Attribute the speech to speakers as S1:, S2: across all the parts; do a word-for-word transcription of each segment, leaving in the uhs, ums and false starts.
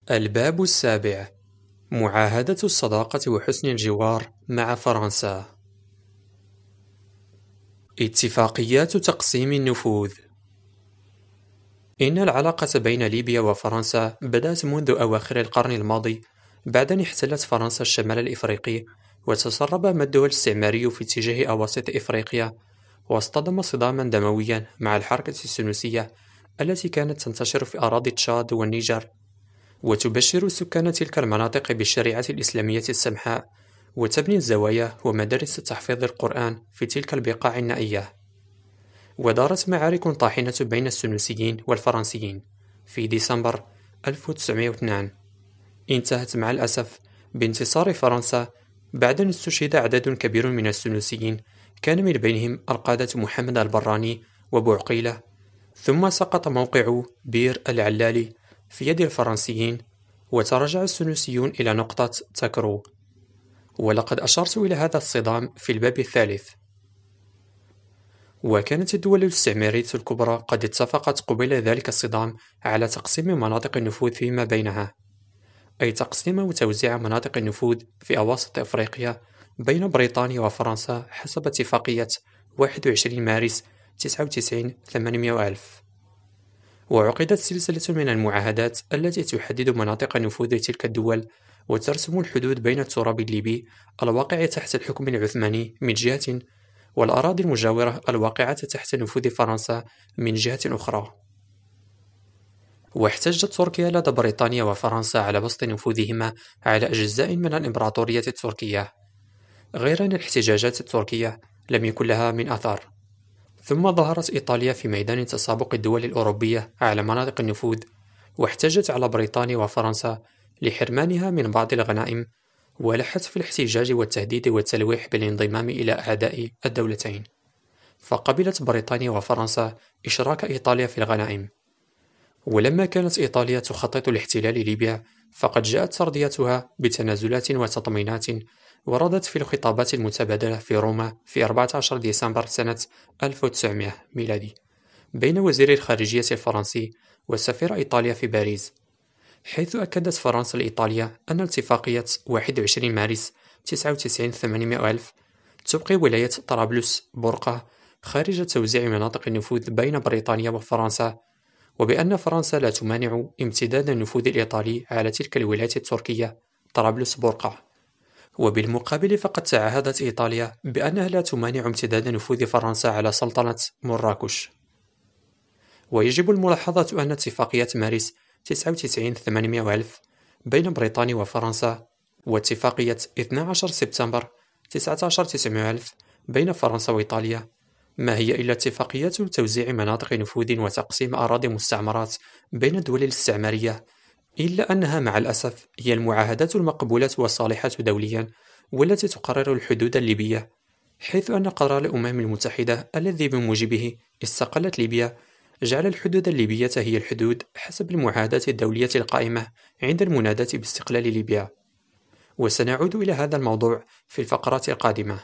S1: الباب السابع: معاهدة الصداقة وحسن الجوار مع فرنسا. اتفاقيات تقسيم النفوذ. إن العلاقة بين ليبيا وفرنسا بدأت منذ أواخر القرن الماضي، بعد أن احتلت فرنسا الشمال الإفريقي وتسرب مدها الاستعماري في اتجاه أواسط إفريقيا، واصطدم صداما دمويا مع الحركة السنوسية التي كانت تنتشر في أراضي تشاد والنيجر، وتبشر سكان تلك المناطق بالشريعة الإسلامية السمحاء، وتبني الزوايا ومدارس تحفيظ القرآن في تلك البقاع النائية. ودارت معارك طاحنة بين السنوسيين والفرنسيين في ديسمبر ألف وتسعمائة واثنين، انتهت مع الأسف بانتصار فرنسا بعد أن استشهد عدد كبير من السنوسيين، كان من بينهم القادة محمد البراني وبوعقيلة. ثم سقط موقع بير العلالي في يد الفرنسيين، وتراجع السنوسيون إلى نقطة تاكرو. ولقد أشرت إلى هذا الصدام في الباب الثالث. وكانت الدول الاستعمارية الكبرى قد اتفقت قبيل ذلك الصدام على تقسيم مناطق النفوذ فيما بينها، أي تقسيم وتوزيع مناطق النفوذ في أواسط أفريقيا بين بريطانيا وفرنسا حسب اتفاقية واحد وعشرين مارس تسعة وتسعين ثمانمائة ألف. وعقدت سلسلة من المعاهدات التي تحدد مناطق نفوذ تلك الدول وترسم الحدود بين التراب الليبي الواقع تحت الحكم العثماني من جهة، والأراضي المجاورة الواقعة تحت نفوذ فرنسا من جهة أخرى. واحتجت تركيا لدى بريطانيا وفرنسا على بسط نفوذهما على أجزاء من الإمبراطورية التركية، غير أن الاحتجاجات التركية لم يكن لها من أثر. ثم ظهرت إيطاليا في ميدان تسابق الدول الأوروبية على مناطق النفوذ، واحتجت على بريطانيا وفرنسا لحرمانها من بعض الغنائم، ولحت في الاحتجاج والتهديد والتلويح بالانضمام إلى أعداء الدولتين. فقبلت بريطانيا وفرنسا إشراك إيطاليا في الغنائم. ولما كانت إيطاليا تخطط لاحتلال ليبيا، فقد جاءت ترضيتها بتنازلات وتطمينات وردت في الخطابات المتبادلة في روما في أربعة عشر ديسمبر سنة ألف وتسعمائة ميلادي بين وزير الخارجية الفرنسي وسفير إيطاليا في باريس، حيث أكدت فرنسا لإيطاليا أن اتفاقية واحد وعشرين مارس تسعة وتسعين ثمانمائة ألف تبقي ولاية طرابلس بورقة خارج توزيع مناطق النفوذ بين بريطانيا وفرنسا، وبأن فرنسا لا تمانع امتداد النفوذ الإيطالي على تلك الولاية التركية طرابلس بورقة. وبالمقابل فقد تعهدت إيطاليا بأنها لا تمانع امتداد نفوذ فرنسا على سلطنة مراكش. ويجب الملاحظة أن اتفاقية مارس تسعة وتسعين ثمانمائة ألف بين بريطانيا وفرنسا واتفاقية اثني عشر سبتمبر تسعة عشر تسعمائة ألف بين فرنسا وإيطاليا ما هي إلا اتفاقيات توزيع مناطق نفوذ وتقسيم أراضي مستعمرات بين الدول الاستعمارية، إلا أنها مع الأسف هي المعاهدات المقبولة والصالحة دوليا والتي تقرر الحدود الليبية، حيث أن قرار الأمم المتحدة الذي بموجبه استقلت ليبيا جعل الحدود الليبية هي الحدود حسب المعاهدات الدولية القائمة عند المناداة باستقلال ليبيا. وسنعود إلى هذا الموضوع في الفقرات القادمة.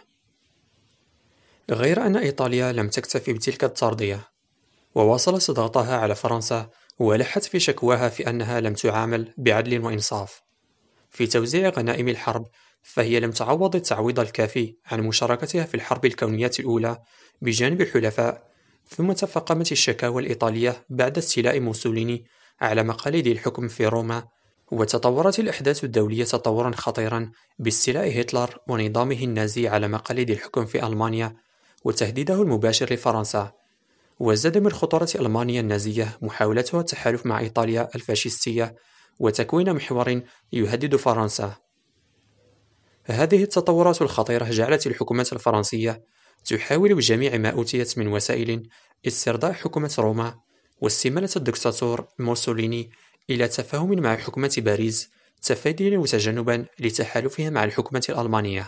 S1: غير أن إيطاليا لم تكتفي بتلك الترضية، وواصلت ضغطها على فرنسا ولحت في شكواها في أنها لم تعامل بعدل وإنصاف في توزيع غنائم الحرب، فهي لم تعوض التعويض الكافي عن مشاركتها في الحرب الكونية الأولى بجانب الحلفاء. ثم تفاقمت الشكاوى الإيطالية بعد استيلاء موسوليني على مقاليد الحكم في روما، وتطورت الأحداث الدولية تطورا خطيرا باستيلاء هتلر ونظامه النازي على مقاليد الحكم في ألمانيا وتهديده المباشر لفرنسا. وزاد من خطورة ألمانيا النازية محاولتها التحالف مع إيطاليا الفاشيستية وتكوين محور يهدد فرنسا. هذه التطورات الخطيرة جعلت الحكومات الفرنسية تحاول بجميع ما أوتيت من وسائل استرضاء حكومة روما واستمالة الدكتاتور موسوليني إلى تفاهم مع حكومة باريس تفاديا وتجنبا لتحالفها مع الحكومة الألمانية.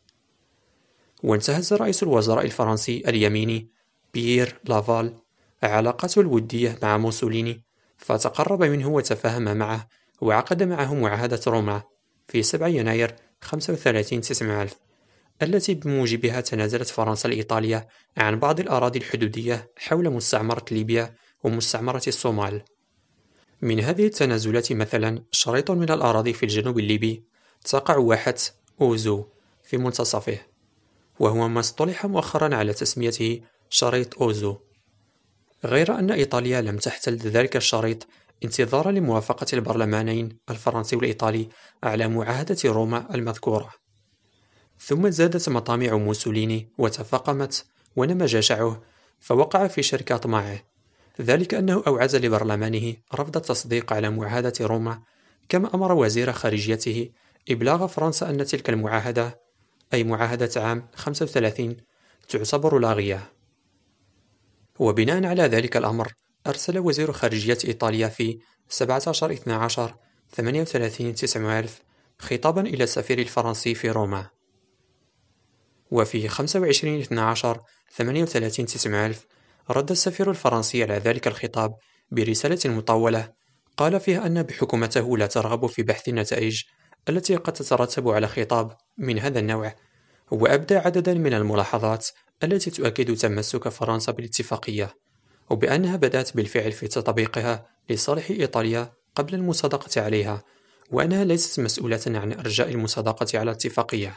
S1: وانتهز رئيس الوزراء الفرنسي اليميني بيير لافال علاقته الودية مع موسوليني، فتقرب منه وتفاهم معه وعقد معه معاهدة روما في سبعة يناير خمسة وثلاثين تسعمائة ألف، التي بموجبها تنازلت فرنسا لإيطاليا عن بعض الأراضي الحدودية حول مستعمرة ليبيا ومستعمرة الصومال. من هذه التنازلات مثلا شريط من الأراضي في الجنوب الليبي تقع واحة أوزو في منتصفه، وهو ما اصطلح مؤخرا على تسميته شريط أوزو، غير أن إيطاليا لم تحتل ذلك الشريط انتظارا لموافقة البرلمانين الفرنسي والإيطالي على معاهدة روما المذكورة. ثم زادت مطامع موسوليني وتفاقمت ونمى جشعه، فوقع في شركة طمعه، ذلك أنه أوعز لبرلمانه رفض التصديق على معاهدة روما، كما أمر وزير خارجيته إبلاغ فرنسا أن تلك المعاهدة، أي معاهدة عام خمسة وثلاثين، تعتبر لاغية. وبناء على ذلك الأمر أرسل وزير خارجية إيطاليا في سبعة عشر اثنا عشر ثمانية وثلاثين تسعمائة ألف خطابا إلى السفير الفرنسي في روما. وفي خمسة وعشرين اثنا عشر ثمانية وثلاثين تسعمائة ألف رد السفير الفرنسي على ذلك الخطاب برسالة مطولة قال فيها أن بحكومته لا ترغب في بحث النتائج التي قد تترتب على خطاب من هذا النوع، وأبدى عددا من الملاحظات التي تؤكد تمسك فرنسا بالاتفاقية، وبأنها بدأت بالفعل في تطبيقها لصالح إيطاليا قبل المصادقة عليها، وأنها ليست مسؤولة عن إرجاء المصادقة على الاتفاقية.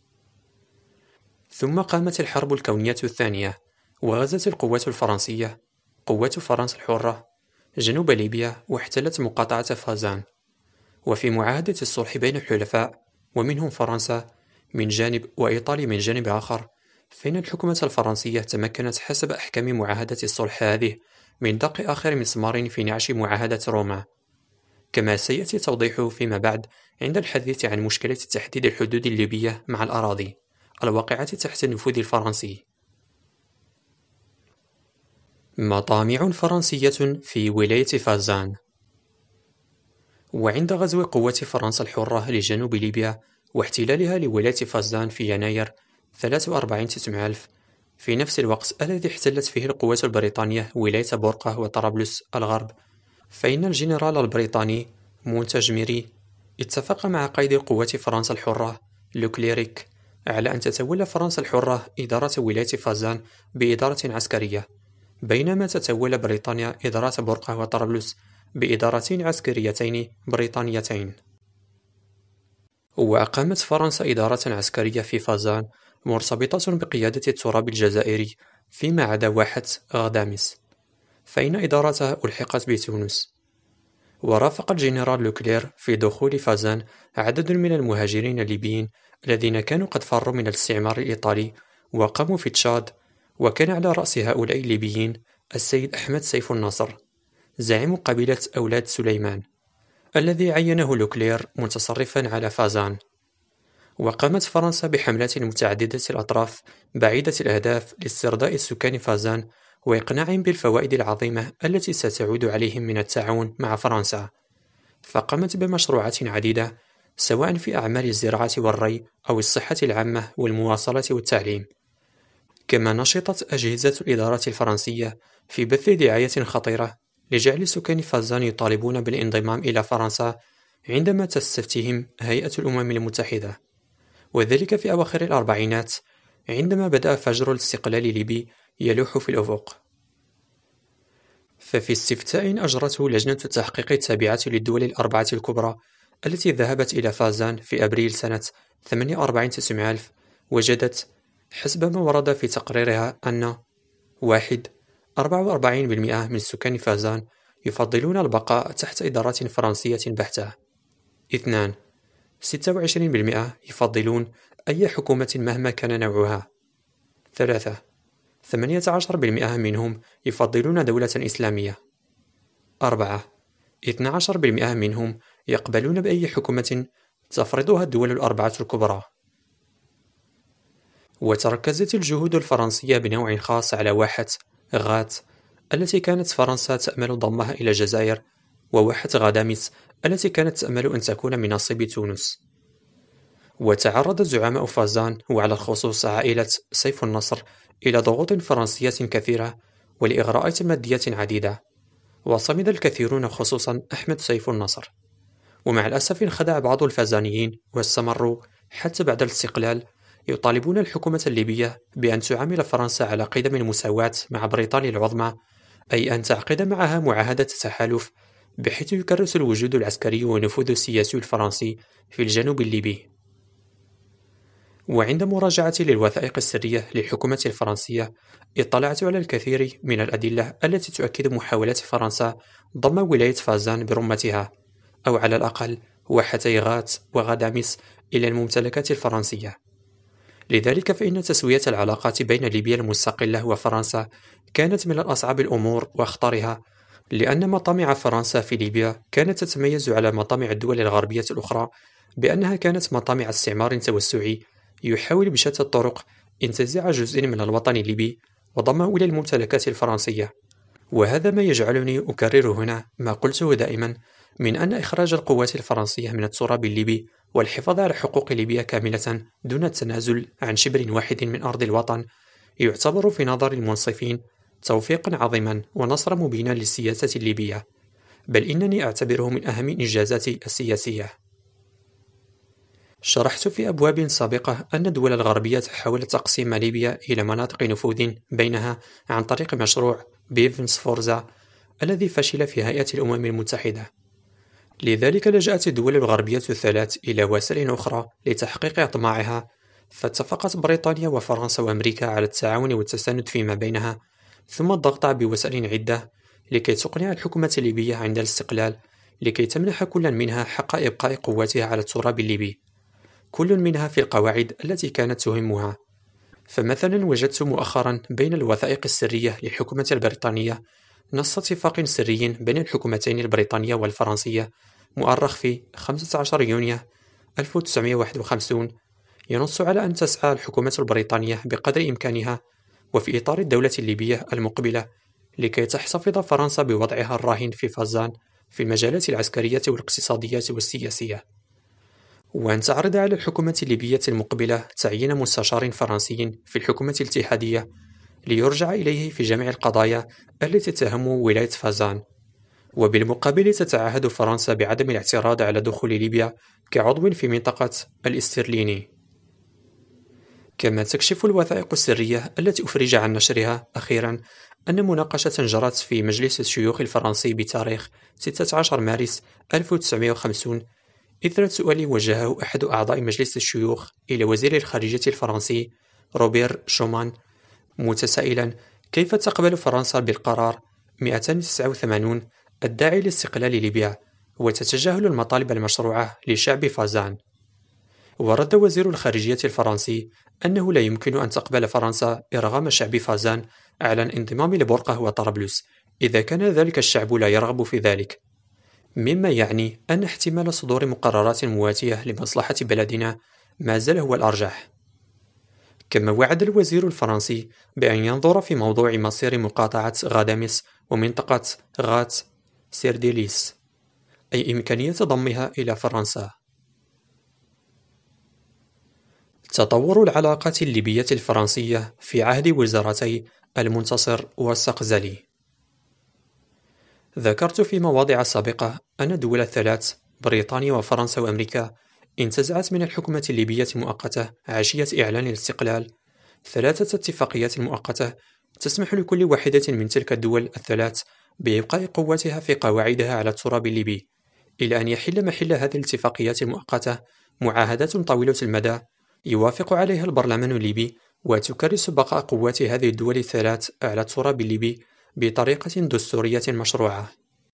S1: ثم قامت الحرب الكونية الثانية، وغزت القوات الفرنسية قوات فرنسا الحرة جنوب ليبيا واحتلت مقاطعة فازان. وفي معاهدة الصلح بين الحلفاء ومنهم فرنسا من جانب وإيطاليا من جانب آخر، فإن الحكومة الفرنسية تمكنت حسب أحكام معاهدة الصلح هذه من دق آخر مسمار في نعش معاهدة روما، كما سيأتي توضيحه فيما بعد عند الحديث عن مشكلة تحديد الحدود الليبية مع الأراضي الواقعة تحت النفوذ الفرنسي. مطامع فرنسية في ولاية فازان. وعند غزو قوات فرنسا الحرة لجنوب ليبيا واحتلالها لولاية فازان في يناير ثلاثة وأربعين تسعمائة ألف، في نفس الوقت الذي احتلت فيه القوات البريطانية ولاية بورقة وطرابلس الغرب، فإن الجنرال البريطاني مونتجميري اتفق مع قائد قوات فرنسا الحرة لوكليريك على أن تتولى فرنسا الحرة إدارة ولاية فازان بإدارة عسكرية، بينما تتولى بريطانيا إدارة بورقة وطرابلس بإدارتين عسكريتين بريطانيتين. وأقامت فرنسا إدارة عسكرية في فازان مرتبطة بقيادة التراب الجزائري فيما عدا واحة غدامس، فإن إدارتها ألحقت بتونس. ورافق الجنرال لوكلير في دخول فازان عدد من المهاجرين الليبيين الذين كانوا قد فروا من الاستعمار الإيطالي وقاموا في تشاد، وكان على رأس هؤلاء الليبيين السيد أحمد سيف النصر زعيم قبيلة أولاد سليمان، الذي عينه لوكلير متصرفا على فازان. وقامت فرنسا بحملات متعددة الأطراف بعيدة الأهداف لاسترضاء سكان فازان وإقناعهم بالفوائد العظيمة التي ستعود عليهم من التعاون مع فرنسا، فقامت بمشروعات عديدة سواء في أعمال الزراعة والري أو الصحة العامة والمواصلات والتعليم. كما نشطت أجهزة الإدارة الفرنسية في بث دعاية خطيرة لجعل سكان فازان يطالبون بالانضمام إلى فرنسا عندما تستفتيهم هيئة الأمم المتحدة، وذلك في أواخر الأربعينات عندما بدأ فجر الاستقلال الليبي يلوح في الأفق. ففي استفتاء أجرته لجنة التحقيق التابعة للدول الأربعة الكبرى التي ذهبت إلى فازان في أبريل سنة ثمانية وأربعين تسعمائة ألف، وجدت حسب ما ورد في تقريرها أن واحد أربعة وأربعين بالمئة من سكان فازان يفضلون البقاء تحت إدارة فرنسية بحتة. اثنان ستة وعشرين بالمئة يفضلون أي حكومة مهما كان نوعها. ثلاثة ثمانية عشر بالمئة منهم يفضلون دولة إسلامية. أربعة اثنا عشر بالمئة منهم يقبلون بأي حكومة تفرضها الدول الأربعة الكبرى. وتركزت الجهود الفرنسية بنوع خاص على واحة غات التي كانت فرنسا تأمل ضمها إلى الجزائر، وواحة غدامس التي كانت تأمل أن تكون من نصيب تونس. وتعرض زعماء فازان وعلى الخصوص عائلة سيف النصر إلى ضغوط فرنسية كثيرة ولإغراءات مادية عديدة، وصمد الكثيرون خصوصا أحمد سيف النصر. ومع الأسف انخدع بعض الفازانيين واستمروا حتى بعد الاستقلال يطالبون الحكومة الليبية بأن تعامل فرنسا على قدم المساواة مع بريطانيا العظمى، أي أن تعقد معها معاهدة تحالف بحيث يكرس الوجود العسكري والنفوذ السياسي الفرنسي في الجنوب الليبي. وعند مراجعتي للوثائق السرية للحكومة الفرنسية، اطلعت على الكثير من الأدلة التي تؤكد محاولات فرنسا ضم ولاية فازان برمتها، أو على الأقل واحتي غات وغدامس، إلى الممتلكات الفرنسية. لذلك فإن تسوية العلاقات بين ليبيا المستقلة وفرنسا كانت من الأصعب الأمور وأخطرها، لأن مطامع فرنسا في ليبيا كانت تتميز على مطامع الدول الغربية الأخرى بأنها كانت مطامع استعمار توسعي يحاول بشتى الطرق انتزاع جزء من الوطن الليبي وضمه إلى الممتلكات الفرنسية. وهذا ما يجعلني أكرر هنا ما قلته دائما، من أن إخراج القوات الفرنسية من التراب الليبي والحفاظ على حقوق ليبيا كاملة دون التنازل عن شبر واحد من أرض الوطن يعتبر في نظر المنصفين توفيقا عظيما ونصرا مبينا للسياسة الليبية، بل إنني أعتبره من أهم إنجازاتي السياسية. شرحت في أبواب سابقة أن الدول الغربية حاولت تقسيم ليبيا إلى مناطق نفوذ بينها عن طريق مشروع بيفنس فورزا الذي فشل في هيئة الأمم المتحدة. لذلك لجأت الدول الغربية الثلاث إلى وسائل أخرى لتحقيق أطماعها، فاتفقت بريطانيا وفرنسا وأمريكا على التعاون والتساند فيما بينها، ثم الضغط بوسائل عدة لكي تقنع الحكومة الليبية عند الاستقلال، لكي تمنح كل منها حق إبقاء قواتها على التراب الليبي، كل منها في القواعد التي كانت تهمها. فمثلا وجدت مؤخرا بين الوثائق السرية للحكومة البريطانية نص اتفاق سري بين الحكومتين البريطانية والفرنسية مؤرخ في خمسة عشر يونيو ألف وتسعمائة وواحد وخمسين، ينص على أن تسعى الحكومة البريطانية بقدر إمكانها وفي إطار الدولة الليبية المقبلة لكي تحتفظ فرنسا بوضعها الراهن في فازان في المجالات العسكرية والاقتصادية والسياسية، وأن تعرض على الحكومة الليبية المقبلة تعيين مستشار فرنسي في الحكومة الاتحادية ليرجع إليه في جميع القضايا التي تهم ولاية فازان. وبالمقابل تتعهد فرنسا بعدم الاعتراض على دخول ليبيا كعضو في منطقة الاسترليني. كما تكشف الوثائق السرية التي أفرج عن نشرها أخيرا أن مناقشة جرت في مجلس الشيوخ الفرنسي بتاريخ ستة عشر مارس ألف وتسعمائة وخمسين إثر سؤال وجهه أحد أعضاء مجلس الشيوخ إلى وزير الخارجية الفرنسي روبير شومان متسائلا كيف تقبل فرنسا بالقرار مئتين وتسعة وثمانين الداعي لاستقلال ليبيا وتتجاهل المطالب المشروعة لشعب فازان. ورد وزير الخارجية الفرنسي أنه لا يمكن أن تقبل فرنسا إرغام شعب فازان على الانضمام لبرقة وطرابلس إذا كان ذلك الشعب لا يرغب في ذلك، مما يعني أن احتمال صدور مقررات مواتية لمصلحة بلدنا ما زال هو الأرجح. كما وعد الوزير الفرنسي بأن ينظر في موضوع مصير مقاطعة غادامس ومنطقة غات سيرديليس، أي إمكانية ضمها إلى فرنسا. تطور العلاقات الليبية الفرنسية في عهد وزارتي المنتصر والسقزلي. ذكرت في مواضع سابقة أن الدول الثلاث بريطانيا وفرنسا وأمريكا انتزعت من الحكومة الليبية مؤقتة عشية إعلان الاستقلال ثلاثة اتفاقيات مؤقتة تسمح لكل واحدة من تلك الدول الثلاث بإبقاء قواتها في قواعدها على التراب الليبي، إلى أن يحل محل هذه الاتفاقيات المؤقتة معاهدات طويلة المدى يوافق عليها البرلمان الليبي وتكرس بقاء قوات هذه الدول الثلاث على التراب الليبي بطريقة دستورية مشروعة.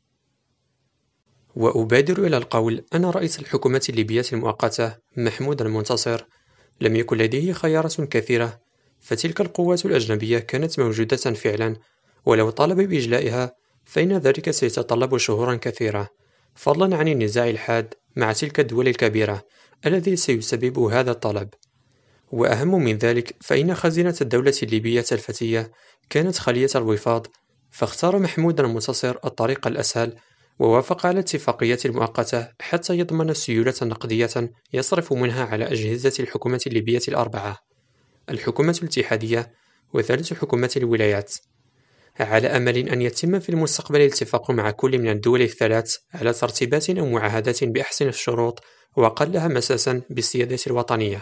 S1: وأبادر إلى القول أن رئيس الحكومة الليبية المؤقتة محمود المنتصر لم يكن لديه خيارات كثيرة، فتلك القوات الأجنبية كانت موجودة فعلا، ولو طالب بإجلائها فإن ذلك سيتطلب شهورا كثيرة، فضلا عن النزاع الحاد مع تلك الدول الكبيرة الذي سيسبب هذا الطلب. وأهم من ذلك فإن خزينة الدولة الليبية الفتية كانت خالية الوفاض، فاختار محمود المنتصر الطريق الأسهل ووافق على اتفاقية مؤقتة حتى يضمن سيولة نقدية يصرف منها على أجهزة الحكومة الليبية الأربعة: الحكومة الاتحادية وثلاث حكومات الولايات، على أمل أن يتم في المستقبل الاتفاق مع كل من الدول الثلاث على ترتيبات أو معاهدات بأحسن الشروط وأقلها مساسا بالسيادة الوطنية.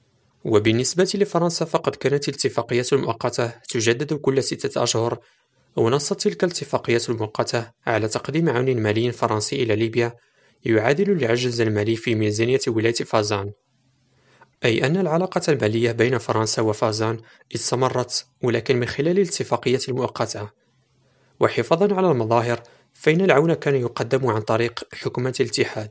S1: وبالنسبة لفرنسا فقد كانت الاتفاقية المؤقتة تجدد كل ستة أشهر، ونصت تلك الاتفاقية المؤقتة على تقديم عون مالي فرنسي إلى ليبيا يعادل العجز المالي في ميزانية ولاية فازان، أي أن العلاقة المالية بين فرنسا وفازان استمرت، ولكن من خلال الاتفاقية المؤقتة. وحفاظا على المظاهر، فإن العون كان يقدم عن طريق حكومة الاتحاد.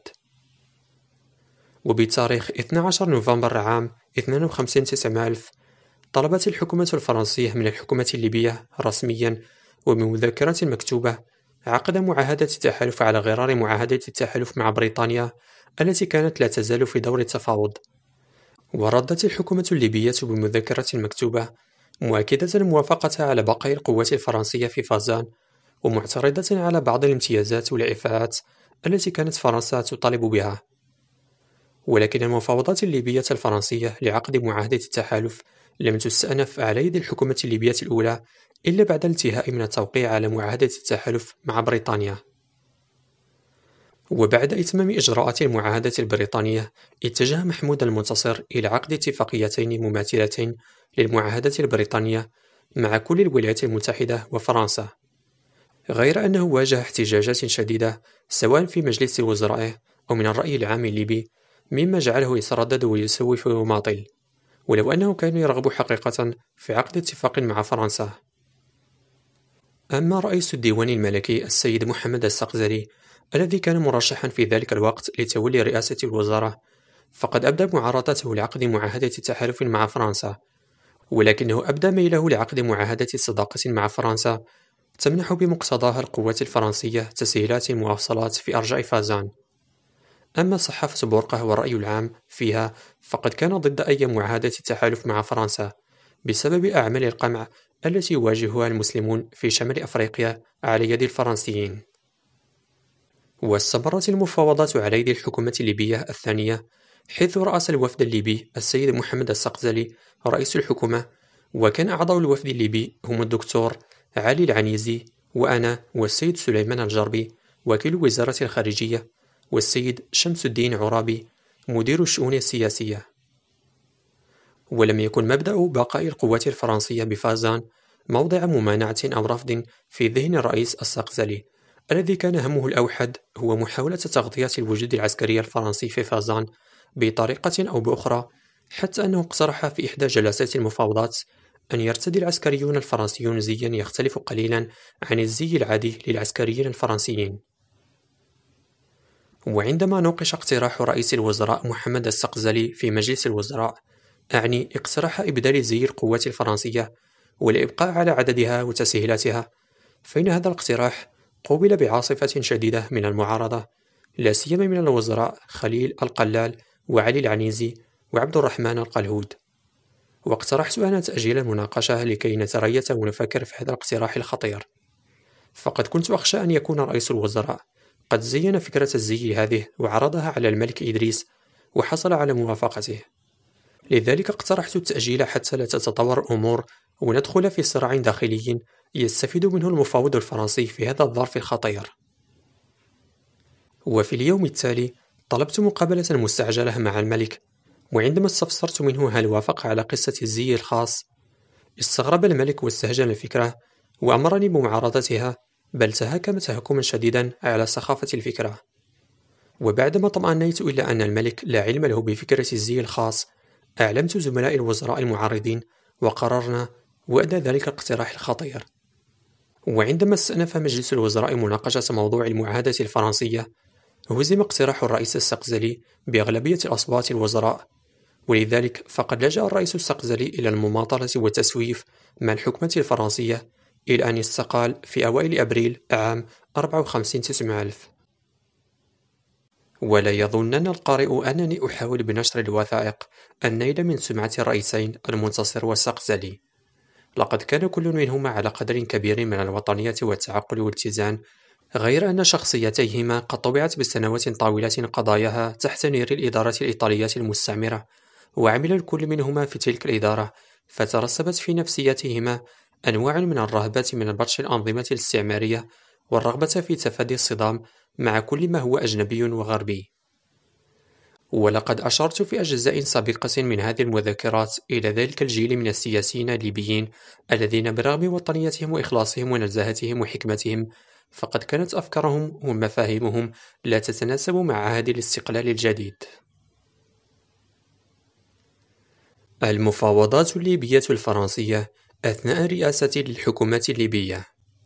S1: وبتاريخ اثني عشر نوفمبر عام اثنين وخمسين تسعمائة ألف، طلبت الحكومة الفرنسية من الحكومة الليبية رسميا وبمذكرة مكتوبة عقد معاهدة التحالف على غرار معاهدة التحالف مع بريطانيا التي كانت لا تزال في دور التفاوض. وردت الحكومة الليبية بمذكرة مكتوبة مؤكدة موافقتها على بقاء القوات الفرنسية في فازان، ومعترضة على بعض الامتيازات والإعفاءات التي كانت فرنسا تطالب بها. ولكن المفاوضات الليبية الفرنسية لعقد معاهدة التحالف لم تستأنف على يد الحكومة الليبية الأولى إلا بعد الانتهاء من التوقيع على معاهدة التحالف مع بريطانيا. وبعد إتمام إجراءات المعاهدة البريطانية، اتجه محمود المنتصر إلى عقد اتفاقيتين مماثلتين للمعاهدة البريطانية مع كل الولايات المتحدة وفرنسا، غير أنه واجه احتجاجات شديدة سواء في مجلس وزرائه أو من الرأي العام الليبي، مما جعله يتردد ويسوف ويماطل، ولو أنه كان يرغب حقيقة في عقد اتفاق مع فرنسا. أما رئيس الديوان الملكي السيد محمد السقزري الذي كان مرشحا في ذلك الوقت لتولي رئاسة الوزارة، فقد أبدى معارضته لعقد معاهدة تحالف مع فرنسا، ولكنه أبدى ميله لعقد معاهدة صداقة مع فرنسا تمنح بمقتضاها القوات الفرنسية تسهيلات المواصلات في أرجاء فازان. أما صحافة بورقة والرأي العام فيها فقد كان ضد أي معاهدة تحالف مع فرنسا بسبب أعمال القمع التي يواجهها المسلمون في شمال أفريقيا على يد الفرنسيين. واستمرت المفاوضات على يد الحكومة الليبية الثانية، حيث رأس الوفد الليبي السيد محمد السقزلي رئيس الحكومة، وكان أعضاء الوفد الليبي هم الدكتور علي العنيزي وأنا والسيد سليمان الجربي وكيل وزارة الخارجية، والسيد شمس الدين عرابي مدير الشؤون السياسية. ولم يكن مبدأ بقاء القوات الفرنسية بفازان موضع ممانعة أو رفض في ذهن الرئيس السقزلي، الذي كان همه الأوحد هو محاولة تغطية الوجود العسكري الفرنسي في فازان بطريقة أو بأخرى، حتى أنه اقترح في إحدى جلسات المفاوضات أن يرتدي العسكريون الفرنسيون زيا يختلف قليلا عن الزي العادي للعسكريين الفرنسيين. وعندما نوقش اقتراح رئيس الوزراء محمد السقزلي في مجلس الوزراء، أعني اقتراح إبدال زي القوات الفرنسية والإبقاء على عددها وتسهيلاتها، فإن هذا الاقتراح قوبل بعاصفة شديدة من المعارضة، لا سيما من الوزراء خليل القلال وعلي العنيزي وعبد الرحمن القلهود. واقترحت أنا تأجيل المناقشة لكي نتريث ونفكر في هذا الاقتراح الخطير، فقد كنت أخشى أن يكون رئيس الوزراء قد زين فكرة الزي هذه وعرضها على الملك إدريس وحصل على موافقته. لذلك اقترحت التأجيل حتى لا تتطور الأمور وندخل في صراع داخلي يستفيد منه المفاوض الفرنسي في هذا الظرف الخطير. وفي اليوم التالي طلبت مقابلة مستعجلة مع الملك، وعندما استفسرت منه هل وافق على قصة الزي الخاص، استغرب الملك واستهجن الفكرة وأمرني بمعارضتها، بل تهكم تهكما شديدا على سخافة الفكرة. وبعدما طمأنيت إلى أن الملك لا علم له بفكرة الزي الخاص، أعلمت زملاء الوزراء المعارضين وقررنا وأدى ذلك الاقتراح الخطير. وعندما استأنف مجلس الوزراء مناقشة موضوع المعاهدة الفرنسية، هزم اقتراح الرئيس السقزلي بأغلبية أصوات الوزراء، ولذلك فقد لجأ الرئيس السقزلي إلى المماطلة والتسويف مع الحكومة الفرنسية إلى أن استقال في أوائل أبريل عام أربعة وخمسين تسعمائة ألف. ولا يظنن القارئ أنني أحاول بنشر الوثائق النيل من سمعة الرئيسين المنتصر والسقزلي، لقد كان كل منهما على قدر كبير من الوطنية والتعقل والاتزان، غير أن شخصيتيهما قد طبعت بسنوات طويلة قضاياها تحت نير الإدارة الإيطالية المستعمرة، وعمل الكل منهما في تلك الإدارة، فترسبت في نفسيتهما أنواع من الرهبة من بطش الأنظمة الاستعمارية والرغبة في تفادي الصدام مع كل ما هو أجنبي وغربي. ولقد أشرت في أجزاء سابقة من هذه المذكرات إلى ذلك الجيل من السياسيين الليبيين الذين برغم وطنيتهم وإخلاصهم ونزاهتهم وحكمتهم، فقد كانت أفكارهم ومفاهيمهم لا تتناسب مع عهد الاستقلال الجديد. المفاوضات الليبية الفرنسية أثناء رئاستي للحكومة الليبية.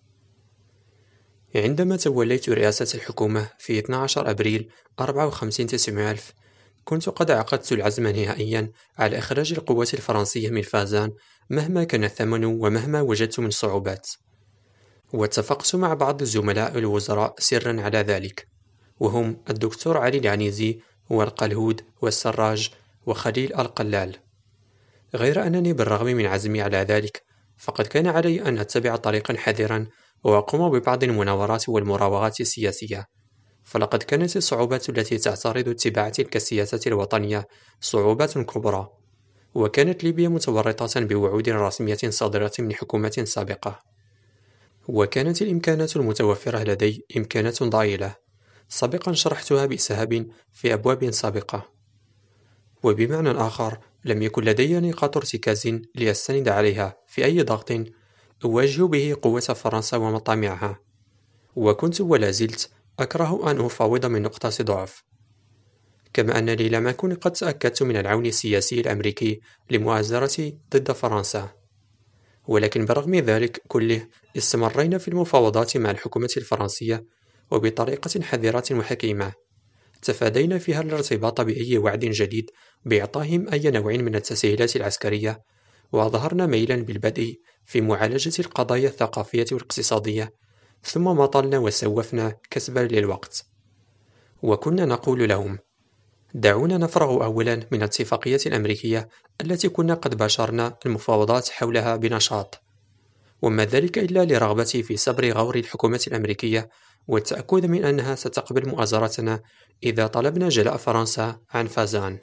S1: عندما توليت رئاسة الحكومة في اثني عشر أبريل أربعة وخمسين تسعمائة ألف، كنت قد عقدت العزم نهائيا على إخراج القوات الفرنسية من فازان مهما كان الثمن ومهما وجدت من صعوبات، واتفقت مع بعض الزملاء الوزراء سرا على ذلك، وهم الدكتور علي العنيزي والقلهود والسراج وخليل القلال. غير أنني بالرغم من عزمي على ذلك، فقد كان علي أن أتبع طريقا حذرا وأقوم ببعض المناورات والمراوغات السياسية، فلقد كانت الصعوبات التي تعترض اتباع تلك السياسة الوطنية صعوبات كبرى، وكانت ليبيا متورطة بوعود رسمية صادرة من حكومة سابقة، وكانت الإمكانات المتوفرة لدي إمكانات ضئيلة سابقا شرحتها بإسهاب في أبواب سابقة، وبمعنى آخر لم يكن لدي نقاط ارتكاز لأستند عليها في أي ضغط أواجه به قوة فرنسا ومطامعها، وكنت ولا زلت أكره أن أفاوض من نقطة ضعف، كما أنني لم أكن قد تأكدت من العون السياسي الأمريكي لمؤازرتي ضد فرنسا. ولكن برغم ذلك كله استمرينا في المفاوضات مع الحكومة الفرنسية وبطريقة حذرة وحكيمة، تفادينا فيها الارتباط بأي وعد جديد بإعطائهم أي نوع من التسهيلات العسكرية، وأظهرنا ميلا بالبدء في معالجة القضايا الثقافية والاقتصادية، ثم مطلنا وسوفنا كسبا للوقت، وكنا نقول لهم: دعونا نفرغ أولا من الاتفاقية الأمريكية التي كنا قد باشرنا المفاوضات حولها بنشاط، وما ذلك إلا لرغبتي في سبر غور الحكومة الأمريكية والتأكد من أنها ستقبل مؤازرتنا إذا طلبنا جلاء فرنسا عن فازان.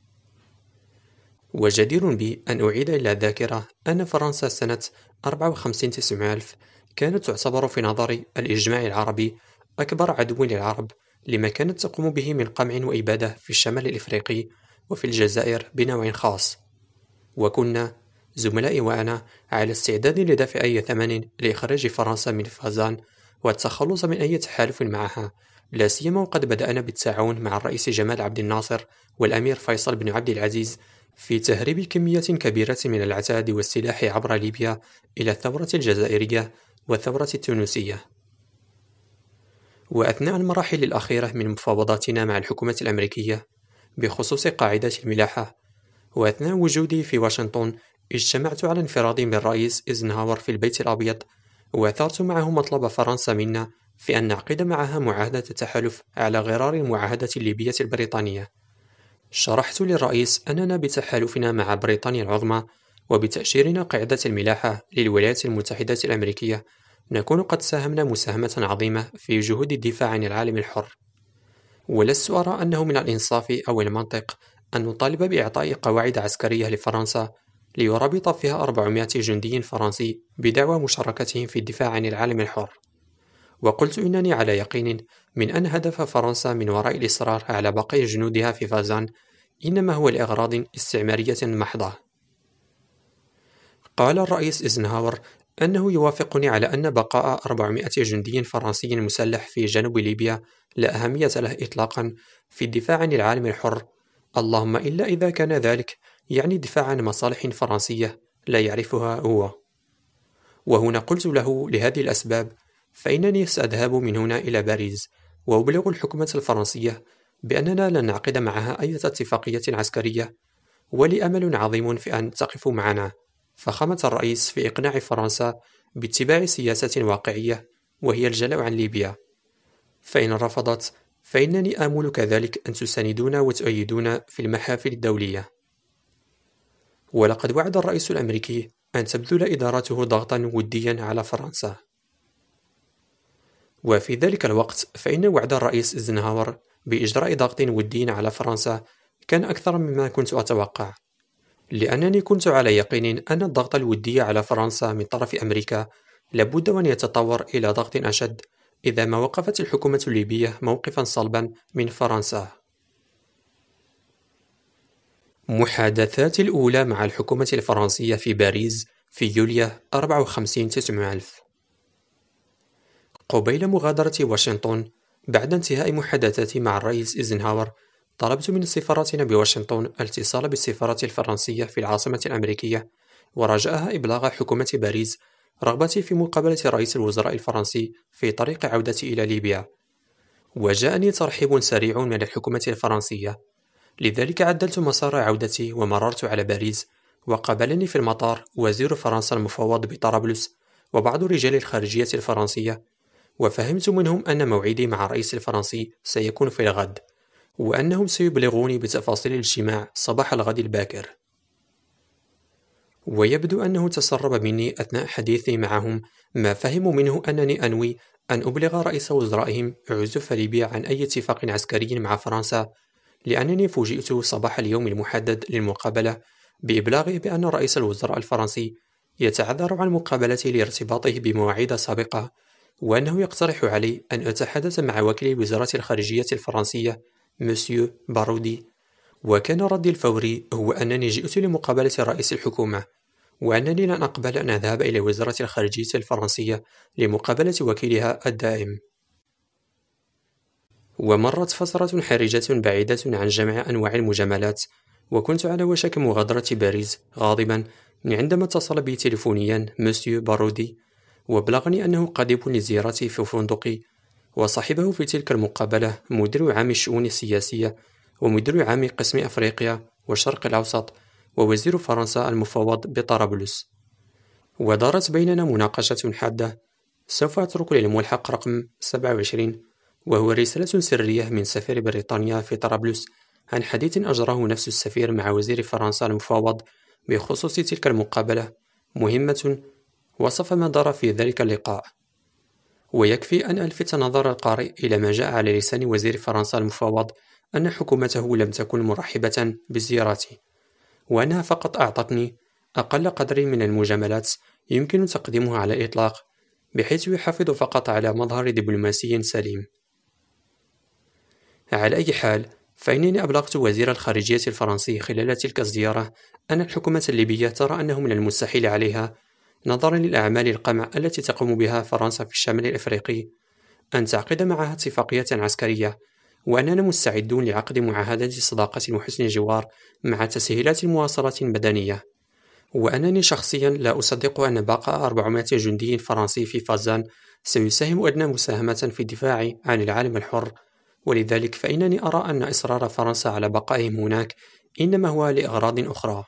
S1: وجدير بي أن أعيد إلى الذاكرة أن فرنسا سنة أربعة وخمسين تسعمائة ألف كانت تعتبر في نظر الإجماع العربي أكبر عدو للعرب، لما كانت تقوم به من قمع وإبادة في الشمال الإفريقي وفي الجزائر بنوع خاص، وكنا زملائي وأنا على استعداد لدفع أي ثمن لإخراج فرنسا من فازان والتخلص من أي تحالف معها، لا سيما وقد بدأنا بالتعاون مع الرئيس جمال عبد الناصر والأمير فيصل بن عبد العزيز في تهريب كمية كبيرة من العتاد والسلاح عبر ليبيا إلى الثورة الجزائرية والثورة التونسية. وأثناء المراحل الأخيرة من مفاوضاتنا مع الحكومة الأمريكية بخصوص قاعدة الملاحة، وأثناء وجودي في واشنطن، اجتمعت على انفراد بالرئيس إيزنهاور في البيت الأبيض، وأثرت معه مطلب فرنسا منا في أن نعقد معها معاهدة تحالف على غرار المعاهدة الليبية البريطانية. شرحت للرئيس أننا بتحالفنا مع بريطانيا العظمى وبتأشيرنا قاعدة الملاحة للولايات المتحدة الأمريكية نكون قد ساهمنا مساهمة عظيمة في جهود الدفاع عن العالم الحر، ولست أرى أنه من الإنصاف أو المنطق أن نطالب بإعطاء قواعد عسكرية لفرنسا ليرابط فيها أربعمائة جندي فرنسي بدعوى مشاركتهم في الدفاع عن العالم الحر. وقلت إنني على يقين من أن هدف فرنسا من وراء الإصرار على بقاء جنودها في فازان إنما هو لأغراض استعمارية محضة. قال الرئيس إيزنهاور أنه يوافقني على أن بقاء أربعمائة جندي فرنسي مسلح في جنوب ليبيا لا أهمية له إطلاقا في الدفاع عن العالم الحر، اللهم إلا إذا كان ذلك يعني الدفاع عن مصالح فرنسية لا يعرفها هو. وهنا قلت له: لهذه الأسباب فإنني سأذهب من هنا إلى باريس وأبلغ الحكومة الفرنسية بأننا لن نعقد معها أي اتفاقية عسكرية، ولي أمل عظيم في أن تقف معنا. فخامة الرئيس في إقناع فرنسا باتباع سياسة واقعية وهي الجلاء عن ليبيا، فإن رفضت فإنني آمل كذلك أن تساندونا وتؤيدونا في المحافل الدولية. ولقد وعد الرئيس الأمريكي أن تبذل إدارته ضغطا وديا على فرنسا. وفي ذلك الوقت فإن وعد الرئيس إيزنهاور بإجراء ضغط ودي على فرنسا كان أكثر مما كنت أتوقع، لأنني كنت على يقين أن الضغط الودي على فرنسا من طرف أمريكا لابد أن يتطور إلى ضغط أشد إذا ما وقفت الحكومة الليبية موقفا صلبا من فرنسا. محادثات الأولى مع الحكومة الفرنسية في باريس في يوليو أربعة وخمسين تسعمائة ألف. قبيل مغادرة واشنطن، بعد انتهاء محادثاتي مع الرئيس إيزنهاور، طلبت من سفارتنا بواشنطن الاتصال بالسفارة الفرنسية في العاصمة الأمريكية ورجاءها إبلاغ حكومة باريس رغبتي في مقابلة رئيس الوزراء الفرنسي في طريق عودتي إلى ليبيا. وجاءني ترحيب سريع من الحكومة الفرنسية، لذلك عدلت مسار عودتي ومررت على باريس، وقابلني في المطار وزير فرنسا المفوض بطرابلس وبعض رجال الخارجية الفرنسية، وفهمت منهم أن موعدي مع الرئيس الفرنسي سيكون في الغد، وأنهم سيبلغوني بتفاصيل الاجتماع صباح الغد الباكر. ويبدو أنه تسرب مني أثناء حديثي معهم ما فهموا منه أنني أنوي أن أبلغ رئيس وزرائهم عزوف ليبيا عن أي اتفاق عسكري مع فرنسا، لأنني فوجئت صباح اليوم المحدد للمقابلة بإبلاغي بأن رئيس الوزراء الفرنسي يتعذر عن مقابلتي لارتباطه بمواعيد سابقة، وأنه يقترح علي أن أتحدث مع وكيل وزارة الخارجية الفرنسية مسيو بارودي. وكان ردي الفوري هو أنني جئت لمقابلة رئيس الحكومة، وأنني لن أقبل أن أذهب إلى وزارة الخارجية الفرنسية لمقابلة وكيلها الدائم. ومرت فترة حرجة بعيدة عن جميع أنواع المجاملات، وكنت على وشك مغادرة باريس غاضبا عندما اتصل بي تليفونيا مسيو بارودي وبلغني أنه قادم لزيارتي في فندقي، وصاحبه في تلك المقابلة مدير عام الشؤون السياسية ومدير عام قسم أفريقيا والشرق الأوسط ووزير فرنسا المفوض بطرابلس. ودارت بيننا مناقشة حادة. سوف أترك للملحق رقم سبعة وعشرين، وهو رسالة سرية من سفير بريطانيا في طرابلس عن حديث أجراه نفس السفير مع وزير فرنسا المفوض بخصوص تلك المقابلة، مهمة وصف ما دار في ذلك اللقاء. ويكفي أن ألفت نظر القارئ إلى ما جاء على لسان وزير فرنسا المفوض أن حكومته لم تكن مرحبة بزيارتي، وأنها فقط أعطتني أقل قدر من المجاملات يمكن تقديمها على الإطلاق، بحيث يحافظ فقط على مظهر دبلوماسي سليم. على أي حال، فإنني أبلغت وزير الخارجية الفرنسي خلال تلك الزيارة أن الحكومة الليبية ترى أنه من المستحيل عليها، نظرا للأعمال القمع التي تقوم بها فرنسا في الشمال الإفريقي، أن تعقد معها اتفاقية عسكرية، وأننا مستعدون لعقد معاهدة صداقة وحسن جوار مع تسهيلات مواصلة مدنية، وأنني شخصيا لا أصدق أن بقاء أربعمائة جندي فرنسي في فازان سيساهم أدنى مساهمة في الدفاع عن العالم الحر، ولذلك فإنني أرى أن إصرار فرنسا على بقائهم هناك إنما هو لأغراض أخرى.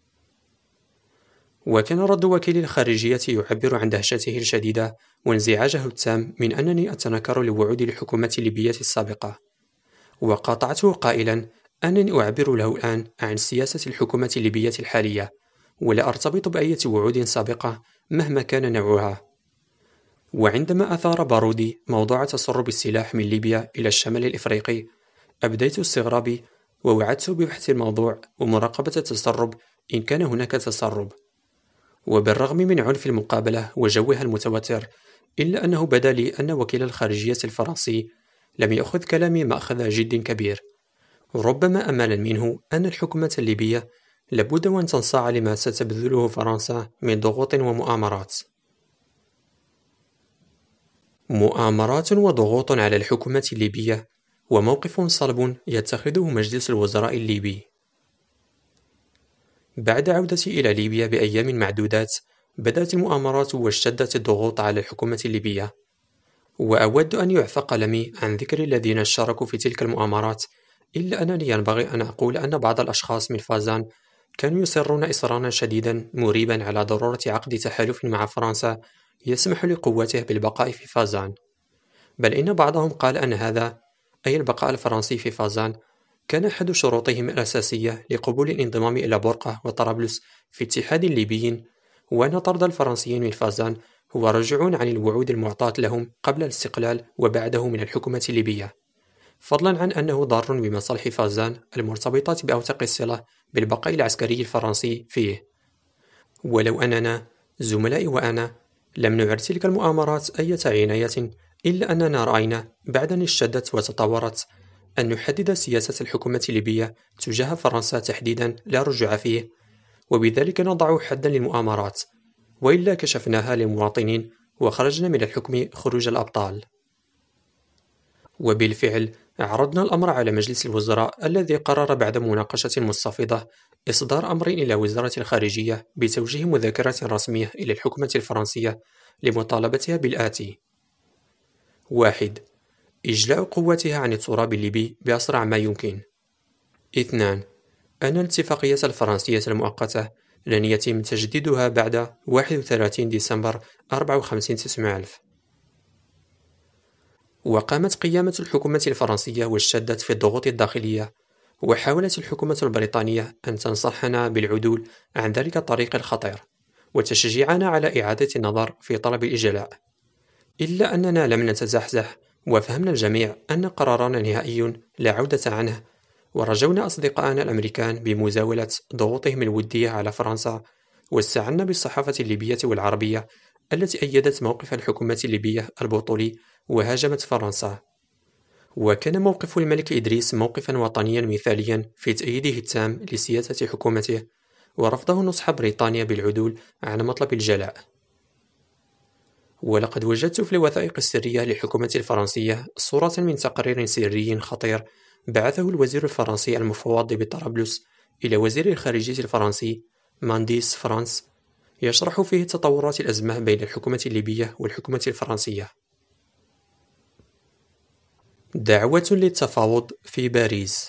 S1: وكان رد وكيل الخارجية يعبر عن دهشته الشديدة وانزعاجه التام من أنني أتنكر لوعود الحكومة الليبية السابقة، وقاطعته قائلا أنني أعبر له الآن عن سياسة الحكومة الليبية الحالية، ولا أرتبط بأية وعود سابقة مهما كان نوعها. وعندما أثار بارودي موضوع تسرب السلاح من ليبيا إلى الشمال الإفريقي، أبديت استغرابي ووعدت ببحث الموضوع ومراقبة التسرب إن كان هناك تسرب. وبالرغم من عنف المقابلة وجوها المتوتر، إلا أنه بدا لي أن وكيل الخارجية الفرنسي لم يأخذ كلامي مأخذ جد كبير، ربما أملا منه أن الحكومة الليبية لابد وأن تنصاع لما ستبذله فرنسا من ضغوط ومؤامرات. مؤامرات وضغوط على الحكومة الليبية، وموقف صلب يتخذه مجلس الوزراء الليبي. بعد عودتي إلى ليبيا بأيام معدودات، بدأت المؤامرات واشتدت الضغوط على الحكومة الليبية، وأود أن يعفى قلمي عن ذكر الذين اشتركوا في تلك المؤامرات، إلا أنني ينبغي أن أقول أن بعض الأشخاص من فازان كانوا يصرون إصرارا شديدا مريبا على ضرورة عقد تحالف مع فرنسا يسمح لقواته بالبقاء في فازان، بل إن بعضهم قال أن هذا، أي البقاء الفرنسي في فازان، كان أحد شروطهم الأساسية لقبول الانضمام إلى بورقة وطرابلس في اتحاد ليبي، وأن طرد الفرنسيين من فازان هو رجوع عن الوعود المعطاة لهم قبل الاستقلال وبعده من الحكومة الليبية، فضلا عن أنه ضار بمصالح فازان المرتبطة بأوثق الصلة بالبقاء العسكري الفرنسي فيه. ولو أننا زملائي وأنا لم نعر تلك المؤامرات أي عناية، إلا أننا رأينا بعد أن اشتدت وتطورت أن نحدد سياسة الحكومة الليبية تجاه فرنسا تحديدا لا رجوع فيه، وبذلك نضع حدا للمؤامرات، وإلا كشفناها للمواطنين وخرجنا من الحكم خروج الأبطال. وبالفعل عرضنا الأمر على مجلس الوزراء الذي قرر بعد مناقشة مستفيضة إصدار أمر إلى وزارة الخارجية بتوجيه مذكرة رسمية إلى الحكومة الفرنسية لمطالبتها بالآتي: واحد. إجلاء قواتها عن التراب الليبي بأسرع ما يمكن. اثنان. أن الاتفاقية الفرنسية المؤقتة لن يتم تجديدها بعد واحد وثلاثين ديسمبر أربعة وخمسين تسعمائة ألف. وقامت قيامة الحكومة الفرنسية واجتهدت في الضغوط الداخلية، وحاولت الحكومة البريطانية أن تنصحنا بالعدول عن ذلك الطريق الخطير وتشجيعنا على إعادة النظر في طلب الإجلاء، إلا أننا لم نتزحزح، وفهمنا الجميع أن قرارنا نهائي لا عودة عنه، ورجونا أصدقائنا الأمريكان بمزاولة ضغوطهم الودية على فرنسا، واستعنا بالصحافة الليبية والعربية التي أيدت موقف الحكومة الليبية البطولي وهاجمت فرنسا. وكان موقف الملك إدريس موقفا وطنيا مثاليا في تأييده التام لسياسة حكومته ورفضه نصح بريطانيا بالعدول عن مطلب الجلاء. ولقد وجدت في الوثائق السرية للحكومة الفرنسية صورة من تقرير سري خطير بعثه الوزير الفرنسي المفوض بطرابلس إلى وزير الخارجية الفرنسي مانديس فرانس، يشرح فيه تطورات الأزمة بين الحكومة الليبية والحكومة الفرنسية. دعوة للتفاوض في باريس.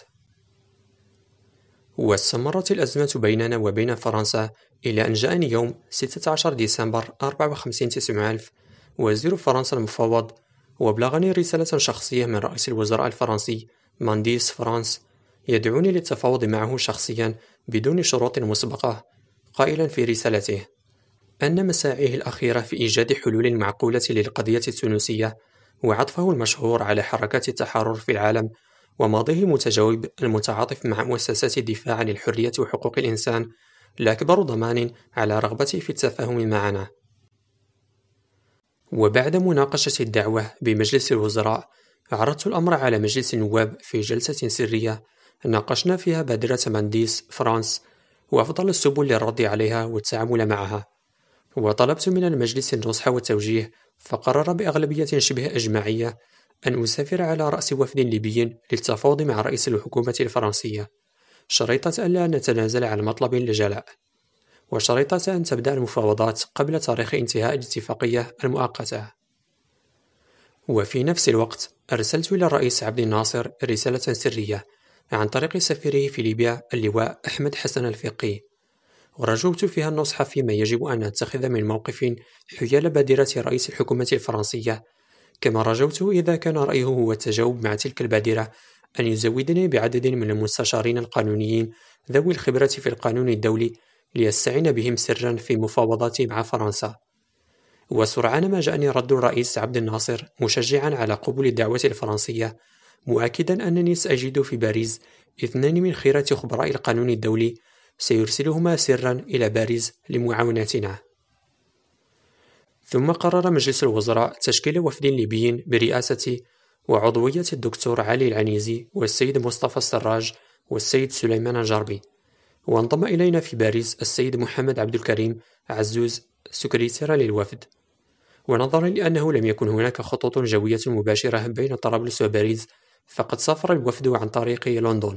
S1: واستمرت الأزمة بيننا وبين فرنسا إلى أن جاءني يوم ستة عشر ديسمبر أربعة وخمسين تسعمائة ألف وزير فرنسا المفوض، وبلغني رسالة شخصية من رئيس الوزراء الفرنسي مانديس فرانس يدعوني للتفاوض معه شخصيا بدون شروط مسبقة، قائلا في رسالته أن مساعيه الأخيرة في إيجاد حلول معقولة للقضية التونسية وعطفه المشهور على حركات التحرر في العالم وماضيه المتجاوب المتعاطف مع مؤسسات الدفاع عن الحرية وحقوق الإنسان لأكبر ضمان على رغبته في التفاهم معنا. وبعد مناقشة الدعوة بمجلس الوزراء عرضت الأمر على مجلس النواب في جلسة سرية ناقشنا فيها بادرة مانديس فرانس وأفضل السبل للرد عليها والتعامل معها، وطلبت من المجلس النصح والتوجيه، فقرر بأغلبية شبه إجماعية أن أسافر على رأس وفد ليبي للتفاوض مع رئيس الحكومة الفرنسية، شريطة ألا نتنازل عن مطلب الجلاء، وشريطة أن تبدأ المفاوضات قبل تاريخ انتهاء الاتفاقية المؤقتة. وفي نفس الوقت أرسلت إلى الرئيس عبد الناصر رسالة سرية عن طريق سفيره في ليبيا اللواء أحمد حسن الفقي، ورجوت فيها النصح فيما يجب أن نتخذ من موقف حيال بادرة رئيس الحكومة الفرنسية، كما رجوته إذا كان رأيه هو التجاوب مع تلك البادرة أن يزودني بعدد من المستشارين القانونيين ذوي الخبرة في القانون الدولي ليستعين بهم سرا في مفاوضاتي مع فرنسا. وسرعان ما جاءني رد الرئيس عبد الناصر مشجعا على قبول الدعوة الفرنسية، مؤكدا أنني سأجد في باريس اثنان من خيرة خبراء القانون الدولي سيرسلهما سرا إلى باريس لمعاونتنا. ثم قرر مجلس الوزراء تشكيل وفد ليبي برئاسة وعضوية الدكتور علي العنيزي والسيد مصطفى السراج والسيد سليمان الجربي، وانضم إلينا في باريس السيد محمد عبد الكريم عزوز سكرتير للوفد. ونظرا لأنه لم يكن هناك خطوط جوية مباشرة بين طرابلس وباريس، فقد سافر الوفد عن طريق لندن.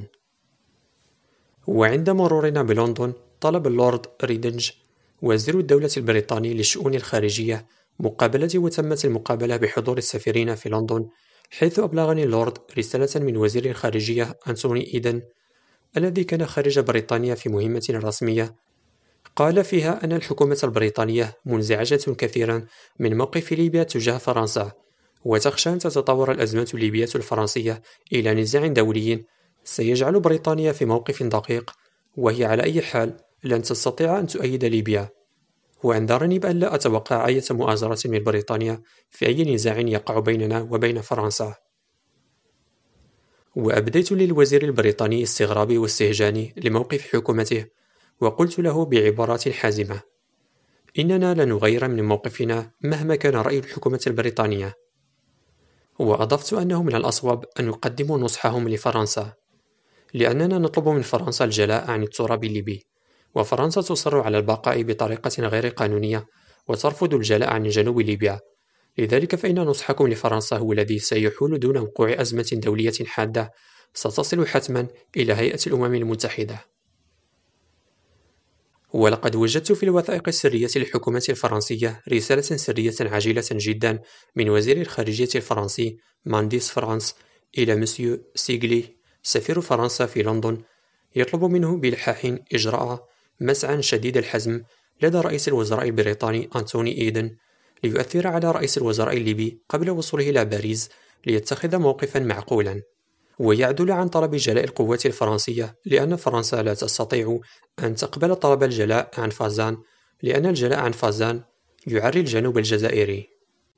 S1: وعند مرورنا بلندن طلب اللورد ريدنج وزير الدولة البريطاني للشؤون الخارجية مقابلتي، وتمت المقابلة بحضور السفيرين في لندن، حيث أبلغني اللورد رسالة من وزير الخارجية أنتوني إيدن الذي كان خارج بريطانيا في مهمة رسمية، قال فيها أن الحكومة البريطانية منزعجة كثيرا من موقف ليبيا تجاه فرنسا، وتخشى أن تتطور الأزمة الليبية الفرنسية إلى نزاع دولي سيجعل بريطانيا في موقف دقيق، وهي على أي حال لن تستطيع أن تؤيد ليبيا، وأنذرني بأن لا أتوقع أي مؤازرة من بريطانيا في أي نزاع يقع بيننا وبين فرنسا. وأبديت للوزير البريطاني استغرابي واستهجاني لموقف حكومته، وقلت له بعبارات حازمة: إننا لن نغير من موقفنا مهما كان رأي الحكومة البريطانية. وأضفت أنه من الأصوب أن يقدموا نصحهم لفرنسا، لأننا نطلب من فرنسا الجلاء عن التراب الليبي، وفرنسا تصر على البقاء بطريقة غير قانونية وترفض الجلاء عن جنوب ليبيا. لذلك فإن نصحكم لفرنسا هو الذي سيحول دون وقوع أزمة دولية حادة ستصل حتما إلى هيئة الأمم المتحدة. ولقد وجدت في الوثائق السرية للحكومة الفرنسية رسالة سرية عاجلة جدا من وزير الخارجية الفرنسي مانديس فرانس إلى مسيو سيغلي سفير فرنسا في لندن، يطلب منه بإلحاح إجراء مسعى شديد الحزم لدى رئيس الوزراء البريطاني أنتوني إيدن ليؤثر على رئيس الوزراء الليبي قبل وصوله إلى باريس ليتخذ موقفا معقولا، ويعدل عن طلب جلاء القوات الفرنسية، لأن فرنسا لا تستطيع أن تقبل طلب الجلاء عن فازان، لأن الجلاء عن فازان يعري الجنوب الجزائري.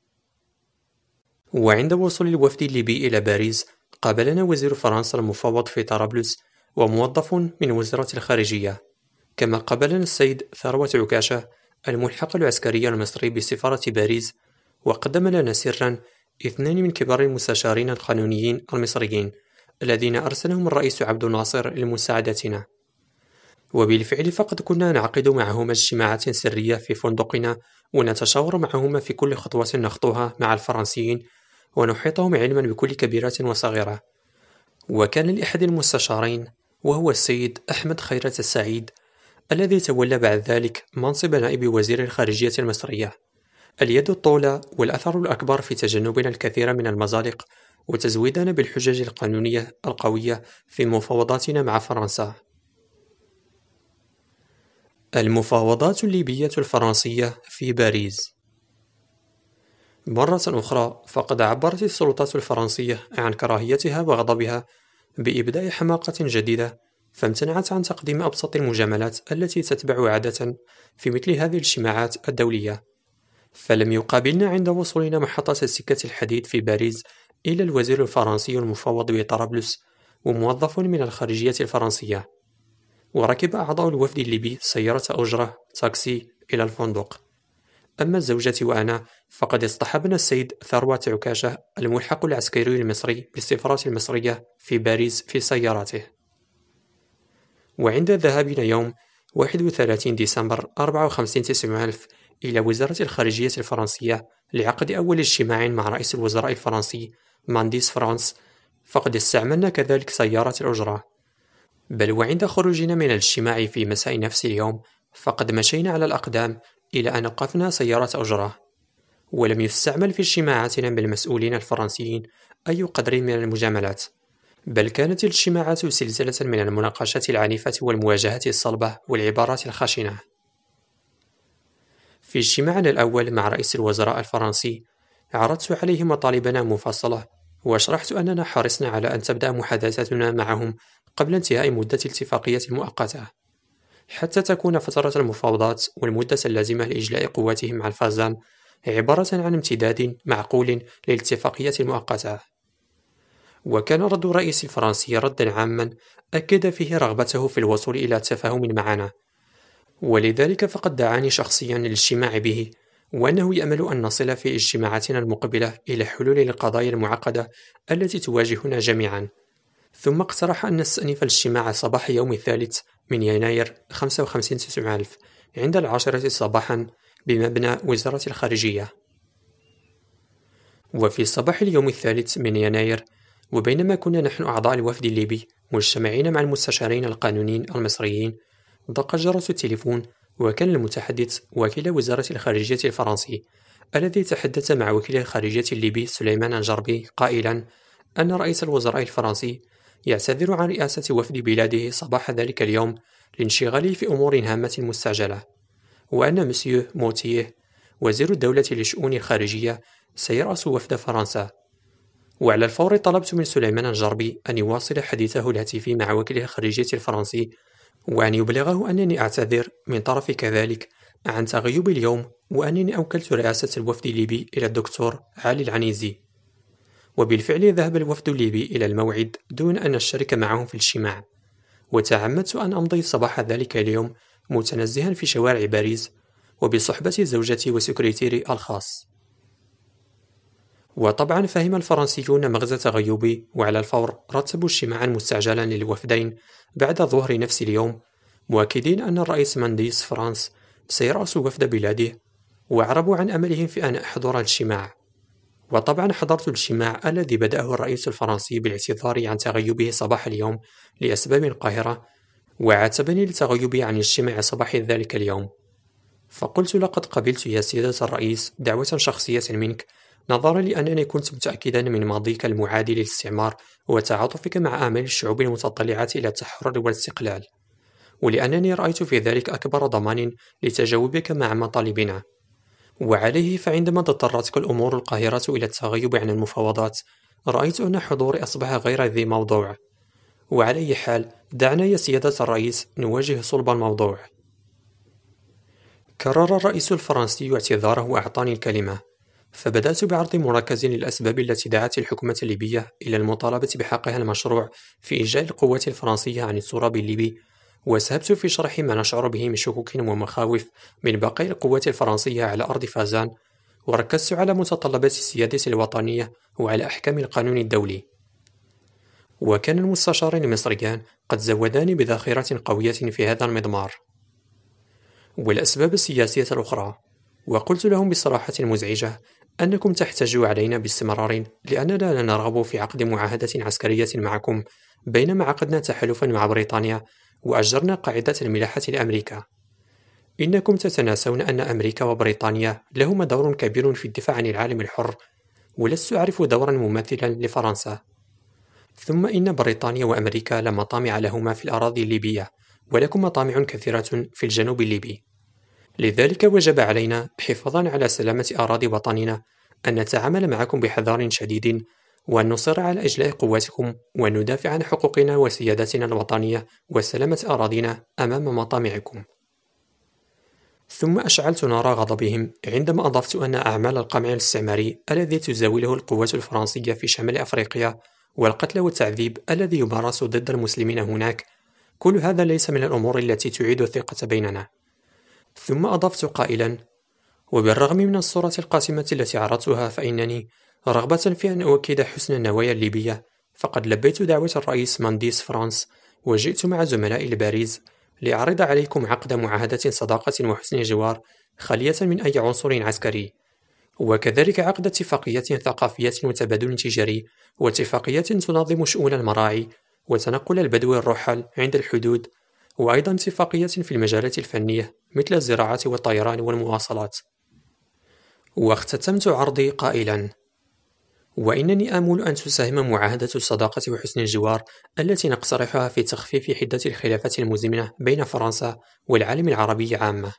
S1: وعند وصول الوفد الليبي إلى باريس قابلنا وزير فرنسا المفوض في طرابلس وموظف من وزارة الخارجية، كما قابلنا السيد ثروت عكاشة الملحق العسكري المصري بسفارة باريس، وقدم لنا سرا اثنان من كبار المستشارين القانونيين المصريين الذين أرسلهم الرئيس عبد الناصر لمساعدتنا. وبالفعل فقد كنا نعقد معهما اجتماعات سرية في فندقنا ونتشاور معهما في كل خطوة نخطوها مع الفرنسيين ونحيطهم علما بكل كبيرة وصغيرة. وكان لأحد المستشارين وهو السيد أحمد خيرت السعيد الذي تولى بعد ذلك منصب نائب وزير الخارجية المصرية اليد الطولى والأثر الأكبر في تجنبنا الكثير من المزالق وتزويدنا بالحجج القانونية القوية في مفاوضاتنا مع فرنسا. المفاوضات الليبية الفرنسية في باريس. مرة أخرى فقد عبرت السلطات الفرنسية عن كراهيتها وغضبها بإبداء حماقة جديدة، فامتنعت عن تقديم أبسط المجاملات التي تتبع عادة في مثل هذه الاجتماعات الدولية. فلم يقابلنا عند وصولنا محطة السكة الحديد في باريس إلا الوزير الفرنسي المفوض بطرابلس وموظف من الخارجية الفرنسية، وركب أعضاء الوفد الليبي سيارة أجرة تاكسي إلى الفندق. أما الزوجة وأنا فقد اصطحبنا السيد ثروت عكاشة الملحق العسكري المصري بالسفارة المصرية في باريس في سيارته. وعند ذهابنا يوم واحد وثلاثين ديسمبر أربعة وخمسين تسعمائة ألف إلى وزارة الخارجية الفرنسية لعقد أول اجتماع مع رئيس الوزراء الفرنسي مانديس فرانس، فقد استعملنا كذلك سيارة الأجرة. بل وعند خروجنا من الاجتماع في مساء نفس اليوم فقد مشينا على الأقدام إلى أن أوقفنا سيارة أجرة. ولم يستعمل في اجتماعاتنا بالمسؤولين الفرنسيين أي قدر من المجاملات، بل كانت الاجتماعات سلسلة من المناقشات العنيفة والمواجهات الصلبة والعبارات الخشنة. في اجتماعنا الأول مع رئيس الوزراء الفرنسي عرضت عليه مطالبنا مفصلة، وشرحت أننا حرصنا على أن تبدأ محادثاتنا معهم قبل انتهاء مدة الاتفاقية المؤقتة، حتى تكون فترة المفاوضات والمدة اللازمة لإجلاء قواتهم مع الفازان عبارة عن امتداد معقول للاتفاقية المؤقتة. وكان رد الرئيس الفرنسي ردا عاما أكد فيه رغبته في الوصول إلى تفاهم معنا، ولذلك فقد دعاني شخصيا للاجتماع به، وأنه يأمل أن نصل في اجتماعاتنا المقبلة إلى حلول للقضايا المعقدة التي تواجهنا جميعا. ثم اقترح أن نستأنف الاجتماع صباح يوم الثالث من يناير خمسة وخمسين تسعمائة ألف عند العاشرة صباحا بمبنى وزارة الخارجية. وفي صباح اليوم الثالث من يناير، وبينما كنا نحن أعضاء الوفد الليبي مجتمعين مع المستشارين القانونيين المصريين، دق جرس التليفون، وكان المتحدث وكيل وزارة الخارجية الفرنسي الذي تحدث مع وكيل الخارجية الليبي سليمان الجربي قائلا أن رئيس الوزراء الفرنسي يعتذر عن رئاسة وفد بلاده صباح ذلك اليوم لانشغاله في أمور هامة مستعجلة، وأن مسيو موتيه وزير الدولة للشؤون الخارجية سيرأس وفد فرنسا. وعلى الفور طلبت من سليمان الجربي أن يواصل حديثه الهاتفي مع وكيل الخارجية الفرنسي، وأن يبلغه أنني أعتذر من طرفي كذلك عن تغيب اليوم، وأنني أوكلت رئاسة الوفد الليبي إلى الدكتور علي العنيزي. وبالفعل ذهب الوفد الليبي إلى الموعد دون أن نشترك معهم في الاجتماع، وتعمدت أن أمضي صباح ذلك اليوم متنزها في شوارع باريس وبصحبة زوجتي وسكرتيري الخاص. وطبعا فهم الفرنسيون مغزى تغيبي، وعلى الفور رتبوا اجتماعا مستعجلا للوفدين بعد ظهر نفس اليوم، مؤكدين أن الرئيس مانديس فرانس سيرأس وفد بلاده، وأعربوا عن أملهم في أن أحضر الاجتماع. وطبعا حضرت الاجتماع الذي بدأه الرئيس الفرنسي بالاعتذار عن تغيبه صباح اليوم لأسباب قاهرة، وعاتبني لتغيبي عن الاجتماع صباح ذلك اليوم. فقلت: لقد قبلت يا سيادة الرئيس دعوة شخصية منك، نظرا لأنني كنت متأكدا من ماضيك المعادي للاستعمار وتعاطفك مع آمال الشعوب المتطلعة إلى التحرر والاستقلال، ولأنني رأيت في ذلك أكبر ضمان لتجاوبك مع مطالبنا. وعليه فعندما اضطرتك الأمور القاهرة إلى التغيب عن المفاوضات، رأيت أن حضوري أصبح غير ذي موضوع. وعلى أي حال، دعنا يا سيادة الرئيس نواجه صلب الموضوع. كرر الرئيس الفرنسي اعتذاره وأعطاني الكلمة، فبدأت بعرض مركز للأسباب التي دعت الحكومة الليبية إلى المطالبة بحقها المشروع في إلجاء القوات الفرنسية عن التراب الليبي، وسهبت في شرح ما نشعر به من شكوك ومخاوف من بقاء القوات الفرنسية على أرض فازان، وركزت على متطلبات السيادة الوطنية وعلى أحكام القانون الدولي. وكان المستشاران المصريان قد زوداني بذخيرة قوية في هذا المضمار. والأسباب السياسية الأخرى، وقلت لهم بصراحة مزعجة أنكم تحتجوا علينا باستمرار لأننا لا نرغب في عقد معاهدة عسكرية معكم، بينما عقدنا تحالفا مع بريطانيا وأجرنا قاعدة الملاحة لأمريكا. إنكم تتناسون أن أمريكا وبريطانيا لهما دور كبير في الدفاع عن العالم الحر، ولست أعرف دورا مماثلا لفرنسا. ثم إن بريطانيا وأمريكا لا مطامع لهما في الأراضي الليبية، ولكم مطامع كثيرة في الجنوب الليبي. لذلك وجب علينا، حفاظا على سلامة أراضي وطننا، أن نتعامل معكم بحذر شديد، وأن نصر على إجلاء قواتكم، وأن ندافع عن حقوقنا وسيادتنا الوطنية وسلامة أراضينا أمام مطامعكم. ثم أشعلت نار غضبهم عندما أضفت أن أعمال القمع الاستعماري الذي تزاوله القوات الفرنسية في شمال أفريقيا والقتل والتعذيب الذي يمارس ضد المسلمين هناك، كل هذا ليس من الأمور التي تعيد الثقة بيننا. ثم أضفت قائلا: وبالرغم من الصورة القاسمة التي عرضتها، فإنني رغبة في أن أؤكد حسن النوايا الليبية، فقد لبيت دعوة الرئيس مانديس فرانس، وجئت مع زملائي لباريس لأعرض عليكم عقد معاهدة صداقة وحسن جوار خالية من أي عنصر عسكري، وكذلك عقد اتفاقية ثقافية وتبادل تجاري، واتفاقية تنظم شؤون المراعي وتنقل البدو الرحل عند الحدود، وأيضا اتفاقية في المجالات الفنية مثل الزراعة والطيران والمواصلات. واختتمت عرضي قائلا: وإنني آمل أن تساهم معاهدة الصداقة وحسن الجوار التي نقترحها في تخفيف حدة الخلافات المزمنة بين فرنسا والعالم العربي عامة.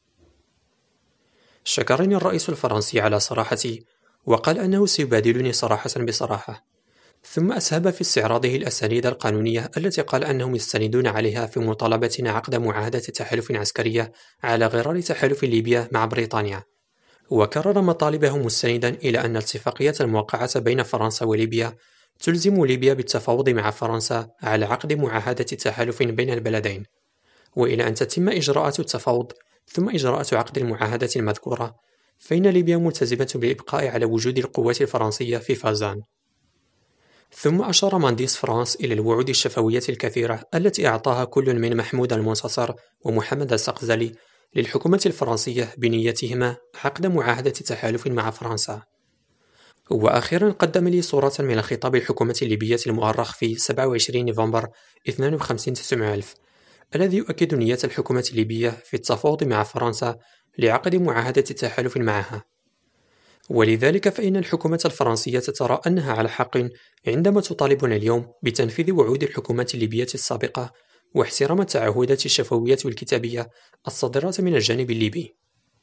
S1: شكرني الرئيس الفرنسي على صراحتي، وقال أنه سيبادلني صراحة بصراحة، ثم أسهب في استعراضه الأسانيد القانونية التي قال أنهم يستندون عليها في مطالبتنا عقد معاهدة تحالف عسكرية على غرار تحالف ليبيا مع بريطانيا، وكرر مطالبه مستندا إلى أن الاتفاقية الموقعة بين فرنسا وليبيا تلزم ليبيا بالتفاوض مع فرنسا على عقد معاهدة تحالف بين البلدين، وإلى أن تتم إجراءات التفاوض ثم إجراءات عقد المعاهدة المذكورة، فإن ليبيا ملتزمة بالإبقاء على وجود القوات الفرنسية في فازان. ثم أشار مانديس فرانس إلى الوعود الشفوية الكثيرة التي أعطاها كل من محمود المنتصر ومحمد السقزلي للحكومة الفرنسية بنيتهما عقد معاهدة تحالف مع فرنسا. وأخيرا قدم لي صورة من خطاب الحكومة الليبية المؤرخ في سبعة وعشرين نوفمبر اثنين وخمسين تسعمائة ألف، الذي يؤكد نية الحكومة الليبية في التفاوض مع فرنسا لعقد معاهدة تحالف معها. ولذلك فإن الحكومة الفرنسية ترى أنها على حق عندما تطالبنا اليوم بتنفيذ وعود الحكومات الليبية السابقة واحترام التعهدات الشفوية والكتابية الصادرة من الجانب الليبي.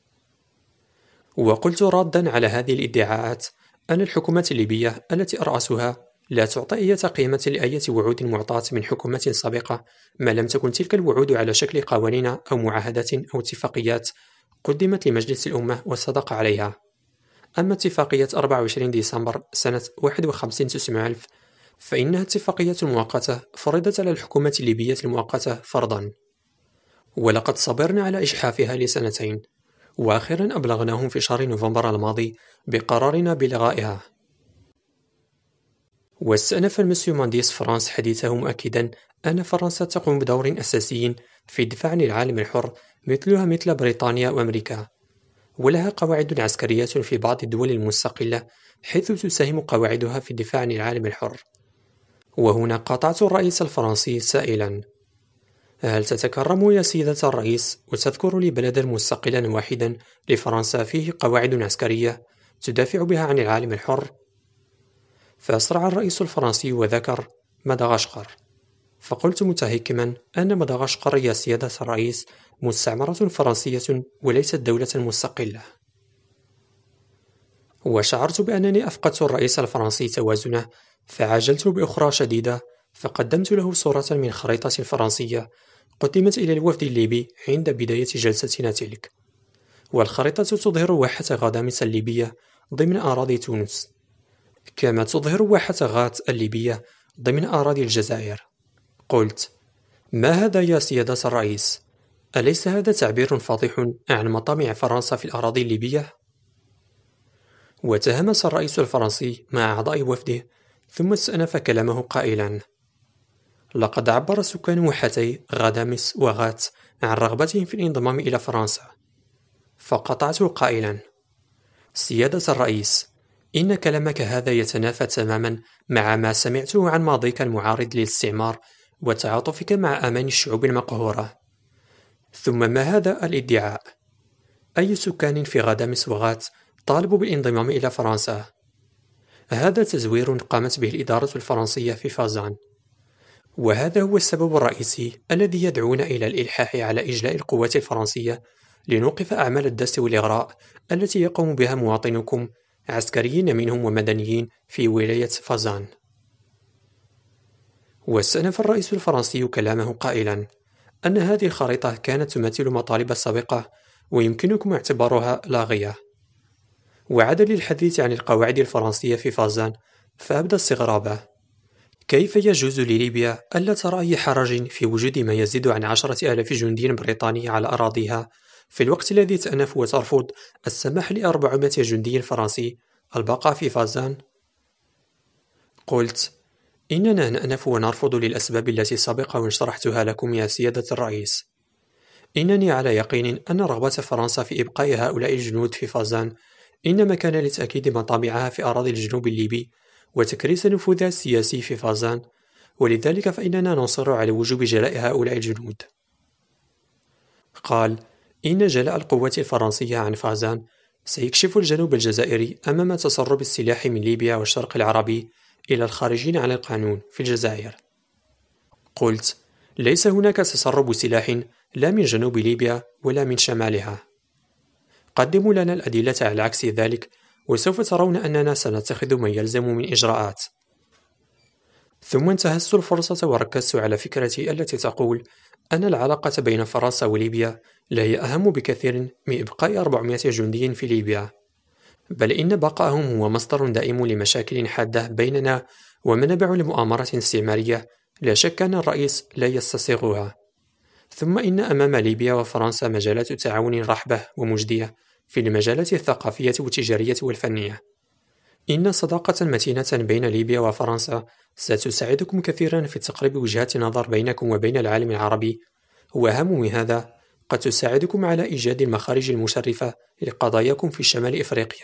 S1: وقلت رادا على هذه الادعاءات أن الحكومة الليبية التي أرأسها لا تعطي أي قيمة لأية وعود معطاة من حكومة سابقة ما لم تكن تلك الوعود على شكل قوانين أو معاهدات أو اتفاقيات قدمت لمجلس الأمة والصدق عليها. أما اتفاقية أربعة وعشرين ديسمبر سنة واحد وخمسين تسعمائة ألف فإنها اتفاقية مؤقتة فرضت على الحكومة الليبية المؤقتة فرضا، ولقد صبرنا على إجحافها لسنتين، وأخيرا أبلغناهم في شهر نوفمبر الماضي بقرارنا بإلغائها. واستأنف المسيو مانديس فرانس حديثه مؤكدا أن فرنسا تقوم بدور أساسي في الدفاع عن العالم الحر مثلها مثل بريطانيا وأمريكا، ولها قواعد عسكرية في بعض الدول المستقلة حيث تساهم قواعدها في الدفاع عن العالم الحر. وهنا قاطعت الرئيس الفرنسي سائلا: هل تتكرم يا سيدة الرئيس وتذكر لي بلدا مستقلا واحدا لفرنسا فيه قواعد عسكرية تدافع بها عن العالم الحر؟ فأسرع الرئيس الفرنسي وذكر مدغشقر، فقلت متهكما أن مدغشقر يا سيادة الرئيس مستعمرة فرنسية وليست دولة مستقلة. وشعرت بأنني أفقدت الرئيس الفرنسي توازنه، فعجلت بأخرى شديدة، فقدمت له صورة من خريطة فرنسية قدمت إلى الوفد الليبي عند بداية جلستنا تلك، والخريطة تظهر واحة غادامس الليبية ضمن أراضي تونس، كما تظهر واحة غات الليبية ضمن أراضي الجزائر. قلت: ما هذا يا سيادة الرئيس؟ أليس هذا تعبير فاضح عن مطامع فرنسا في الأراضي الليبية؟ وتهمس الرئيس الفرنسي مع أعضاء وفده، ثم استأنف كلامه قائلا: لقد عبر سكان واحتي غادامس وغات عن رغبتهم في الانضمام إلى فرنسا. فقطعته قائلا: سيادة الرئيس، إن كلامك هذا يتنافى تماما مع ما سمعته عن ماضيك المعارض للاستعمار وتعاطفك مع آمال الشعوب المقهورة. ثم ما هذا الادعاء؟ أي سكان في غادامس وغات طالبوا بالانضمام إلى فرنسا؟ هذا تزوير قامت به الإدارة الفرنسية في فازان، وهذا هو السبب الرئيسي الذي يدعونا إلى الإلحاح على إجلاء القوات الفرنسية لنوقف أعمال الدس والإغراء التي يقوم بها مواطنكم عسكريين منهم ومدنيين في ولاية فازان. واستأنف الرئيس الفرنسي كلامه قائلا أن هذه الخريطة كانت تمثل مطالب سابقة ويمكنكم اعتبارها لاغية. وعاد للحديث عن القواعد الفرنسية في فازان، فأبدى استغرابه: كيف يجوز لليبيا ألا ترى أي حرج في وجود ما يزيد عن عشرة آلاف جندي بريطاني على أراضيها في الوقت الذي تأنف وترفض السماح لأربعمائة جندي فرنسي البقاء في فازان؟ قلت: إننا نأنف ونرفض للأسباب التي سبق وأن شرحتها لكم يا سيادة الرئيس. إنني على يقين أن رغبة فرنسا في إبقاء هؤلاء الجنود في فازان إنما كان لتأكيد مطامعها في أراضي الجنوب الليبي وتكريس نفوذها السياسي في فازان، ولذلك فإننا نصر على وجوب جلاء هؤلاء الجنود. قال: إن جلاء القوات الفرنسية عن فازان سيكشف الجنوب الجزائري أمام تسرب السلاح من ليبيا والشرق العربي إلى الخارجين عن القانون في الجزائر. قلت: ليس هناك تسرب سلاح لا من جنوب ليبيا ولا من شمالها. قدموا لنا الأدلة على عكس ذلك وسوف ترون أننا سنتخذ ما يلزم من إجراءات. ثم انتهزت الفرصة وركزت على فكرتي التي تقول أن العلاقة بين فرنسا وليبيا لا هي أهم بكثير من إبقاء أربعمائة جندي في ليبيا، بل إن بقائهم هو مصدر دائم لمشاكل حادة بيننا ومنبع لمؤامرة استعمارية لا شك أن الرئيس لا يستصيغها. ثم إن أمام ليبيا وفرنسا مجالات تعاون رحبة ومجدية في المجالات الثقافية والتجارية والفنية. إن صداقة متينة بين ليبيا وفرنسا ستساعدكم كثيرا في تقريب وجهات النظر بينكم وبين العالم العربي، وأهم من هذا قد تساعدكم على إيجاد المخارج المشرفة لقضاياكم في شمال إفريقيا.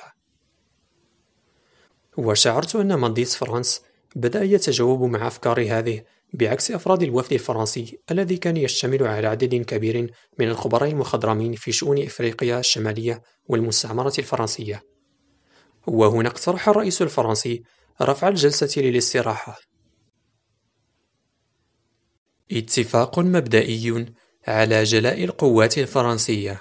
S1: وشعرت أن مانديس فرانس بدأ يتجاوب مع أفكاري هذه بعكس أفراد الوفد الفرنسي الذي كان يشتمل على عدد كبير من الخبراء المخضرمين في شؤون إفريقيا الشمالية والمستعمرة الفرنسية. وهنا اقترح الرئيس الفرنسي رفع الجلسة للاستراحة. اتفاق مبدئي على جلاء القوات الفرنسية.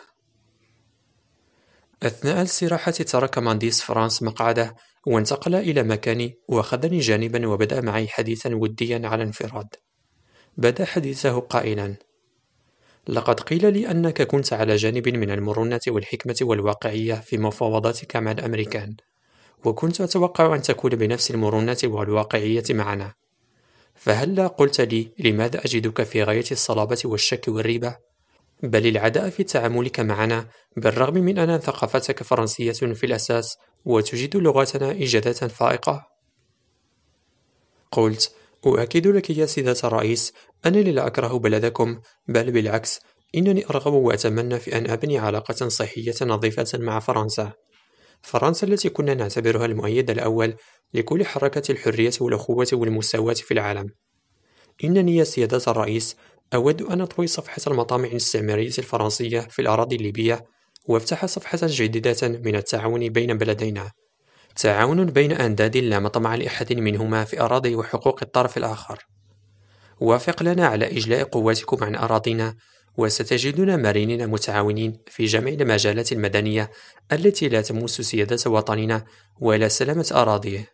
S1: أثناء الاستراحة ترك مانديس فرانس مقعده وانتقل إلى مكاني وأخذني جانبا وبدأ معي حديثا وديا على انفراد. بدأ حديثه قائلا: لقد قيل لي أنك كنت على جانب من المرونة والحكمة والواقعية في مفاوضاتك مع الأمريكان، وكنت أتوقع أن تكون بنفس المرونة والواقعية معنا، فهلا قلت لي لماذا أجدك في غاية الصلابة والشك والريبة؟ بل العداء في تعاملك معنا، بالرغم من أن ثقافتك فرنسية في الأساس وتجيد لغتنا إجادات فائقة؟ قلت: أؤكد لك يا سيدة الرئيس أنني لا أكره بلدكم، بل بالعكس، إنني أرغب وأتمنى في أن أبني علاقة صحية نظيفة مع فرنسا. فرنسا التي كنا نعتبرها المؤيد الأول لكل حركة الحرية والأخوة والمساواة في العالم. إنني يا سيادة الرئيس أود أن أطوي صفحة المطامع الاستعمارية الفرنسية في الأراضي الليبية، وأفتح صفحة جديدة من التعاون بين بلدينا، تعاون بين أنداد لا مطمع لأحد منهما في أراضي وحقوق الطرف الآخر. وافق لنا على إجلاء قواتكم عن أراضينا، وستجدنا مرنين متعاونين في جميع المجالات المدنية التي لا تمس سيادة وطننا ولا سلامة أراضيه.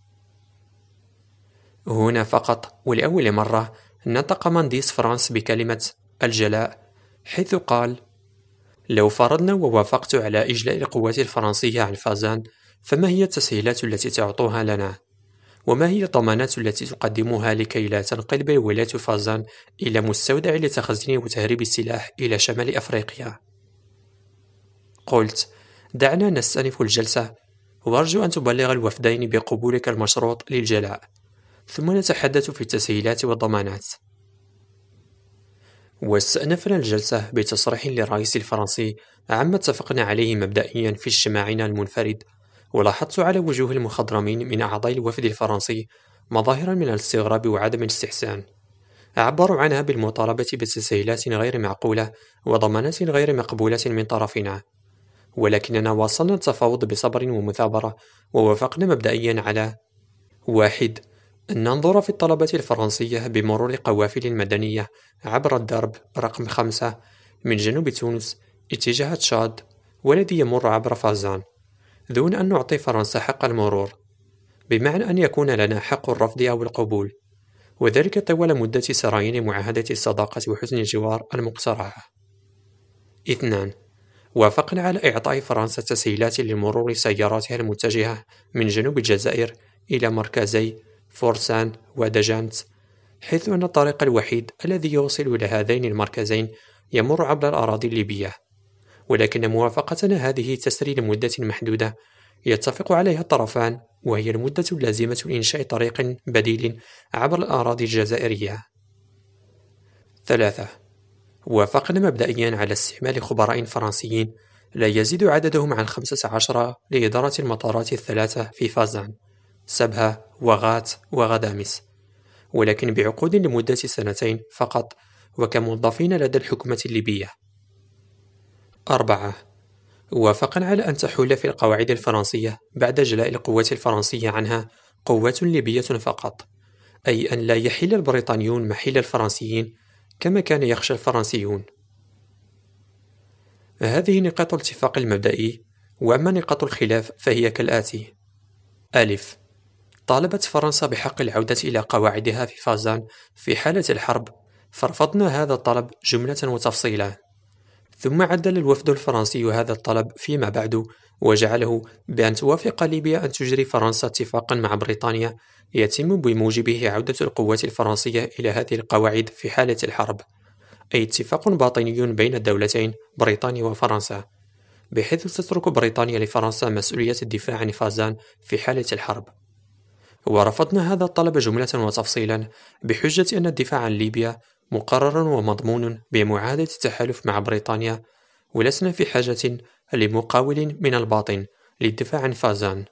S1: هنا فقط ولأول مرة نطق مانديس فرانس بكلمة الجلاء، حيث قال: لو فرضنا ووافقت على إجلاء القوات الفرنسية عن فازان، فما هي التسهيلات التي تعطوها لنا؟ وما هي الضمانات التي تقدمها لكي لا تنقلب ولاية فازان إلى مستودع لتخزين وتهريب السلاح إلى شمال أفريقيا؟ قلت: دعنا نستأنف الجلسة، وأرجو أن تبلغ الوفدين بقبولك المشروط للجلاء، ثم نتحدث في التسهيلات والضمانات. واستأنفنا الجلسة بتصريح للرئيس الفرنسي عما اتفقنا عليه مبدئيا في اجتماعنا المنفرد، ولاحظت على وجوه المخضرمين من أعضاء الوفد الفرنسي مظاهرا من الاستغراب وعدم الاستحسان. عبروا عنها بالمطالبة بتسهيلات غير معقولة وضمانات غير مقبولة من طرفنا، ولكننا واصلنا التفاوض بصبر ومثابرة، ووافقنا مبدئيا على: واحد. أن ننظر في الطلبات الفرنسية بمرور قوافل مدنية عبر الدرب رقم خمسة من جنوب تونس اتجاه تشاد، والذي يمر عبر فازان، دون أن نعطي فرنسا حق المرور، بمعنى أن يكون لنا حق الرفض أو القبول، وذلك طوال مدة سرايين معاهدة الصداقة وحسن الجوار المقترحة. اثنان. وافقنا على إعطاء فرنسا تسهيلات لمرور سياراتها المتجهة من جنوب الجزائر إلى مركزي فورسان ودجانت، حيث أن الطريق الوحيد الذي يوصل إلى هذين المركزين يمر عبر الأراضي الليبية، ولكن موافقتنا هذه تسري لمدة محدودة يتفق عليها الطرفان، وهي المدة اللازمة لإنشاء طريق بديل عبر الأراضي الجزائرية. ثلاثة. وافقنا مبدئيا على استعمال خبراء فرنسيين لا يزيد عددهم عن خمسة عشر لإدارة المطارات الثلاثة في فازان، سبها وغات وغدامس، ولكن بعقود لمدة سنتين فقط وكموظفين لدى الحكومة الليبية. أربعة. وافقنا على أن تحول في القواعد الفرنسية بعد جلاء القوات الفرنسية عنها قوات ليبية فقط، أي أن لا يحل البريطانيون محل الفرنسيين كما كان يخشى الفرنسيون. هذه نقاط الاتفاق المبدئي، وأما نقاط الخلاف فهي كالآتي: ألف. طالبت فرنسا بحق العودة إلى قواعدها في فازان في حالة الحرب، فرفضنا هذا الطلب جملة وتفصيلا. ثم عدل الوفد الفرنسي هذا الطلب فيما بعد، وجعله بأن توافق ليبيا أن تجري فرنسا اتفاقا مع بريطانيا يتم بموجبه عودة القوات الفرنسية إلى هذه القواعد في حالة الحرب، أي اتفاق باطني بين الدولتين بريطانيا وفرنسا، بحيث تترك بريطانيا لفرنسا مسؤولية الدفاع عن فازان في حالة الحرب. ورفضنا هذا الطلب جملة وتفصيلا بحجة أن الدفاع عن ليبيا مقرر ومضمون بمعاهدة التحالف مع بريطانيا، ولسنا في حاجة لمقاول من الباطن للدفاع عن فازان.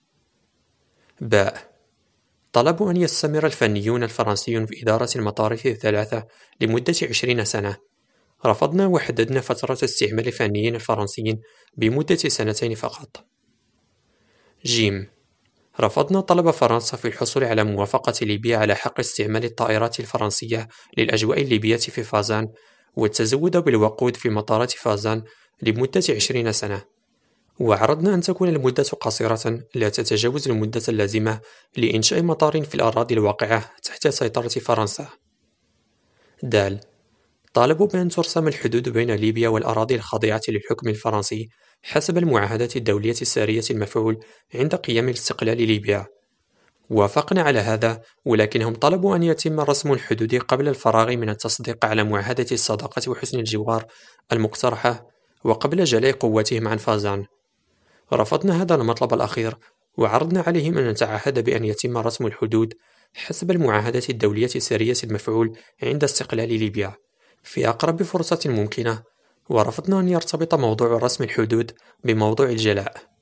S1: باء. طلبوا أن يستمر الفنيون الفرنسيون في إدارة المطارات الثلاثة لمدة عشرين سنة، رفضنا وحددنا فترة استعمال الفنيين الفرنسيين بمدة سنتين فقط. جيم. رفضنا طلب فرنسا في الحصول على موافقة ليبيا على حق استعمال الطائرات الفرنسية للأجواء الليبية في فازان، والتزود بالوقود في مطارات فازان لمدة عشرين سنة، وعرضنا أن تكون المدة قصيرة لا تتجاوز المدة اللازمة لإنشاء مطار في الأراضي الواقعة تحت سيطرة فرنسا. د. طالبوا بأن ترسم الحدود بين ليبيا والأراضي الخاضعة للحكم الفرنسي حسب المعاهدات الدولية السارية المفعول عند قيام الاستقلال ليبيا. وافقنا على هذا، ولكنهم طلبوا أن يتم رسم الحدود قبل الفراغ من التصديق على معاهدة الصداقة وحسن الجوار المقترحة، وقبل جلاء قواتهم عن فازان. رفضنا هذا المطلب الأخير، وعرضنا عليهم أن نتعهد بأن يتم رسم الحدود حسب المعاهدة الدولية السارية المفعول عند استقلال ليبيا في أقرب فرصة ممكنة، ورفضنا أن يرتبط موضوع رسم الحدود بموضوع الجلاء.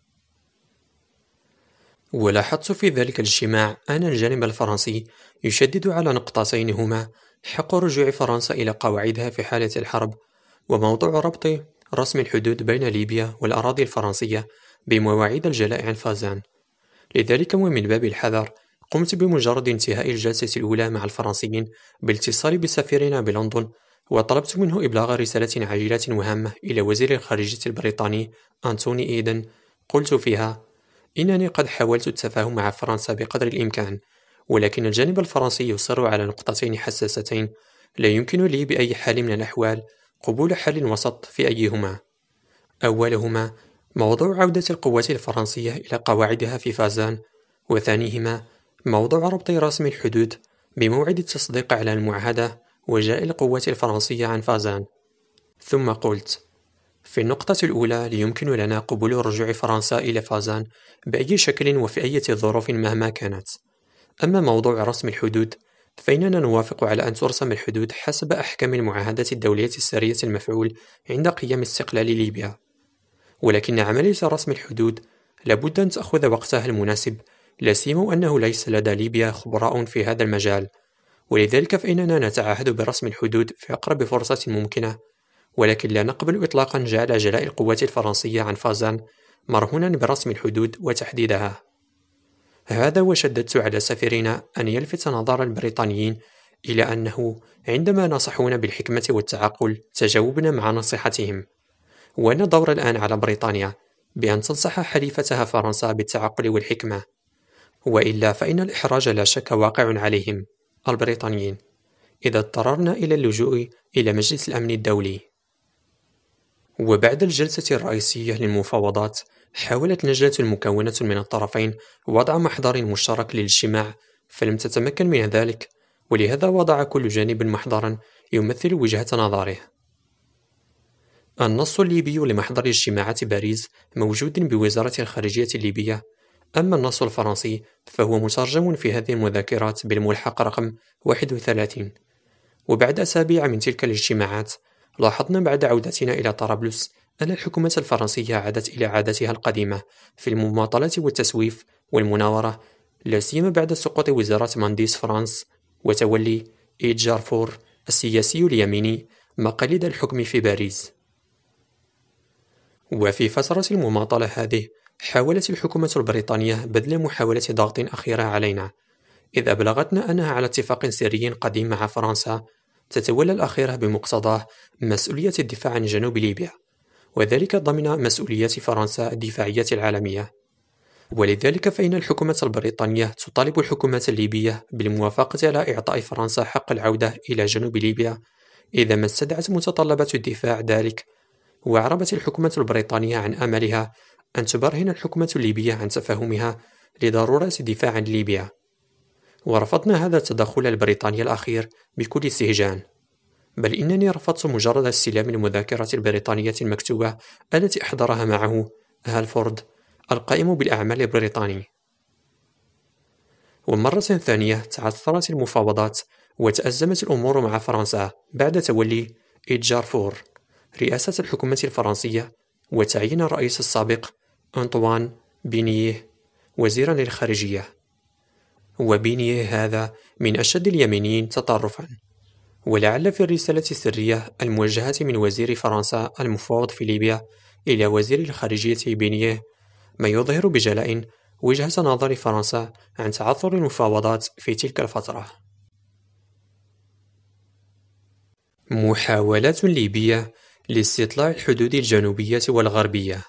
S1: ولاحظت في ذلك الاجتماع أن الجانب الفرنسي يشدد على نقطتين هما حق رجوع فرنسا إلى قواعدها في حالة الحرب، وموضوع ربط رسم الحدود بين ليبيا والأراضي الفرنسية بمواعيد الجلاء عن فازان. لذلك ومن باب الحذر قمت بمجرد انتهاء الجلسة الأولى مع الفرنسيين بالاتصال بسفيرنا بلندن، وطلبت منه إبلاغ رسالة عاجلة وهامة إلى وزير الخارجية البريطاني أنتوني إيدن، قلت فيها: إنني قد حاولت التفاهم مع فرنسا بقدر الإمكان، ولكن الجانب الفرنسي يصر على نقطتين حساستين لا يمكن لي بأي حال من الأحوال قبول حل وسط في أيهما. أولهما موضوع عودة القوات الفرنسية إلى قواعدها في فازان، وثانيهما موضوع ربط رسم الحدود بموعد التصديق على المعاهدة وجلاء القوات الفرنسية عن فازان. ثم قلت: في النقطة الأولى ليمكن لنا قبول رجوع فرنسا إلى فازان بأي شكل وفي أي ظروف مهما كانت. أما موضوع رسم الحدود فإننا نوافق على أن ترسم الحدود حسب أحكام المعاهدة الدولية السارية المفعول عند قيام استقلال ليبيا، ولكن عملية رسم الحدود لابد أن تأخذ وقتها المناسب، لا سيما أنه ليس لدى ليبيا خبراء في هذا المجال، ولذلك فإننا نتعهد برسم الحدود في أقرب فرصة ممكنة، ولكن لا نقبل إطلاقا جعل جلاء القوات الفرنسية عن فازان مرهونا برسم الحدود وتحديدها. هذا وشددت على سفيرنا أن يلفت نظر البريطانيين إلى أنه عندما نصحون بالحكمة والتعقل تجاوبنا مع نصيحتهم، وأن الدور الآن على بريطانيا بأن تنصح حليفتها فرنسا بالتعقل والحكمة، وإلا فإن الإحراج لا شك واقع عليهم البريطانيين إذا اضطررنا إلى اللجوء إلى مجلس الأمن الدولي. وبعد الجلسة الرئيسية للمفاوضات حاولت لجنة مكونة من الطرفين وضع محضر مشترك للاجتماع، فلم تتمكن من ذلك، ولهذا وضع كل جانب محضرا يمثل وجهة نظره. النص الليبي لمحضر اجتماعات باريس موجود بوزارة الخارجية الليبية، أما النص الفرنسي فهو مترجم في هذه المذكرات بالملحق رقم واحد وثلاثين. وبعد أسابيع من تلك الاجتماعات لاحظنا بعد عودتنا إلى طرابلس أن الحكومة الفرنسية عادت إلى عادتها القديمة في المماطلة والتسويف والمناورة، لا سيما بعد سقوط وزارة مانديس فرانس وتولي إيد جارفور السياسي اليميني مقاليد الحكم في باريس. وفي فترة المماطلة هذه حاولت الحكومة البريطانية بذل محاولة ضغط أخيرة علينا، إذ أبلغتنا أنها على اتفاق سري قديم مع فرنسا تتولى الأخيرة بمقتضاه مسؤولية الدفاع عن جنوب ليبيا، وذلك ضمن مسؤوليات فرنسا الدفاعية العالمية. ولذلك فإن الحكومة البريطانية تطالب الحكومة الليبية بالموافقة على إعطاء فرنسا حق العودة إلى جنوب ليبيا إذا ما استدعت متطلبات الدفاع ذلك. وأعربت الحكومة البريطانية عن أملها أن تبرهن الحكومة الليبية عن تفهمها لضرورة الدفاع عن ليبيا، ورفضنا هذا التدخل البريطاني الأخير بكل استهجان، بل إنني رفضت مجرد استلام المذكرات البريطانية المكتوبة التي أحضرها معه هالفورد القائم بالأعمال البريطاني. ومرة ثانية تعثرت المفاوضات وتأزمت الأمور مع فرنسا بعد تولي إيد جارفور رئاسة الحكومة الفرنسية وتعيين الرئيس السابق أنطوان بينيه وزيرا للخارجية. وبينيه هذا من أشد اليمينيين تطرفا، ولعل في الرسالة السرية الموجهة من وزير فرنسا المفوض في ليبيا إلى وزير الخارجية بينيه ما يظهر بجلاء وجهة نظر فرنسا عن تعثر المفاوضات في تلك الفترة. محاولات ليبية لاستطلاع الحدود الجنوبية والغربية.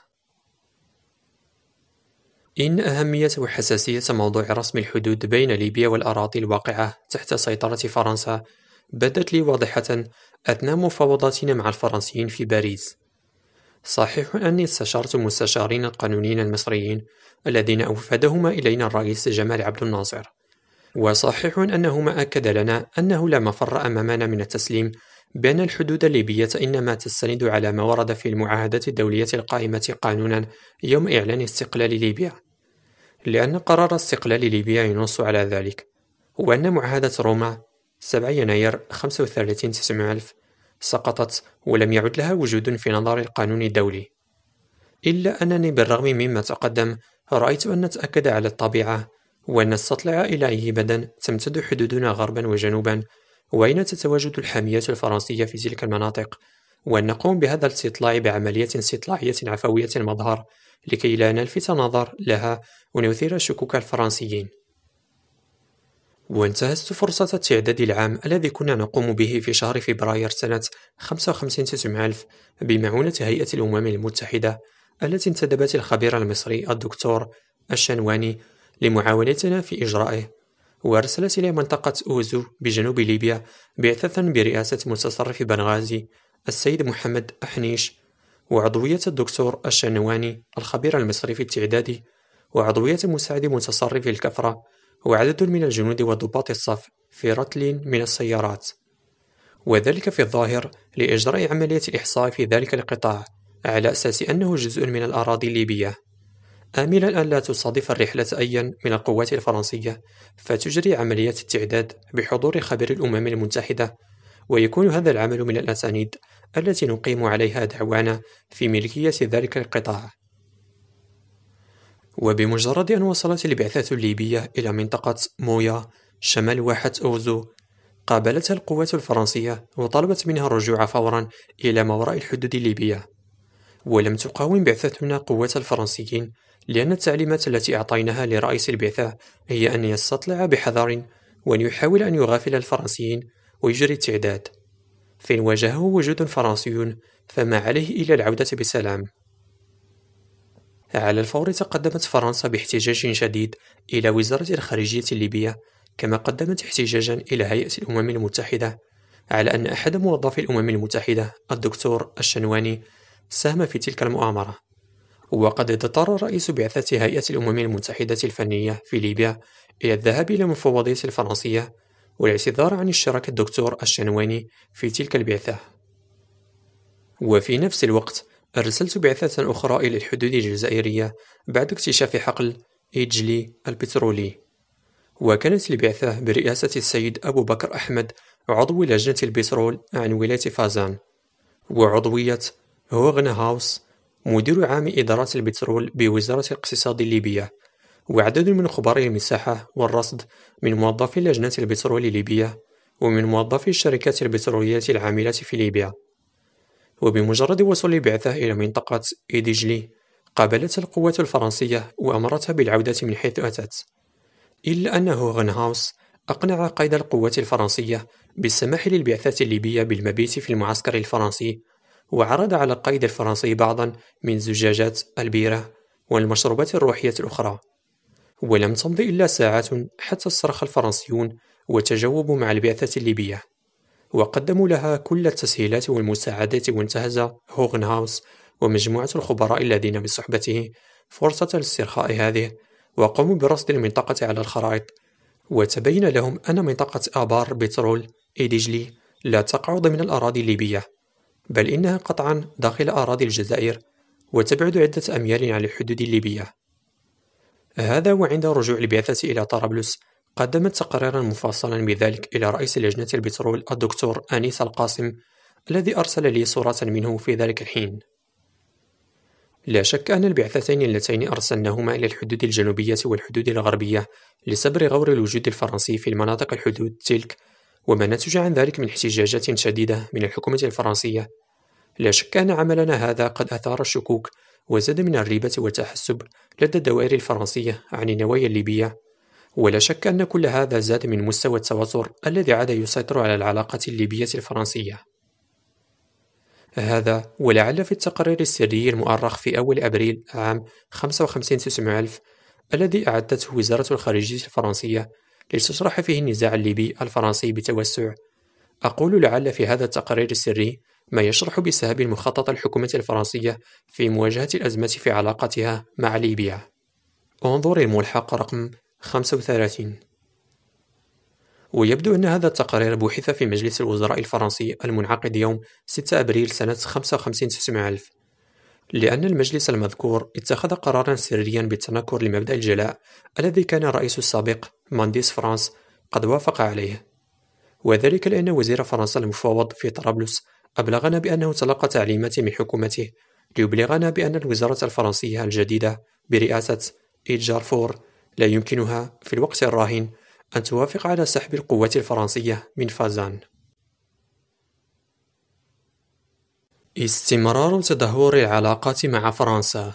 S1: إن أهمية وحساسية موضوع رسم الحدود بين ليبيا والأراضي الواقعة تحت سيطرة فرنسا بدت لي واضحة أثناء مفاوضاتنا مع الفرنسيين في باريس. صحيح أني استشرت مستشارين القانونيين المصريين الذين أوفدهما إلينا الرئيس جمال عبد الناصر، وصحيح أنهما أكد لنا أنه لا مفر أمامنا من التسليم بأن الحدود الليبية إنما تستند على ما ورد في المعاهدة الدولية القائمة قانونا يوم إعلان استقلال ليبيا، لأن قرار استقلال ليبيا ينص على ذلك. هو أن معاهدة روما سبعة يناير خمسة وثلاثين تسعمائة ألف سقطت ولم يعد لها وجود في نظر القانون الدولي. إلا أنني بالرغم مما تقدم رأيت أن نتأكد على الطبيعة وأن نستطلع إلى أي مدى تمتد حدودنا غربا وجنوبا وأين تتواجد الحامية الفرنسية في تلك المناطق، وأن نقوم بهذا الاستطلاع بعملية استطلاعية عفوية المظهر لكي لا نلفت نظر لها ونثير شكوك الفرنسيين. وانتهزت فرصة التعداد العام الذي كنا نقوم به في شهر فبراير سنة خمسة وخمسين تسعمائة ألف بمعونة هيئة الأمم المتحدة التي انتدبت الخبير المصري الدكتور الشنواني لمعاونتنا في إجرائه، وأرسلت إلى منطقة أوزو بجنوب ليبيا بعثة برئاسة متصرف بنغازي السيد محمد أحنيش، وعضوية الدكتور الشنواني الخبير المصري في التعداد، وعضوية مساعد متصرف الكفرة، وعدد من الجنود وضباط الصف في رتل من السيارات، وذلك في الظاهر لإجراء عملية الإحصاء في ذلك القطاع على أساس أنه جزء من الأراضي الليبية، آملا أن لا تصادف الرحلة أيا من القوات الفرنسية فتجري عملية التعداد بحضور خبير الأمم المتحدة، ويكون هذا العمل من الأسانيد التي نقيم عليها دعوانا في ملكية ذلك القطاع. وبمجرد أن وصلت البعثة الليبية إلى منطقة مويا شمال واحة أوزو قابلتها القوات الفرنسية وطلبت منها الرجوع فورا إلى ما وراء الحدود الليبية، ولم تقاوم بعثتنا قوات الفرنسيين لأن التعليمات التي أعطيناها لرئيس البعثة هي أن يستطلع بحذر وأن يحاول أن يغافل الفرنسيين ويجري التعداد، فإن واجهه وجود فرنسي فما عليه إلا العودة بسلام. على الفور تقدمت فرنسا باحتجاج شديد إلى وزارة الخارجية الليبية، كما قدمت احتجاجا إلى هيئة الأمم المتحدة على أن أحد موظفي الأمم المتحدة الدكتور الشنواني ساهم في تلك المؤامرة. وقد اضطر رئيس بعثة هيئة الأمم المتحدة الفنية في ليبيا إلى الذهاب إلى المفوضية الفرنسية والاعتذار عن اشتراك الدكتور الشنواني في تلك البعثة. وفي نفس الوقت أرسلت بعثة أخرى إلى الحدود الجزائرية بعد اكتشاف حقل إيجلي البترولي، وكانت البعثة برئاسة السيد أبو بكر أحمد عضو لجنة البترول عن ولاية فازان، وعضوية هوغن هاوس مدير عام إدارة البترول بوزارة الاقتصاد الليبية، وعدد من خبراء المساحة والرصد من موظفي لجنة البترول الليبية ومن موظفي الشركات البترولية العاملة في ليبيا. وبمجرد وصول البعثة إلى منطقة إيديجلي قابلتها القوات الفرنسية وأمرتها بالعودة من حيث أتت، إلا أن هوغن هاوس أقنع قائد القوات الفرنسية بالسماح للبعثة الليبية بالمبيت في المعسكر الفرنسي، وعرض على القائد الفرنسي بعضا من زجاجات البيرة والمشروبات الروحية الأخرى. ولم تمض إلا ساعات حتى استرخى الفرنسيون وتجاوبوا مع البعثة الليبية، وقدموا لها كل التسهيلات والمساعدات، وانتهز هوغن هاوس ومجموعة الخبراء الذين بصحبته فرصة الاسترخاء هذه وقاموا برصد المنطقة على الخرائط، وتبين لهم أن منطقة آبار بترول إيديجلي لا تقع ضمن الأراضي الليبية، بل إنها قطعا داخل أراضي الجزائر وتبعد عدة أميال عن الحدود الليبية. هذا وعند رجوع البعثة إلى طرابلس قدمت تقريرا مفصلا بذلك إلى رئيس لجنة البترول الدكتور أنيس القاسم، الذي أرسل لي صورة منه في ذلك الحين. لا شك أن البعثتين اللتين أرسلناهما إلى الحدود الجنوبية والحدود الغربية لسبر غور الوجود الفرنسي في المناطق الحدود تلك وما نتج عن ذلك من احتجاجات شديدة من الحكومة الفرنسية، لا شك أن عملنا هذا قد أثار الشكوك وزاد من الريبة والتحسب لدى الدوائر الفرنسية عن النوايا الليبية، ولا شك أن كل هذا زاد من مستوى التوتر الذي عاد يسيطر على العلاقات الليبية الفرنسية. هذا ولعل في التقرير السري المؤرخ في أول أبريل عام خمسة وخمسين تسعمائة ألف الذي أعدته وزارة الخارجية الفرنسية لتشرح فيه النزاع الليبي الفرنسي بتوسع، أقول لعل في هذا التقرير السري ما يشرح بسبب مخطط الحكومة الفرنسية في مواجهة الأزمة في علاقتها مع ليبيا. انظر الملحق رقم خمسة وثلاثين. ويبدو أن هذا التقرير بوحث في مجلس الوزراء الفرنسي المنعقد يوم ستة أبريل سنة خمسة وخمسين تسعمائة ألف، لأن المجلس المذكور اتخذ قرارا سريا بالتنكر لمبدأ الجلاء الذي كان الرئيس السابق مانديس فرانس قد وافق عليه، وذلك لأن وزير فرنسا المفوض في طرابلس أبلغنا بأنه تلقى تعليمات من حكومته ليبلغنا بأن الوزارة الفرنسية الجديدة برئاسة إيجارفور لا يمكنها في الوقت الراهن أن توافق على سحب القوات الفرنسية من فازان. استمرار تدهور العلاقات مع فرنسا.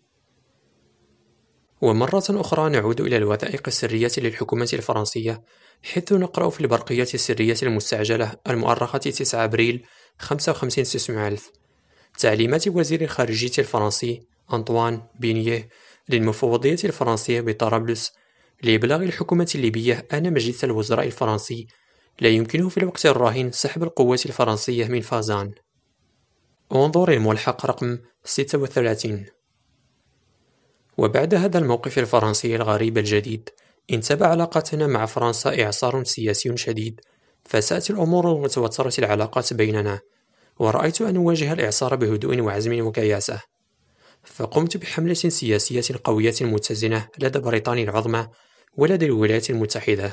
S1: ومرة أخرى نعود إلى الوثائق السرية للحكومة الفرنسية، حيث نقرأ في البرقية السرية المستعجلة المؤرخة تسعة أبريل خمسة وخمسين تسعمائة ألف تعليمات وزير الخارجية الفرنسي أنطوان بينيه للمفوضية الفرنسية بطرابلس لإبلاغ الحكومة الليبية أن مجلس الوزراء الفرنسي لا يمكنه في الوقت الراهن سحب القوات الفرنسية من فازان. انظر الملحق رقم ستة وثلاثين. وبعد هذا الموقف الفرنسي الغريب الجديد، انتبه علاقتنا مع فرنسا إعصار سياسي شديد، فساءت الأمور وتوترت العلاقات بيننا، ورأيت أن أواجه الإعصار بهدوء وعزم وكياسة. فقمت بحملة سياسية قوية متزنة لدى بريطانيا العظمى ولدى الولايات المتحدة.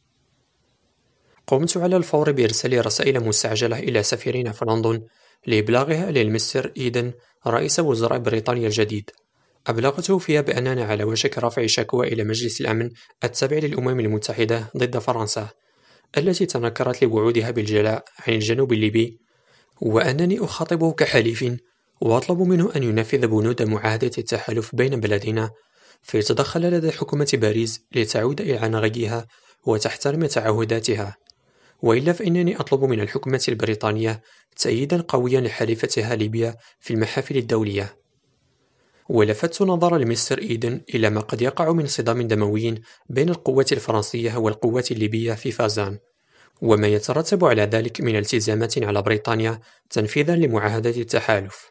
S1: قمت على الفور بإرسال رسائل مستعجلة إلى سفيرنا في لندن لإبلاغها للمستر إيدن رئيس وزراء بريطانيا الجديد، أبلغته فيها بأننا على وشك رفع شكوى إلى مجلس الأمن التابع للأمم المتحدة ضد فرنسا التي تنكرت لوعودها بالجلاء عن الجنوب الليبي، وأنني أخاطبه كحليف وأطلب منه أن ينفذ بنود معاهدة التحالف بين بلدينا، فيتدخل لدى حكومة باريس لتعود إلى نغيها وتحترم تعهداتها، وإلا فإنني أطلب من الحكومة البريطانية تأييدا قويا لحليفتها ليبيا في المحافل الدولية. ولفت نظر المستر إيدن إلى ما قد يقع من صدام دموي بين القوات الفرنسية والقوات الليبية في فازان، وما يترتب على ذلك من التزامات على بريطانيا تنفيذا لمعاهدة التحالف.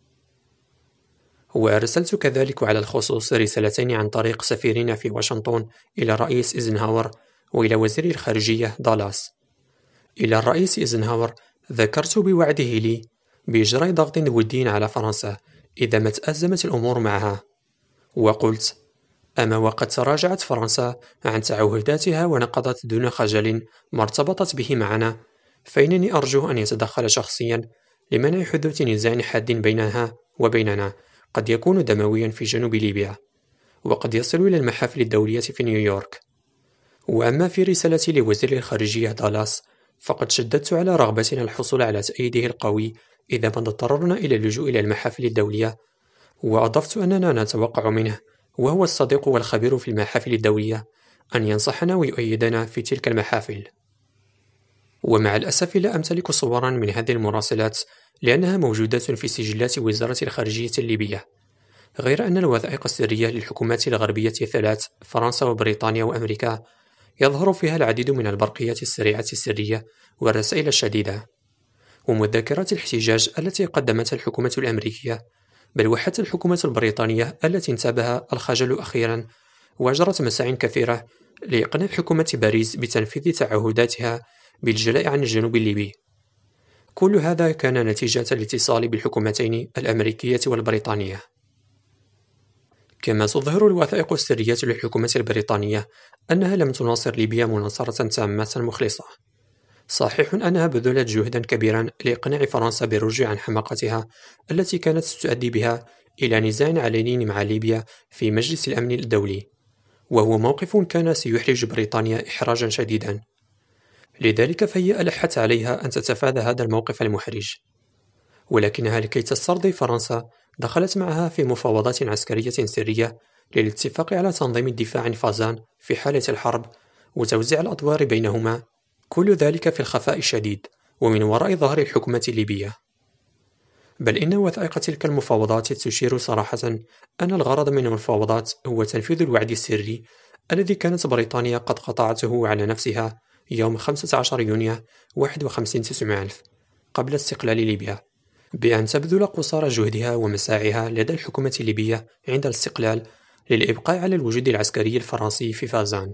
S1: وأرسلت كذلك على الخصوص رسالتين عن طريق سفيرنا في واشنطن إلى الرئيس إيزنهاور وإلى وزير الخارجية دالاس. إلى الرئيس إيزنهاور ذكرت بوعده لي بإجراء ضغط ودي على فرنسا إذا ما تأزمت الأمور معها، وقلت: أما وقد تراجعت فرنسا عن تعهداتها ونقضت دون خجل ما ارتبطت به معنا، فإنني أرجو أن يتدخل شخصيا لمنع حدوث نزاع حاد بينها وبيننا قد يكون دمويا في جنوب ليبيا، وقد يصل إلى المحافل الدولية في نيويورك. وأما في رسالتي لوزير الخارجية دالاس، فقد شددت على رغبتنا الحصول على تأييده القوي إذا ما اضطررنا إلى اللجوء إلى المحافل الدولية، وأضفت أننا نتوقع منه، وهو الصديق والخبير في المحافل الدولية، أن ينصحنا ويؤيدنا في تلك المحافل. ومع الأسف لا أمتلك صورا من هذه المراسلات لأنها موجودة في سجلات وزارة الخارجية الليبية، غير أن الوثائق السرية للحكومات الغربية الثلاث فرنسا وبريطانيا وأمريكا يظهر فيها العديد من البرقيات السريعة السرية والرسائل الشديدة ومذكرات الاحتجاج التي قدمتها الحكومة الأمريكية، بل وحتى الحكومة البريطانية التي انتابها الخجل أخيرا وأجرت مساع كثيرة لإقناع حكومة باريس بتنفيذ تعهداتها بالجلاء عن الجنوب الليبي. كل هذا كان نتيجة الاتصال بالحكومتين الأمريكية والبريطانية. كما تظهر الوثائق السرية للحكومة البريطانية أنها لم تناصر ليبيا مناصرة تامة مخلصة. صحيح أنها بذلت جهدا كبيرا لإقناع فرنسا بالرجوع عن حماقتها التي كانت تؤدي بها إلى نزاع علني مع ليبيا في مجلس الأمن الدولي، وهو موقف كان سيحرج بريطانيا إحراجا شديدا، لذلك فهي ألحت عليها أن تتفادى هذا الموقف المحرج. ولكنها لكي تسترضي فرنسا دخلت معها في مفاوضات عسكرية سرية للاتفاق على تنظيم الدفاع عن فازان في حالة الحرب وتوزيع الأدوار بينهما، كل ذلك في الخفاء الشديد ومن وراء ظهر الحكومة الليبية. بل إن وثائق تلك المفاوضات تشير صراحة أن الغرض من المفاوضات هو تنفيذ الوعد السري الذي كانت بريطانيا قد قطعته على نفسها يوم خمسة عشر يونيو واحد وخمسين تسعمائة ألف قبل استقلال ليبيا، بأن تبذل قصارى جهدها ومساعيها لدى الحكومة الليبية عند الاستقلال للإبقاء على الوجود العسكري الفرنسي في فازان.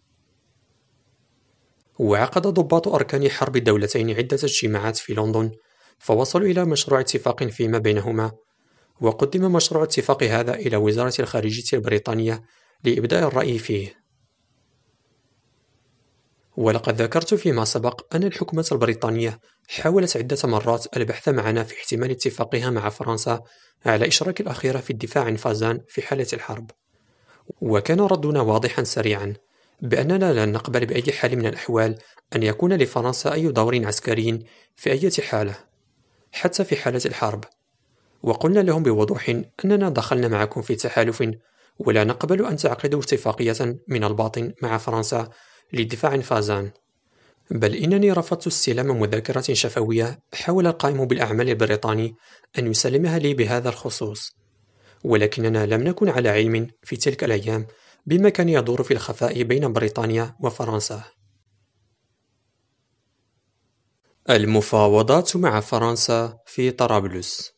S1: وعقد ضباط أركان حرب الدولتين عدة اجتماعات في لندن، فوصلوا إلى مشروع اتفاق فيما بينهما، وقدم مشروع اتفاق هذا إلى وزارة الخارجية البريطانية لإبداء الرأي فيه. ولقد ذكرت فيما سبق أن الحكومة البريطانية حاولت عدة مرات البحث معنا في احتمال اتفاقها مع فرنسا على إشراك الأخيرة في الدفاع عن فازان في حالة الحرب، وكان ردنا واضحا سريعا بأننا لن نقبل بأي حال من الأحوال أن يكون لفرنسا أي دور عسكري في أي حالة، حتى في حالة الحرب. وقلنا لهم بوضوح أننا دخلنا معكم في تحالف، ولا نقبل أن تعقدوا اتفاقية من الباطن مع فرنسا للدفاع عن فازان، بل إنني رفضت استلام مذكرة شفوية حاول القائم بالأعمال البريطاني أن يسلمها لي بهذا الخصوص، ولكننا لم نكن على علم في تلك الأيام بما كان يدور في الخفاء بين بريطانيا وفرنسا. المفاوضات مع فرنسا في طرابلس.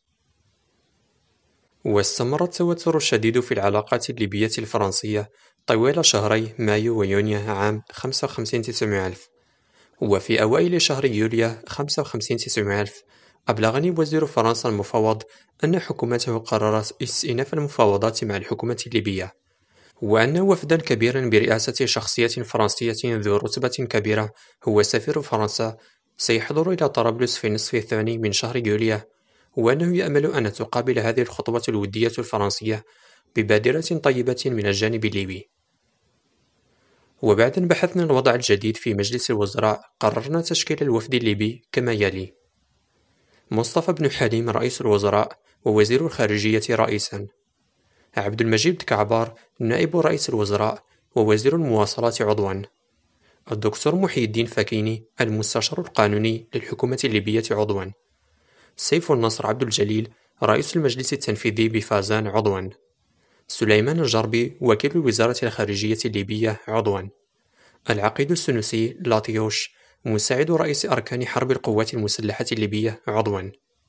S1: واستمر التوتر الشديد في العلاقات الليبية الفرنسية طوال شهري مايو ويونيو عام خمسة وخمسين تسعمائة ألف، وفي أوائل شهر يوليو خمسة وخمسين تسعمائة ألف أبلغني وزير فرنسا المفوض أن حكومته قررت استئناف المفاوضات مع الحكومة الليبية، وأن وفدا كبيرا برئاسة شخصية فرنسية ذو رتبة كبيرة هو سفير فرنسا سيحضر إلى طرابلس في النصف الثاني من شهر يوليو، وأنه يأمل أن تقابل هذه الخطوة الودية الفرنسية ببادرة طيبة من الجانب الليبي. وبعد أن بحثنا الوضع الجديد في مجلس الوزراء قررنا تشكيل الوفد الليبي كما يلي: مصطفى بن حليم رئيس الوزراء ووزير الخارجية رئيسا، عبد المجيد كعبار نائب رئيس الوزراء ووزير المواصلات عضوا، الدكتور محي الدين فكيني المستشار القانوني للحكومة الليبية عضوا، سيف النصر عبد الجليل رئيس المجلس التنفيذي بفازان عضوا، سليمان الجربي وكيل وزارة الخارجية الليبية عضوا، العقيد السنوسي لاتيوش مساعد رئيس أركان حرب القوات المسلحة الليبية عضوا.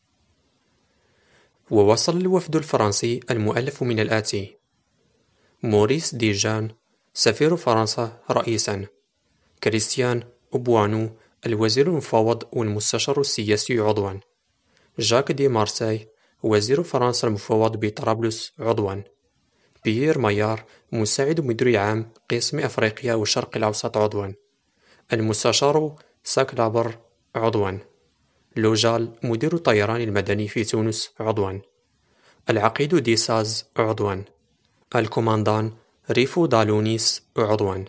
S1: ووصل الوفد الفرنسي المؤلف من الآتي: موريس ديجان سفير فرنسا رئيسا، كريستيان أوبوانو الوزير المفوض والمستشار السياسي عضوا، جاك دي مارساي وزير فرنسا المفوض بطرابلس عضوا، بيير مايار مساعد مدير عام قسم أفريقيا والشرق الأوسط عضوا، المستشار ساك لابر عضوا، لوجال مدير الطيران المدني في تونس عضوا، العقيد ديساز عضوا، الكوماندان ريفو دالونيس عضوا.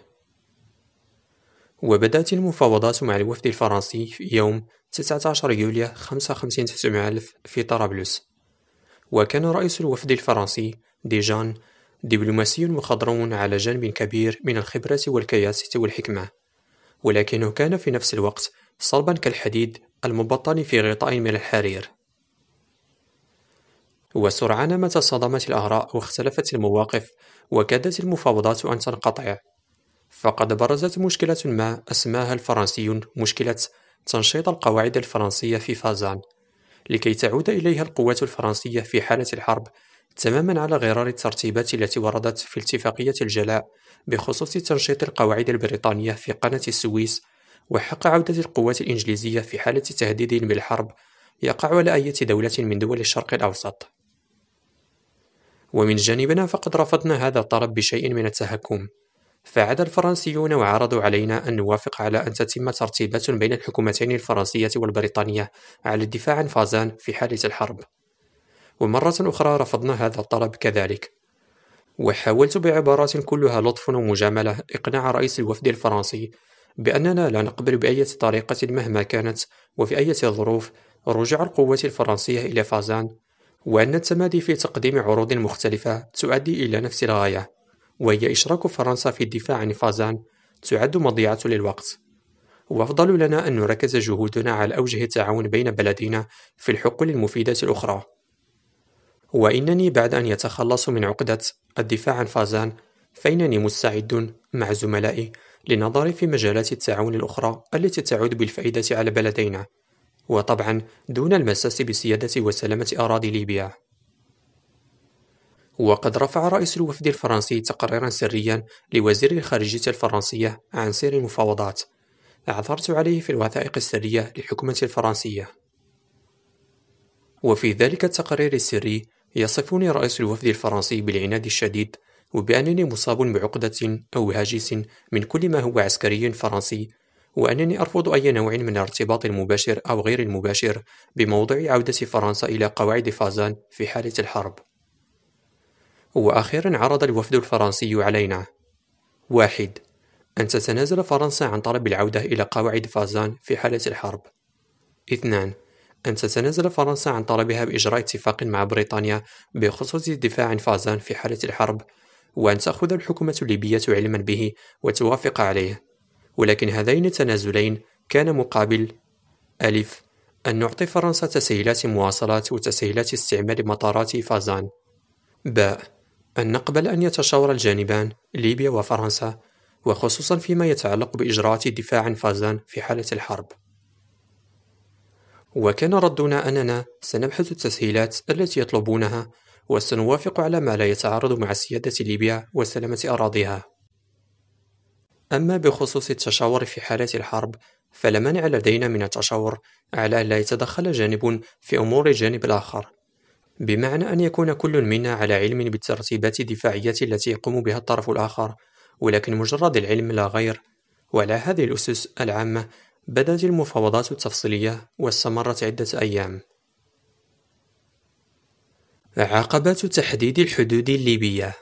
S1: وبدأت المفاوضات مع الوفد الفرنسي في يوم تسعة عشر يوليو خمسة وخمسين تسعمائة ألف في طرابلس، وكان رئيس الوفد الفرنسي ديجان دبلوماسي مخضرم على جانب كبير من الخبرة والكياسة والحكمة، ولكنه كان في نفس الوقت صلبا كالحديد المبطن في غطاء من الحرير. وسرعان ما تصادمت الآراء واختلفت المواقف وكادت المفاوضات أن تنقطع، فقد برزت مشكلة ما أسماها الفرنسيون مشكلة تنشيط القواعد الفرنسية في فازان، لكي تعود إليها القوات الفرنسية في حالة الحرب تماما على غرار الترتيبات التي وردت في اتفاقية الجلاء بخصوص تنشيط القواعد البريطانية في قناة السويس، وحق عودة القوات الإنجليزية في حالة تهديد بالحرب يقع على أي دولة من دول الشرق الأوسط. ومن جانبنا فقد رفضنا هذا الطلب بشيء من التهكم، فعاد الفرنسيون وعرضوا علينا أن نوافق على أن تتم ترتيبات بين الحكومتين الفرنسية والبريطانية على الدفاع عن فازان في حالة الحرب، ومرة أخرى رفضنا هذا الطلب كذلك. وحاولت بعبارات كلها لطف ومجاملة إقناع رئيس الوفد الفرنسي بأننا لا نقبل بأي طريقة مهما كانت وفي أي ظروف رجوع القوات الفرنسية إلى فازان، وأن التمادي في تقديم عروض مختلفة تؤدي إلى نفس الغاية، وهي إشراك فرنسا في الدفاع عن فازان تعد مضيعة للوقت، وأفضل لنا أن نركز جهودنا على أوجه التعاون بين بلدينا في الحقول المفيدة الأخرى. وإنني بعد أن يتخلص من عقدة الدفاع عن فازان فإنني مستعد مع زملائي للنظر في مجالات التعاون الأخرى التي تعود بالفائدة على بلدينا، وطبعا دون المساس بسيادة وسلامة أراضي ليبيا. وقد رفع رئيس الوفد الفرنسي تقريرا سريا لوزير الخارجية الفرنسية عن سير المفاوضات، أعثرت عليه في الوثائق السرية للحكومة الفرنسية. وفي ذلك التقرير السري يصفني رئيس الوفد الفرنسي بالعناد الشديد، وبأنني مصاب بعقدة أو هاجس من كل ما هو عسكري فرنسي، وأنني أرفض أي نوع من الارتباط المباشر أو غير المباشر بموضوع عودة فرنسا إلى قواعد فازان في حالة الحرب. وأخيرا عرض الوفد الفرنسي علينا: واحد. أن تتنازل فرنسا عن طلب العودة إلى قواعد فازان في حالة الحرب. اثنان. أن تتنازل فرنسا عن طلبها بإجراء اتفاق مع بريطانيا بخصوص الدفاع عن فازان في حالة الحرب، وأن تأخذ الحكومة الليبية علما به وتوافق عليه، ولكن هذين التنازلين كان مقابل: ألف. أن نعطي فرنسا تسهيلات مواصلات وتسهيلات استعمال مطارات فازان. باء. أن نقبل أن يتشاور الجانبان ليبيا وفرنسا، وخصوصا فيما يتعلق بإجراءات الدفاع عن فازان في حالة الحرب. وكان ردنا أننا سنبحث التسهيلات التي يطلبونها، وسنوافق على ما لا يتعارض مع سيادة ليبيا وسلامة أراضيها. أما بخصوص التشاور في حالة الحرب، فلا مانع لدينا من التشاور على أن لا يتدخل جانب في أمور الجانب الآخر، بمعنى أن يكون كل منا على علم بالترتيبات الدفاعية التي يقوم بها الطرف الآخر، ولكن مجرد العلم لا غير. وعلى هذه الأسس العامة بدأت المفاوضات التفصيلية واستمرت عدة أيام. عقبات تحديد الحدود الليبية.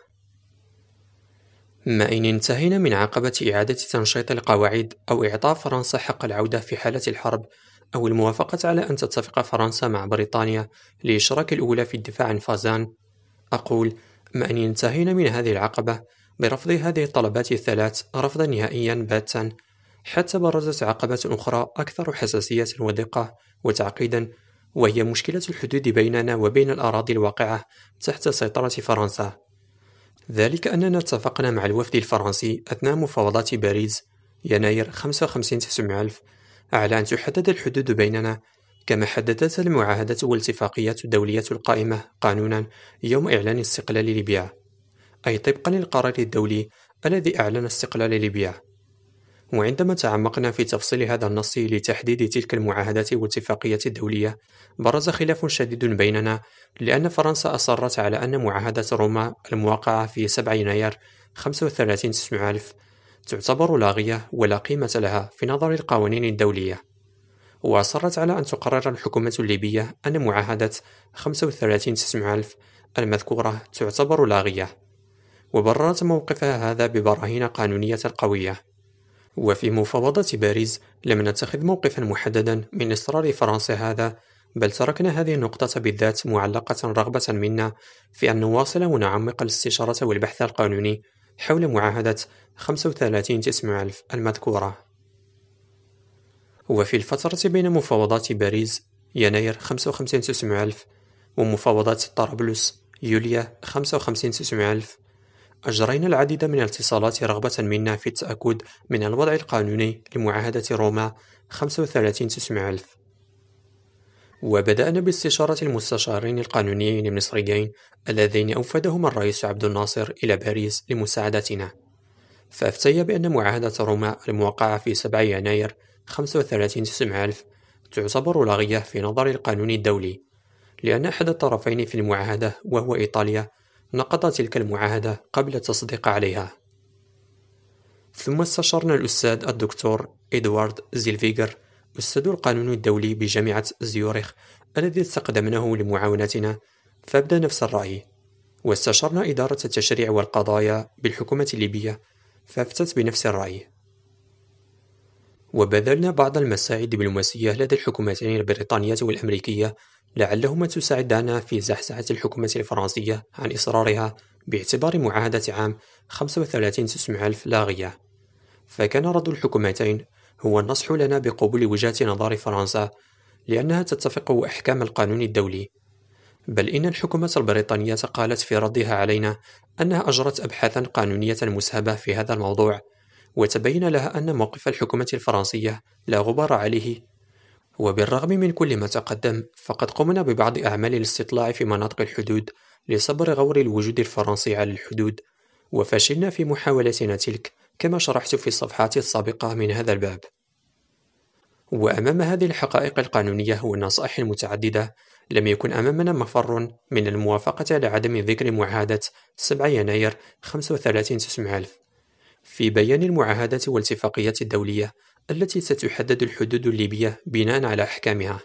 S1: ما إن انتهينا من عقبة إعادة تنشيط القواعد أو إعطاء فرنسا حق العودة في حالة الحرب، أو الموافقة على أن تتفق فرنسا مع بريطانيا لإشراك الأولى في الدفاع عن فازان، أقول ما إن انتهينا من هذه العقبة برفض هذه الطلبات الثلاث رفضا نهائيا باتا، حتى برزت عقبة أخرى أكثر حساسية ودقة وتعقيدا، وهي مشكلة الحدود بيننا وبين الأراضي الواقعة تحت سيطرة فرنسا. ذلك أننا اتفقنا مع الوفد الفرنسي أثناء مفاوضات باريس يناير خمسة وخمسين تسعمائة ألف على أن تحدد الحدود بيننا كما حددتها المعاهدات والاتفاقيات الدولية القائمة قانونا يوم إعلان استقلال ليبيا، أي طبقا للقرار الدولي الذي أعلن استقلال ليبيا. وعندما تعمقنا في تفصيل هذا النص لتحديد تلك المعاهدات والاتفاقيات الدولية، برز خلاف شديد بيننا، لأن فرنسا أصرت على أن معاهدة روما الموقعة في سبعة يناير خمسة وثلاثين تسعمائة ألف تعتبر لاغية ولا قيمة لها في نظر القوانين الدولية، وأصرت على أن تقرر الحكومة الليبية أن معاهدة خمسة وثلاثين تسعمائة ألف المذكورة تعتبر لاغية، وبررت موقفها هذا ببراهين قانونية قوية. وفي مفاوضات باريس لم نتخذ موقفا محددا من إصرار فرنسا هذا، بل تركنا هذه النقطة بالذات معلقة رغبة منا في أن نواصل ونعمق الاستشارة والبحث القانوني حول معاهدة خمسة وثلاثين تسعمائة ألف المذكورة. وفي الفترة بين مفاوضات باريس يناير خمسة وخمسين تسعمائة ألف ومفاوضات طرابلس يوليو خمسة وخمسين تسعمائة ألف، أجرينا العديد من الاتصالات رغبة منا في التأكد من الوضع القانوني لمعاهدة روما خمسة وثلاثين تسعمائة ألف. وبدأنا باستشارة المستشارين القانونيين المصريين اللذين أوفدهم الرئيس عبد الناصر إلى باريس لمساعدتنا، فأفتي بأن معاهدة روما الموقعة في سبعة يناير خمسة وثلاثين تسعمائة ألف تعتبر لاغية في نظر القانون الدولي، لأن أحد الطرفين في المعاهدة وهو إيطاليا نقض تلك المعاهدة قبل التصديق عليها. ثم استشرنا الأستاذ الدكتور إدوارد زيلفيغر أستاذ القانون الدولي بجامعة زيورخ الذي استقدمناه لمعاونتنا، فأبدى نفس الرأي. واستشرنا إدارة التشريع والقضايا بالحكومة الليبية، فأفتت بنفس الرأي. وبذلنا بعض المساعي الدبلوماسية لدى الحكومتين البريطانية والأمريكية لعلهما تساعدانا في زحزحة الحكومة الفرنسية عن إصرارها باعتبار معاهدة عام خمسة وثلاثين تسعمائة ألف لاغية. فكان رد الحكومتين هو النصح لنا بقبول وجهة نظر فرنسا لأنها تتفق أحكام القانون الدولي، بل إن الحكومة البريطانية قالت في ردها علينا أنها أجرت أبحاثا قانونية مسهبة في هذا الموضوع، وتبين لها أن موقف الحكومة الفرنسية لا غبار عليه. وبالرغم من كل ما تقدم، فقد قمنا ببعض أعمال الاستطلاع في مناطق الحدود لصبر غور الوجود الفرنسي على الحدود، وفشلنا في محاولتنا تلك كما شرحت في الصفحات السابقة من هذا الباب. وأمام هذه الحقائق القانونية والنصائح المتعددة، لم يكن أمامنا مفر من الموافقة على عدم ذكر معاهدة سبعة يناير خمسة وثلاثين تسعمائة ألف. في بيان المعاهدات والاتفاقيات الدولية التي ستحدد الحدود الليبية بناء على أحكامها.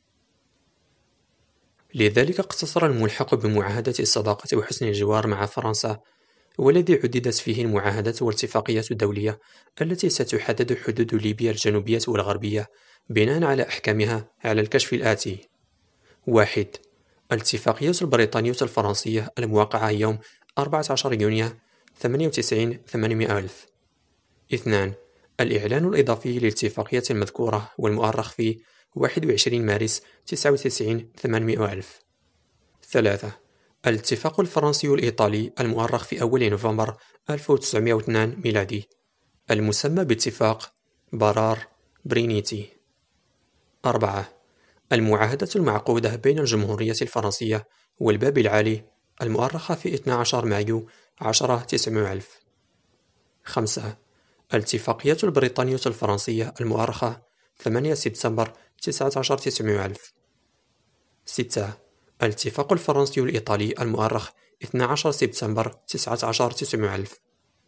S1: لذلك اقتصر الملحق بمعاهدة الصداقة وحسن الجوار مع فرنسا، والذي عددت فيه المعاهدات والاتفاقيات الدولية التي ستحدد حدود ليبيا الجنوبية والغربية بناء على أحكامها على الكشف الآتي: واحد. الاتفاقية البريطانية الفرنسية الموقعة يوم أربعة عشر يونيو ثمانية وتسعين ثمانمائة ألف. اثنان. الإعلان الإضافي للاتفاقية المذكورة والمؤرخ في واحد وعشرين مارس تسعة وتسعين ثمانمائة ألف. ثلاثة. الاتفاق الفرنسي الإيطالي المؤرخ في أول نوفمبر ألف وتسعمائة واثنين ميلادي، المسمى باتفاق برار برينيتي. أربعة. المعاهدة المعقودة بين الجمهورية الفرنسية والباب العالي المؤرخة في اثني عشر مايو عشرة تسعمائة ألف. خمسة. الاتفاقية البريطانية الفرنسية المؤرخة ثمانية سبتمبر تسعة عشر تسعمائة ألف. ستة. الاتفاق الفرنسي الإيطالي المؤرخ اثني عشر سبتمبر تسعة عشر تسعمائة ألف.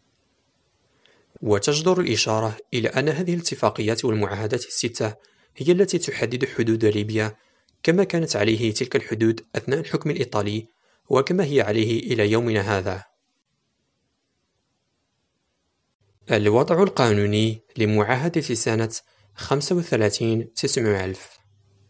S1: وتجدر الإشارة إلى أن هذه الاتفاقيات والمعاهدات الستة هي التي تحدد حدود ليبيا كما كانت عليه تلك الحدود أثناء الحكم الإيطالي، وكما هي عليه إلى يومنا هذا. الوضع القانوني لمعاهدة سنة خمسة وثلاثين تسعمائة ألف.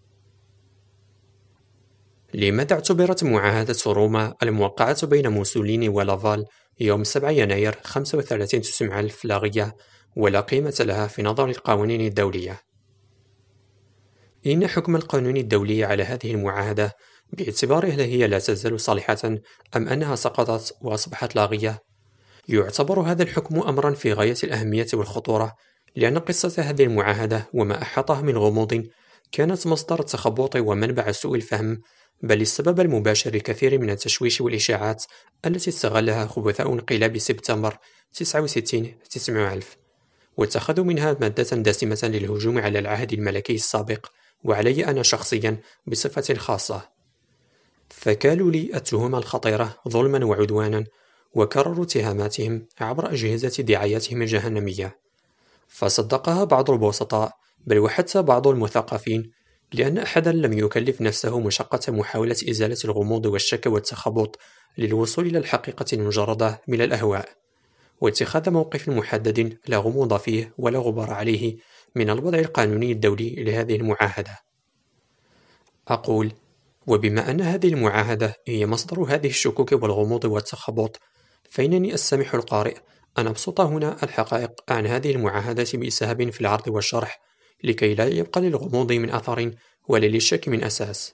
S1: لماذا اعتبرت معاهدة روما الموقعة بين موسوليني ولافال يوم سبعة يناير خمسة وثلاثين تسعمائة ألف لاغية ولا قيمة لها في نظر القوانين الدولية؟ إن حكم القانون الدولي على هذه المعاهدة باعتبارها هي لا تزال صالحة أم أنها سقطت وأصبحت لاغية، يعتبر هذا الحكم أمرا في غاية الأهمية والخطورة، لأن قصة هذه المعاهدة وما أحاطها من غموض كانت مصدر التخبط ومنبع سوء الفهم، بل السبب المباشر لكثير من التشويش والإشاعات التي استغلها خبثاء انقلاب سبتمبر تسعة وستين تسعمائة ألف، واتخذوا منها مادة دسمة للهجوم على العهد الملكي السابق وعلي أنا شخصيا بصفة خاصة. فكالوا لي التهمة الخطيرة ظلما وعدوانا، وكرروا اتهاماتهم عبر أجهزة دعايتهم الجهنمية، فصدقها بعض البسطاء بل وحتى بعض المثقفين، لأن أحدا لم يكلف نفسه مشقة محاولة إزالة الغموض والشك والتخبط للوصول إلى الحقيقة المجردة من الأهواء، واتخاذ موقف محدد لا غموض فيه ولا غبار عليه من الوضع القانوني الدولي لهذه المعاهدة. أقول: وبما أن هذه المعاهدة هي مصدر هذه الشكوك والغموض والتخبط، فإنني أستمح القارئ أن أبسط هنا الحقائق عن هذه المعاهدة بإسهاب في العرض والشرح، لكي لا يبقى للغموض من أثر ولا للشك من أساس.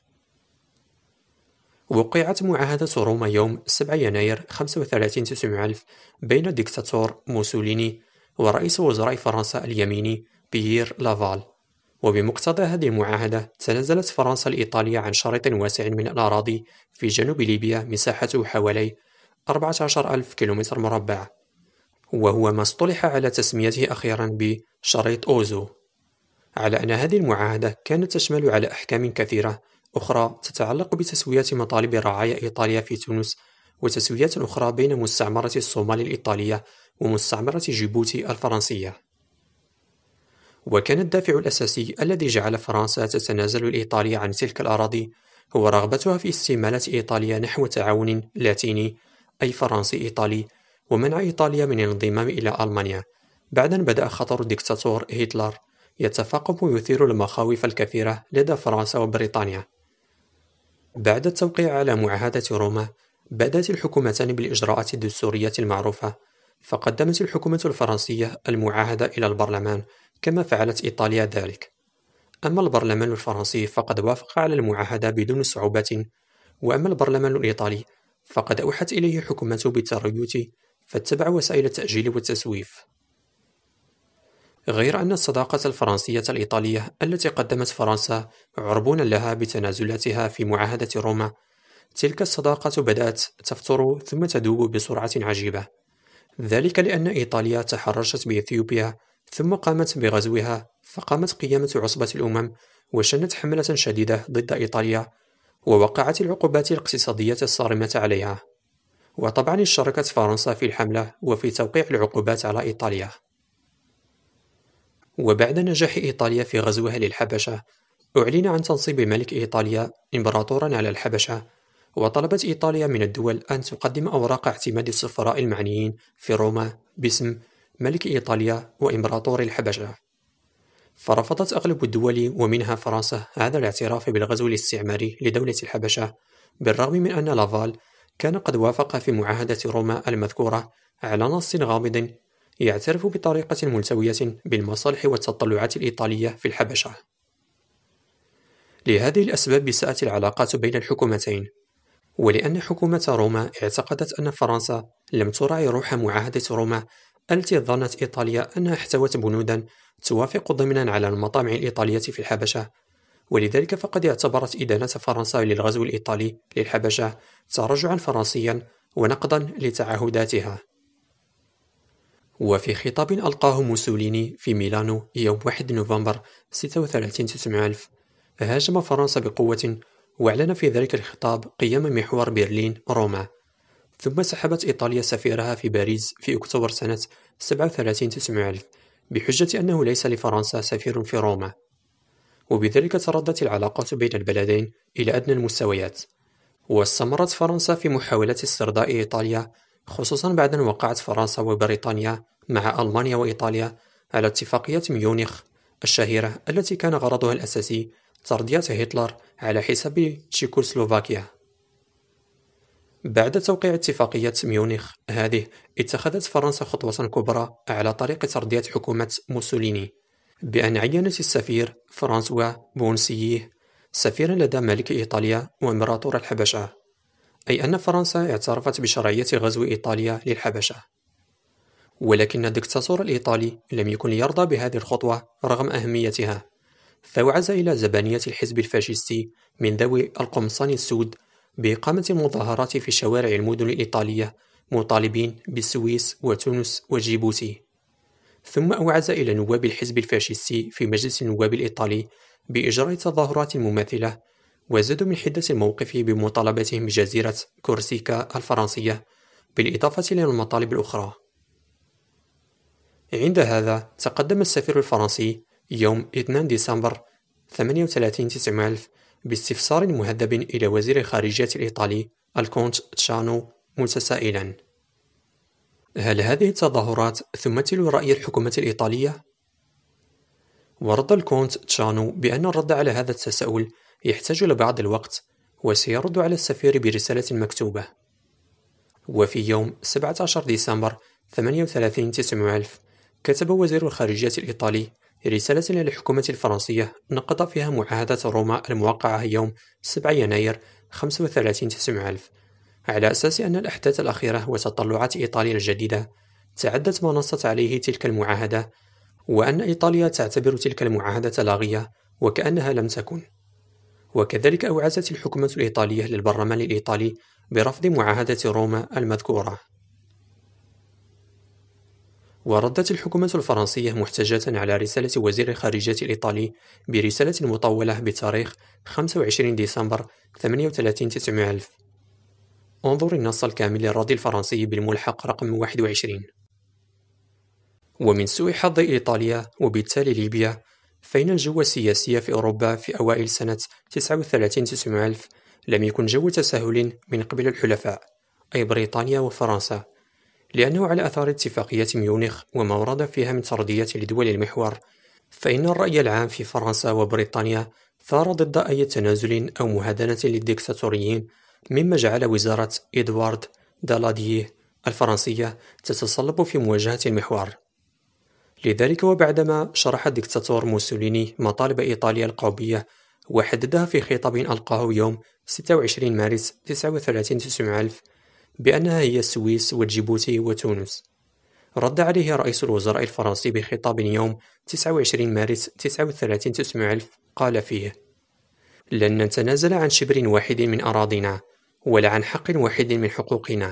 S1: وقعت معاهدة روما يوم سبعة يناير خمسة وثلاثين تسعمائة ألف بين الدكتاتور موسوليني ورئيس وزراء فرنسا اليميني بيير لافال، وبمقتضى هذه المعاهدة تنازلت فرنسا الإيطالية عن شريط واسع من الأراضي في جنوب ليبيا مساحته حوالي أربعة عشر ألف كيلومتر مربع، وهو ما اصطلح على تسميته أخيرا بشريط أوزو، على أن هذه المعاهدة كانت تشمل على أحكام كثيرة أخرى تتعلق بتسوية مطالب رعايا إيطاليا في تونس، وتسويات أخرى بين مستعمرة الصومال الإيطالية ومستعمرة جيبوتي الفرنسية. وكان الدافع الأساسي الذي جعل فرنسا تتنازل لإيطاليا عن تلك الأراضي هو رغبتها في استمالة إيطاليا نحو تعاون لاتيني أي فرنسي إيطالي، ومنع إيطاليا من الانضمام إلى ألمانيا، بعد أن بدأ خطر الدكتاتور هتلر يتفاقم ويثير المخاوف الكثيرة لدى فرنسا وبريطانيا. بعد التوقيع على معاهدة روما، بدأت الحكومتان بالإجراءات الدستورية المعروفة، فقدمت الحكومة الفرنسية المعاهدة إلى البرلمان كما فعلت إيطاليا ذلك. أما البرلمان الفرنسي فقد وافق على المعاهدة بدون صعوبات، وأما البرلمان الإيطالي فقد أوحت إليه حكومته بالتريث فاتبع وسائل التأجيل والتسويف. غير أن الصداقة الفرنسية الإيطالية التي قدمت فرنسا عربونا لها بتنازلاتها في معاهدة روما، تلك الصداقة بدأت تفتر ثم تذوب بسرعة عجيبة، ذلك لأن إيطاليا تحرشت بإثيوبيا ثم قامت بغزوها، فقامت قيامة عصبة الأمم وشنت حملة شديدة ضد إيطاليا، ووقعت العقوبات الاقتصادية الصارمة عليها، وطبعا اشتركت فرنسا في الحملة وفي توقيع العقوبات على إيطاليا. وبعد نجاح إيطاليا في غزوها للحبشة، أعلن عن تنصيب ملك إيطاليا إمبراطورا على الحبشة، وطلبت إيطاليا من الدول أن تقدم أوراق اعتماد السفراء المعنيين في روما باسم ملك إيطاليا وإمبراطور الحبشة. فرفضت أغلب الدول ومنها فرنسا هذا الاعتراف بالغزو الاستعماري لدولة الحبشة، بالرغم من أن لافال كان قد وافق في معاهدة روما المذكورة على نص غامض يعترف بطريقة ملتوية بالمصالح والتطلعات الإيطالية في الحبشة. لهذه الأسباب ساءت العلاقات بين الحكومتين، ولأن حكومة روما اعتقدت أن فرنسا لم تراعي روح معاهدة روما التي ظنت إيطاليا أنها احتوت بنودا توافق ضمنا على المطامع الإيطالية في الحبشة، ولذلك فقد اعتبرت إدانة فرنسا للغزو الإيطالي للحبشة تراجعا فرنسيا ونقضا لتعهداتها. وفي خطاب ألقاه موسوليني في ميلانو يوم واحد نوفمبر ستة وثلاثين تسعمائة ألف، هاجم فرنسا بقوة، واعلن في ذلك الخطاب قيام محور برلين روما. ثم سحبت إيطاليا سفيرها في باريس في أكتوبر سنة سبعة وثلاثين تسعمائة ألف بحجة أنه ليس لفرنسا سفير في روما، وبذلك تردت العلاقات بين البلدين إلى أدنى المستويات. واستمرت فرنسا في محاولة استرضاء إيطاليا، خصوصا بعد أن وقعت فرنسا وبريطانيا مع ألمانيا وإيطاليا على اتفاقية ميونخ الشهيرة التي كان غرضها الأساسي ترضية هتلر على حساب تشيكوسلوفاكيا. بعد توقيع اتفاقية ميونخ هذه، اتخذت فرنسا خطوة كبرى على طريق ترضية حكومة موسوليني بأن عينت السفير فرانسوا بونسييه سفيرا لدى ملك إيطاليا وإمبراطور الحبشة، أي أن فرنسا اعترفت بشرعية غزو إيطاليا للحبشة. ولكن الدكتاتور الإيطالي لم يكن يرضى بهذه الخطوة رغم أهميتها، فوعز إلى زبانية الحزب الفاشيستي من ذوي القمصان السود بإقامة مظاهرات في شوارع المدن الإيطالية مطالبين بالسويس وتونس وجيبوتي. ثم أوعز إلى نواب الحزب الفاشيستي في مجلس النواب الإيطالي بإجراء تظاهرات مماثلة، وزادوا من حدة الموقف بمطالبتهم بجزيرة كورسيكا الفرنسية بالإضافة إلى المطالب الأخرى. عند هذا تقدم السفير الفرنسي يوم اثنين ديسمبر ثمانية وثلاثين تسعمائة ألف باستفسار مهذب إلى وزير الخارجية الإيطالي الكونت تشانو متسائلا: هل هذه التظاهرات تمثل رأي الحكومة الإيطالية؟ ورد الكونت تشانو بأن الرد على هذا التساؤل يحتاج لبعض الوقت، وسيرد على السفير برسالة مكتوبة. وفي يوم سبعة عشر ديسمبر ثمانية وثلاثين تسعمائة ألف كتب وزير الخارجية الإيطالي رسالة إلى الحكومة الفرنسية نقض فيها معاهدة روما الموقعة يوم سبعة يناير خمسة وثلاثين تسعمائة ألف، على أساس أن الأحداث الأخيرة وتطلعات إيطاليا الجديدة تعدت ما نصت عليه تلك المعاهدة، وأن إيطاليا تعتبر تلك المعاهدة لاغية وكأنها لم تكن. وكذلك أوعزت الحكومة الإيطالية للبرلمان الإيطالي برفض معاهدة روما المذكورة. وردت الحكومة الفرنسية محتجة على رسالة وزير الخارجية الإيطالي برسالة مطولة بتاريخ خمسة وعشرين ديسمبر ثمانية وثلاثين تسعمائة ألف. انظر النص الكامل للرد الفرنسي بالملحق رقم واحد وعشرين. ومن سوء حظ إيطاليا وبالتالي ليبيا، فإن الجو السياسي في أوروبا في أوائل سنة تسعة وثلاثين تسعمائة ألف لم يكن جو تساهل من قبل الحلفاء أي بريطانيا وفرنسا، لأنه على أثار اتفاقية ميونخ وما ورد فيها من تردية لدول المحور، فإن الرأي العام في فرنسا وبريطانيا ثار ضد أي تنازل أو مهادنة للديكتاتوريين، مما جعل وزارة إدوارد دالاديه الفرنسية تتصلب في مواجهة المحور. لذلك وبعدما شرح الدكتاتور موسوليني مطالب إيطاليا القومية وحددها في خطاب ألقاه يوم ستة وعشرين مارس تسعة وثلاثين تسعمائة ألف بأنها هي السويس وجيبوتي وتونس، رد عليه رئيس الوزراء الفرنسي بخطاب يوم تسعة وعشرين مارس تسعة وثلاثين تسعمائة ألف قال فيه: لن نتنازل عن شبر واحد من أراضينا ولا عن حق واحد من حقوقنا.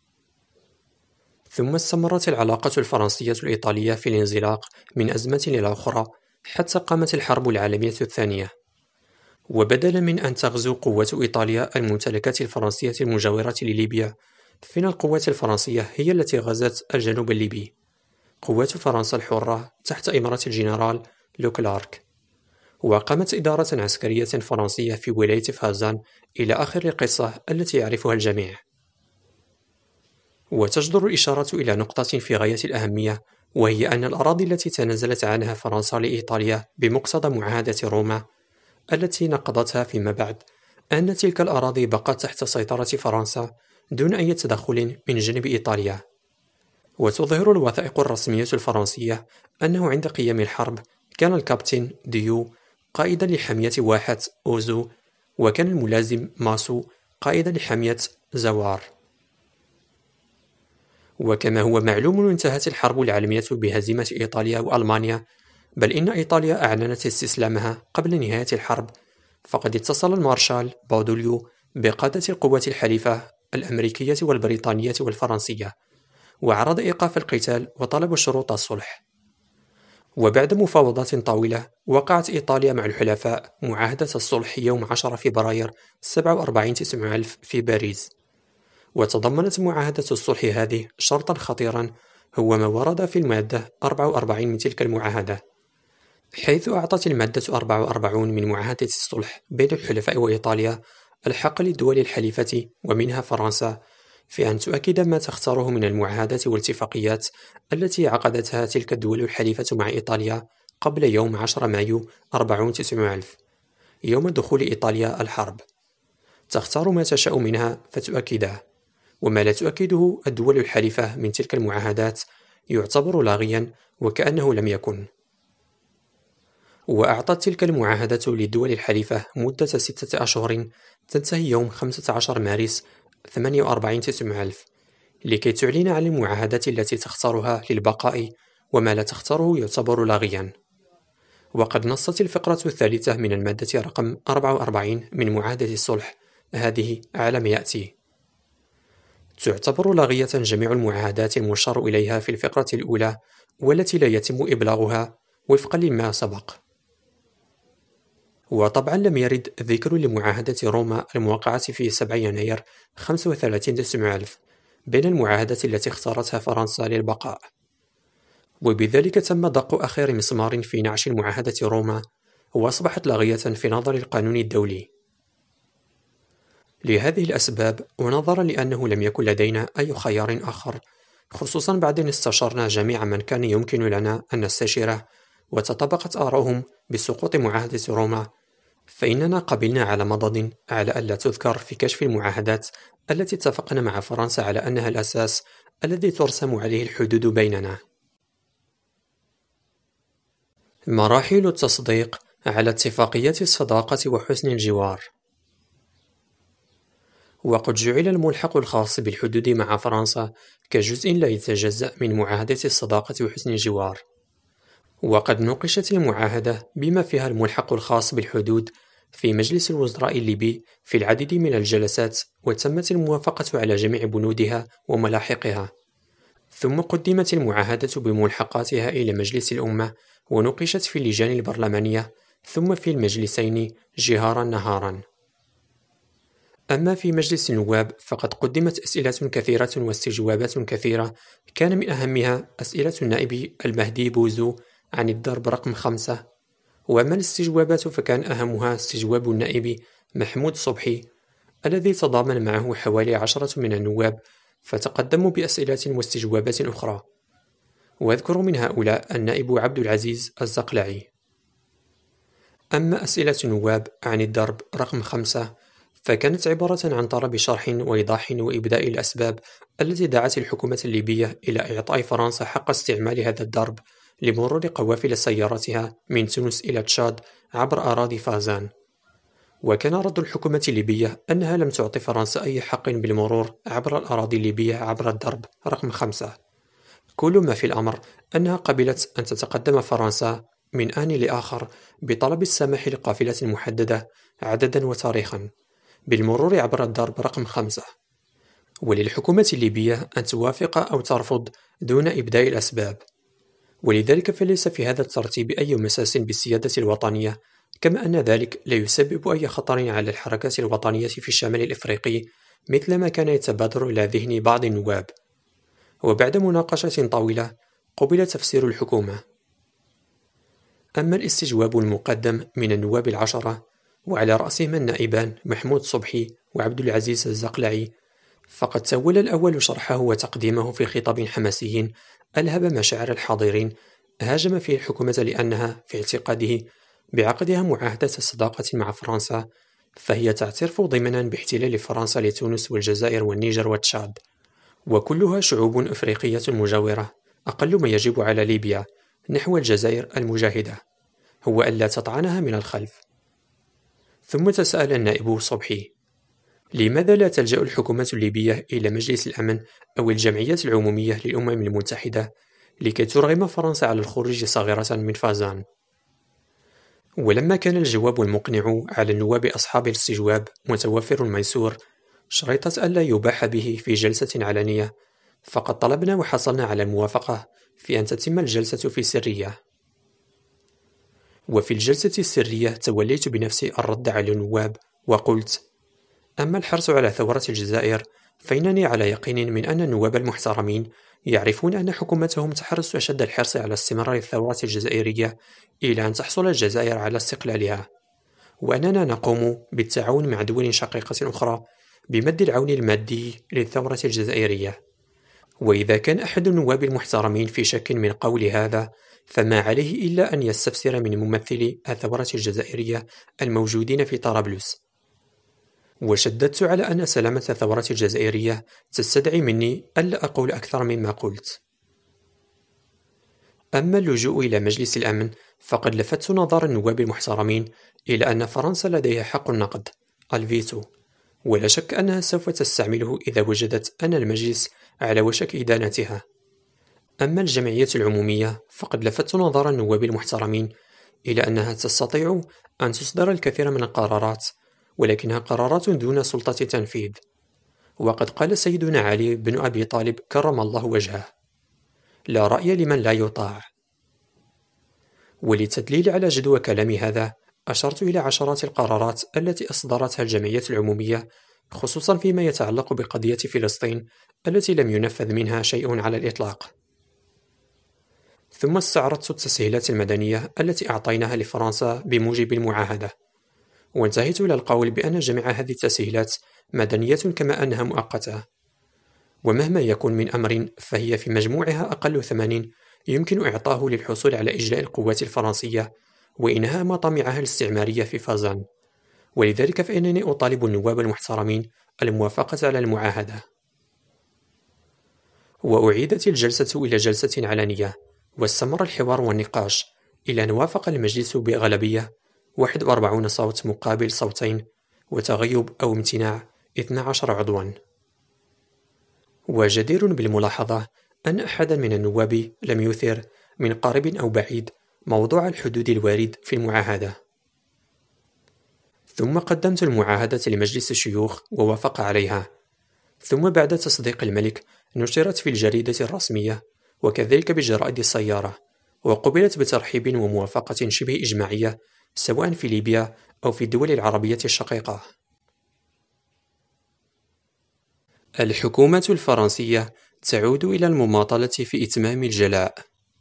S1: ثم استمرت العلاقة الفرنسية الإيطالية في الانزلاق من أزمة إلى أخرى حتى قامت الحرب العالمية الثانية، وبدلا من أن تغزو قوات إيطاليا الممتلكات الفرنسية المجاورة لليبيا، فإن القوات الفرنسية هي التي غزت الجنوب الليبي. قوات فرنسا الحرة تحت إمارة الجنرال لوكلارك، وقامت إدارة عسكرية فرنسية في ولاية فازان إلى آخر القصة التي يعرفها الجميع. وتجدر الإشارة إلى نقطة في غاية الأهمية، وهي أن الأراضي التي تنازلت عنها فرنسا لإيطاليا بمقتضى معاهدة روما التي نقضتها فيما بعد، أن تلك الأراضي بقت تحت سيطرة فرنسا دون أي تدخل من جانب إيطاليا. وتظهر الوثائق الرسمية الفرنسية أنه عند قيام الحرب كان الكابتن ديو قائدا لحامية واحة أوزو، وكان الملازم ماسو قائدا لحامية زوار. وكما هو معلوم، انتهت الحرب العالمية بهزيمة إيطاليا وألمانيا، بل إن إيطاليا أعلنت استسلامها قبل نهاية الحرب. فقد اتصل المارشال باودوليو بقادة القوات الحليفة الأمريكية والبريطانية والفرنسية، وعرض إيقاف القتال وطلب شروط الصلح. وبعد مفاوضات طويلة، وقعت إيطاليا مع الحلفاء معاهدة الصلح يوم عشرة فبراير سبعة وأربعين تسعمائة ألف في باريس. وتضمنت معاهدة الصلح هذه شرطا خطيرا، هو ما ورد في المادة أربعة وأربعين من تلك المعاهدة، حيث أعطت المادة أربعة وأربعين من معاهدة الصلح بين الحلفاء وإيطاليا الحق للدول الحليفة ومنها فرنسا في أن تؤكد ما تختاره من المعاهدات والاتفاقيات التي عقدتها تلك الدول الحليفة مع إيطاليا قبل يوم عشرة مايو أربعين تسعمائة ألف، يوم دخول إيطاليا الحرب. تختار ما تشاء منها فتؤكده، وما لا تؤكده الدول الحليفة من تلك المعاهدات يعتبر لاغيا وكأنه لم يكن. وأعطت تلك المعاهدة للدول الحليفة مدة ستة أشهر تنتهي يوم خمسة عشر مارس ثمانية وأربعين تسعمائة ألف، لكي تعلن عن المعاهدات التي تختارها للبقاء، وما لا تختاره يعتبر لاغيا. وقد نصت الفقرة الثالثة من المادة رقم أربعة وأربعين من معاهدة الصلح هذه على ما يأتي: تعتبر لاغية جميع المعاهدات المشار إليها في الفقرة الأولى والتي لا يتم إبلاغها وفقا لما سبق. وطبعا لم يرد ذكر لمعاهدة روما الموقعة في سبعة يناير خمسة وثلاثين تسعمائة ألف بين المعاهدات التي اختارتها فرنسا للبقاء، وبذلك تم دق آخر مسمار في نعش المعاهدة روما، وأصبحت لاغية في نظر القانون الدولي. لهذه الأسباب، ونظرا لأنه لم يكن لدينا أي خيار آخر، خصوصا بعد أن استشرنا جميع من كان يمكن لنا أن نستشيره وتطابقت آراؤهم بسقوط معاهدة روما، فإننا قبلنا على مضض على ألا تذكر في كشف المعاهدات التي اتفقنا مع فرنسا على أنها الأساس الذي ترسم عليه الحدود بيننا. مراحل التصديق على اتفاقية الصداقة وحسن الجوار. وقد جعل الملحق الخاص بالحدود مع فرنسا كجزء لا يتجزأ من معاهدة الصداقة وحسن الجوار. وقد نوقشت المعاهدة بما فيها الملحق الخاص بالحدود في مجلس الوزراء الليبي في العديد من الجلسات، وتمت الموافقة على جميع بنودها وملاحقها. ثم قدمت المعاهدة بملحقاتها إلى مجلس الأمة ونوقشت في اللجان البرلمانية، ثم في المجلسين جهارا نهارا. أما في مجلس النواب فقد قدمت أسئلة كثيرة واستجوابات كثيرة، كان من أهمها أسئلة النائب المهدي بوزو عن الضرب رقم خمسة. وأما الاستجوابات فكان أهمها استجواب النائب محمود صبحي الذي تضامن معه حوالي عشرة من النواب، فتقدموا بأسئلة واستجوابات أخرى، وأذكر من هؤلاء النائب عبد العزيز الزقلعي. أما أسئلة النواب عن الضرب رقم خمسة فكانت عبارة عن طلب شرح وإيضاح وإبداء الأسباب التي دعت الحكومة الليبية إلى إعطاء فرنسا حق استعمال هذا الضرب لمرور قوافل سيارتها من تونس إلى تشاد عبر أراضي فازان. وكان رد الحكومة الليبية أنها لم تعطي فرنسا أي حق بالمرور عبر الأراضي الليبية عبر الضرب رقم خمسة. كل ما في الأمر أنها قبلت أن تتقدم فرنسا من آن لآخر بطلب السماح لقافلة محددة عددا وتاريخا بالمرور عبر الضرب رقم خمسة، وللحكومة الليبية أن توافق أو ترفض دون إبداء الأسباب. ولذلك فليس في هذا الترتيب أي مساس بالسيادة الوطنية، كما أن ذلك لا يسبب أي خطر على الحركات الوطنية في الشمال الإفريقي مثل ما كان يتبادر إلى ذهن بعض النواب. وبعد مناقشة طويلة قُبل تفسير الحكومة. أما الاستجواب المقدم من النواب العشرة وعلى رأسهم النائبان محمود صبحي وعبد العزيز الزقلعي، فقد سول الأول شرحه وتقديمه في خطاب حماسي ألهب مشاعر الحاضرين، هاجم فيه الحكومة لأنها في اعتقاده بعقدها معاهدة صداقة مع فرنسا فهي تعترف ضمنا باحتلال فرنسا لتونس والجزائر والنيجر وتشاد، وكلها شعوب أفريقية مجاورة. أقل ما يجب على ليبيا نحو الجزائر المجاهدة هو ألا تطعنها من الخلف. ثم تساءل النائب صبحي: لماذا لا تلجأ الحكومة الليبية إلى مجلس الأمن أو الجمعية العمومية للأمم المتحدة لكي ترغم فرنسا على الخروج صاغرة من فازان؟ ولما كان الجواب المقنع على النواب أصحاب الاستجواب متوفر ميسور شريطة ألا يباح به في جلسة علنية، فقد طلبنا وحصلنا على الموافقة في أن تتم الجلسة في سرية. وفي الجلسة السرية توليت بنفسي الرد على النواب وقلت: أما الحرص على ثورة الجزائر فإنني على يقين من أن النواب المحترمين يعرفون أن حكومتهم تحرص أشد الحرص على استمرار الثورة الجزائرية إلى أن تحصل الجزائر على استقلالها، وأننا نقوم بالتعاون مع دول شقيقة أخرى بمد العون المادي للثورة الجزائرية. وإذا كان أحد النواب المحترمين في شك من قول هذا فما عليه إلا أن يستفسر من ممثلي الثورة الجزائرية الموجودين في طرابلس. وشددت على أن سلامة الثورة الجزائرية تستدعي مني ألا أقول أكثر مما قلت. أما اللجوء إلى مجلس الأمن فقد لفتت نظر النواب المحترمين إلى أن فرنسا لديها حق النقد الفيتو، ولا شك أنها سوف تستعمله إذا وجدت أن المجلس على وشك إدانتها. أما الجمعية العمومية فقد لفتت نظر النواب المحترمين إلى أنها تستطيع أن تصدر الكثير من القرارات، ولكنها قرارات دون سلطة تنفيذ. وقد قال سيدنا علي بن أبي طالب كرم الله وجهه: لا رأي لمن لا يطاع. وللتدليل على جدوى كلامي هذا أشرت إلى عشرات القرارات التي أصدرتها الجمعية العمومية، خصوصا فيما يتعلق بقضية فلسطين التي لم ينفذ منها شيء على الإطلاق. ثم استعرضت التسهيلات المدنية التي أعطيناها لفرنسا بموجب المعاهدة، وانتهيت إلى القول بأن جميع هذه التسهيلات مدنية كما أنها مؤقتة، ومهما يكون من أمر فهي في مجموعها أقل ثمن يمكن إعطاه للحصول على إجلاء القوات الفرنسية وإنهاء مطامعها الاستعمارية في فازان. ولذلك فإنني أطالب النواب المحترمين الموافقة على المعاهدة. وأعيدت الجلسة إلى جلسة علنية، واستمر الحوار والنقاش إلى أن وافق المجلس بأغلبية واحد وأربعين صوت مقابل صوتين، وتغيب أو امتناع اثنا عشر عضوا. وجدير بالملاحظة أن أحدا من النواب لم يثير من قريب أو بعيد موضوع الحدود الوارد في المعاهدة. ثم قدمت المعاهدة لمجلس الشيوخ ووافق عليها، ثم بعد تصديق الملك نشرت في الجريدة الرسمية وكذلك بجرائد السيارة، وقبلت بترحيب وموافقة شبه إجماعية سواء في ليبيا أو في الدول العربية الشقيقة. الحكومة الفرنسية تعود إلى المماطلة في إتمام الجلاء.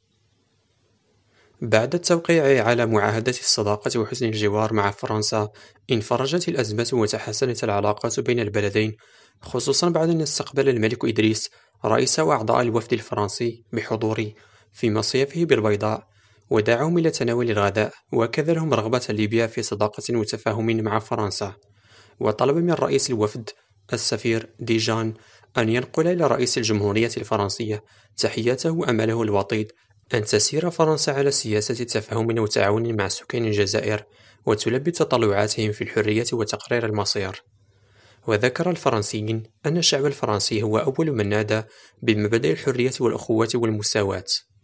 S1: بعد التوقيع على معاهدة الصداقة وحسن الجوار مع فرنسا انفرجت الأزمة وتحسنت العلاقات بين البلدين، خصوصا بعد أن استقبل الملك إدريس رئيس وأعضاء الوفد الفرنسي بحضوره في مصيفه بالبيضاء، ودعاهم إلى تناول الغداء وأكد لهم رغبة ليبيا في صداقة وتفاهم مع فرنسا، وطلب من رئيس الوفد السفير ديجان أن ينقل إلى رئيس الجمهورية الفرنسية تحياته وأمله الوطيد أن تسير فرنسا على سياسة تفاهم وتعاون مع سكان الجزائر وتلبي تطلعاتهم في الحرية وتقرير المصير. وذكر الفرنسيين أن الشعب الفرنسي هو أول من نادى بمبادئ الحرية والأخوة والمساواة.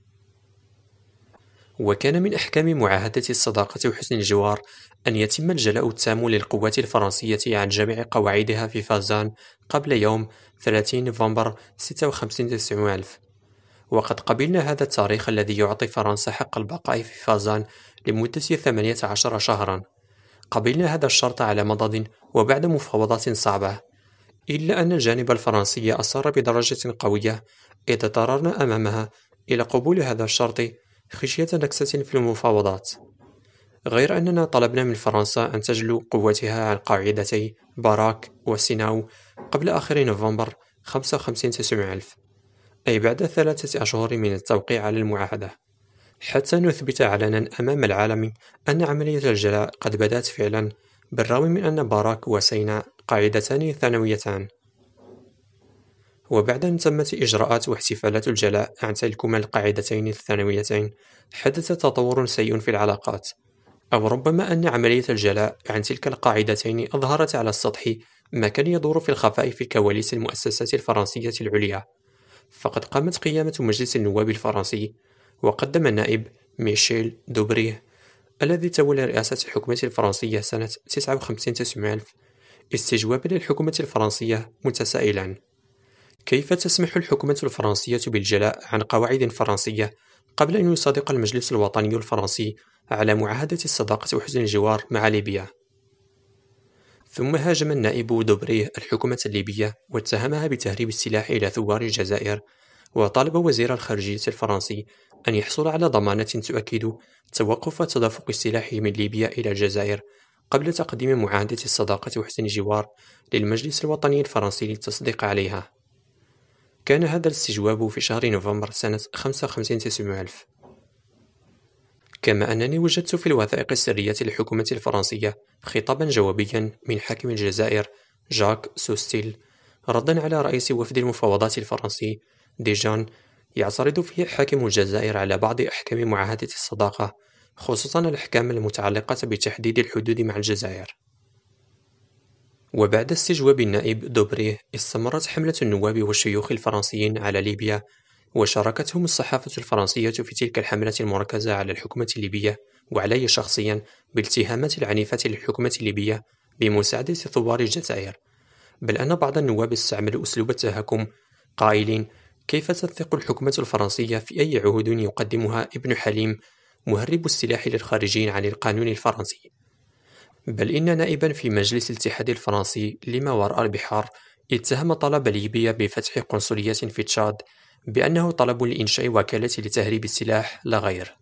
S1: وكان من أحكام معاهدة الصداقة وحسن الجوار أن يتم الجلاء التام للقوات الفرنسية عن جميع قواعدها في فازان قبل يوم ثلاثين نوفمبر ستة وخمسين تسعمائة ألف. وقد قبلنا هذا التاريخ الذي يعطي فرنسا حق البقاء في فازان لمدة ثمانية عشر شهرا. قبلنا هذا الشرط على مضض وبعد مفاوضات صعبة، إلا أن الجانب الفرنسي أصر بدرجة قوية إذ اضطررنا أمامها إلى قبول هذا الشرط خشية نكسة في المفاوضات، غير أننا طلبنا من فرنسا أن تجلو قوتها عن قاعدتي باراك وسيناو قبل آخر نوفمبر خمسة وخمسين تسعمائة ألف، أي بعد ثلاثة أشهر من التوقيع على المعاهدة، حتى نثبت علنا أمام العالم أن عملية الجلاء قد بدأت فعلا، بالرغم من أن باراك وسيناء قاعدتان ثانويتان. وبعد أن تمت إجراءات واحتفالات الجلاء عن تلكما القاعدتين الثانويتين، حدث تطور سيء في العلاقات، أو ربما أن عملية الجلاء عن تلك القاعدتين أظهرت على السطح ما كان يدور في الخفاء في كواليس المؤسسات الفرنسية العليا. فقد قامت قيامة مجلس النواب الفرنسي، وقدم النائب ميشيل دوبريه الذي تولى رئاسة الحكومة الفرنسية سنة تسعة وخمسين تسعمائة ألف استجوابا للحكومة الفرنسية متسائلا: كيف تسمح الحكومة الفرنسية بالجلاء عن قواعد فرنسية قبل أن يصادق المجلس الوطني الفرنسي على معاهدة الصداقة وحسن الجوار مع ليبيا؟ ثم هاجم النائب دوبريه الحكومة الليبية واتهمها بتهريب السلاح إلى ثوار الجزائر، وطالب وزير الخارجية الفرنسي أن يحصل على ضمانات تؤكد توقف تدفق السلاح من ليبيا إلى الجزائر قبل تقديم معاهدة الصداقة وحسن الجوار للمجلس الوطني الفرنسي للتصديق عليها. كان هذا الاستجواب في شهر نوفمبر سنة خمسة وخمسين تسعمائة ألف. كما أنني وجدت في الوثائق السرية للحكومة الفرنسية خطابا جوابيا من حاكم الجزائر جاك سوستيل ردا على رئيس وفد المفاوضات الفرنسي ديجان، يعترض فيه حاكم الجزائر على بعض أحكام معاهدة الصداقة، خصوصا الأحكام المتعلقة بتحديد الحدود مع الجزائر. وبعد استجواب النائب دوبريه، استمرت حملة النواب والشيوخ الفرنسيين على ليبيا، وشاركتهم الصحافة الفرنسية في تلك الحملة المركزة على الحكومة الليبية وعلي شخصيا بالاتهامات العنيفة للحكومة الليبية بمساعدة ثوار الجزائر، بل أن بعض النواب استعملوا أسلوب التهكم قائلين: كيف تثق الحكومة الفرنسية في أي عهود يقدمها ابن حليم مهرب السلاح للخارجين عن القانون الفرنسي؟ بل إن نائبا في مجلس الاتحاد الفرنسي لما وراء البحار اتهم طلب ليبيا بفتح قنصلية في تشاد بأنه طلب لإنشاء وكالة لتهريب السلاح لا غير.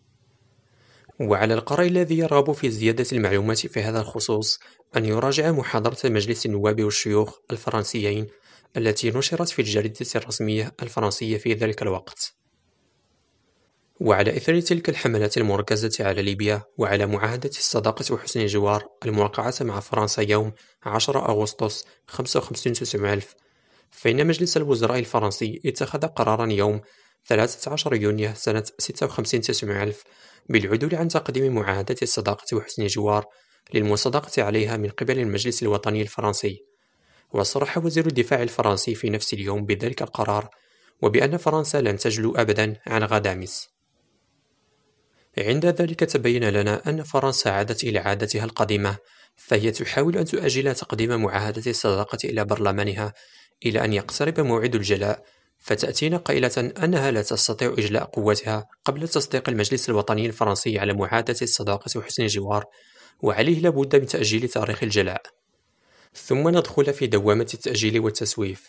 S1: وعلى القرار الذي يرغب في زيادة المعلومات في هذا الخصوص أن يراجع محاضرة مجلس النواب والشيوخ الفرنسيين التي نشرت في الجريدة الرسمية الفرنسية في ذلك الوقت. وعلى إثر تلك الحملات المركزة على ليبيا وعلى معاهدة الصداقة وحسن الجوار الموقعة مع فرنسا يوم عشرة أغسطس خمسة وخمسين تسعمائة ألف، فإن مجلس الوزراء الفرنسي اتخذ قرارا يوم ثلاثة عشر يونيو سنة ستة وخمسين تسعمائة ألف بالعدول عن تقديم معاهدة الصداقة وحسن الجوار للمصادقة عليها من قبل المجلس الوطني الفرنسي. وصرح وزير الدفاع الفرنسي في نفس اليوم بذلك القرار، وبأن فرنسا لن تجلو أبدا عن غدامس. عند ذلك تبين لنا أن فرنسا عادت إلى عادتها القديمة، فهي تحاول أن تؤجل تقديم معاهدة الصداقة إلى برلمانها إلى أن يقترب موعد الجلاء، فتأتينا قائلة أنها لا تستطيع إجلاء قوتها قبل تصديق المجلس الوطني الفرنسي على معاهدة الصداقة وحسن الجوار، وعليه لابد من تأجيل تاريخ الجلاء، ثم ندخل في دوامة التأجيل والتسويف.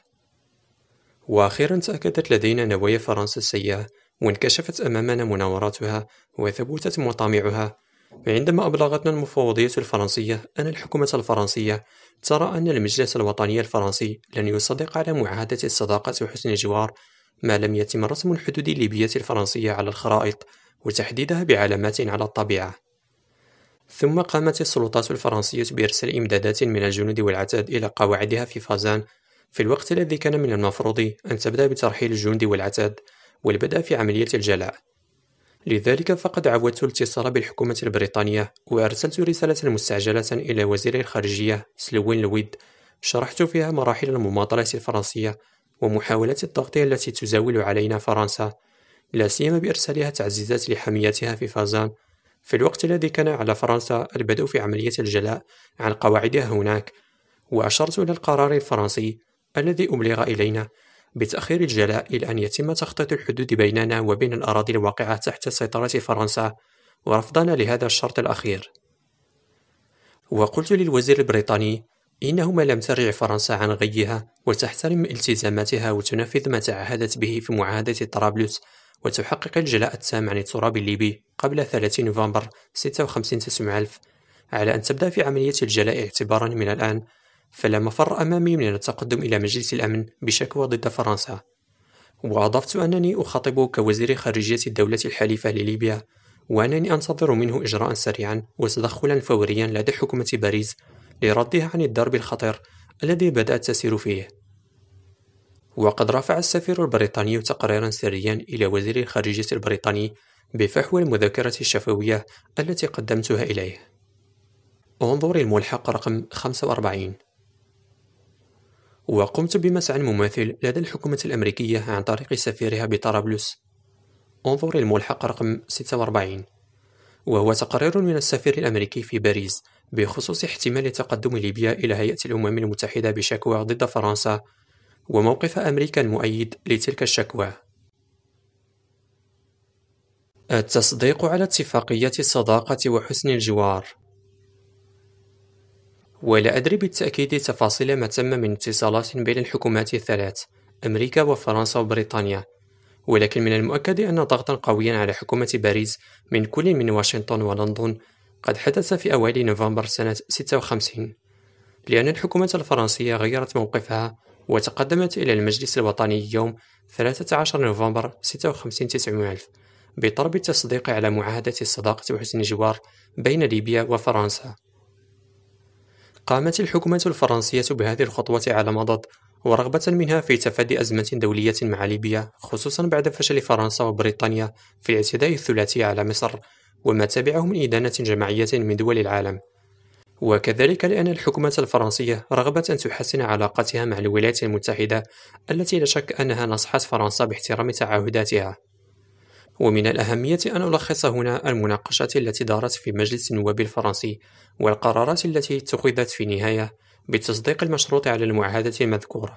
S1: وأخيرا تأكدت لدينا نوايا فرنسا السيئة، وانكشفت أمامنا مناوراتها وثبوتت مطامعها، عندما أبلغتنا المفوضية الفرنسية أن الحكومة الفرنسية ترى أن المجلس الوطني الفرنسي لن يصدق على معاهدة الصداقة وحسن الجوار ما لم يتم رسم الحدود الليبية الفرنسية على الخرائط وتحديدها بعلامات على الطبيعة. ثم قامت السلطات الفرنسية بإرسال إمدادات من الجنود والعتاد إلى قواعدها في فازان في الوقت الذي كان من المفروض أن تبدأ بترحيل الجنود والعتاد والبدء في عملية الجلاء. لذلك فقد عودت الاتصال بالحكومة البريطانية، وأرسلت رسالة مستعجلة إلى وزير الخارجية سلوين لويد شرحت فيها مراحل المماطلة الفرنسية ومحاولات الضغط التي تزاول علينا فرنسا، لا سيما بإرسالها تعزيزات لحاميتها في فازان في الوقت الذي كان على فرنسا البدء في عملية الجلاء عن قواعدها هناك. وأشرت إلى القرار الفرنسي الذي أبلغ إلينا بتأخير الجلاء إلى أن يتم تخطيط الحدود بيننا وبين الأراضي الواقعة تحت سيطرة فرنسا، ورفضنا لهذا الشرط الأخير. وقلت للوزير البريطاني إنه ما لم ترجع فرنسا عن غيها وتحترم التزاماتها وتنفذ ما تعهدت به في معاهدة طرابلس وتحقق الجلاء التام عن التراب الليبي قبل ثلاثين نوفمبر ستة وخمسين تسعمائة ألف، على أن تبدأ في عملية الجلاء اعتبارا من الآن، فلا مفر أمامي من التقدم إلى مجلس الأمن بشكوى ضد فرنسا. وأضفت أنني أخاطب كوزير خارجية الدولة الحليفة لليبيا، وأنني أنتظر منه إجراء سريعا وتدخلا فوريا لدى حكومة باريس لردها عن الدرب الخطير الذي بدأت تسير فيه. وقد رفع السفير البريطاني تقريرا سريا إلى وزير الخارجية البريطاني بفحوى المذكرة الشفوية التي قدمتها إليه. انظر الملحق رقم خمسة وأربعين. وقمت بمسعى مماثل لدى الحكومة الأمريكية عن طريق سفيرها بطرابلس. انظر الملحق رقم ستة وأربعين، وهو تقرير من السفير الأمريكي في باريس بخصوص احتمال تقدم ليبيا إلى هيئة الأمم المتحدة بشكوى ضد فرنسا، وموقف أمريكا المؤيد لتلك الشكوى. التصديق على اتفاقية الصداقة وحسن الجوار. ولا أدري بالتأكيد تفاصيل ما تم من اتصالات بين الحكومات الثلاث، أمريكا وفرنسا وبريطانيا، ولكن من المؤكد أن ضغطا قويا على حكومة باريس من كل من واشنطن ولندن قد حدث في أوائل نوفمبر سنة ستة وخمسين، لأن الحكومة الفرنسية غيرت موقفها وتقدمت إلى المجلس الوطني يوم ثلاثة عشر نوفمبر ستة وخمسين تسعمائة ألف بطلب التصديق على معاهدة الصداقة وحسن الجوار بين ليبيا وفرنسا. قامت الحكومة الفرنسية بهذه الخطوة على مضض ورغبة منها في تفادي أزمة دولية مع ليبيا، خصوصا بعد فشل فرنسا وبريطانيا في الاعتداء الثلاثي على مصر وما تبعه من إدانة جماعية من دول العالم، وكذلك لأن الحكومة الفرنسية رغبت أن تحسن علاقتها مع الولايات المتحدة التي لا شك أنها نصحت فرنسا باحترام تعهداتها. ومن الأهمية أن ألخص هنا المناقشات التي دارت في مجلس النواب الفرنسي والقرارات التي اتخذت في النهاية بالتصديق المشروط على المعاهدة المذكورة.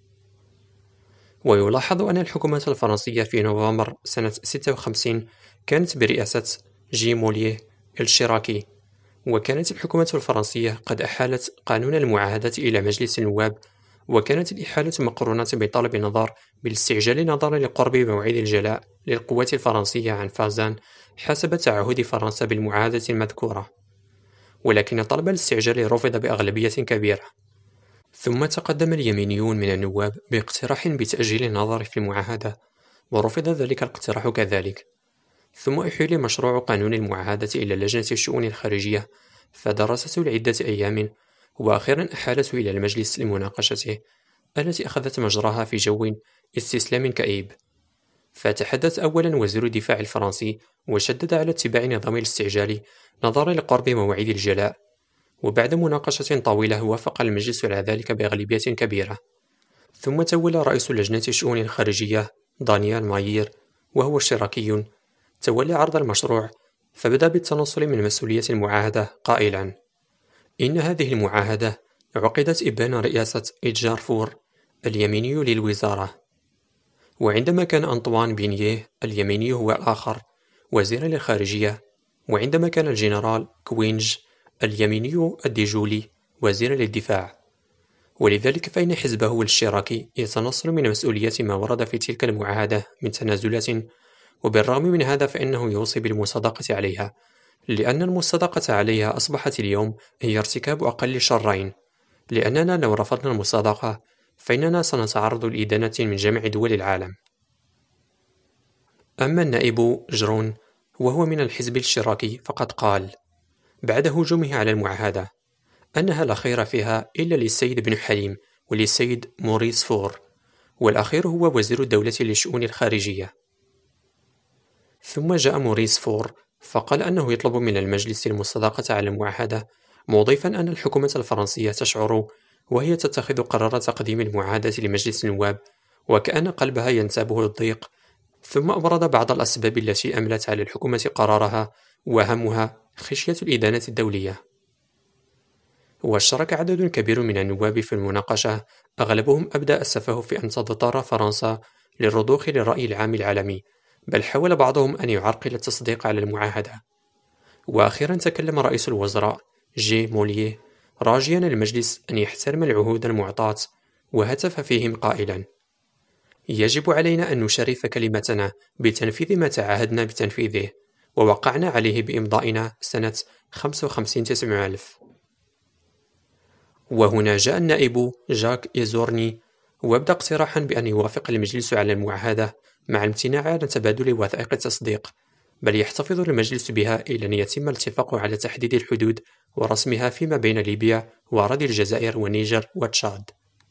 S1: ويلاحظ أن الحكومة الفرنسية في نوفمبر سنة ستة وخمسين كانت برئاسة جي موليه الشيراكي، وكانت الحكومة الفرنسية قد أحالت قانون المعاهدة إلى مجلس النواب، وكانت الإحالة مقرونة بطلب النظر بالاستعجال نظرا لقرب موعد الجلاء للقوات الفرنسية عن فازان حسب تعهد فرنسا بالمعاهدة المذكورة، ولكن طلب الاستعجال رفض بأغلبية كبيرة. ثم تقدم اليمينيون من النواب باقتراح بتأجيل النظر في المعاهدة، ورفض ذلك الاقتراح كذلك. ثم أحيل مشروع قانون المعاهدة إلى لجنة الشؤون الخارجية فدرسته لعدة أيام، وأخيرا أحالته إلى المجلس لمناقشته التي أخذت مجراها في جو استسلام كئيب. فتحدث أولا وزير الدفاع الفرنسي وشدد على اتباع نظام الاستعجال نظرا لقرب موعد الجلاء، وبعد مناقشة طويلة وافق المجلس على ذلك بأغلبية كبيرة. ثم تولى رئيس لجنة الشؤون الخارجية دانيال مايير وهو اشتراكي تولى عرض المشروع، فبدأ بالتنصل من مسؤولية المعاهدة قائلا إن هذه المعاهدة عقدت إبان رئاسة إتجار فور اليميني للوزارة، وعندما كان أنطوان بينيه اليميني هو الآخر وزيرا للخارجية، وعندما كان الجنرال كوينج اليميني الديجولي وزيرا للدفاع، ولذلك فإن حزبه الاشتراكي يتنصل من مسؤولية ما ورد في تلك المعاهدة من تنازلات، وبالرغم من هذا فإنه يوصي بالمصادقة عليها، لأن المصادقة عليها أصبحت اليوم هي ارتكاب أقل الشرين، لأننا لو رفضنا المصادقة فإننا سنتعرض لإدانة من جميع دول العالم. أما النائب جرون وهو من الحزب الاشتراكي فقد قال بعد هجومه على المعاهدة أنها لا خير فيها إلا للسيد بن حليم وللسيد موريس فور، والأخير هو وزير الدولة للشؤون الخارجية. ثم جاء موريس فور فقال أنه يطلب من المجلس المصادقة على المعاهدة، مضيفا أن الحكومة الفرنسية تشعر وهي تتخذ قرار تقديم المعاهدة لمجلس النواب وكأن قلبها ينتابه الضيق. ثم أبرد بعض الأسباب التي أملت على الحكومة قرارها، وأهمها خشية الإدانة الدولية. واشترك عدد كبير من النواب في المناقشة، أغلبهم أبدى أسفه في أن تضطر فرنسا للرضوخ للرأي العام العالمي، بل حاول بعضهم أن يعرقل التصديق على المعاهدة. وأخيرا تكلم رئيس الوزراء جي موليه راجيا المجلس أن يحترم العهود المعطاة، وهتف فيهم قائلا يجب علينا أن نشرف كلمتنا بتنفيذ ما تعهدنا بتنفيذه ووقعنا عليه بإمضائنا سنة خمسة وخمسين تسعمائة ألف. وهنا جاء النائب جاك إيزورني وابدأ اقتراحا بأن يوافق المجلس على المعاهدة مع الامتناع عن تبادل وثائق التصديق، بل يحتفظ المجلس بها إلى أن يتم الاتفاق على تحديد الحدود ورسمها فيما بين ليبيا وأراضي الجزائر والنيجر وتشاد.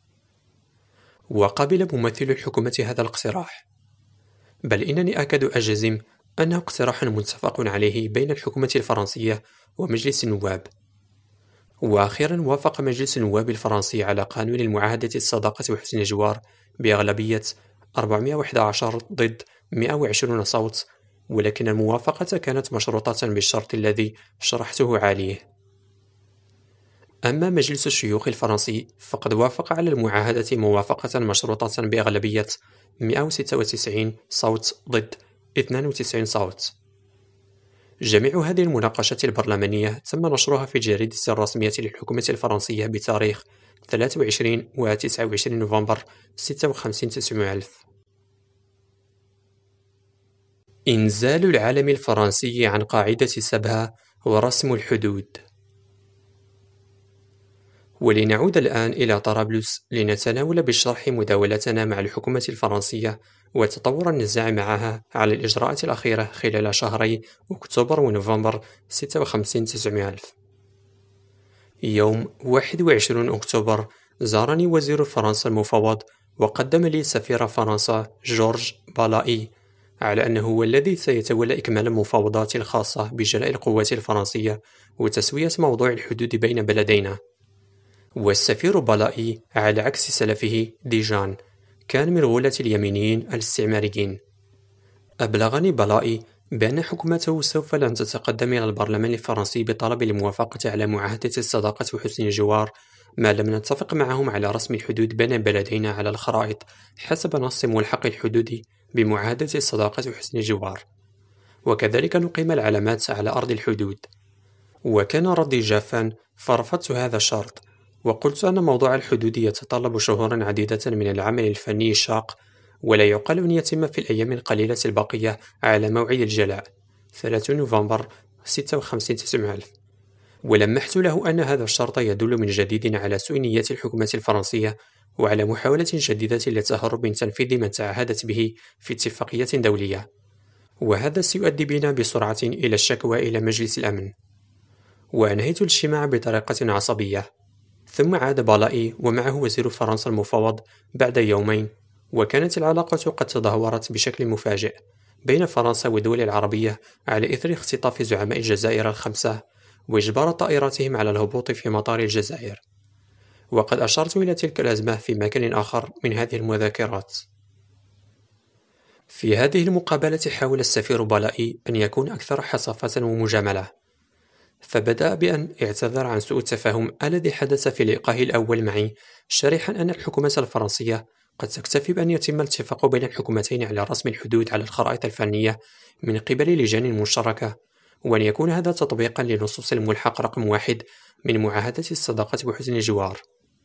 S1: وقبل ممثل الحكومة هذا الاقتراح، بل إنني أكاد أجزم أنه اقتراح متفق عليه بين الحكومة الفرنسية ومجلس النواب. وأخيرا وافق مجلس النواب الفرنسي على قانون المعاهدة الصداقة وحسن الجوار بأغلبية أربعمائة وأحد عشر ضد مائة وعشرين صوت، ولكن الموافقة كانت مشروطة بالشرط الذي شرحته عاليه. أما مجلس الشيوخ الفرنسي فقد وافق على المعاهدة موافقة مشروطة بأغلبية مائة وستة وتسعين صوت ضد اثنين وتسعين صوت. جميع هذه المناقشات البرلمانية تم نشرها في الجريدة الرسمية للحكومة الفرنسية بتاريخ ثلاثة وعشرين و تسعة وعشرين نوفمبر ستة وخمسين تسعمائة ألف. إنزال العلم الفرنسي عن قاعدة سبها ورسم الحدود. ولنعود الآن إلى طرابلس لنتناول بالشرح مداولتنا مع الحكومة الفرنسية وتطور النزاع معها على الإجراءات الأخيرة خلال شهري أكتوبر ونوفمبر ستة وخمسين تسعمائة ألف. يوم واحد وعشرين أكتوبر زارني وزير فرنسا المفوض وقدم لي سفير فرنسا جورج بالائي على أنه هو الذي سيتولى إكمال المفاوضات الخاصة بجلاء القوات الفرنسية وتسوية موضوع الحدود بين بلدينا. والسفير بالائي على عكس سلفه ديجان كان من غولة اليمينيين الاستعماريين. أبلغني بالائي بأن حكومته سوف لن تتقدم إلى البرلمان الفرنسي بطلب الموافقة على معاهدة الصداقة وحسن الجوار ما لم نتفق معهم على رسم الحدود بين بلدينا على الخرائط حسب نص ملحق الحدود بمعاهدة الصداقة وحسن الجوار، وكذلك نقيم العلامات على أرض الحدود. وكان ردي جافا فرفضت هذا الشرط وقلت أن موضوع الحدود يتطلب شهورا عديدة من العمل الفني الشاق ولا يعقل أن يتم في الأيام القليلة الباقية على موعد الجلاء ثلاثين نوفمبر ستة وخمسين تسعمائة ألف. ولمحت له أن هذا الشرط يدل من جديد على سوء نية الحكومة الفرنسية وعلى محاولة جديدة للتهرب من تنفيذ ما تعهدت به في اتفاقية دولية، وهذا سيؤدي بنا بسرعة إلى الشكوى إلى مجلس الأمن. وأنهيت الاجتماع بطريقة عصبية، ثم عاد بالائي ومعه وزير فرنسا المفوض بعد يومين، وكانت العلاقة قد تدهورت بشكل مفاجئ بين فرنسا والدول العربية على إثر اختطاف زعماء الجزائر الخمسة وإجبار طائراتهم على الهبوط في مطار الجزائر. وقد أشرت إلى تلك الأزمة في مكان آخر من هذه المذاكرات. في هذه المقابلة حاول السفير بالائي أن يكون أكثر حصافة ومجاملة، فبدأ بأن اعتذر عن سوء التفاهم الذي حدث في لقائه الأول معي، شارحا أن الحكومة الفرنسية قد تكتفي بأن يتم الاتفاق بين الحكومتين على رسم الحدود على الخرائط الفنية من قبل لجان مشتركة، وأن يكون هذا تطبيقا لنصوص الملحق رقم واحد من معاهدة الصداقة وحسن الجوار.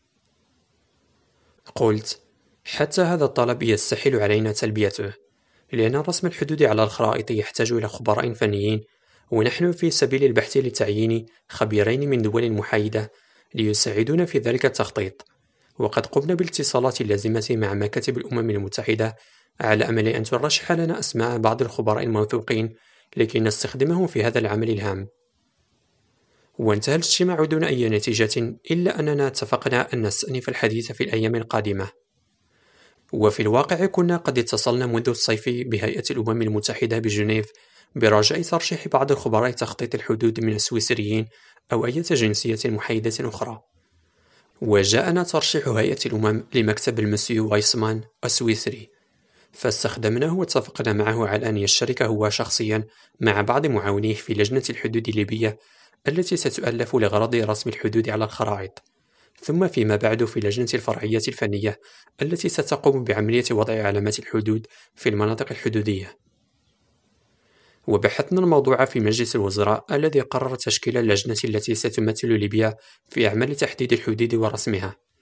S1: قلت: حتى هذا الطلب يستحيل علينا تلبيته، لأن رسم الحدود على الخرائط يحتاج إلى خبراء فنيين، ونحن في سبيل البحث لتعيين خبيرين من دول محايدة ليساعدونا في ذلك التخطيط. وقد قمنا بالاتصالات اللازمة مع مكاتب الأمم المتحدة على أمل أن ترشح لنا أسماء بعض الخبراء الموثوقين لكي نستخدمهم في هذا العمل الهام. وانتهى الاجتماع دون أي نتيجة، إلا أننا اتفقنا أن نستأنف الحديث في الأيام القادمة. وفي الواقع كنا قد اتصلنا منذ الصيف بهيئة الأمم المتحدة بجنيف برجاء ترشيح بعض خبراء تخطيط الحدود من السويسريين أو أي جنسية محايدة أخرى. وجاءنا ترشيح هيئة الأمم لمكتب المسيو وايسمان السويسري، فاستخدمناه واتفقنا معه على أن يشترك هو شخصيا مع بعض معاونيه في لجنة الحدود الليبية التي ستؤلف لغرض رسم الحدود على الخرائط، ثم فيما بعد في لجنة الفرعية الفنية التي ستقوم بعملية وضع علامات الحدود في المناطق الحدودية. وبحثنا الموضوع في مجلس الوزراء الذي قرر تشكيل اللجنة التي ستمثل ليبيا في أعمال تحديد الحدود ورسمها.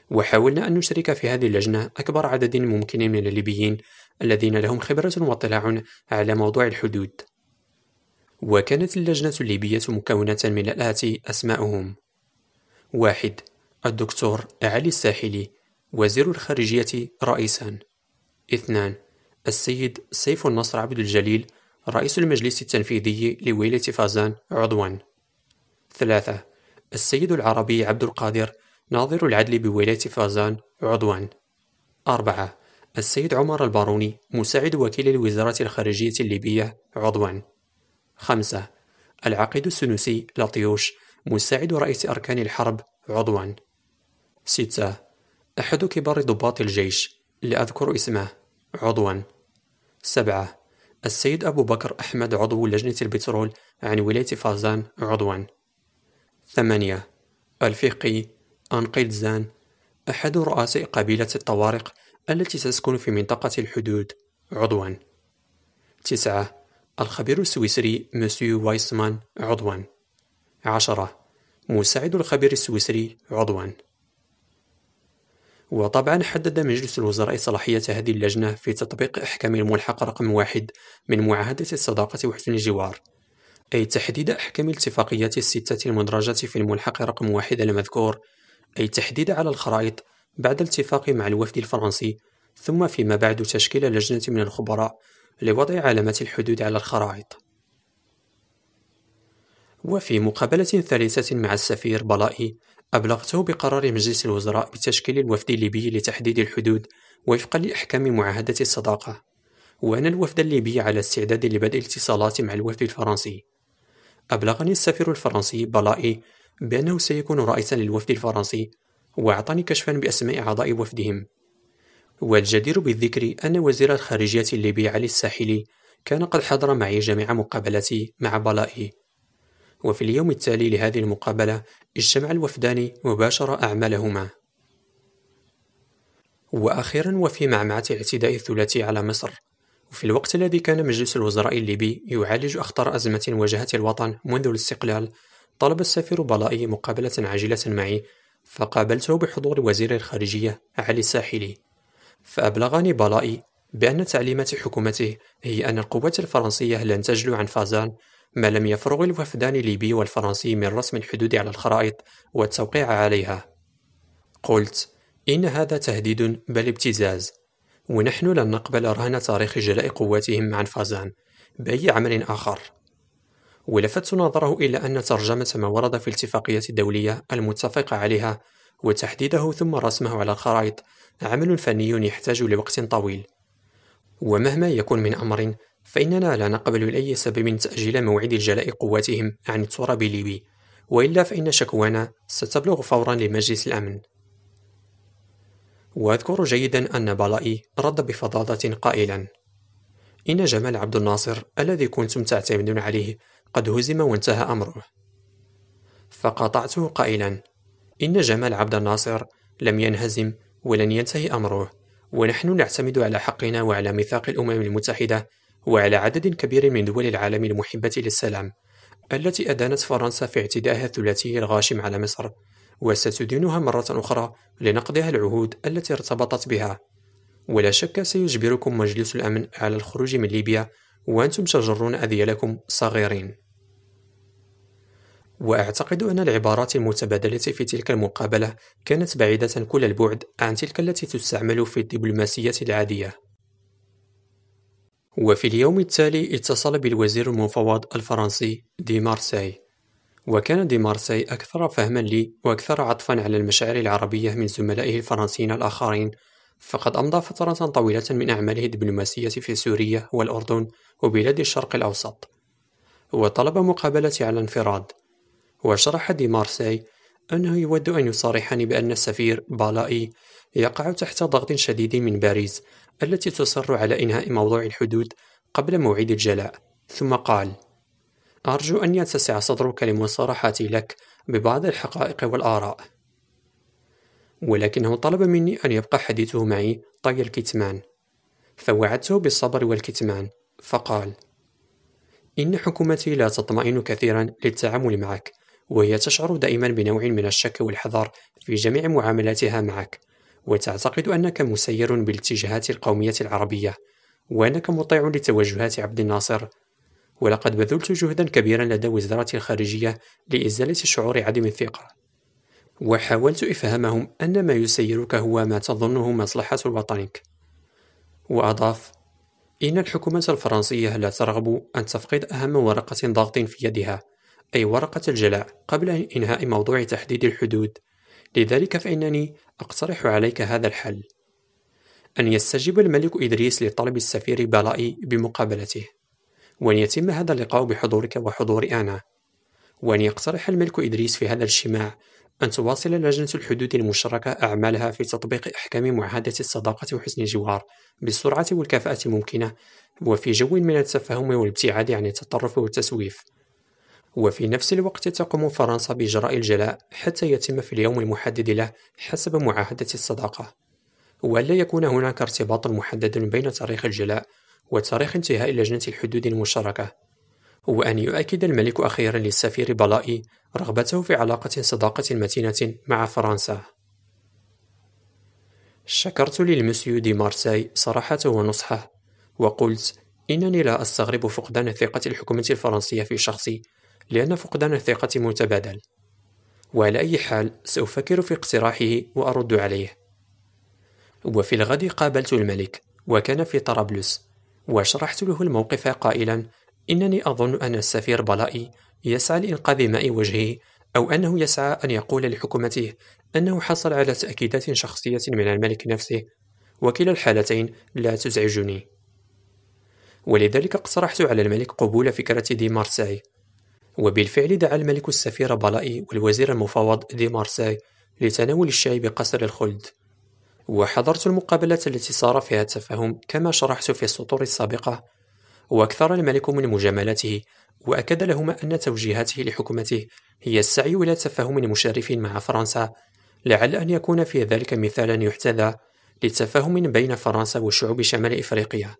S1: وحاولنا أن نشرك في هذه اللجنة أكبر عدد ممكن من الليبيين الذين لهم خبرة واطلاع على موضوع الحدود. وكانت اللجنة الليبية مكونة من الآتي أسماؤهم: واحد. الدكتور علي الساحلي وزير الخارجية رئيسا. اثنان. السيد سيف النصر عبد الجليل رئيس المجلس التنفيذي لولاية فازان عضوا. ثلاثة. السيد العربي عبد القادر ناظر العدل بولاية فازان عضوا. أربعة. السيد عمر الباروني مساعد وكيل الوزارة الخارجية الليبية عضوا. خمسة. العقيد السنوسي لطيوش مساعد رئيس أركان الحرب عضوا. ستة. أحد كبار ضباط الجيش لا أذكر اسمه عضوا. سبعة. السيد أبو بكر أحمد عضو لجنة البترول عن ولاية فازان عضوا. ثمانية. الفقي أنقيد زان أحد رؤساء قبيلة الطوارق التي تسكن في منطقة الحدود عضوا. تسعة. الخبير السويسري مسيو وايسمان عضوا. عشرة. مساعد الخبير السويسري عضوا. وطبعا حدد مجلس الوزراء صلاحية هذه اللجنة في تطبيق أحكام الملحق رقم واحد من معاهدة الصداقة وحسن الجوار، أي تحديد أحكام الاتفاقيات الستة المدرجة في الملحق رقم واحد المذكور، أي تحديد على الخرائط بعد الاتفاق مع الوفد الفرنسي، ثم فيما بعد تشكيل لجنة من الخبراء لوضع علامات الحدود على الخرائط. وفي مقابلة ثالثة مع السفير بلائي أبلغته بقرار مجلس الوزراء بتشكيل الوفد الليبي لتحديد الحدود وفقا لأحكام معاهدة الصداقة، وأن الوفد الليبي على استعداد لبدء الاتصالات مع الوفد الفرنسي. أبلغني السفير الفرنسي بلائي بأنه سيكون رئيسا للوفد الفرنسي، وأعطاني كشفا بأسماء أعضاء وفدهم. والجدير بالذكر أن وزير الخارجية الليبي علي الساحلي كان قد حضر معي جميع مقابلتي مع بلائي. وفي اليوم التالي لهذه المقابلة اجتمع الوفدان وباشر أعمالهما. وأخيرا وفي معمعة الاعتداء الثلاثي على مصر، وفي الوقت الذي كان مجلس الوزراء الليبي يعالج أخطر أزمة واجهت الوطن منذ الاستقلال، طلب السفير بلائي مقابلة عاجلة معي، فقابلته بحضور وزير الخارجية علي الساحلي. فأبلغني بلائي بأن تعليمات حكومته هي أن القوات الفرنسية لن تجلو عن فازان ما لم يفرغ الوفدان الليبي والفرنسي من رسم الحدود على الخرائط والتوقيع عليها. قلت: إن هذا تهديد بل ابتزاز، ونحن لن نقبل رهن تاريخ جلاء قواتهم عن فازان بأي عمل آخر. ولفت نظره إلى أن ترجمة ما ورد في الاتفاقية الدولية المتفق عليها وتحديده ثم رسمه على الخرائط عمل فني يحتاج لوقت طويل، ومهما يكون من أمر فإننا لا نقبل لأي سبب تأجيل موعد الجلاء قواتهم عن التراب الليبي، وإلا فإن شكوانا ستبلغ فورا لمجلس الأمن. وأذكر جيدا أن بلائي رد بفظاظة قائلا: إن جمال عبد الناصر الذي كنتم تعتمدون عليه قد هزم وانتهى أمره. فقاطعته قائلا: إن جمال عبد الناصر لم ينهزم ولن ينتهي أمره، ونحن نعتمد على حقنا وعلى ميثاق الأمم المتحدة وعلى عدد كبير من دول العالم المحبة للسلام التي أدانت فرنسا في اعتدائها الثلاثي الغاشم على مصر، وستدينها مرة أخرى لنقضها العهود التي ارتبطت بها. ولا شك سيجبركم مجلس الأمن على الخروج من ليبيا وأنتم تجرون أذيالكم صغيرين. وأعتقد أن العبارات المتبادلة في تلك المقابلة كانت بعيدة كل البعد عن تلك التي تستعمل في الدبلوماسية العادية. وفي اليوم التالي اتصل بالوزير المفوض الفرنسي دي مارساي، وكان دي مارساي أكثر فهما لي وأكثر عطفا على المشاعر العربية من زملائه الفرنسيين الآخرين، فقد أمضى فترة طويلة من أعماله الدبلوماسية في سوريا والأردن وبلاد الشرق الأوسط، وطلب مقابلتي على انفراد. وشرح دي مارساي أنه يود أن يصارحني بأن السفير بلائي يقع تحت ضغط شديد من باريس التي تصر على إنهاء موضوع الحدود قبل موعد الجلاء، ثم قال: أرجو أن يتسع صدرك لمصارحتي لك ببعض الحقائق والآراء. ولكنه طلب مني أن يبقى حديثه معي طي الكتمان، فوعدته بالصبر والكتمان، فقال: إن حكومتي لا تطمئن كثيرا للتعامل معك، وهي تشعر دائما بنوع من الشك والحذر في جميع معاملاتها معك، وتعتقد أنك مسير بالاتجاهات القومية العربية، وأنك مطيع لتوجهات عبد الناصر. ولقد بذلت جهدا كبيرا لدى وزارة الخارجية لإزالة شعور عدم الثقة، وحاولت إفهامهم أن ما يسيرك هو ما تظنه مصلحة وطنك. وأضاف: إن الحكومة الفرنسية لا ترغب أن تفقد أهم ورقة ضغط في يدها، أي ورقة الجلاء، قبل إنهاء موضوع تحديد الحدود. لذلك فإنني أقترح عليك هذا الحل: أن يستجيب الملك إدريس لطلب السفير بلائي بمقابلته، وأن يتم هذا اللقاء بحضورك وحضور أنا، وأن يقترح الملك إدريس في هذا الاجتماع أن تواصل لجنة الحدود المشتركة أعمالها في تطبيق أحكام معاهدة الصداقة وحسن الجوار بالسرعة والكفاءة الممكنة، وفي جو من التفاهم والابتعاد عن التطرف والتسويف. وفي نفس الوقت تقوم فرنسا بإجراء الجلاء حتى يتم في اليوم المحدد له حسب معاهدة الصداقة، وألا يكون هناك ارتباط محدد بين تاريخ الجلاء وتاريخ انتهاء لجنة الحدود المشتركة. وأن يؤكد الملك أخيرا للسفير بلائي رغبته في علاقة صداقة متينة مع فرنسا. شكرت للمسيو دي مارساي صراحته ونصحه، وقلت إنني لا أستغرب فقدان ثقة الحكومة الفرنسية في شخصي، لأن فقدان الثقة متبادل. وعلى أي حال سأفكر في اقتراحه وأرد عليه. وفي الغد قابلت الملك، وكان في طرابلس، وشرحت له الموقف قائلا إنني أظن أن السفير بلائي يسعى لإنقاذ ماء وجهه، أو أنه يسعى أن يقول لحكومته أنه حصل على تأكيدات شخصية من الملك نفسه، وكلا الحالتين لا تزعجني. ولذلك اقترحت على الملك قبول فكرة دي مارساي، وبالفعل دعا الملك السفير بلائي والوزير المفوض دي مارساي لتناول الشاي بقصر الخلد. وحضرت المقابلة التي صار فيها التفاهم كما شرحت في السطور السابقة، وأكثر الملك من مجاملته، وأكد لهما أن توجيهاته لحكومته هي السعي إلى تفاهم مشرف مع فرنسا، لعل أن يكون في ذلك مثالا يحتذى للتفاهم بين فرنسا وشعوب شمال إفريقيا.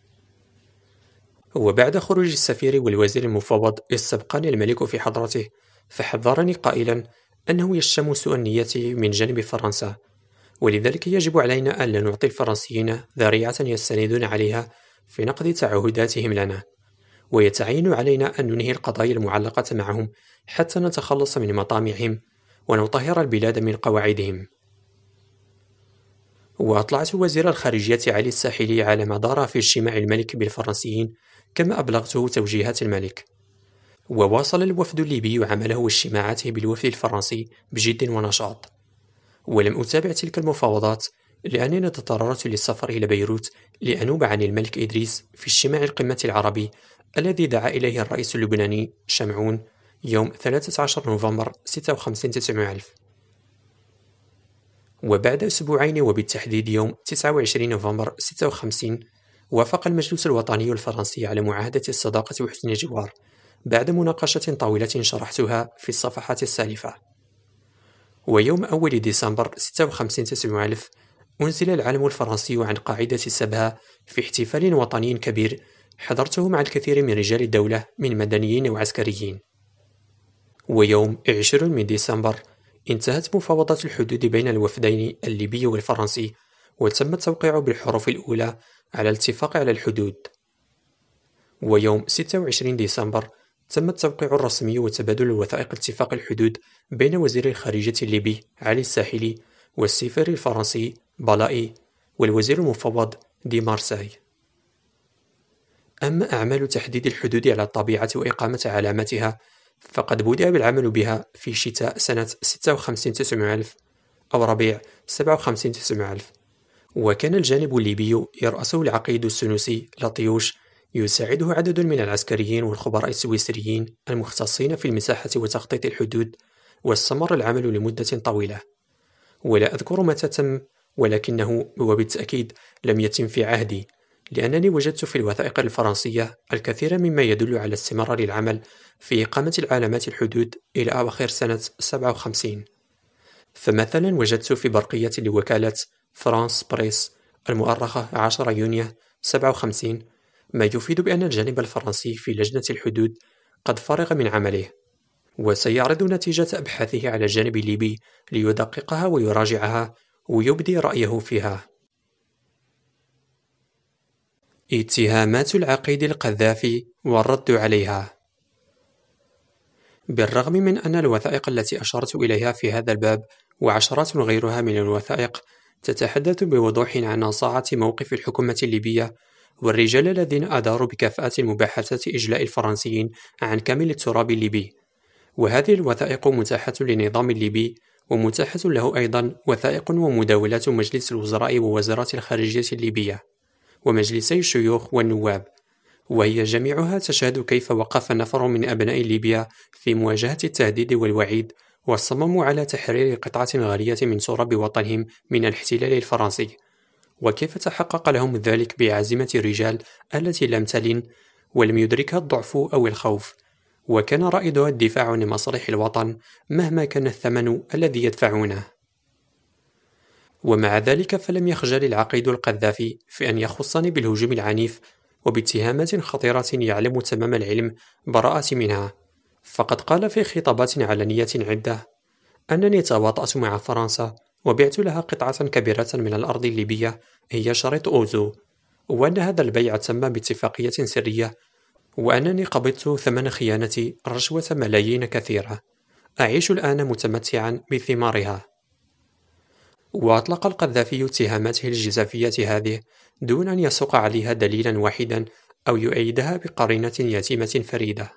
S1: وبعد خروج السفير والوزير المفوض استبقاني الملك في حضرته، فحذرني قائلا أنه يشتم سوء النية من جانب فرنسا، ولذلك يجب علينا أن لا نعطي الفرنسيين ذريعة يستندون عليها في نقض تعهداتهم لنا، ويتعين علينا أن ننهي القضايا المعلقة معهم حتى نتخلص من مطامعهم ونطهر البلاد من قواعدهم. وأطلعت وزير الخارجية علي الساحلي على ما دار في اجتماع الملك بالفرنسيين، كما أبلغته توجيهات الملك. وواصل الوفد الليبي عمله واجتماعاته بالوفد الفرنسي بجد ونشاط. ولم أتابع تلك المفاوضات لأنني تضررت للسفر إلى بيروت لأنوب عن الملك إدريس في اجتماع القمة العربي الذي دعا إليه الرئيس اللبناني شمعون يوم ثلاثة عشر نوفمبر ستة وخمسين تسعمائة ألف. وبعد أسبوعين وبالتحديد يوم تسعة وعشرين نوفمبر ستة وخمسين وافق المجلس الوطني الفرنسي على معاهدة الصداقة وحسن الجوار بعد مناقشة طويلة شرحتها في الصفحات السالفة. ويوم أول ديسمبر ستة وخمسين تسعمائة ألف أنزل العلم الفرنسي عن قاعدة سبها في احتفال وطني كبير حضرته مع الكثير من رجال الدولة من مدنيين وعسكريين. ويوم عشرين من ديسمبر انتهت مفاوضات الحدود بين الوفدين الليبي والفرنسي، وتم التوقيع بالحروف الأولى على الاتفاق على الحدود. ويوم ستة وعشرين ديسمبر تم التوقيع الرسمي وتبادل الوثائق اتفاق الحدود بين وزير الخارجية الليبي علي الساحلي والسفير الفرنسي بلائي والوزير المفوض دي مارساي. أما أعمال تحديد الحدود على الطبيعة وإقامة علاماتها فقد بدأ بالعمل بها في شتاء سنة ستة وخمسين تسعمائة ألف أو ربيع سبعة وخمسين تسعمائة ألف، وكان الجانب الليبي يرأسه العقيد السنوسي لطيوش، يساعده عدد من العسكريين والخبراء السويسريين المختصين في المساحة وتخطيط الحدود، واستمر العمل لمدة طويلة. ولا أذكر متى تم، ولكنه وبالتأكيد لم يتم في عهدي، لأنني وجدت في الوثائق الفرنسية الكثير مما يدل على استمرار العمل في إقامة العلامات الحدود إلى أواخر سنة سبعة وخمسين. فمثلا وجدت في برقية لوكالة فرانس بريس المؤرخة عشرة يونيو سبعة وخمسين ما يفيد بأن الجانب الفرنسي في لجنة الحدود قد فرغ من عمله، وسيعرض نتيجة أبحاثه على الجانب الليبي ليدققها ويراجعها ويبدي رأيه فيها. اتهامات العقيد القذافي والرد عليها. بالرغم من أن الوثائق التي أشرت إليها في هذا الباب وعشرات غيرها من الوثائق تتحدث بوضوح عن نصاعة موقف الحكومة الليبية والرجال الذين أداروا بكفاءة مباحثة إجلاء الفرنسيين عن كامل التراب الليبي، وهذه الوثائق متاحة للنظام الليبي، ومتاحة له أيضا وثائق ومداولات مجلس الوزراء ووزارة الخارجية الليبية ومجلسي الشيوخ والنواب، وهي جميعها تشهد كيف وقف نفر من أبناء ليبيا في مواجهة التهديد والوعيد وصمموا على تحرير قطعة غالية من تراب وطنهم من الاحتلال الفرنسي، وكيف تحقق لهم ذلك بعزيمة الرجال التي لم تلن ولم يدركها الضعف أو الخوف، وكان رائدها الدفاع عن مصالح الوطن مهما كان الثمن الذي يدفعونه. ومع ذلك فلم يخجل العقيد القذافي في أن يخصني بالهجوم العنيف وباتهامات خطيرة يعلم تمام العلم براءة منها، فقد قال في خطابات علنية عدة أنني تواطأت مع فرنسا وبعت لها قطعة كبيرة من الأرض الليبية هي شريط أوزو، وأن هذا البيع تم باتفاقية سرية، وأنني قبضت ثمن خيانتي رشوة ملايين كثيرة أعيش الآن متمتعا بثمارها. وأطلق القذافي اتهاماته الجزافية هذه دون أن يسوق عليها دليلا واحدا أو يؤيدها بقرينة يتيمة فريدة.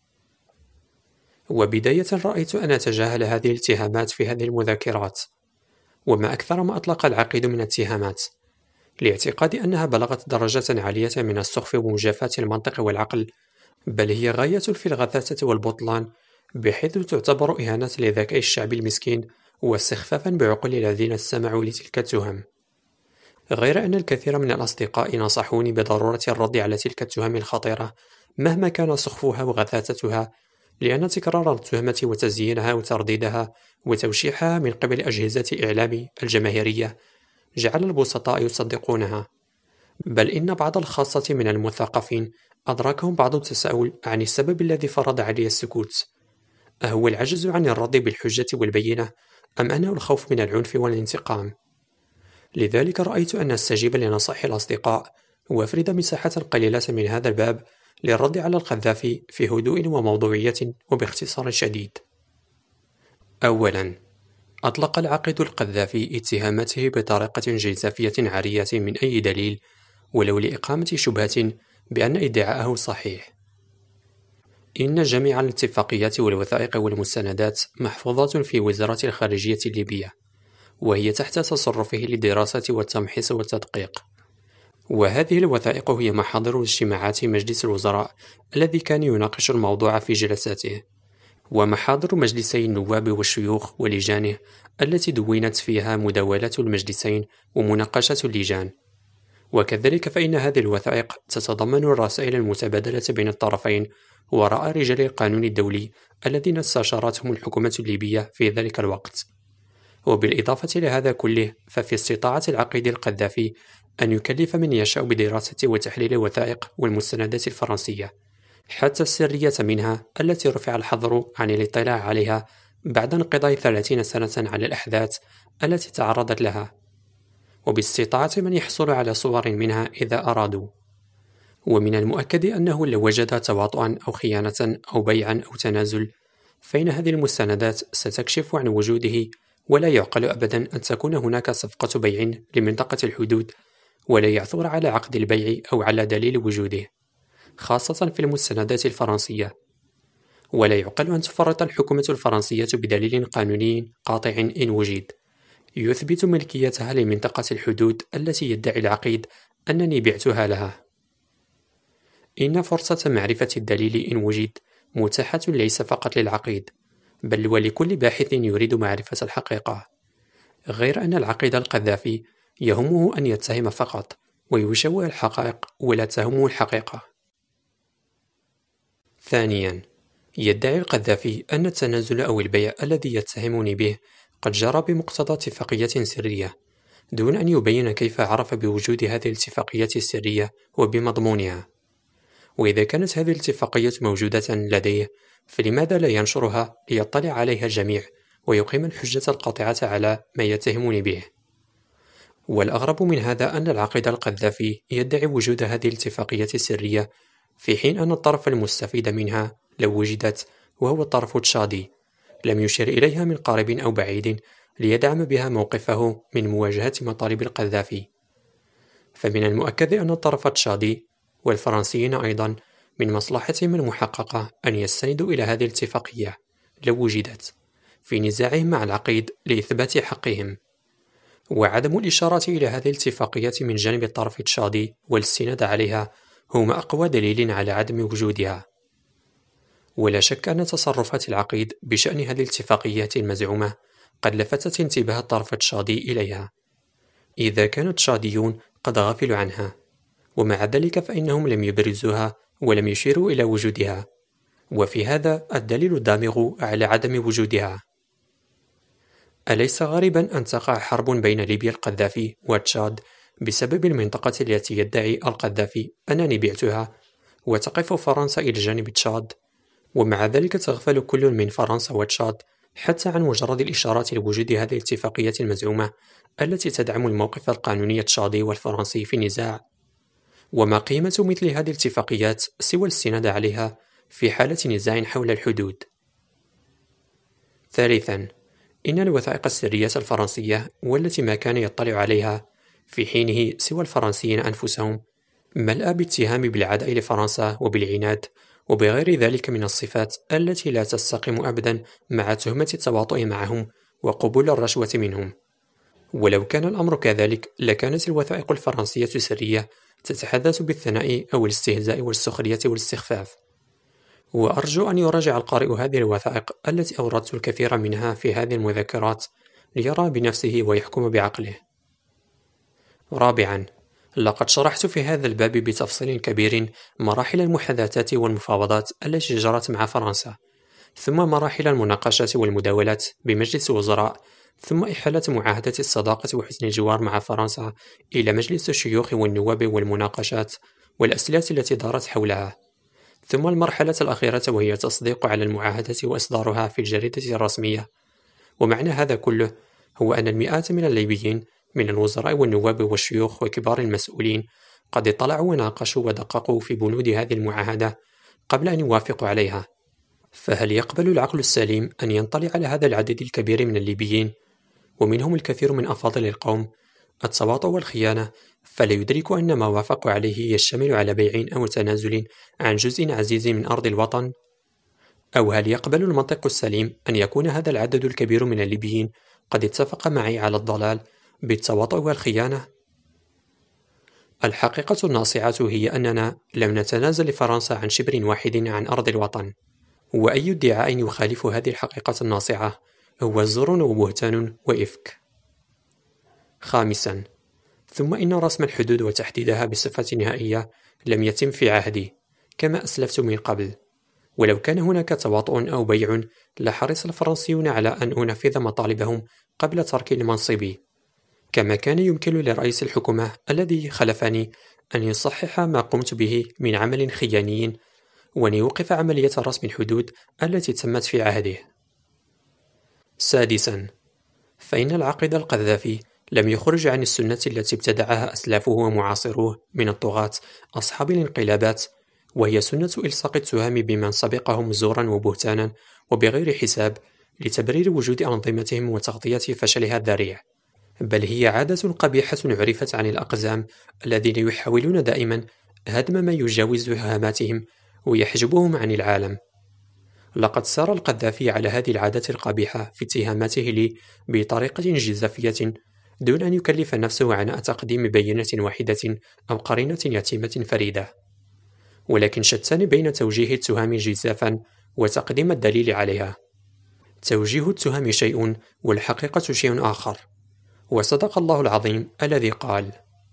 S1: وبداية رأيت أن أتجاهل هذه الاتهامات في هذه المذكرات، وما أكثر ما أطلق العقيد من اتهامات لاعتقادي أنها بلغت درجة عالية من السخف ومجافاة المنطق والعقل، بل هي غاية في الغثاثة والبطلان، بحيث تعتبر إهانة لذكاء الشعب المسكين واستخفافا بعقول الذين استمعوا لتلك التهم. غير أن الكثير من الأصدقاء نصحوني بضرورة الرد على تلك التهم الخطيرة مهما كان سخفها وغثاثتها، لأن تكرار التهمة وتزيينها وترديدها وتوشيحها من قبل أجهزة الإعلام الجماهيرية جعل البسطاء يصدقونها، بل إن بعض الخاصة من المثقفين أدركهم بعض التساؤل عن السبب الذي فرض علي السكوت، أهو العجز عن الرد بالحجة والبينة أم أنه الخوف من العنف والانتقام؟ لذلك رأيت أن أستجيب لنصائح الأصدقاء وأفرد مساحة قليلة من هذا الباب للرد على القذافي في هدوء وموضوعية وباختصار شديد. أولاً، أطلق العقيد القذافي اتهاماته بطريقة جزافية عارية من أي دليل ولو لإقامة شبهة بأن ادعاءه صحيح. إن جميع الاتفاقيات والوثائق والمستندات محفوظة في وزارة الخارجية الليبية، وهي تحت تصرفه للدراسة والتمحيص والتدقيق، وهذه الوثائق هي محاضر اجتماعات مجلس الوزراء الذي كان يناقش الموضوع في جلساته، ومحاضر مجلسي النواب والشيوخ ولجانه التي دونت فيها مداولات المجلسين ومناقشة اللجان. وكذلك فإن هذه الوثائق تتضمن الرسائل المتبادلة بين الطرفين وراء رجال القانون الدولي الذين استشارتهم الحكومة الليبية في ذلك الوقت. وبالإضافة لهذا كله ففي استطاعة العقيد القذافي أن يكلف من يشاء بدراسة وتحليل الوثائق والمستندات الفرنسية حتى السرية منها التي رفع الحظر عن الاطلاع عليها بعد انقضاء ثلاثين سنة على الأحداث التي تعرضت لها، وباستطاعة من يحصل على صور منها إذا أرادوا. ومن المؤكد أنه لو وجد تواطؤا أو خيانة أو بيعا أو تنازل فإن هذه المستندات ستكشف عن وجوده، ولا يعقل أبدا أن تكون هناك صفقة بيع لمنطقة الحدود ولا يعثر على عقد البيع أو على دليل وجوده، خاصة في المستندات الفرنسية. ولا يعقل أن تفرط الحكومة الفرنسية بدليل قانوني قاطع إن وجد يثبت ملكيتها لمنطقة الحدود التي يدعي العقيد أنني بعتها لها. إن فرصة معرفة الدليل إن وجد متاحة ليس فقط للعقيد بل ولكل باحث يريد معرفة الحقيقة، غير أن العقيد القذافي يهمه أن يتهم فقط ويشوه الحقائق ولا تهمه الحقيقة. ثانياً، يدعي القذافي أن التنازل أو البيع الذي يتهمني به قد جرى بمقتضى اتفاقية سرية، دون أن يبين كيف عرف بوجود هذه الاتفاقية السرية وبمضمونها. وإذا كانت هذه الاتفاقية موجودة لديه فلماذا لا ينشرها ليطلع عليها الجميع ويقيم الحجة القاطعة على ما يتهمني به؟ والأغرب من هذا أن العقيد القذافي يدعي وجود هذه الاتفاقية السرية، في حين أن الطرف المستفيد منها لو وجدت وهو الطرف التشادي لم يشر إليها من قريب أو بعيد ليدعم بها موقفه من مواجهة مطالب القذافي. فمن المؤكد أن الطرف التشادي والفرنسيين أيضا من مصلحتهم المحققة أن يستندوا إلى هذه الاتفاقية لو وجدت في نزاعهم مع العقيد لإثبات حقهم، وعدم الإشارة إلى هذه الاتفاقية من جانب الطرف التشادي والاستناد عليها هما أقوى دليل على عدم وجودها. ولا شك أن تصرفات العقيد بشأن هذه الاتفاقية المزعومة قد لفتت انتباه الطرف التشادي إليها، إذا كان التشاديون قد غفلوا عنها، ومع ذلك فإنهم لم يبرزوها ولم يشيروا إلى وجودها، وفي هذا الدليل الدامغ على عدم وجودها. أليس غريبا أن تقع حرب بين ليبيا القذافي وتشاد بسبب المنطقة التي يدعي القذافي أنني بعتها، وتقف فرنسا إلى جانب تشاد، ومع ذلك تغفل كل من فرنسا وتشاد حتى عن مجرد الإشارات لوجود هذه الاتفاقية المزعومة التي تدعم الموقف القانوني التشادي والفرنسي في النزاع؟ وما قيمة مثل هذه الاتفاقيات سوى الاستناد عليها في حالة نزاع حول الحدود؟ ثالثا، إن الوثائق السرية الفرنسية والتي ما كان يطلع عليها في حينه سوى الفرنسيين أنفسهم ملأى باتهام بالعداء لفرنسا وبالعناد وبغير ذلك من الصفات التي لا تستقيم أبدا مع تهمة التواطؤ معهم وقبول الرشوة منهم. ولو كان الأمر كذلك لكانت الوثائق الفرنسية السرية تتحدث بالثناء أو الاستهزاء والسخرية والاستخفاف. وأرجو أن يراجع القارئ هذه الوثائق التي أوردت الكثير منها في هذه المذكرات ليرى بنفسه ويحكم بعقله. رابعا، لقد شرحت في هذا الباب بتفصيل كبير مراحل المحادثات والمفاوضات التي جرت مع فرنسا، ثم مراحل المناقشات والمداولات بمجلس الوزراء، ثم إحالة معاهدة الصداقة وحسن الجوار مع فرنسا إلى مجلس الشيوخ والنواب والمناقشات والأسئلة التي دارت حولها، ثم المرحلة الأخيرة وهي التصديق على المعاهدة وإصدارها في الجريدة الرسمية. ومعنى هذا كله هو أن المئات من الليبيين من الوزراء والنواب والشيوخ وكبار المسؤولين قد اطلعوا وناقشوا ودققوا في بنود هذه المعاهدة قبل أن يوافقوا عليها. فهل يقبل العقل السليم أن ينطلي على هذا العدد الكبير من الليبيين، ومنهم الكثير من أفاضل القوم، التواطؤ والخيانة، فلا يدرك أن ما وافقوا عليه يشتمل على بيع أو تنازل عن جزء عزيز من أرض الوطن؟ أو هل يقبل المنطق السليم أن يكون هذا العدد الكبير من الليبيين قد اتفق معي على الضلال بالتواطؤ والخيانة؟ الحقيقة الناصعة هي أننا لم نتنازل لفرنسا عن شبر واحد عن أرض الوطن، وأي ادعاء يخالف هذه الحقيقة الناصعة هو زور وبهتان وإفك. خامسا، ثم إن رسم الحدود وتحديدها بصفة نهائية لم يتم في عهدي كما أسلفت من قبل، ولو كان هناك تواطؤ أو بيع لحرص الفرنسيون على أن أنفذ مطالبهم قبل ترك المنصب، كما كان يمكن لرئيس الحكومة الذي خلفني أن يصحح ما قمت به من عمل خياني وأن يوقف عملية رسم الحدود التي تمت في عهده. سادسا، فإن العقيد القذافي لم يخرج عن السنة التي ابتدعها أسلافه ومعاصروه من الطغاة أصحاب الانقلابات، وهي سنة إلصاق التهم بمن سبقهم زورا وبهتانا وبغير حساب لتبرير وجود أنظمتهم وتغطية فشلها الذريع، بل هي عادة قبيحة عرفت عن الأقزام الذين يحاولون دائما هدم ما يجاوز هاماتهم ويحجبهم عن العالم. لقد سار القذافي على هذه العادة القبيحة في اتهاماته لي بطريقة جزافية دون أن يكلف نفسه عناء تقديم بينة واحدة أو قرينة يتيمة فريدة، ولكن شتان بين توجيه التهم جزافا وتقديم الدليل عليها. توجيه التهم شيء والحقيقة شيء آخر، وصدق الله العظيم الذي قال: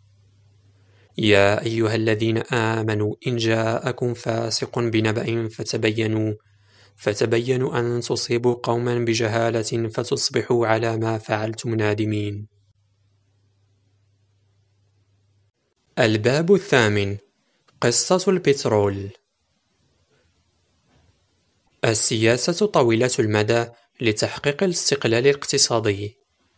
S1: يا أيها الذين آمنوا إن جاءكم فاسق بنبأ فتبينوا فتبينوا أن تصيبوا قوما بجهالة فتصبحوا على ما فعلتم نادمين. الباب الثامن: قصة البترول. السياسة طويلة المدى لتحقيق الاستقلال الاقتصادي.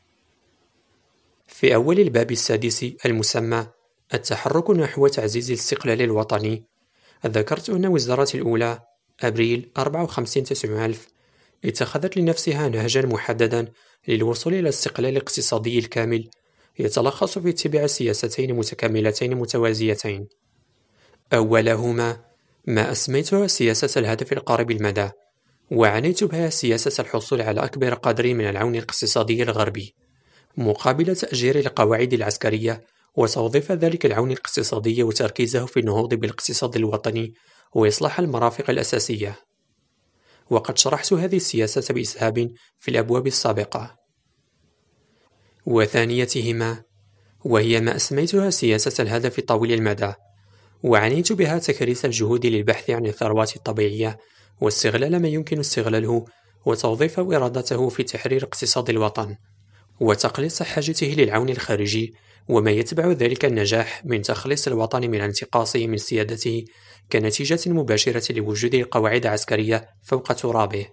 S1: في أول الباب السادس المسمى التحرك نحو تعزيز الاستقلال الوطني، ذكرت أن وزارة الأولى أبريل أربعة وخمسين تسعمائة ألف اتخذت لنفسها نهجا محددا للوصول إلى الاستقلال الاقتصادي الكامل، يتلخص في اتباع سياستين متكاملتين متوازيتين. أولهما ما أسميتها سياسة الهدف القريب المدى، وعنيت بها سياسة الحصول على أكبر قدر من العون الاقتصادي الغربي مقابل تأجير القواعد العسكرية، وتوظيف ذلك العون الاقتصادي وتركيزه في النهوض بالاقتصاد الوطني وإصلاح المرافق الأساسية. وقد شرحت هذه السياسة بإسهاب في الأبواب السابقة. وثانيتهما وهي ما أسميتها سياسة الهدف طويل المدى، وعنيت بها تكريس الجهود للبحث عن الثروات الطبيعية واستغلال ما يمكن استغلاله وتوظيف إرادته في تحرير اقتصاد الوطن وتقليص حاجته للعون الخارجي، وما يتبع ذلك النجاح من تخليص الوطن من انتقاصه من سيادته كنتيجة مباشرة لوجود قواعد عسكرية فوق ترابه.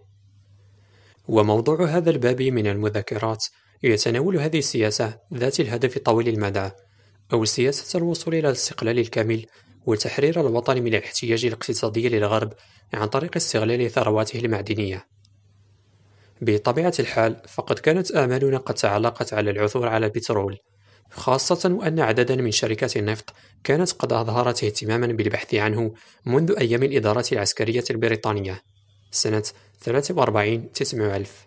S1: وموضوع هذا الباب من المذكرات يتناول هذه السياسة ذات الهدف طويل المدى، أو سياسة الوصول إلى الاستقلال الكامل وتحرير الوطن من الاحتياج الاقتصادي للغرب عن طريق استغلال ثرواته المعدنية. بطبيعة الحال فقد كانت آمالنا قد تعلقت على العثور على البترول، خاصة وأن عددا من شركات النفط كانت قد أظهرت اهتماما بالبحث عنه منذ أيام الإدارة العسكرية البريطانية سنة ثلاثة وأربعين تسعمائة ألف.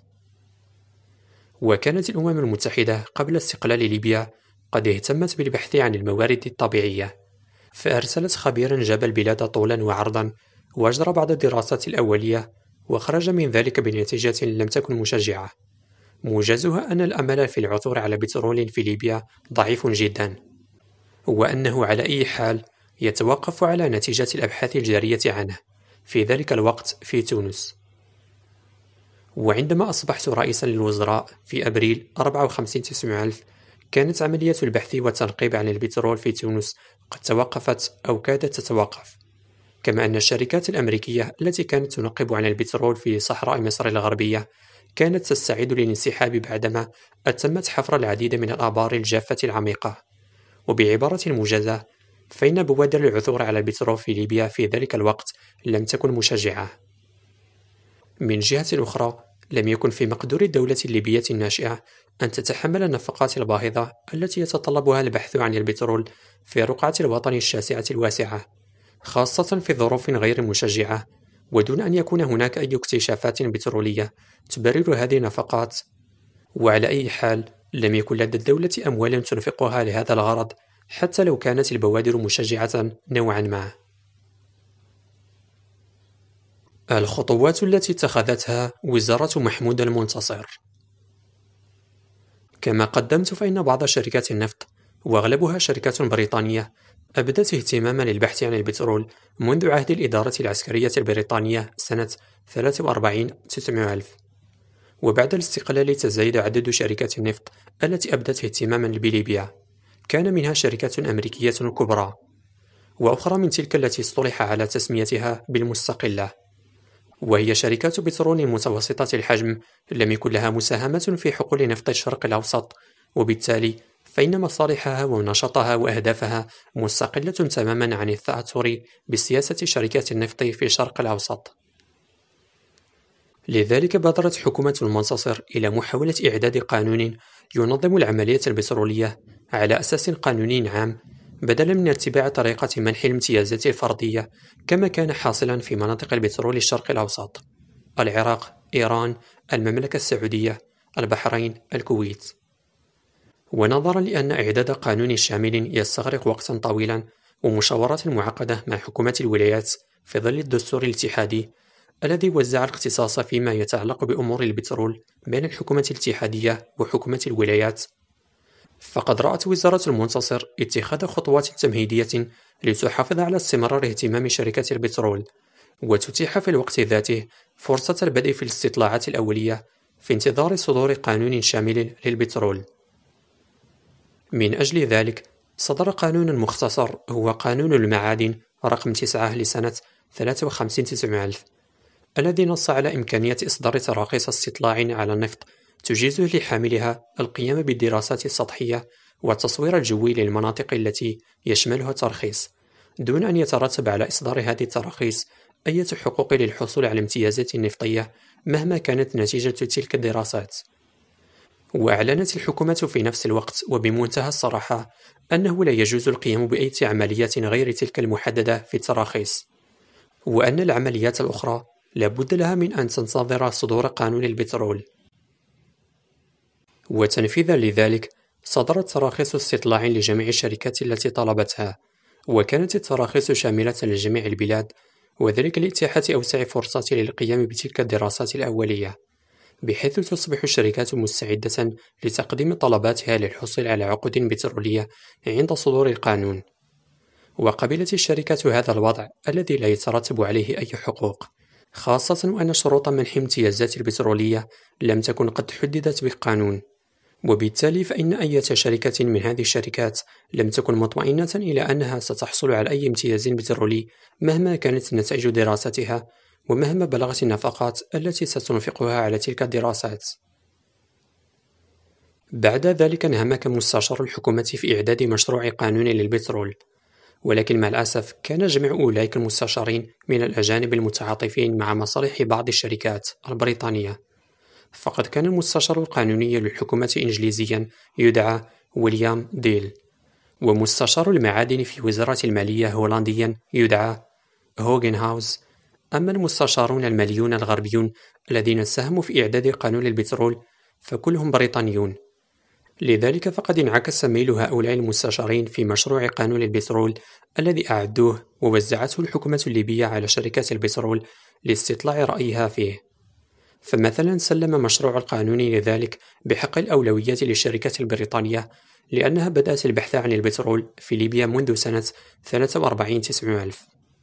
S1: وكانت الأمم المتحدة قبل استقلال ليبيا قد اهتمت بالبحث عن الموارد الطبيعية، فأرسلت خبيرا جاب البلاد طولا وعرضا وأجرى بعض الدراسات الأولية، وخرج من ذلك بنتيجة لم تكن مشجعة، موجزها أن الأمل في العثور على بترول في ليبيا ضعيف جدا، وأنه على أي حال يتوقف على نتيجة الأبحاث الجارية عنه في ذلك الوقت في تونس. وعندما أصبحت رئيسا للوزراء في أبريل أربعة وخمسين تسعمائة ألف، كانت عملية البحث والتنقيب عن البترول في تونس قد توقفت أو كادت تتوقف، كما أن الشركات الأمريكية التي كانت تنقب عن البترول في صحراء مصر الغربية كانت تستعد للانسحاب بعدما أتمت حفر العديد من الآبار الجافة العميقة. وبعبارة موجزة، فإن بوادر العثور على البترول في ليبيا في ذلك الوقت لم تكن مشجعة. من جهة أخرى، لم يكن في مقدور الدولة الليبية الناشئة أن تتحمل النفقات الباهظة التي يتطلبها البحث عن البترول في رقعة الوطن الشاسعة الواسعة، خاصة في ظروف غير مشجعة، ودون أن يكون هناك أي اكتشافات بترولية تبرر هذه النفقات. وعلى أي حال لم يكن لدى الدولة أموال تنفقها لهذا الغرض حتى لو كانت البوادر مشجعة نوعا ما. الخطوات التي اتخذتها وزارة محمود المنتصر. كما قدمت فإن بعض شركات النفط وأغلبها شركات بريطانية أبدت اهتماما للبحث عن البترول منذ عهد الإدارة العسكرية البريطانية سنة ثلاثة وأربعين تسعمائة ألف. وبعد الاستقلال تزايد عدد شركات النفط التي أبدت اهتماما بليبيا، كان منها شركات أمريكية كبرى، وأخرى من تلك التي اصطلح على تسميتها بالمستقلة، وهي شركات بترول متوسطة الحجم لم يكن لها مساهمة في حقول نفط الشرق الأوسط، وبالتالي فإن مصالحها ونشاطها وأهدافها مستقلة تماما عن التأثر بسياسة شركات النفط في الشرق الأوسط. لذلك بادرت حكومة المنتصر إلى محاولة إعداد قانون ينظم العملية البترولية على أساس قانوني عام، بدلا من اتباع طريقة منح الامتيازات الفردية كما كان حاصلا في مناطق البترول الشرق الأوسط: العراق، إيران، المملكة السعودية، البحرين، الكويت. ونظرا لأن إعداد قانون شامل يستغرق وقتا طويلا ومشاورات معقدة مع حكومات الولايات في ظل الدستور الاتحادي الذي وزع الاختصاص فيما يتعلق بأمور البترول بين الحكومة الاتحادية وحكومة الولايات، فقد رأت وزارة المنتصر اتخاذ خطوات تمهيدية لتحافظ على استمرار اهتمام شركات البترول، وتتيح في الوقت ذاته فرصة البدء في الاستطلاعات الأولية في انتظار صدور قانون شامل للبترول. من أجل ذلك صدر قانون مختصر هو قانون المعادن رقم تسعة لسنة ثلاثة وخمسين تسعمائة ألف، الذي نص على إمكانية إصدار تراخيص استطلاع على النفط تجيز لحاملها القيام بالدراسات السطحية والتصوير الجوي للمناطق التي يشملها الترخيص، دون أن يترتب على إصدار هذه التراخيص أي حقوق للحصول على امتيازات نفطية مهما كانت نتيجة تلك الدراسات. وأعلنت الحكومة في نفس الوقت وبمنتهى الصراحة أنه لا يجوز القيام بأي عمليات غير تلك المحددة في التراخيص، وأن العمليات الأخرى لا بد لها من أن تنتظر صدور قانون البترول. وتنفيذا لذلك صدرت تراخيص استطلاع لجميع الشركات التي طلبتها، وكانت التراخيص شاملة لجميع البلاد، وذلك لإتاحة أوسع فرصة للقيام بتلك الدراسات الأولية، بحيث تصبح الشركات مستعدة لتقديم طلباتها للحصول على عقود بترولية عند صدور القانون. وقبلت الشركات هذا الوضع الذي لا يترتب عليه أي حقوق، خاصة وأن شروط منح امتيازات البترولية لم تكن قد حددت بالقانون، وبالتالي فإن أي شركة من هذه الشركات لم تكن مطمئنة إلى أنها ستحصل على أي امتياز بترولي مهما كانت نتائج دراستها ومهما بلغت النفقات التي ستنفقها على تلك الدراسات. بعد ذلك انهمك مستشار الحكومة في إعداد مشروع قانون للبترول، ولكن مع الأسف كان جميع أولئك المستشارين من الأجانب المتعاطفين مع مصالح بعض الشركات البريطانية، فقد كان المستشار القانوني للحكومة إنجليزيا يدعى ويليام ديل، ومستشار المعادن في وزارة المالية هولنديا يدعى هوغنهاوز. أما المستشارون الماليون الغربيون الذين ساهموا في إعداد قانون البترول فكلهم بريطانيون، لذلك فقد انعكس ميل هؤلاء المستشارين في مشروع قانون البترول الذي أعدوه ووزعته الحكومة الليبية على شركات البترول لاستطلاع رأيها فيه. فمثلا سلم مشروع القانون لذلك بحق الأولوية للشركات البريطانية لأنها بدأت البحث عن البترول في ليبيا منذ سنة ثلاثة وأربعين تسعمائة ألف.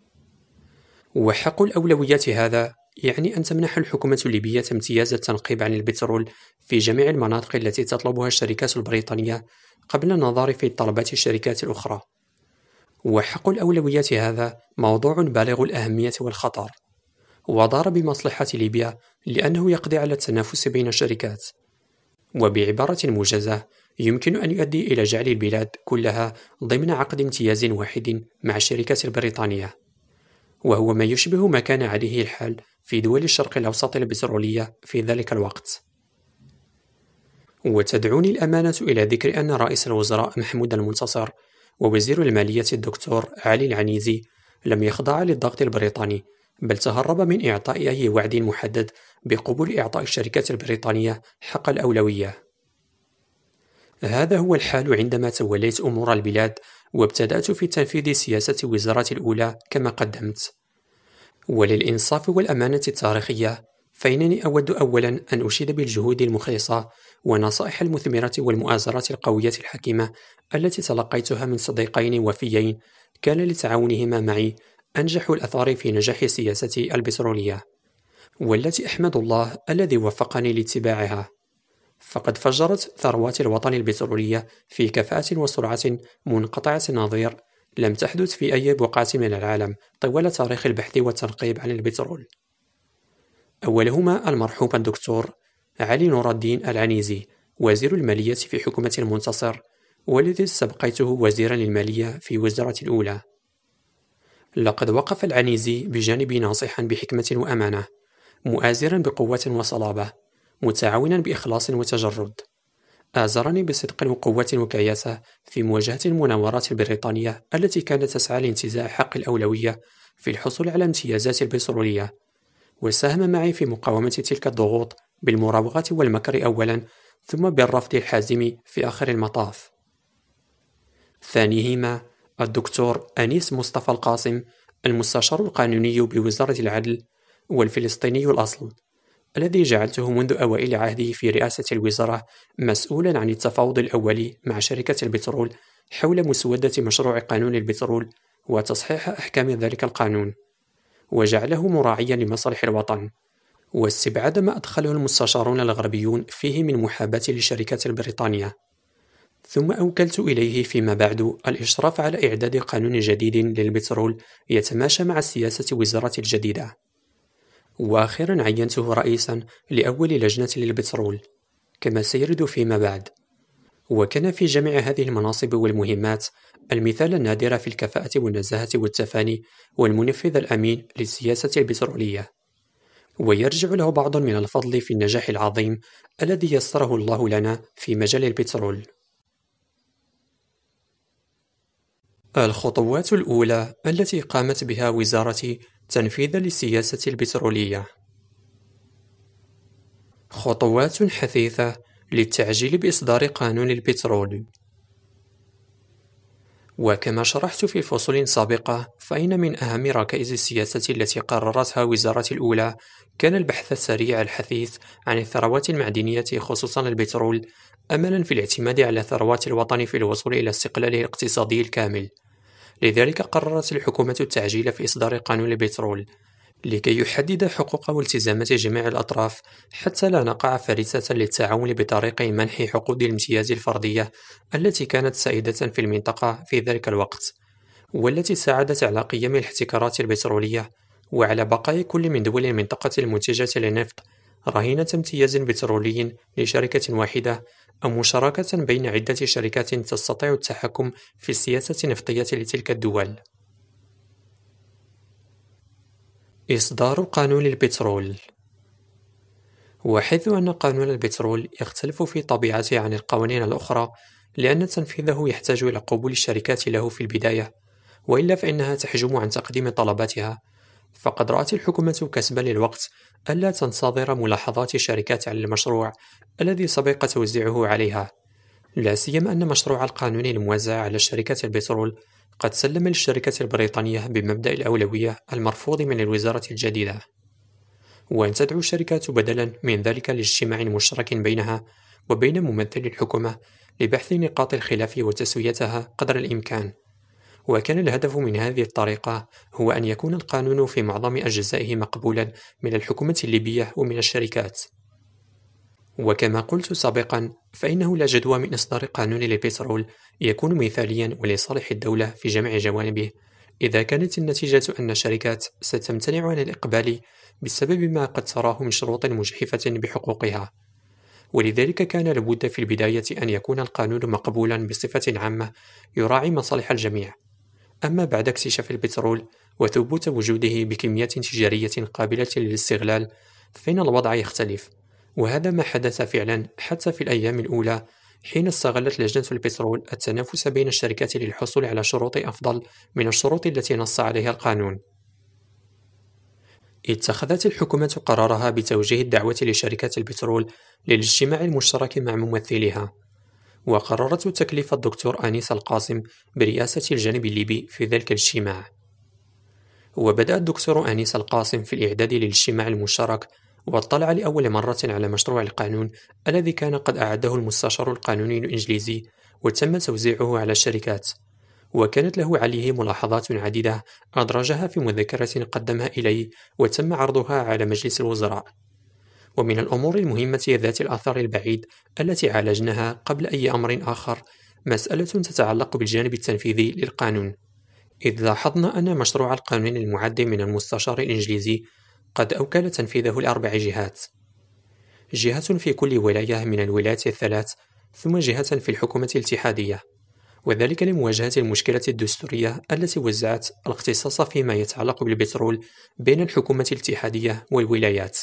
S1: وحق الأولوية هذا يعني أن تمنح الحكومة الليبية امتياز التنقيب عن البترول في جميع المناطق التي تطلبها الشركات البريطانية قبل النظر في طلبات الشركات الأخرى. وحق الأولوية هذا موضوع بالغ الأهمية والخطر، وضار بمصلحة ليبيا لأنه يقضي على التنافس بين الشركات، وبعبارة موجزة يمكن أن يؤدي إلى جعل البلاد كلها ضمن عقد امتياز واحد مع الشركات البريطانية، وهو ما يشبه ما كان عليه الحال في دول الشرق الأوسط البترولية في ذلك الوقت. وتدعوني الأمانة إلى ذكر أن رئيس الوزراء محمود المنتصر ووزير المالية الدكتور علي العنيزي لم يخضعا للضغط البريطاني، بل تهرب من إعطاء أي وعد محدد بقبول إعطاء الشركات البريطانية حق الأولوية. هذا هو الحال عندما توليت أمور البلاد وابتدأت في تنفيذ سياسة وزارتي الأولى كما قدمت. وللإنصاف والأمانة التاريخية فإنني أود أولا أن أشيد بالجهود المخلصة والنصائح المثمرة والمؤازرات القوية الحكيمة التي تلقيتها من صديقين وفيين كان لتعاونهما معي أنجح الأثار في نجاح سياستي البترولية، والتي أحمد الله الذي وفقني لاتباعها، فقد فجرت ثروات الوطن البترولية في كفاءة وسرعة منقطعة النظير لم تحدث في أي بقعة من العالم طوال تاريخ البحث والتنقيب عن البترول. أولهما المرحوم الدكتور علي نور الدين العنيزي وزير المالية في حكومة المنتصر، والذي استبقيته وزيرا للمالية في وزارتي الأولى. لقد وقف العنيزي بجانبي ناصحا بحكمة وأمانة، مؤازرا بقوة وصلابة، متعاونا بإخلاص وتجرد، آزرني بصدق وقوة وكياسة في مواجهة المناورات البريطانية التي كانت تسعى لانتزاع حق الأولوية في الحصول على امتيازات البترولية، وساهم معي في مقاومة تلك الضغوط بالمراوغة والمكر أولا، ثم بالرفض الحازم في آخر المطاف. ثانيهما الدكتور أنيس مصطفى القاسم، المستشار القانوني بوزارة العدل والفلسطيني الأصل، الذي جعلته منذ أوائل عهده في رئاسة الوزارة مسؤولا عن التفاوض الأولي مع شركة البترول حول مسودة مشروع قانون البترول وتصحيح أحكام ذلك القانون، وجعله مراعيا لمصالح الوطن، واستبعاد ما أدخله المستشارون الغربيون فيه من محاباة للشركات البريطانية. ثم أوكلت إليه فيما بعد الإشراف على إعداد قانون جديد للبترول يتماشى مع سياسة وزارة الجديدة. وأخيرا عينته رئيسا لأول لجنة للبترول كما سيرد فيما بعد. وكان في جميع هذه المناصب والمهمات المثال النادر في الكفاءة والنزاهة والتفاني والمنفذ الأمين للسياسة البترولية، ويرجع له بعض من الفضل في النجاح العظيم الذي يسره الله لنا في مجال البترول. الخطوات الأولى التي قامت بها وزارتي تنفيذا للسياسة البترولية: خطوات حثيثة للتعجيل بإصدار قانون البترول. وكما شرحت في فصول سابقة، فإن من أهم ركائز السياسة التي قررتها وزارتي الأولى كان البحث السريع الحثيث عن الثروات المعدنية خصوصا البترول، أملا في الاعتماد على ثروات الوطن في الوصول إلى استقلاله الاقتصادي الكامل. لذلك قررت الحكومة التعجيل في إصدار قانون البترول لكي يحدد حقوق والتزامات جميع الأطراف حتى لا نقع فريسة للتعاون بطريق منح حقوق الامتياز الفردية التي كانت سائدة في المنطقة في ذلك الوقت، والتي ساعدت على قيام الاحتكارات البترولية وعلى بقاء كل من دول المنطقة المنتجة للنفط رهينة امتياز بترولي لشركة واحدة أو مشاركة بين عدة شركات تستطيع التحكم في السياسة النفطية لتلك الدول. إصدار قانون البترول. وحيث أن قانون البترول يختلف في طبيعته عن القوانين الأخرى لأن تنفيذه يحتاج إلى قبول الشركات له في البداية، وإلا فإنها تحجم عن تقديم طلباتها، فقد رأت الحكومة كسبا للوقت ألا تنتظر ملاحظات الشركات على المشروع الذي سبق توزيعه عليها، لا سيما أن مشروع القانون الموزع على شركات البترول قد سلم للشركة البريطانية بمبدأ الأولوية المرفوض من الوزارة الجديدة، وأن تدعو الشركات بدلا من ذلك لاجتماع مشترك بينها وبين ممثلي الحكومة لبحث نقاط الخلاف وتسويتها قدر الإمكان. وكان الهدف من هذه الطريقة هو أن يكون القانون في معظم أجزائه مقبولا من الحكومة الليبية ومن الشركات. وكما قلت سابقا، فإنه لا جدوى من إصدار قانون للبترول يكون مثاليا ولصالح الدولة في جميع جوانبه إذا كانت النتيجة أن الشركات ستمتنع عن الإقبال بسبب ما قد تراه من شروط مجحفة بحقوقها. ولذلك كان لابد في البداية أن يكون القانون مقبولا بصفة عامة يراعي مصالح الجميع. أما بعد اكتشاف البترول وثبوت وجوده بكميات تجارية قابلة للاستغلال فإن الوضع يختلف، وهذا ما حدث فعلا حتى في الأيام الأولى حين استغلت لجنة البترول التنافس بين الشركات للحصول على شروط أفضل من الشروط التي نص عليها القانون. اتخذت الحكومة قرارها بتوجيه الدعوة لشركات البترول للاجتماع المشترك مع ممثليها، وقررت تكليف الدكتور آنيس القاسم برئاسة الجانب الليبي في ذلك الاجتماع. وبدأ الدكتور آنيس القاسم في الإعداد للاجتماع المشترك، واطلع لأول مرة على مشروع القانون الذي كان قد أعده المستشار القانوني الإنجليزي وتم توزيعه على الشركات، وكانت له عليه ملاحظات عديدة أدرجها في مذكرة قدمها إلي وتم عرضها على مجلس الوزراء. ومن الأمور المهمة ذات الأثر البعيد التي عالجناها قبل أي أمر آخر مسألة تتعلق بالجانب التنفيذي للقانون، إذ لاحظنا أن مشروع القانون المعد من المستشار الإنجليزي قد أوكل تنفيذه لأربع جهات: جهة في كل ولاية من الولايات الثلاث، ثم جهة في الحكومة الاتحادية، وذلك لمواجهة المشكلة الدستورية التي وزعت الاختصاص فيما يتعلق بالبترول بين الحكومة الاتحادية والولايات.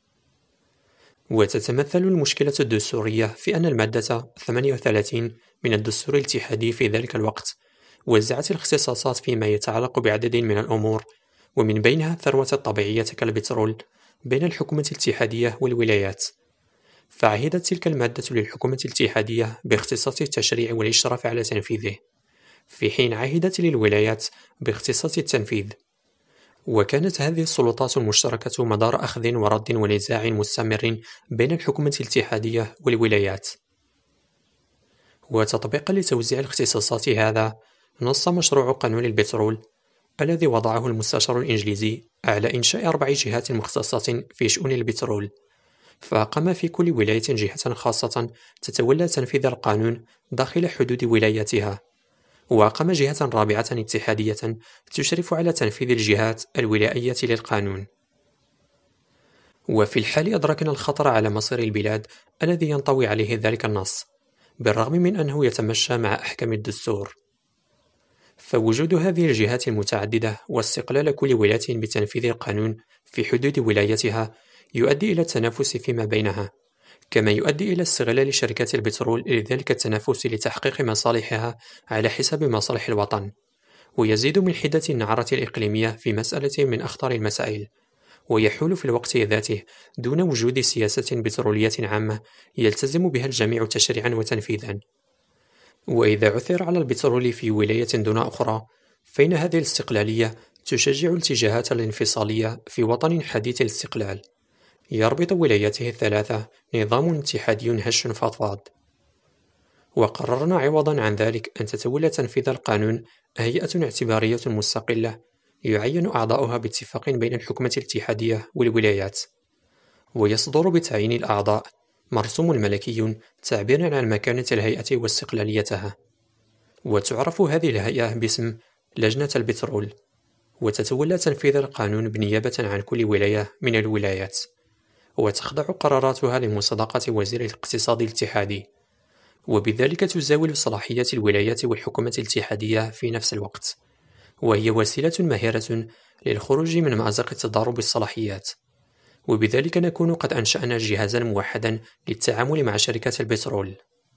S1: وتتمثل المشكلة الدستورية في أن المادة ثمانية وثلاثين من الدستور الاتحادي في ذلك الوقت وزعت الاختصاصات فيما يتعلق بعدد من الأمور، ومن بينها الثروة الطبيعية كالبترول، بين الحكومة الاتحادية والولايات. فعهدت تلك المادة للحكومة الاتحادية باختصاص التشريع والإشراف على تنفيذه، في حين عهدت للولايات باختصاص التنفيذ. وكانت هذه السلطات المشتركة مدار أخذ ورد ونزاع مستمر بين الحكومة الاتحادية والولايات. وتطبيقا لتوزيع الاختصاصات هذا، نص مشروع قانون البترول الذي وضعه المستشار الإنجليزي على إنشاء أربع جهات مختصة في شؤون البترول، فقام في كل ولاية جهة خاصة تتولى تنفيذ القانون داخل حدود ولايتها، وقام جهة رابعة اتحادية تشرف على تنفيذ الجهات الولائية للقانون. وفي الحال أدركنا الخطر على مصير البلاد الذي ينطوي عليه ذلك النص، بالرغم من أنه يتمشى مع أحكام الدستور. فوجود هذه الجهات المتعددة واستقلال كل ولاية بتنفيذ القانون في حدود ولايتها يؤدي إلى التنافس فيما بينها، كما يؤدي إلى استغلال شركات البترول لذلك التنافس لتحقيق مصالحها على حساب مصالح الوطن، ويزيد من حدة النعرة الإقليمية في مسألة من أخطر المسائل، ويحول في الوقت ذاته دون وجود سياسة بترولية عامة يلتزم بها الجميع تشريعا وتنفيذا. وإذا عثر على البترول في ولاية دون أخرى، فإن هذه الاستقلالية تشجع الاتجاهات الانفصالية في وطن حديث الاستقلال يربط ولايته الثلاثة نظام اتحادي هش فضفاض. وقررنا عوضا عن ذلك أن تتولى تنفيذ القانون هيئة اعتبارية مستقلة يعين أعضاؤها باتفاق بين الحكومة الاتحادية والولايات، ويصدر بتعيين الأعضاء مرسوم ملكي تعبيرا عن مكانة الهيئة واستقلاليتها. وتعرف هذه الهيئة باسم لجنة البترول، وتتولى تنفيذ القانون بنيابة عن كل ولاية من الولايات، وتخضع قراراتها لمصادقة وزير الاقتصاد الاتحادي، وبذلك تزاول صلاحيات الولايات والحكومة الاتحادية في نفس الوقت، وهي وسيلة ماهرة للخروج من مأزق تضارب الصلاحيات. وبذلك نكون قد أنشأنا جهازا موحدا للتعامل مع شركات البترول.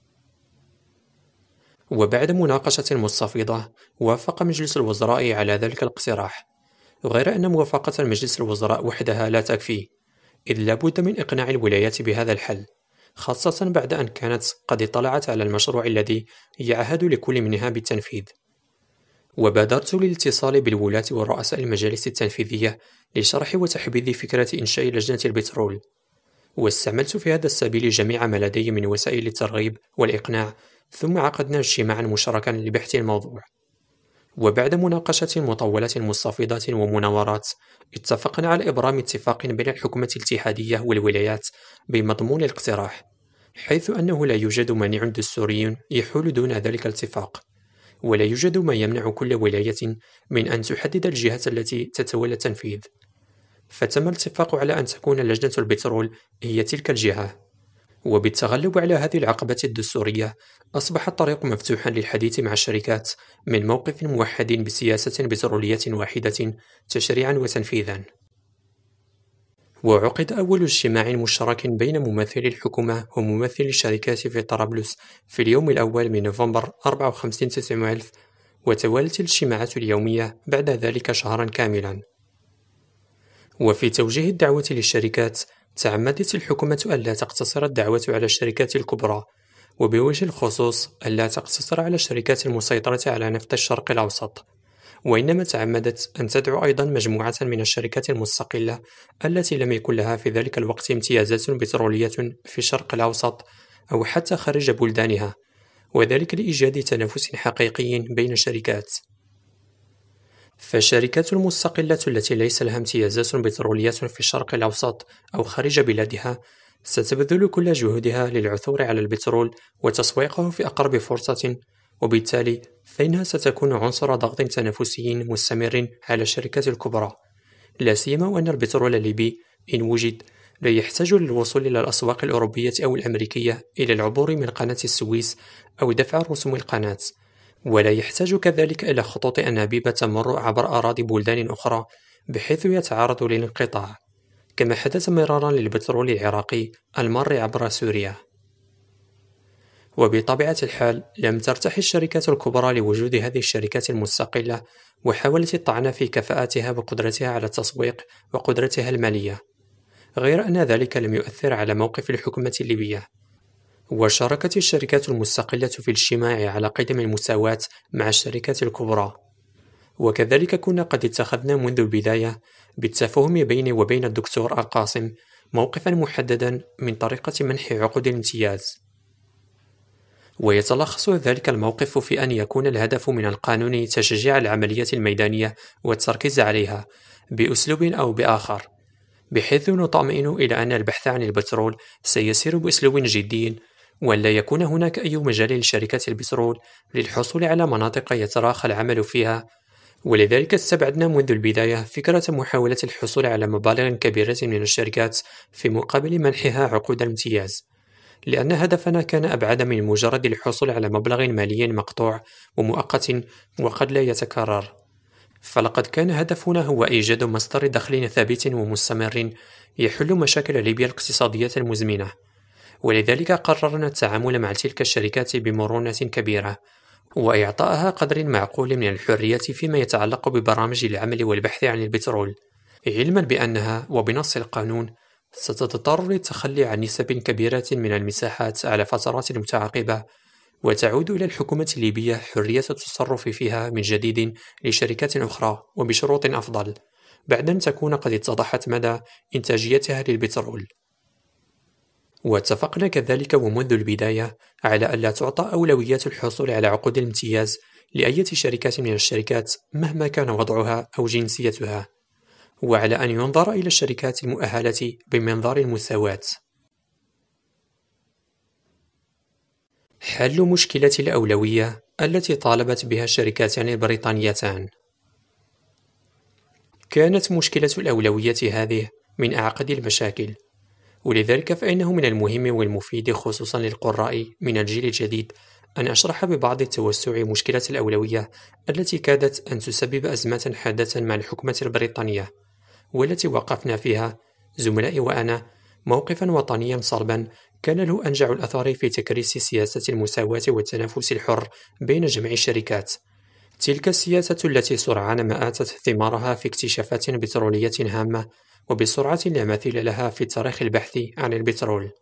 S1: وبعد مناقشة مستفيضة وافق مجلس الوزراء على ذلك الاقتراح، غير أن موافقة مجلس الوزراء وحدها لا تكفي، إذ لابد من إقناع الولايات بهذا الحل، خاصة بعد أن كانت قد اطلعت على المشروع الذي يعهد لكل منها بالتنفيذ. وبادرت للاتصال بالولاة ورؤساء المجالس التنفيذية لشرح وتحبيذ فكرة إنشاء لجنة البترول، واستعملت في هذا السبيل جميع ما لدي من وسائل الترغيب والإقناع، ثم عقدنا اجتماعا مشتركا لبحث الموضوع. وبعد مناقشة مطولة مستفيضة ومناورات، اتفقنا على إبرام اتفاق بين الحكومة الاتحادية والولايات بمضمون الاقتراح، حيث أنه لا يوجد مانع دستوري يحول دون ذلك الاتفاق، ولا يوجد ما يمنع كل ولاية من أن تحدد الجهة التي تتولى التنفيذ. فتم الاتفاق على أن تكون لجنة البترول هي تلك الجهة. وبالتغلب على هذه العقبة الدستورية، أصبح الطريق مفتوحا للحديث مع الشركات من موقف موحد بسياسة بترولية واحدة تشريعا وتنفيذا. وعقد أول اجتماع مشترك بين ممثلي الحكومة وممثلي الشركات في طرابلس في اليوم الأول من نوفمبر أربعة وخمسين تسعمائة ألف، وتوالت الاجتماعات اليومية بعد ذلك شهرا كاملا. وفي توجيه الدعوة للشركات، تعمدت الحكومة ألا تقتصر الدعوة على الشركات الكبرى، وبوجه الخصوص ألا تقتصر على الشركات المسيطرة على نفط الشرق الأوسط، وإنما تعمدت أن تدعو أيضا مجموعة من الشركات المستقلة التي لم يكن لها في ذلك الوقت امتيازات بترولية في الشرق الأوسط أو حتى خارج بلدانها، وذلك لإيجاد تنافس حقيقي بين الشركات. فالشركات المستقلة التي ليس لها امتيازات بترولية في الشرق الأوسط أو خارج بلادها ستبذل كل جهودها للعثور على البترول وتسويقه في أقرب فرصة، وبالتالي فإنها ستكون عنصر ضغط تنافسي مستمر على الشركات الكبرى، لا سيما وأن البترول الليبي إن وجد لا يحتاج للوصول إلى الأسواق الأوروبية أو الأمريكية إلى العبور من قناة السويس أو دفع رسوم القناة، ولا يحتاج كذلك إلى خطوط أنابيب تمر عبر أراضي بلدان أخرى بحيث يتعرض للانقطاع، كما حدث مرارا للبترول العراقي المار عبر سوريا. وبطبيعة الحال لم ترتح الشركات الكبرى لوجود هذه الشركات المستقلة، وحاولت الطعن في كفاءتها وقدرتها على التسويق وقدرتها المالية، غير أن ذلك لم يؤثر على موقف الحكومة الليبية. وشاركت الشركات المستقلة في الاجتماع على قدم المساواة مع الشركات الكبرى، وكذلك كنا قد اتخذنا منذ البداية بالتفاهم بيني وبين الدكتور القاسم موقفا محددا من طريقة منح عقود الامتياز. ويتلخص ذلك الموقف في أن يكون الهدف من القانون تشجيع العملية الميدانية والتركيز عليها بأسلوب أو بآخر، بحيث نطمئن إلى أن البحث عن البترول سيسير بأسلوب جدي، ولا يكون هناك أي مجال لشركات البترول للحصول على مناطق يتراخى العمل فيها، ولذلك استبعدنا منذ البداية فكرة محاولة الحصول على مبالغ كبيرة من الشركات في مقابل منحها عقود الامتياز، لأن هدفنا كان أبعد من مجرد الحصول على مبلغ مالي مقطوع ومؤقت وقد لا يتكرر، فلقد كان هدفنا هو إيجاد مصدر دخل ثابت ومستمر يحل مشاكل ليبيا الاقتصادية المزمنة. ولذلك قررنا التعامل مع تلك الشركات بمرونة كبيرة، وإعطائها قدر معقول من الحرية فيما يتعلق ببرامج العمل والبحث عن البترول، علما بأنها وبنص القانون ستضطر للتخلي عن نسب كبيرة من المساحات على فترات متعاقبة، وتعود إلى الحكومة الليبية حرية التصرف فيها من جديد لشركات أخرى وبشروط أفضل، بعد أن تكون قد اتضحت مدى إنتاجيتها للبترول. واتفقنا كذلك ومنذ البداية على ألا تعطى أولوية الحصول على عقود الامتياز لأية شركات من الشركات مهما كان وضعها أو جنسيتها، وعلى أن ينظر إلى الشركات المؤهلة بمنظار المساواة. حل مشكلة الأولوية التي طالبت بها الشركتان البريطانيتان. كانت مشكلة الأولوية هذه من أعقد المشاكل، ولذلك فإنه من المهم والمفيد خصوصا للقراء من الجيل الجديد أن أشرح ببعض التوسع مشكلة الأولوية التي كادت أن تسبب أزمة حادة مع الحكومة البريطانية، والتي وقفنا فيها زملائي وأنا موقفا وطنيا صلبا كان له أنجع الأثار في تكريس سياسة المساواة والتنافس الحر بين جميع الشركات، تلك السياسة التي سرعان ما آتت ثمارها في اكتشافات بترولية هامة وبسرعة لا مثيل لها في تاريخ البحث عن البترول.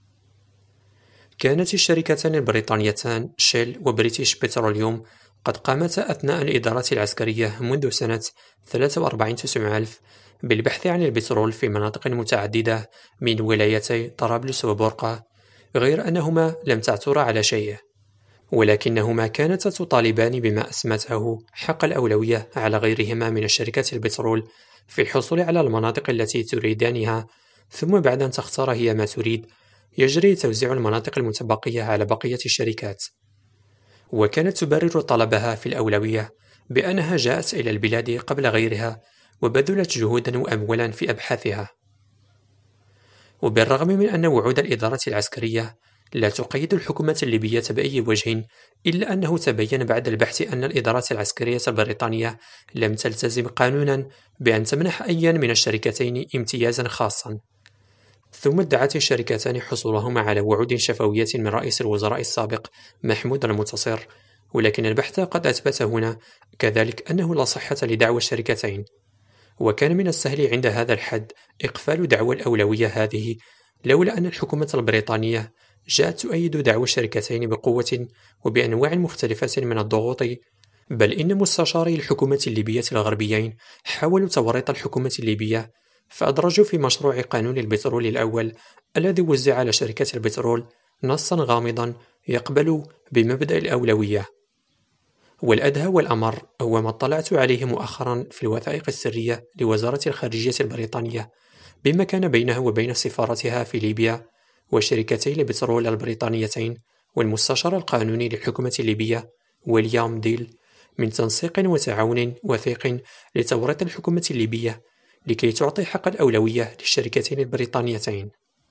S1: كانت الشركتان البريطانيتان شيل وبريتيش بتروليوم قد قامتا أثناء الإدارة العسكرية منذ سنة ثلاثة وأربعين تسعمائة ألف بالبحث عن البترول في مناطق متعددة من ولايتي طرابلس وبورقة، غير أنهما لم تعثرا على شيء، ولكنهما كانتا تطالبان بما أسمته حق الأولوية على غيرهما من الشركات البترول في الحصول على المناطق التي تريدانها، ثم بعد أن تختار هي ما تريد يجري توزيع المناطق المتبقية على بقية الشركات. وكانت تبرر طلبها في الأولوية بأنها جاءت إلى البلاد قبل غيرها وبذلت جهودا وأموالا في أبحاثها. وبالرغم من أن وعود الإدارة العسكرية لا تقيد الحكومة الليبية بأي وجه، إلا أنه تبين بعد البحث أن الإدارة العسكرية البريطانية لم تلتزم قانونا بأن تمنح أيا من الشركتين امتيازا خاصا. ثم ادعت الشركتان حصولهما على وعود شفوية من رئيس الوزراء السابق محمود المنتصر، ولكن البحث قد أثبت هنا كذلك أنه لا صحة لدعوى الشركتين، وكان من السهل عند هذا الحد إقفال دعوى الأولوية هذه لولا أن الحكومة البريطانية جاءت تؤيد دعوى الشركتين بقوة وبأنواع مختلفة من الضغوط، بل إن مستشاري الحكومة الليبية الغربيين حاولوا توريط الحكومة الليبية، فأدرجوا في مشروع قانون البترول الأول الذي وزع على شركات البترول نصا غامضا يقبل بمبدأ الأولوية. والأدهى والأمر هو ما اطلعت عليه مؤخرا في الوثائق السرية لوزارة الخارجية البريطانية بما كان بينها وبين سفارتها في ليبيا وشركتي البترول البريطانيتين والمستشار القانوني للحكومة الليبية ويليام ديل من تنسيق وتعاون وثيق لتوريط الحكومة الليبية لكي تعطي حق الأولوية للشركتين البريطانيتين.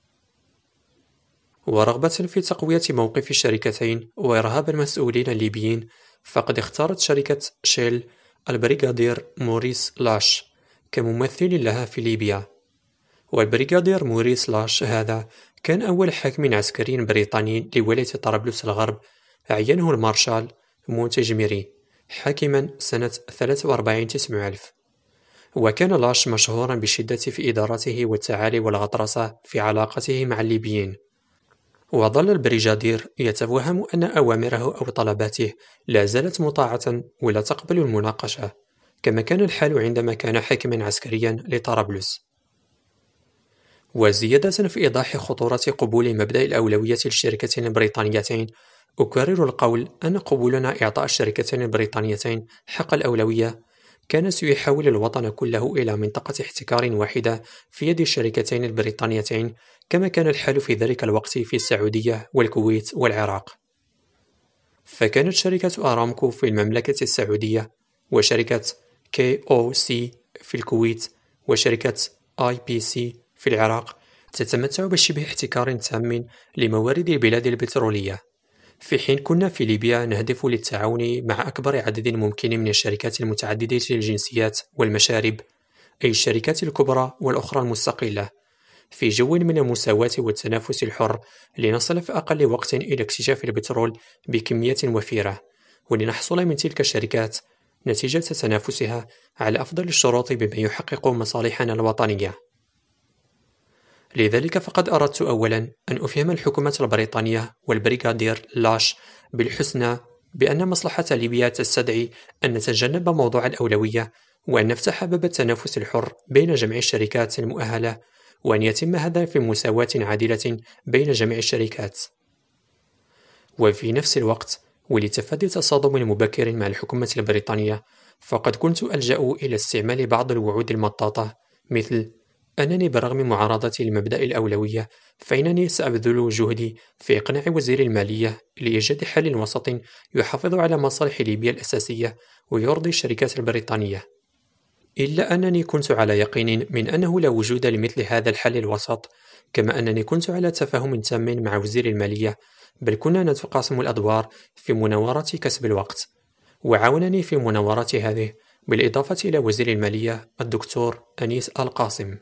S1: ورغبة في تقوية موقف الشركتين وإرهاب المسؤولين الليبيين، فقد اختارت شركة شيل البريغادير موريس لاش كممثل لها في ليبيا. والبريغادير موريس لاش هذا كان أول حاكم عسكري بريطاني لولاية طرابلس الغرب عينه المارشال مونتجميري حاكما سنة ثلاثة وأربعين تسعمائة ألف. وكان لاش مشهورا بالشدة في إدارته والتعالي والغطرسة في علاقته مع الليبيين. وظل البريغادير يتوهم أن أوامره أو طلباته لا زالت مطاعة ولا تقبل المناقشة، كما كان الحال عندما كان حاكما عسكريا لطرابلس. وزيادة في إيضاح خطورة قبول مبدأ الأولوية للشركتين البريطانيتين، أكرر القول أن قبولنا إعطاء الشركتين البريطانيتين حق الأولوية كان سيحول الوطن كله إلى منطقة احتكار واحدة في يد الشركتين البريطانيتين، كما كان الحال في ذلك الوقت في السعودية والكويت والعراق. فكانت شركة أرامكو في المملكة السعودية وشركة كي أو سي في الكويت وشركة آي بي سي في العراق تتمتع بشبه احتكار تام لموارد البلاد البترولية، في حين كنا في ليبيا نهدف للتعاون مع أكبر عدد ممكن من الشركات المتعددة الجنسيات والمشارب، أي الشركات الكبرى والأخرى المستقلة، في جو من المساواة والتنافس الحر لنصل في أقل وقت إلى اكتشاف البترول بكمية وفيرة، ولنحصل من تلك الشركات نتيجة تنافسها على أفضل الشروط بما يحقق مصالحنا الوطنية. لذلك فقد أردت أولا أن أفهم الحكومة البريطانية والبريغادير لاش بالحسنى بأن مصلحة ليبيا تستدعي أن نتجنب موضوع الأولوية، وأن نفتح باب التنافس الحر بين جميع الشركات المؤهلة، وأن يتم هذا في مساواة عادلة بين جميع الشركات. وفي نفس الوقت ولتفادي تصادم مبكر مع الحكومة البريطانية، فقد كنت ألجأ إلى استعمال بعض الوعود المطاطة، مثل أنني برغم معارضتي لمبدأ الأولوية فإنني سأبذل جهدي في إقناع وزير المالية لإيجاد حل وسط يحافظ على مصالح ليبيا الأساسية ويرضي الشركات البريطانية، إلا أنني كنت على يقين من أنه لا وجود لمثل هذا الحل الوسط، كما أنني كنت على تفاهم تام مع وزير المالية، بل كنا نتقاسم الأدوار في مناورة كسب الوقت، وعاونني في مناورة هذه بالإضافة إلى وزير المالية الدكتور أنيس القاسم.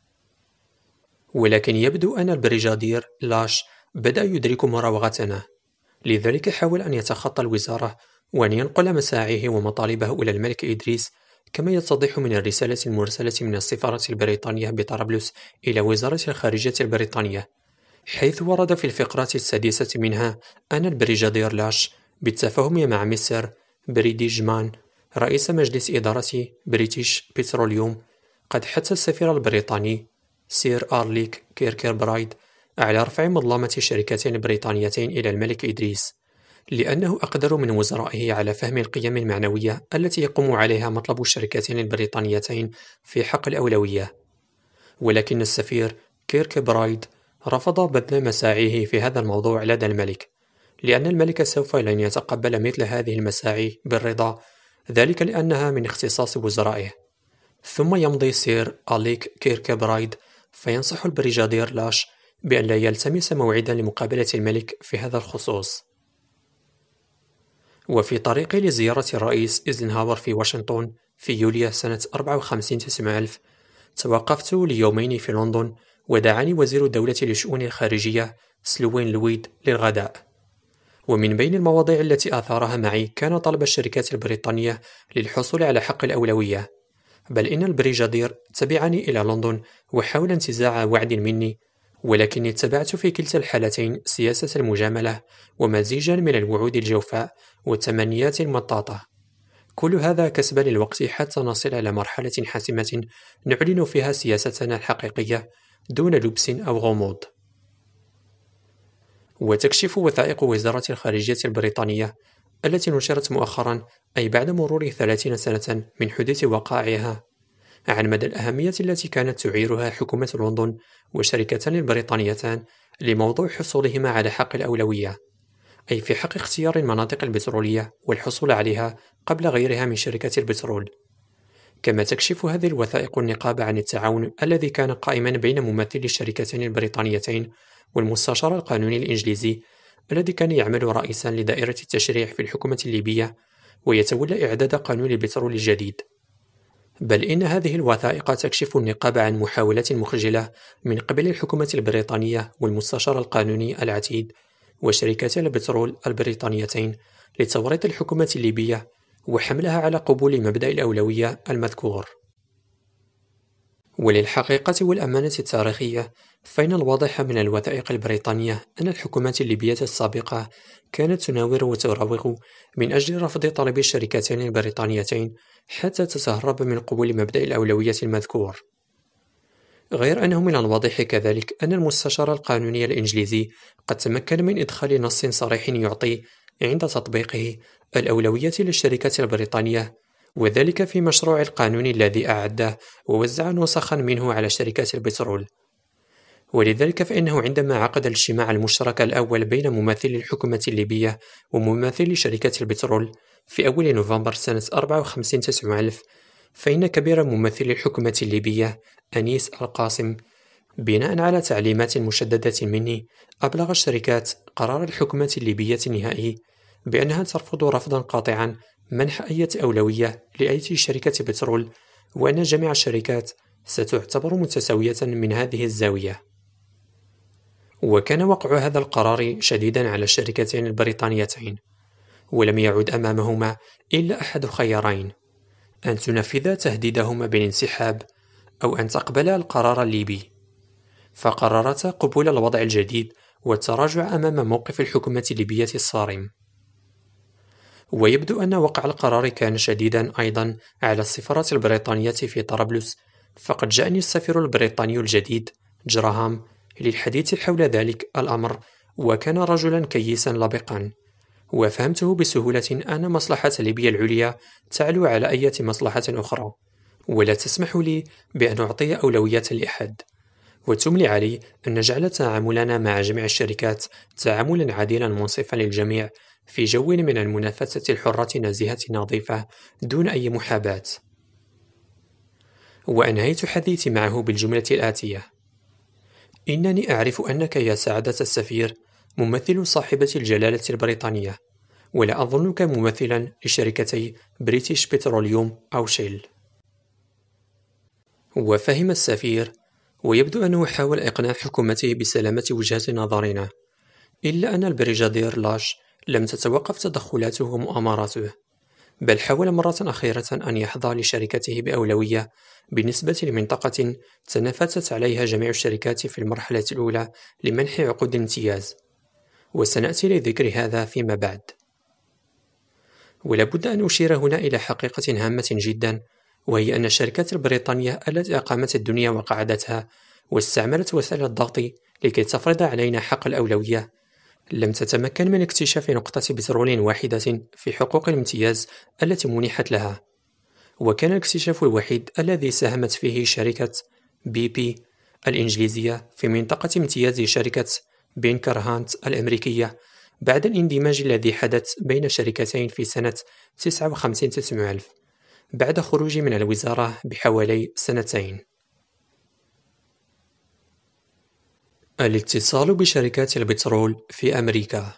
S1: ولكن يبدو أن البريغادير لاش بدأ يدرك مراوغتنا، لذلك حاول أن يتخطى الوزارة وأن ينقل مساعيه ومطالبه إلى الملك إدريس، كما يتضح من الرسالة المرسلة من السفارة البريطانية بطرابلس إلى وزارة الخارجية البريطانية، حيث ورد في الفقرة السادسة منها أن البريغادير لاش بالتفاهم مع مستر بريديجمان رئيس مجلس إدارة بريتيش بتروليوم قد حث السفير البريطاني سير آرليك كيركربرايد على رفع مظلمة الشركتين البريطانيتين إلى الملك إدريس، لأنه أقدر من وزرائه على فهم القيم المعنوية التي يقوم عليها مطلب الشركتين البريطانيتين في حق الأولوية. ولكن السفير كيركبرايد رفض بذل مساعيه في هذا الموضوع لدى الملك، لأن الملك سوف لن يتقبل مثل هذه المساعي بالرضا، ذلك لأنها من اختصاص وزرائه. ثم يمضي سير آليك كيركبرايد فينصح البريغادير لاش بأن لا يلتمس موعدا لمقابلة الملك في هذا الخصوص. وفي طريقي لزيارة الرئيس إيزنهاور في واشنطن في يوليو سنة أربعة وخمسين تسعمائة ألف توقفت ليومين في لندن، ودعاني وزير الدولة للشؤون الخارجية سلوين لويد للغداء. ومن بين المواضيع التي أثارها معي كان طلب الشركات البريطانية للحصول على حق الأولوية، بل إن البريغادير تبعني إلى لندن وحاول انتزاع وعد مني، ولكني اتبعت في كلتا الحالتين سياسة المجاملة ومزيجا من الوعود الجوفاء والتمنيات المطاطة. كل هذا كسبا للوقت حتى نصل إلى مرحلة حاسمة نعلن فيها سياستنا الحقيقية دون لبس أو غموض. وتكشف وثائق وزارة الخارجية البريطانية التي نشرت مؤخرا، أي بعد مرور ثلاثين سنة من حدوث وقائعها، عن مدى الأهمية التي كانت تعيرها حكومة لندن والشركتان البريطانيتان لموضوع حصولهما على حق الأولوية، أي في حق اختيار المناطق البترولية والحصول عليها قبل غيرها من شركات البترول. كما تكشف هذه الوثائق النقاب عن التعاون الذي كان قائما بين ممثلي الشركتين البريطانيتين والمستشار القانوني الإنجليزي الذي كان يعمل رئيسا لدائرة التشريع في الحكومة الليبية ويتولى إعداد قانون البترول الجديد. بل إن هذه الوثائق تكشف النقاب عن محاولات مخجلة من قبل الحكومة البريطانية والمستشار القانوني العتيد وشركتا البترول البريطانيتين لتوريط الحكومة الليبية وحملها على قبول مبدأ الأولوية المذكور. وللحقيقة والأمانة التاريخية، فإن الواضح من الوثائق البريطانية أن الحكومات الليبية السابقة كانت تناور وتراوغ من أجل رفض طلب الشركتين البريطانيتين حتى تتهرب من قبول مبدأ الأولوية المذكور. غير أنه من الواضح كذلك أن المستشار القانوني الإنجليزي قد تمكن من إدخال نص صريح يعطي عند تطبيقه الأولوية للشركات البريطانية، وذلك في مشروع القانون الذي أعده ووزع نسخا منه على شركات البترول. ولذلك فإنه عندما عقد الاجتماع المشترك الأول بين ممثلي الحكومة الليبية وممثلي شركات البترول في أول نوفمبر سنة أربعة وخمسين تسعمائة ألف، فإن كبير ممثلي الحكومة الليبية أنيس القاسم بناء على تعليمات مشددة مني أبلغ الشركات قرار الحكومة الليبية النهائي بأنها ترفض رفضا قاطعا منح أي أولوية لأي شركة بترول، وأن جميع الشركات ستعتبر متساوية من هذه الزاوية. وكان وقع هذا القرار شديدا على الشركتين البريطانيتين، ولم يعد أمامهما إلا أحد خيارين: أن تنفذا تهديدهما بالانسحاب أو أن تقبلا القرار الليبي. فقررتا قبول الوضع الجديد والتراجع أمام موقف الحكومة الليبية الصارم. ويبدو أن وقع القرار كان شديدا أيضا على السفارة البريطانية في طرابلس، فقد جاءني السفير البريطاني الجديد جراهام للحديث حول ذلك الأمر، وكان رجلا كيسا لبقا، وفهمته بسهولة أن مصلحة ليبيا العليا تعلو على أي مصلحة أخرى، ولا تسمح لي بأن أعطي أولوية لأحد، وتملي علي أن نجعل تعاملنا مع جميع الشركات تعاملا عادلا منصفا للجميع في جو من المنافسة الحرة نزيهة نظيفة دون أي محاباة. وأنهيت حديثي معه بالجملة الآتية: إنني أعرف أنك يا سعادة السفير ممثل صاحبة الجلالة البريطانية، ولا أظنك ممثلا لشركتي بريتيش بتروليوم أو شيل. وفهم السفير، ويبدو أنه حاول إقناع حكومته بسلامة وجهة نظرنا، إلا أن البريجادير لاش لم تتوقف تدخلاته ومؤامراته، بل حاول مرة أخيرة أن يحظى لشركته بأولوية بالنسبة لمنطقة تنافست عليها جميع الشركات في المرحلة الأولى لمنح عقود الامتياز، وسنأتي لذكر هذا فيما بعد. ولابد أن أشير هنا إلى حقيقة هامة جدا، وهي أن الشركات البريطانية التي أقامت الدنيا وقعدتها واستعملت وسائل الضغط لكي تفرض علينا حق الأولوية لم تتمكن من اكتشاف نقطة بترول واحدة في حقوق الامتياز التي منحت لها، وكان الاكتشاف الوحيد الذي ساهمت فيه شركة بي بي الإنجليزية في منطقة امتياز شركة بينكر هانت الأمريكية بعد الاندماج الذي حدث بين الشركتين في سنة تسعة وخمسين تسعمائة ألف بعد خروجي من الوزارة بحوالي سنتين. الاتصال بشركات البترول في أمريكا.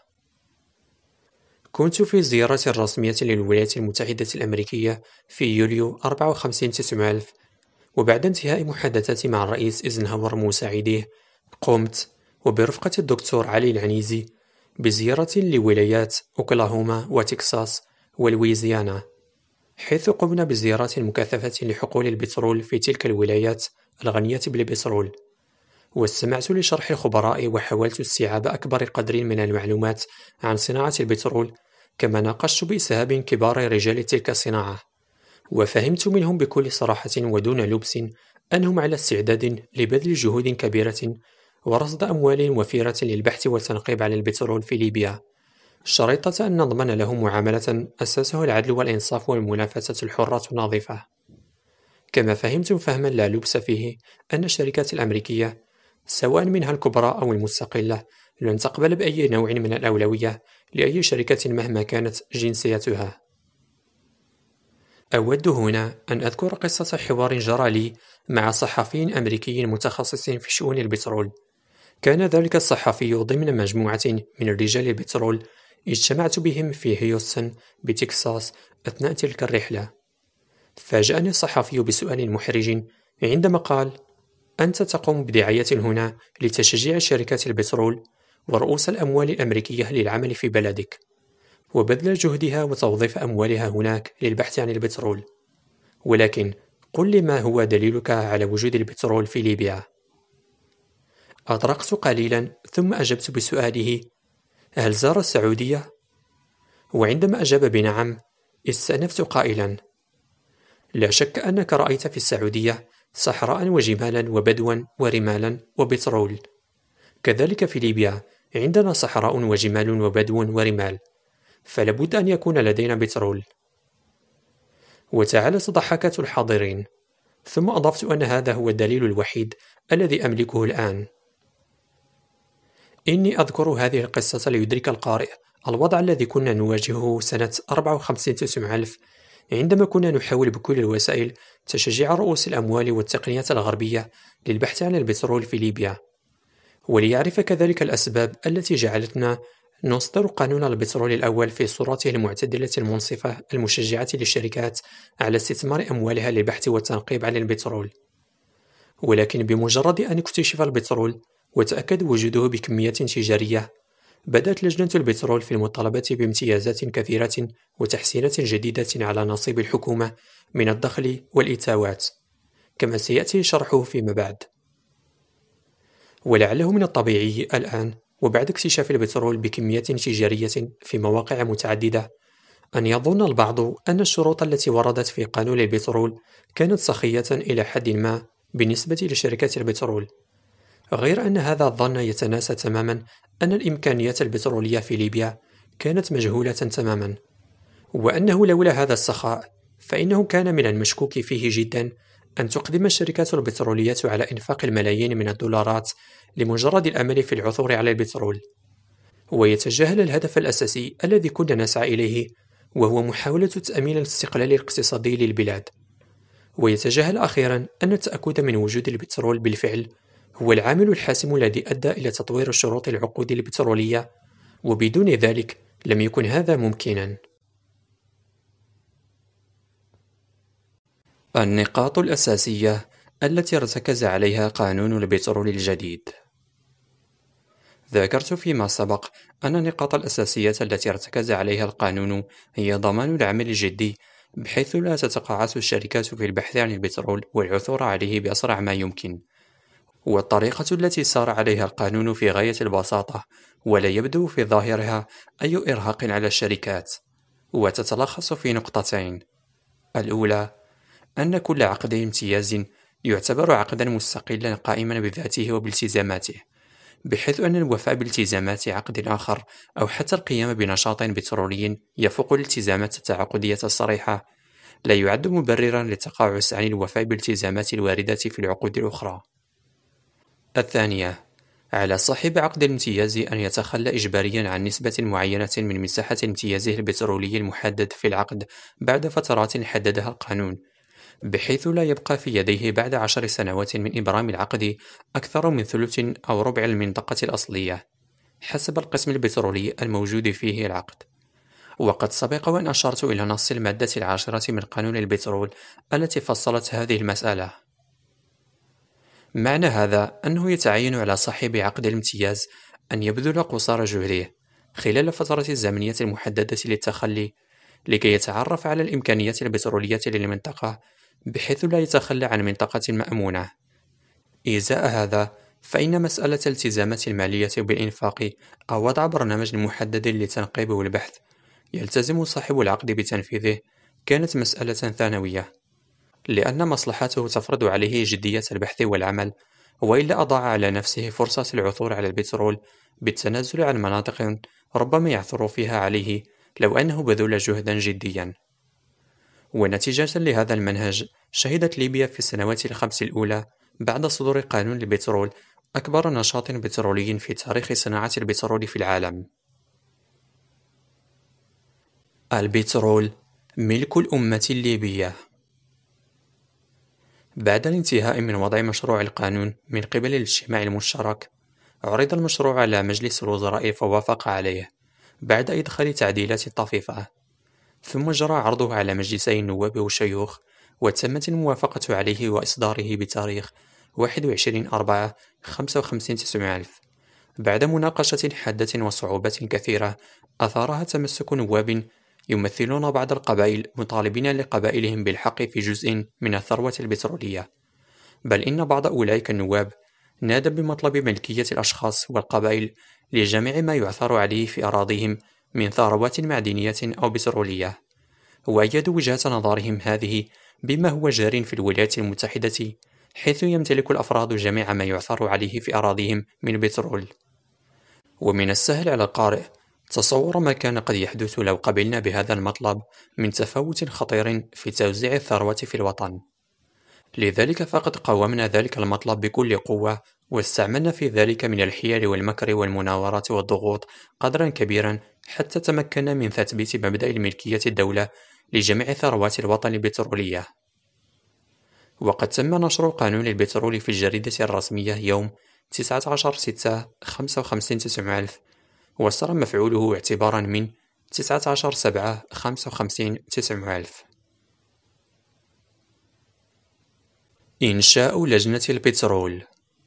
S1: كنت في زيارة رسمية للولايات المتحدة الأمريكية في يوليو أربعة وخمسين تسعمائة ألف، وبعد انتهاء محادثاتي مع الرئيس إيزنهاور ومساعديه قمت وبرفقة الدكتور علي العنيزي بزيارة لولايات أوكلاهوما وتكساس ولويزيانا، حيث قمنا بزيارات مكثفة لحقول البترول في تلك الولايات الغنية بالبترول، واستمعت لشرح الخبراء وحاولت استيعاب أكبر قدر من المعلومات عن صناعة البترول، كما ناقشت بإسهاب كبار رجال تلك الصناعة، وفهمت منهم بكل صراحة ودون لبس أنهم على استعداد لبذل جهود كبيرة ورصد أموال وفيرة للبحث والتنقيب على البترول في ليبيا، شريطة أن نضمن لهم معاملة أساسها العدل والإنصاف والمنافسة الحرة النظيفة. كما فهمت فهما لا لبس فيه أن الشركات الأمريكية سواء منها الكبرى أو المستقلة لن تقبل بأي نوع من الأولوية لأي شركة مهما كانت جنسيتها. أود هنا أن أذكر قصة حوار جرى لي مع صحفي أمريكي متخصص في شؤون البترول. كان ذلك الصحفي ضمن مجموعة من رجال البترول اجتمعت بهم في هيوستن بتكساس أثناء تلك الرحلة. فاجأني الصحفي بسؤال محرج عندما قال: أنت تقوم بدعاية هنا لتشجيع شركات البترول ورؤوس الأموال الأمريكية للعمل في بلدك وبذل جهدها وتوظيف أموالها هناك للبحث عن البترول، ولكن قل لي ما هو دليلك على وجود البترول في ليبيا؟ أطرقت قليلا ثم أجبت بسؤاله: هل زار السعودية؟ وعندما أجاب بنعم استأنفت قائلا: لا شك أنك رأيت في السعودية صحراء وجمالا وبدوا ورمالا وبترول، كذلك في ليبيا عندنا صحراء وجمال وبدو ورمال، فلابد أن يكون لدينا بترول. وتعالت ضحكات الحاضرين، ثم أضفت أن هذا هو الدليل الوحيد الذي أملكه الآن. إني أذكر هذه القصة ليدرك القارئ الوضع الذي كنا نواجهه سنة أربعة وخمسين تسعمائة ألف عندما كنا نحاول بكل الوسائل تشجيع رؤوس الأموال والتقنيات الغربية للبحث عن البترول في ليبيا، وليعرف كذلك الأسباب التي جعلتنا نصدر قانون البترول الأول في صورته المعتدلة المنصفة المشجعة للشركات على استثمار أموالها للبحث والتنقيب عن البترول. ولكن بمجرد أن اكتشف البترول وتأكد وجوده بكميات تجارية، بدأت لجنة البترول في المطالبة بامتيازات كثيرة وتحسينات جديدة على نصيب الحكومة من الدخل والإتاوات، كما سيأتي شرحه فيما بعد. ولعله من الطبيعي الآن وبعد اكتشاف البترول بكميات تجارية في مواقع متعددة أن يظن البعض أن الشروط التي وردت في قانون البترول كانت سخية إلى حد ما بالنسبة لشركات البترول، غير أن هذا الظن يتناسى تماما أن الإمكانيات البترولية في ليبيا كانت مجهولة تماما، وأنه لولا هذا السخاء فإنه كان من المشكوك فيه جدا أن تقدم الشركات البترولية على إنفاق الملايين من الدولارات لمجرد الأمل في العثور على البترول، ويتجاهل الهدف الأساسي الذي كنا نسعى إليه، وهو محاولة تأمين الاستقلال الاقتصادي للبلاد. ويتجاهل أخيرا أن التأكد من وجود البترول بالفعل هو العامل الحاسم الذي أدى إلى تطوير الشروط العقود البترولية، وبدون ذلك لم يكن هذا ممكنا. النقاط الأساسية التي ارتكز عليها قانون البترول الجديد. ذكرت فيما سبق أن النقاط الأساسية التي ارتكز عليها القانون هي ضمان العمل الجدي، بحيث لا تتقاعس الشركات في البحث عن البترول والعثور عليه بأسرع ما يمكن. والطريقة التي سار عليها القانون في غاية البساطة، ولا يبدو في ظاهرها أي إرهاق على الشركات، وتتلخص في نقطتين: الأولى أن كل عقد امتياز يعتبر عقدا مستقلا قائما بذاته وبالتزاماته، بحيث أن الوفاء بالتزامات عقد آخر أو حتى القيام بنشاط بترولي يفوق الالتزامات التعاقدية الصريحة لا يعد مبررا للتقاعس عن الوفاء بالالتزامات الواردة في العقود الأخرى. الثانية، على صاحب عقد الامتياز أن يتخلى إجباريا عن نسبة معينة من مساحة امتيازه البترولي المحدد في العقد بعد فترات حددها القانون، بحيث لا يبقى في يديه بعد عشر سنوات من إبرام العقد أكثر من ثلث أو ربع المنطقة الأصلية حسب القسم البترولي الموجود فيه العقد. وقد سبق وأن أشرت إلى نص المادة العاشرة من قانون البترول التي فصلت هذه المسألة. معنى هذا أنه يتعين على صاحب عقد الامتياز أن يبذل قصارى جهده خلال الفترة الزمنية المحددة للتخلي لكي يتعرف على الإمكانيات البترولية للمنطقة، بحيث لا يتخلى عن منطقة مأمونة. إزاء هذا، فإن مسألة الالتزامات المالية بالإنفاق أو وضع برنامج محدد للتنقيب والبحث يلتزم صاحب العقد بتنفيذه كانت مسألة ثانوية، لأن مصلحته تفرض عليه جدية البحث والعمل، وإلا أضاع على نفسه فرصة العثور على البترول بالتنازل عن مناطق ربما يعثر فيها عليه لو أنه بذل جهدا جديا. ونتيجة لهذا المنهج، شهدت ليبيا في السنوات الخمس الأولى بعد صدور قانون البترول أكبر نشاط بترولي في تاريخ صناعة البترول في العالم. البترول ملك الأمة الليبية. بعد الانتهاء من وضع مشروع القانون من قبل الاجتماع المشترك، عرض المشروع على مجلس الوزراء فوافق عليه بعد إدخال تعديلات طفيفة، ثم جرى عرضه على مجلسي النواب والشيوخ، وتمت الموافقة عليه وإصداره بتاريخ واحد وعشرين أربعة خمسة وخمسين تسعمائة ألف بعد مناقشة حادة وصعوبات كثيرة أثارها تمسك نواب يمثلون بعض القبائل مطالبين لقبائلهم بالحق في جزء من الثروة البترولية، بل إن بعض أولئك النواب نادى بمطلب ملكية الأشخاص والقبائل لجميع ما يعثر عليه في أراضيهم من ثروات معدنية أو بترولية، وأيدوا وجهة نظرهم هذه بما هو جار في الولايات المتحدة، حيث يمتلك الأفراد جميع ما يعثر عليه في أراضيهم من بترول. ومن السهل على القارئ تصور ما كان قد يحدث لو قبلنا بهذا المطلب من تفاوت خطير في توزيع الثروة في الوطن. لذلك فقد قاومنا ذلك المطلب بكل قوة، واستعملنا في ذلك من الحيل والمكر والمناورات والضغوط قدرا كبيرا حتى تمكن من تثبيت مبدأ الملكية الدولة لجميع ثروات الوطن البترولية. وقد تم نشر قانون البترول في الجريدة الرسمية يوم تسعة عشر ستة خمسة وخمسين تسعمائة ألف، وصار مفعوله اعتبارا من تسعة عشر سبعة خمسة وخمسين تسعمائة ألف. إنشاء لجنة البترول.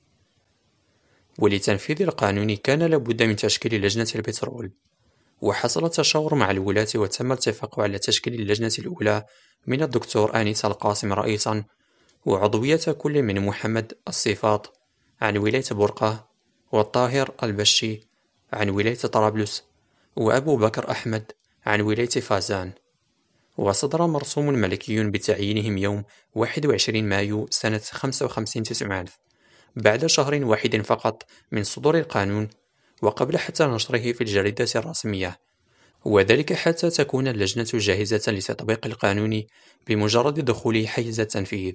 S1: ولتنفيذ القانون كان لابد من تشكيل لجنة البترول، وحصل التشاور مع الولاة وتم الاتفاق على تشكيل اللجنة الأولى من الدكتور آنيس القاسم رئيسا، وعضوية كل من محمد الصفاط عن ولاية برقة، والطاهر البشي عن ولاية طرابلس، وأبو بكر أحمد عن ولاية فازان. وصدر مرسوم ملكي بتعيينهم يوم واحد وعشرين مايو سنة خمسة وخمسين تسعمائة ألف، بعد شهر واحد فقط من صدور القانون، وقبل حتى نشره في الجريدة الرسمية، وذلك حتى تكون اللجنة جاهزة لتطبيق القانون بمجرد دخول حيز التنفيذ.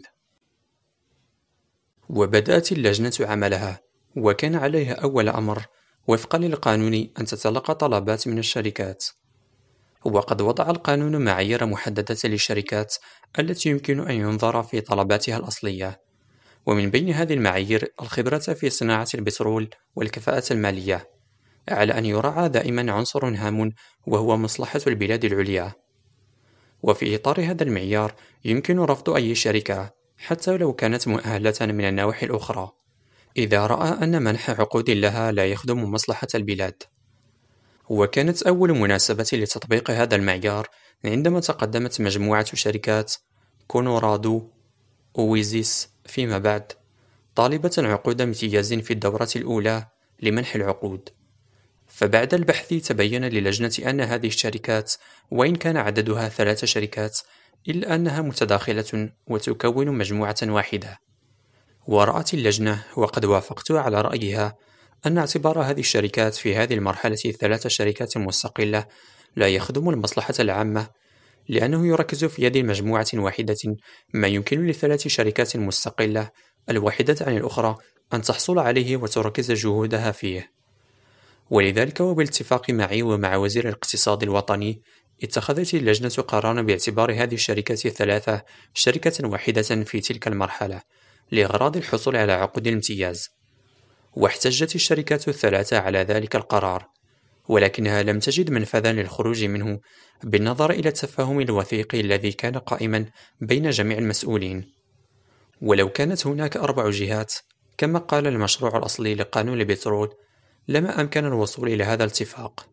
S1: وبدأت اللجنة عملها، وكان عليها أول أمر وفقا للقانون أن تتلقى طلبات من الشركات. وقد وضع القانون معايير محددة للشركات التي يمكن أن ينظر في طلباتها الأصلية، ومن بين هذه المعايير الخبرة في صناعة البترول والكفاءة المالية، على أن يراعى دائما عنصر هام وهو مصلحة البلاد العليا. وفي إطار هذا المعيار يمكن رفض أي شركة حتى لو كانت مؤهلة من النواحي الأخرى، إذا رأى أن منح عقود لها لا يخدم مصلحة البلاد. وكانت أول مناسبة لتطبيق هذا المعيار عندما تقدمت مجموعة شركات كونورادو أويزيس فيما بعد طالبة عقود امتياز في الدورة الأولى لمنح العقود. فبعد البحث تبين للجنة أن هذه الشركات، وإن كان عددها ثلاث شركات، إلا أنها متداخلة وتكون مجموعة واحدة. ورأت اللجنة، وقد وافقت على رأيها، أن اعتبار هذه الشركات في هذه المرحلة ثلاث شركات مستقلة لا يخدم المصلحة العامة، لأنه يركز في يد مجموعة واحدة ما يمكن لثلاث شركات مستقلة الواحدة عن الأخرى أن تحصل عليه وتركز جهودها فيه. ولذلك وبالاتفاق معي ومع وزير الاقتصاد الوطني اتخذت اللجنة قرارا باعتبار هذه الشركات الثلاثة شركة واحدة في تلك المرحلة لأغراض الحصول على عقود الامتياز. واحتجت الشركات الثلاثة على ذلك القرار، ولكنها لم تجد منفذا للخروج منه بالنظر إلى التفاهم الوثيق الذي كان قائما بين جميع المسؤولين. ولو كانت هناك أربع جهات كما قال المشروع الأصلي لقانون البترول لما أمكن الوصول إلى هذا الاتفاق.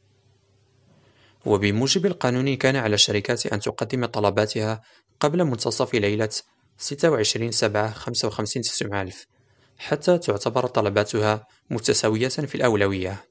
S1: وبموجب القانون كان على الشركات أن تقدم طلباتها قبل منتصف ليلة ستة وعشرين سبعة خمسة وخمسين تسعمائة ألف حتى تعتبر طلباتها متساوية في الأولوية.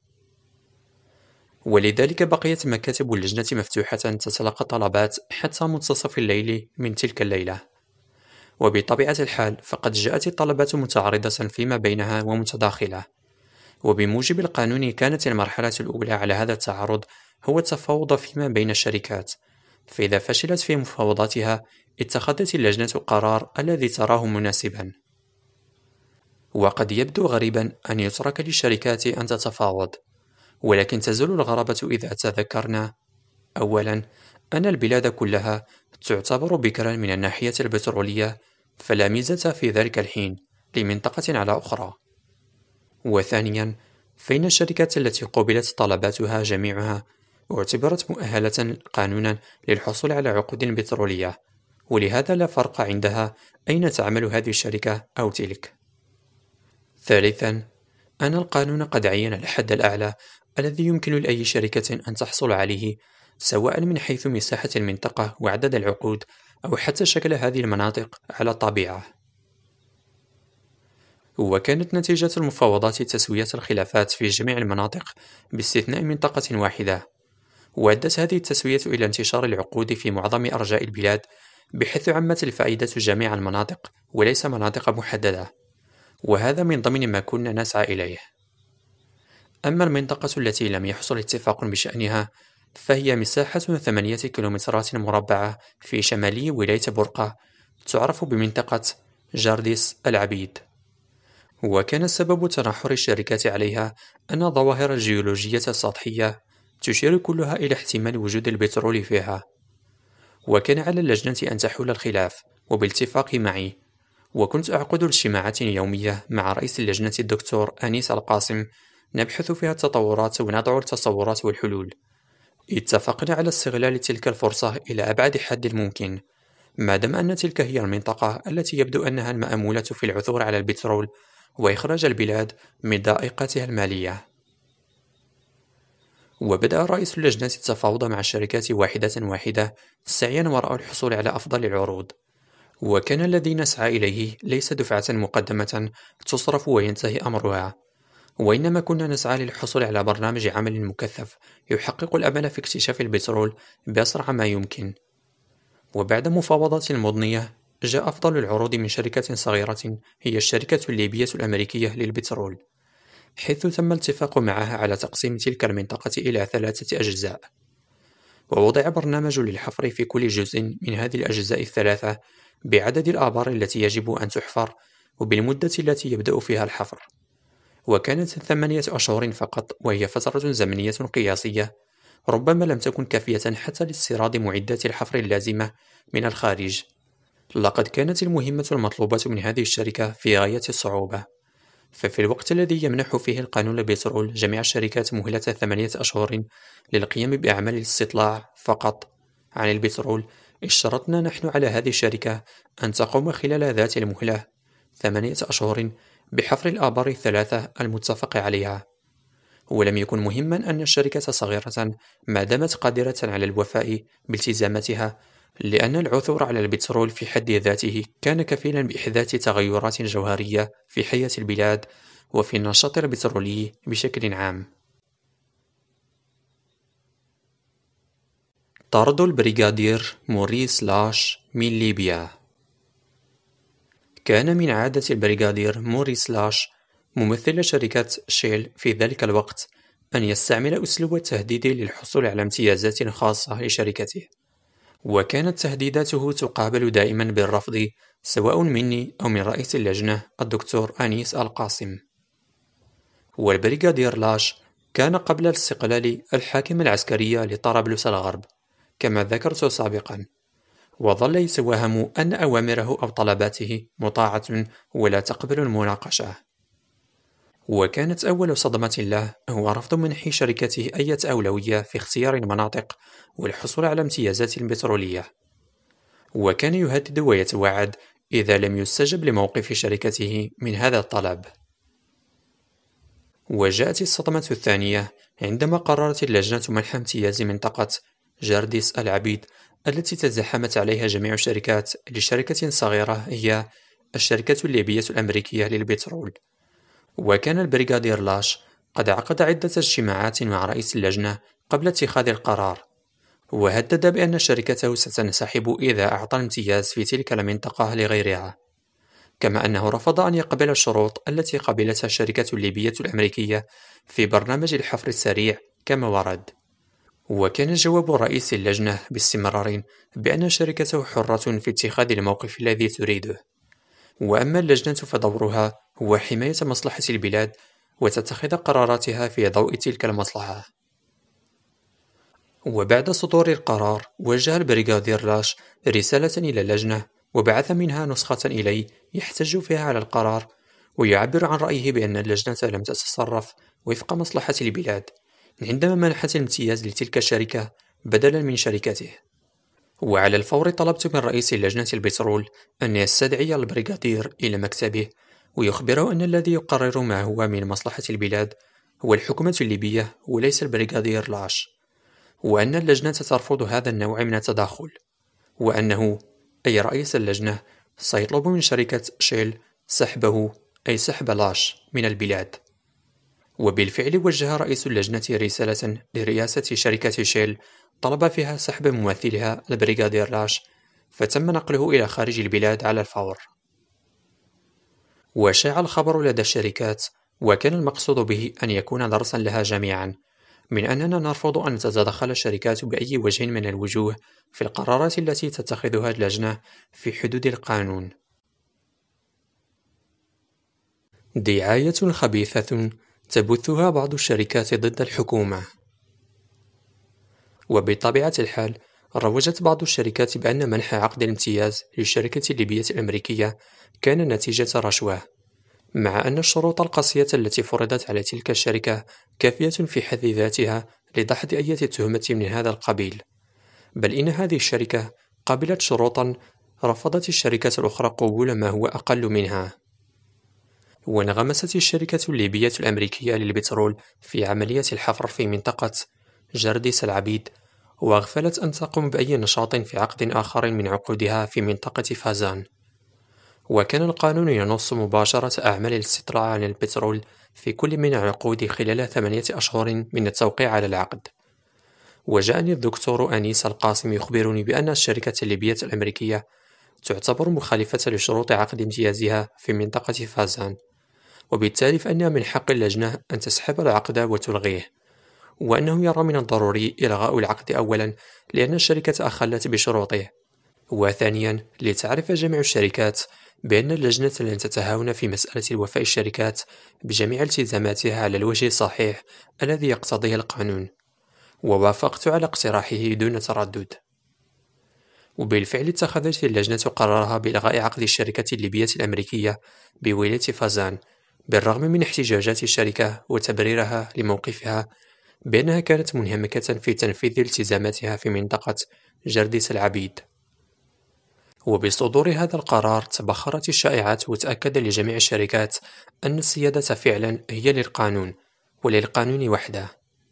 S1: ولذلك بقيت مكاتب اللجنة مفتوحة تتلقى طلبات حتى منتصف الليل من تلك الليلة. وبطبيعة الحال فقد جاءت الطلبات متعارضة فيما بينها ومتداخلة. وبموجب القانون كانت المرحلة الأولى على هذا التعارض هو التفاوض فيما بين الشركات، فإذا فشلت في مفاوضاتها اتخذت اللجنة قرار الذي تراه مناسبا. وقد يبدو غريبا أن يترك للشركات أن تتفاوض، ولكن تزول الغرابة إذا تذكرنا أولا أن البلاد كلها تعتبر بكرا من الناحية البترولية، فلا ميزة في ذلك الحين لمنطقة على أخرى. وثانيا فإن الشركات التي قبلت طلباتها جميعها اعتبرت مؤهلة قانونا للحصول على عقود بترولية، ولهذا لا فرق عندها أين تعمل هذه الشركة أو تلك. ثالثا أن القانون قد عين الحد الأعلى الذي يمكن لأي شركة أن تحصل عليه، سواء من حيث مساحة المنطقة وعدد العقود أو حتى شكل هذه المناطق على الطبيعة. وكانت نتيجة المفاوضات تسوية الخلافات في جميع المناطق باستثناء منطقة واحدة، وأدت هذه التسوية إلى انتشار العقود في معظم أرجاء البلاد، بحيث عمت الفائدة جميع المناطق وليس مناطق محددة، وهذا من ضمن ما كنا نسعى إليه. أما المنطقة التي لم يحصل اتفاق بشأنها فهي مساحة ثمانية كيلومترات مربعة في شمالي ولاية برقة، تعرف بمنطقة جارديس العبيد. وكان سبب تنحر الشركات عليها أن الظواهر الجيولوجية السطحية تشير كلها إلى احتمال وجود البترول فيها. وكان على اللجنة أن تحل الخلاف، وبالاتفاق معي، وكنت أعقد اجتماعات يومية مع رئيس اللجنة الدكتور أنيس القاسم نبحث فيها التطورات ونضع التصورات والحلول. اتفقنا على استغلال تلك الفرصة إلى أبعد حد ممكن، ما دام أن تلك هي المنطقة التي يبدو أنها المأمولة في العثور على البترول وإخراج البلاد من ضائقتها المالية. وبدأ رئيس اللجنة التفاوض مع الشركات واحدة واحدة سعيا وراء الحصول على أفضل العروض، وكان الذي نسعى إليه ليس دفعة مقدمة تصرف وينتهي أمرها، وإنما كنا نسعى للحصول على برنامج عمل مكثف يحقق الأمل في اكتشاف البترول بأسرع ما يمكن. وبعد مفاوضات مضنية جاء أفضل العروض من شركة صغيرة هي الشركة الليبية الأمريكية للبترول، حيث تم الاتفاق معها على تقسيم تلك المنطقة إلى ثلاثة أجزاء، ووضع برنامج للحفر في كل جزء من هذه الأجزاء الثلاثة بعدد الآبار التي يجب أن تحفر وبالمدة التي يبدأ فيها الحفر، وكانت ثمانية أشهر فقط، وهي فترة زمنية قياسية ربما لم تكن كافية حتى لاستيراد معدات الحفر اللازمة من الخارج. لقد كانت المهمة المطلوبة من هذه الشركة في غاية الصعوبة، ففي الوقت الذي يمنح فيه القانون البترول جميع الشركات مهلة ثمانية أشهر للقيام بأعمال الاستطلاع فقط عن البترول، اشترطنا نحن على هذه الشركة أن تقوم خلال ذات المهلة ثمانية أشهر بحفر الآبار الثلاثة المتفق عليها. ولم يكن مهما أن الشركة صغيرة ما دامت قادرة على الوفاء بالتزاماتها، لأن العثور على البترول في حد ذاته كان كفيلا بإحداث تغيرات جوهرية في حياة البلاد وفي النشاط البترولي بشكل عام. طرد البريغادير موريس لاش من ليبيا. كان من عادة البريغادير موريس لاش ممثل شركة شيل في ذلك الوقت أن يستعمل أسلوب التهديد للحصول على امتيازات خاصة لشركته، وكانت تهديداته تقابل دائما بالرفض سواء مني أو من رئيس اللجنة الدكتور أنيس القاسم. والبريغادير لاش كان قبل الاستقلال الحاكم العسكري لطرابلس الغرب كما ذكرت سابقا، وظل يتوهم أن أوامره أو طلباته مطاعة ولا تقبل المناقشة. وكانت أول صدمة له هو رفض منح شركته أي أولوية في اختيار المناطق والحصول على امتيازات بترولية، وكان يهدد ويتوعد إذا لم يستجب لموقف شركته من هذا الطلب. وجاءت الصدمة الثانية عندما قررت اللجنة منح امتياز منطقة جارديس العبيد التي تزاحمت عليها جميع الشركات لشركة صغيرة هي الشركة الليبية الأمريكية للبترول. وكان البريغادير لاش قد عقد عدة اجتماعات مع رئيس اللجنة قبل اتخاذ القرار، وهدد بأن شركته ستنسحب إذا أعطى الامتياز في تلك المنطقة لغيرها، كما أنه رفض أن يقبل الشروط التي قبلتها الشركة الليبية الأمريكية في برنامج الحفر السريع كما ورد. وكان جواب رئيس اللجنة باستمرار بأن شركته حرة في اتخاذ الموقف الذي تريده، وأما اللجنة فدورها هو حماية مصلحة البلاد وتتخذ قراراتها في ضوء تلك المصلحة. وبعد صدور القرار وجه البريغادير لاش رسالة إلى اللجنة وبعث منها نسخة إلي يحتج فيها على القرار ويعبر عن رأيه بأن اللجنة لم تتصرف وفق مصلحة البلاد عندما منحت الامتياز لتلك الشركة بدلا من شركته. وعلى الفور طلبت من رئيس لجنة البترول أن يستدعي البريغادير إلى مكتبه ويخبره أن الذي يقرر ما هو من مصلحة البلاد هو الحكومة الليبية وليس البريغادير لاش، وأن اللجنة ترفض هذا النوع من التدخل، وأنه أي رئيس اللجنة سيطلب من شركة شيل سحبه أي سحب لاش من البلاد. وبالفعل وجه رئيس اللجنة رسالة لرئاسة شركة شيل طلب فيها سحب ممثلها البريغادير لاش، فتم نقله إلى خارج البلاد على الفور. وشاع الخبر لدى الشركات، وكان المقصود به أن يكون درسا لها جميعا من أننا نرفض أن تتدخل الشركات بأي وجه من الوجوه في القرارات التي تتخذها اللجنة في حدود القانون. دعاية خبيثة تبثها بعض الشركات ضد الحكومة. وبطبيعة الحال روجت بعض الشركات بأن منح عقد الامتياز للشركة الليبية الأمريكية كان نتيجة رشوة، مع أن الشروط القاسية التي فرضت على تلك الشركة كافية في حد ذاتها لدحض أي تهمة من هذا القبيل، بل إن هذه الشركة قبلت شروطا رفضت الشركات الأخرى قبول ما هو أقل منها. وانغمست الشركة الليبية الأمريكية للبترول في عملية الحفر في منطقة جرديس العبيد، واغفلت أن تقوم بأي نشاط في عقد آخر من عقودها في منطقة فازان. وكان القانون ينص مباشرة أعمال الاستطلاع عن البترول في كل من العقود خلال ثمانية أشهر من التوقيع على العقد. وجاءني الدكتور أنيس القاسم يخبرني بأن الشركة الليبية الأمريكية تعتبر مخالفة لشروط عقد امتيازها في منطقة فازان، وبالتالي فإن من حق اللجنة أن تسحب العقد وتلغيه، وأنه يرى من الضروري إلغاء العقد أولا لأن الشركة أخلت بشروطه، وثانيا لتعرف جميع الشركات بأن اللجنة لن تتهاون في مسألة وفاء الشركات بجميع التزاماتها على الوجه الصحيح الذي يقتضيه القانون. ووافقت على اقتراحه دون تردد. وبالفعل اتخذت اللجنة قرارها بإلغاء عقد الشركة الليبية الأمريكية بولاية فازان، بالرغم من احتجاجات الشركة وتبريرها لموقفها بأنها كانت منهمكة في تنفيذ التزاماتها في منطقة جرديس العبيد. وبصدور هذا القرار تبخرت الشائعات، وتأكد لجميع الشركات أن السيادة فعلا هي للقانون وللقانون وحده.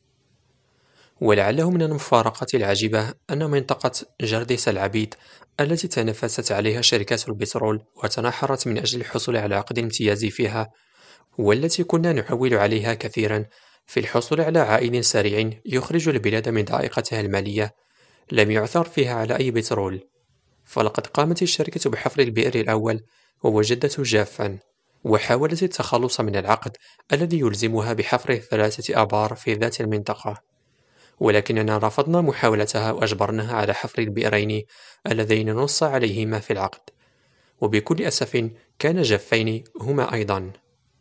S1: ولعله من المفارقات العجيبة أن منطقة جرديس العبيد التي تنافست عليها شركات البترول وتناحرت من أجل الحصول على عقد امتياز فيها، والتي كنا نحول عليها كثيرا في الحصول على عائد سريع يخرج البلاد من ضائقتها المالية، لم يعثر فيها على أي بترول. فلقد قامت الشركة بحفر البئر الأول ووجدته جافا، وحاولت التخلص من العقد الذي يلزمها بحفر ثلاثة آبار في ذات المنطقة، ولكننا رفضنا محاولتها وأجبرناها على حفر البئرين اللذين نص عليهما في العقد، وبكل أسف كان جافين هما أيضا.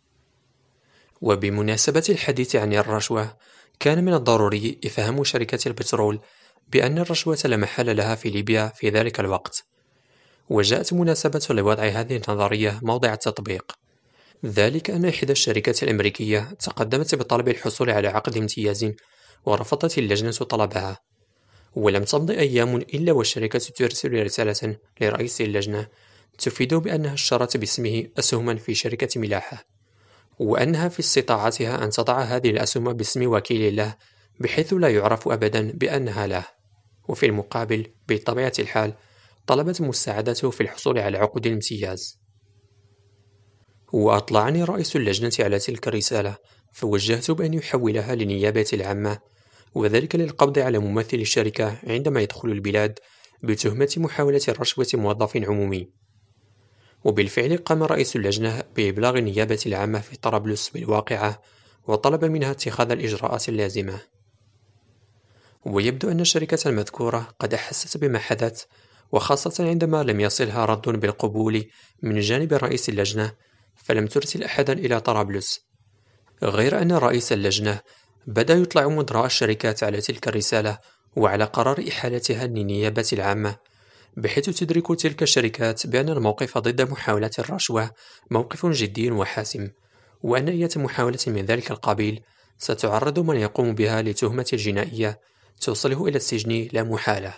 S1: وبمناسبة الحديث عن الرشوة، كان من الضروري إفهام شركة البترول بأن الرشوة لا محل لها في ليبيا في ذلك الوقت، وجاءت مناسبة لوضع هذه النظرية موضع التطبيق، ذلك أن إحدى الشركات الأمريكية تقدمت بطلب الحصول على عقد امتياز، ورفضت اللجنة طلبها. ولم تمض أيام إلا والشركة ترسل رسالة لرئيس اللجنة تفيد بأنها اشترت باسمه أسهما في شركة ملاحة، وأنها في استطاعتها أن تضع هذه الأسهم باسم وكيل له بحيث لا يعرف أبدا بأنها له. وفي المقابل بطبيعة الحال طلبت مساعدته في الحصول على عقود الامتياز. وأطلعني رئيس اللجنة على تلك الرسالة، فوجهت بأن يحولها للنيابة العامة، وذلك للقبض على ممثل الشركة عندما يدخل البلاد بتهمة محاولة رشوة موظف عمومي. وبالفعل قام رئيس اللجنة بإبلاغ النيابة العامة في طرابلس بالواقعة، وطلب منها اتخاذ الإجراءات اللازمة. ويبدو أن الشركة المذكورة قد أحست بما حدث، وخاصة عندما لم يصلها رد بالقبول من جانب رئيس اللجنة، فلم ترسل أحدا إلى طرابلس، غير أن رئيس اللجنة بدأ يطلع مدراء الشركات على تلك الرسالة وعلى قرار إحالتها للنيابة العامة، بحيث تدرك تلك الشركات بأن الموقف ضد محاولة الرشوة موقف جدي وحاسم، وأن أي محاولة من ذلك القبيل ستعرض من يقوم بها لتهمة جنائية توصله إلى السجن لا محالة.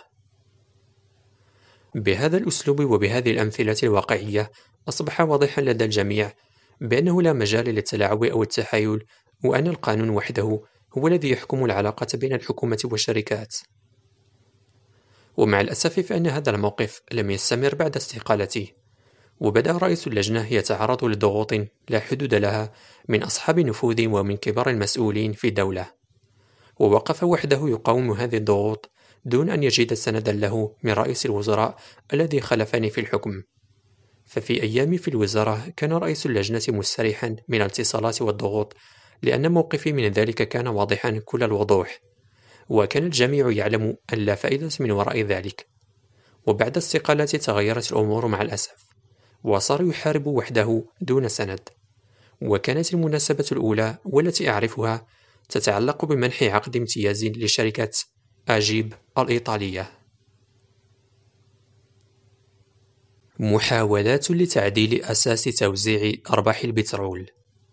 S1: بهذا الأسلوب وبهذه الأمثلة الواقعية أصبح واضحا لدى الجميع بأنه لا مجال للتلاعب أو التحايل، وأن القانون وحده هو الذي يحكم العلاقة بين الحكومة والشركات. ومع الأسف فإن هذا الموقف لم يستمر بعد استقالته، وبدأ رئيس اللجنة يتعرض لضغوط لا حدود لها من أصحاب النفوذ ومن كبار المسؤولين في الدولة، ووقف وحده يقاوم هذه الضغوط دون أن يجد سندا له من رئيس الوزراء الذي خلفني في الحكم. ففي أيامي في الوزارة كان رئيس اللجنة مستريحا من الاتصالات والضغوط، لأن موقفي من ذلك كان واضحا كل الوضوح، وكان الجميع يعلم أن لا فائدة من وراء ذلك. وبعد استقالتي تغيرت الأمور مع الأسف، وصار يحارب وحده دون سند. وكانت المناسبة الأولى والتي أعرفها تتعلق بمنح عقد امتياز لشركة أجيب الإيطالية. محاولات لتعديل أساس توزيع أرباح البترول.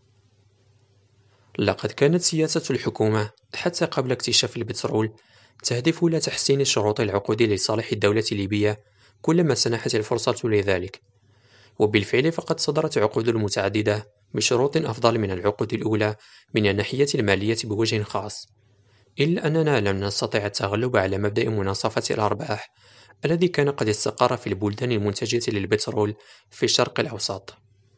S1: لقد كانت سياسة الحكومة حتى قبل اكتشاف البترول تهدف إلى تحسين شروط العقود لصالح الدولة الليبية كلما سنحت الفرصة لذلك، وبالفعل فقد صدرت عقود متعددة بشروط أفضل من العقود الأولى من الناحية المالية بوجه خاص، إلا أننا لم نستطع التغلب على مبدأ مناصفة الأرباح الذي كان قد استقر في البلدان المنتجة للبترول في الشرق الأوسط.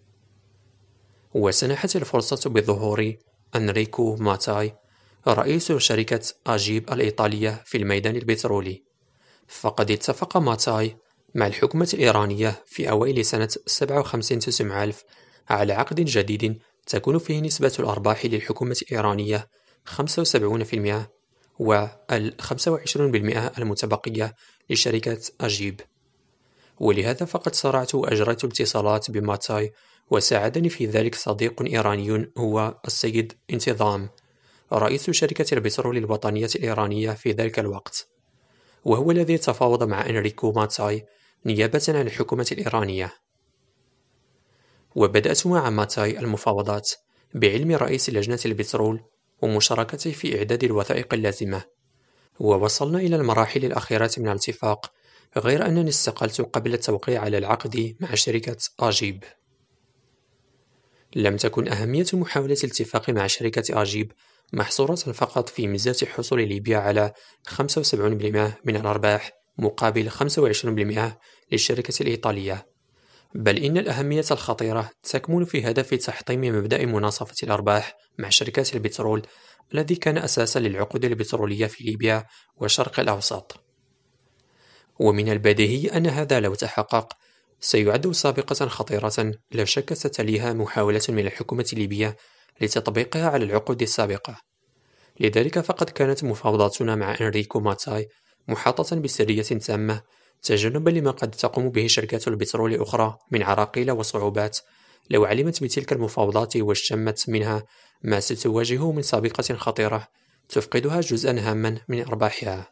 S1: وسنحت الفرصة بظهور أنريكو ماتاي رئيس شركة أجيب الإيطالية في الميدان البترولي، فقد اتفق ماتاي مع الحكومة الإيرانية في أوائل سنة سبعة وخمسين تسعمائة ألف على عقد جديد تكون فيه نسبة الأرباح للحكومة الإيرانية خمسة وسبعين بالمئة وال خمسة وعشرين بالمئة المتبقية لشركة أجيب. ولهذا فقد سارعت وأجريت اتصالات بماتاي، وساعدني في ذلك صديق إيراني هو السيد انتظام رئيس شركة البترول الوطنية الإيرانية في ذلك الوقت، وهو الذي تفاوض مع أنريكو ماتاي نيابة عن الحكومة الإيرانية. وبدأت مع ماتاي المفاوضات بعلم رئيس لجنة البترول ومشاركته في إعداد الوثائق اللازمة، ووصلنا إلى المراحل الأخيرة من الاتفاق، غير أنني استقلت قبل التوقيع على العقد مع شركة أجيب. لم تكن أهمية محاولة الاتفاق مع شركة أجيب محصورة فقط في ميزات حصول ليبيا على خمسة وسبعين بالمئة من الأرباح مقابل خمسة وعشرين بالمئة للشركة الإيطالية، بل إن الأهمية الخطيرة تكمن في هدف تحطيم مبدأ مناصفة الأرباح مع شركات البترول الذي كان أساسا للعقود البترولية في ليبيا والشرق الأوسط. ومن البديهي أن هذا لو تحقق سيعد سابقة خطيرة لا شك ستليها محاولة من الحكومة الليبية لتطبيقها على العقود السابقة. لذلك فقد كانت مفاوضاتنا مع أنريكو ماتاي محاطة بسرية تامة تجنبا لما قد تقوم به شركات البترول الأخرى من عراقيل وصعوبات لو علمت بتلك المفاوضات واشتمت منها ما ستواجهه من سابقة خطيرة تفقدها جزءا هاما من أرباحها.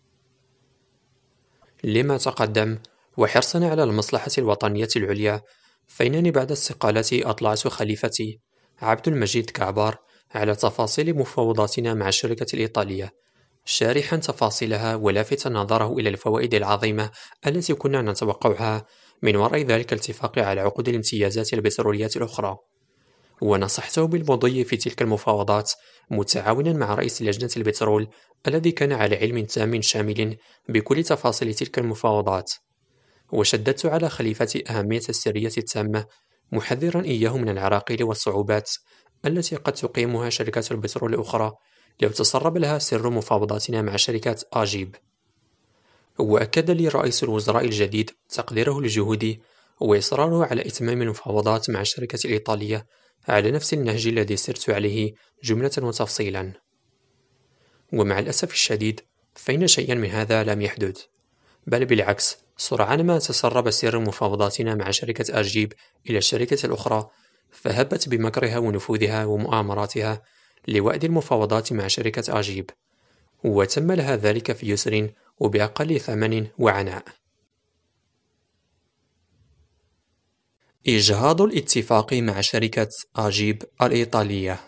S1: لما تقدم وحرصا على المصلحة الوطنية العليا، فإنني بعد استقالتي أطلعت خليفتي عبد المجيد كعبار على تفاصيل مفاوضاتنا مع الشركة الإيطالية، شارحا تفاصيلها ولافتا نظره إلى الفوائد العظيمة التي كنا نتوقعها من وراء ذلك الاتفاق على عقود الامتيازات البترولية الأخرى. ونصحته بالمضي في تلك المفاوضات متعاونا مع رئيس لجنة البترول الذي كان على علم تام شامل بكل تفاصيل تلك المفاوضات، وشددت على خليفتي أهمية السرية التامة، محذرا إياه من العراقيل والصعوبات التي قد تقيمها شركات البترول الأخرى لو تسرب لها سر مفاوضاتنا مع شركات أجيب. وأكد لي رئيس الوزراء الجديد تقديره لجهودي وإصراره على إتمام المفاوضات مع الشركة الإيطالية على نفس النهج الذي سرت عليه جملة وتفصيلا. ومع الأسف الشديد فإن شيئا من هذا لم يحدث، بل بالعكس، سرعان ما تسرب سر مفاوضاتنا مع شركة أجيب إلى الشركة الأخرى، فهبت بمكرها ونفوذها ومؤامراتها لوأد المفاوضات مع شركة أجيب، وتم لها ذلك في يسر وبأقل ثمن وعناء. إجهاض الاتفاق مع شركة أجيب الإيطالية.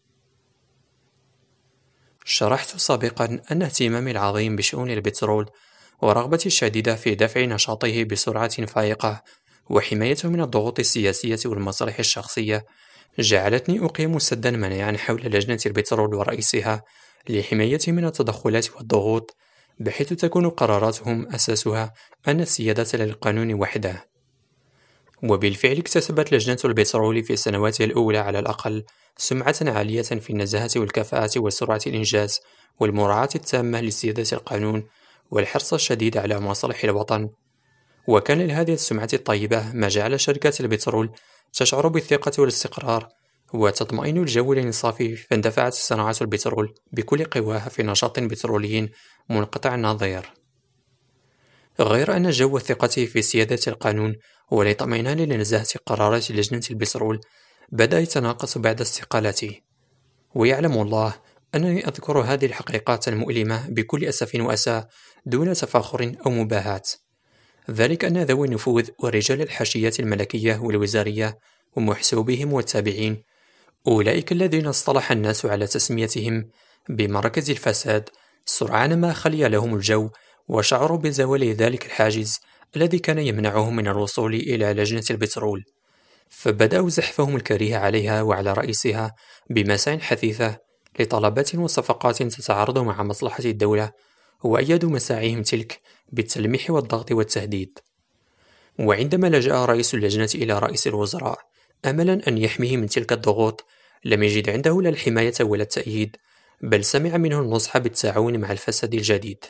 S1: شرحت سابقا أن اهتمامي العظيم بشؤون البترول ورغبتي الشديدة في دفع نشاطه بسرعة فائقة وحمايته من الضغوط السياسية والمصالح الشخصية جعلتني أقيم سدا منيعا حول لجنة البترول ورئيسها لحمايته من التدخلات والضغوط، بحيث تكون قراراتهم أساسها أن السيادة للقانون وحده. وبالفعل اكتسبت لجنة البترول في سنواتها الأولى على الأقل سمعة عالية في النزاهة والكفاءة وسرعة الإنجاز والمراعاة التامة لسيادة القانون والحرص الشديد على مصالح الوطن. وكان لهذه السمعة الطيبة ما جعل شركات البترول تشعر بالثقة والاستقرار وتطمئن الجو الانصافي، فاندفعت صناعة البترول بكل قواها في نشاط بترولي منقطع النظير. غير أن جو الثقة في سيادة القانون والاطمئنان لنزاهة قرارات لجنة البترول بدأ يتناقص بعد استقالتي، ويعلم الله أنني أذكر هذه الحقيقات المؤلمة بكل أسف وأسى دون تفاخر أو مباهاة. ذلك أن ذوي النفوذ ورجال الحاشية الملكية والوزارية ومحسوبهم والتابعين، أولئك الذين اصطلح الناس على تسميتهم بمركز الفساد، سرعان ما خلي لهم الجو وشعروا بزوال ذلك الحاجز الذي كان يمنعهم من الوصول إلى لجنة البترول، فبدأوا زحفهم الكريه عليها وعلى رئيسها بمساع حثيثة لطلبات وصفقات تتعارض مع مصلحة الدولة، وأيدوا مساعيهم تلك بالتلميح والضغط والتهديد. وعندما لجأ رئيس اللجنة إلى رئيس الوزراء أملا أن يحميه من تلك الضغوط، لم يجد عنده لا الحماية ولا التأييد، بل سمع منه النصح بالتعاون مع الفساد الجديد.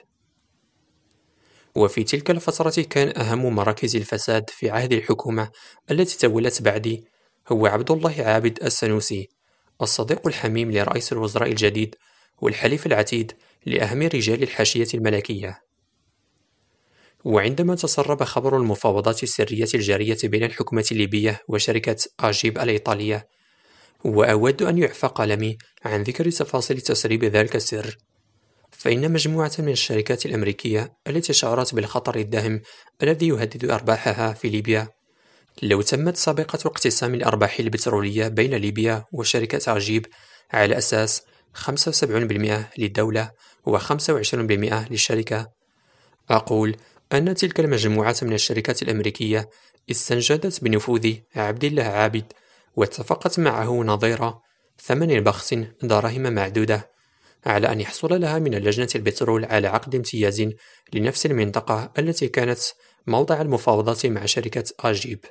S1: وفي تلك الفترة كان أهم مراكز الفساد في عهد الحكومة التي تولت بعدي هو عبد الله عابد السنوسي، الصديق الحميم لرئيس الوزراء الجديد والحليف العتيد لأهم رجال الحاشية الملكية. وعندما تسرب خبر المفاوضات السرية الجارية بين الحكومة الليبية وشركة أجيب الإيطالية، وأود أن يعفى قلمي عن ذكر تفاصيل تسريب ذلك السر، فإن مجموعة من الشركات الأمريكية التي شعرت بالخطر الداهم الذي يهدد أرباحها في ليبيا، لو تمت سابقة اقتسام الأرباح البترولية بين ليبيا وشركة أجيب على أساس خمسة وسبعين بالمئة للدولة وخمسة وعشرين بالمئة للشركة، أقول أن تلك المجموعة من الشركات الأمريكية استنجدت بنفوذ عبد الله عابد واتفقت معه نظير ثمن بخس دراهم معدودة على أن يحصل لها من اللجنة البترول على عقد امتياز لنفس المنطقة التي كانت موضع المفاوضات مع شركة أجيب.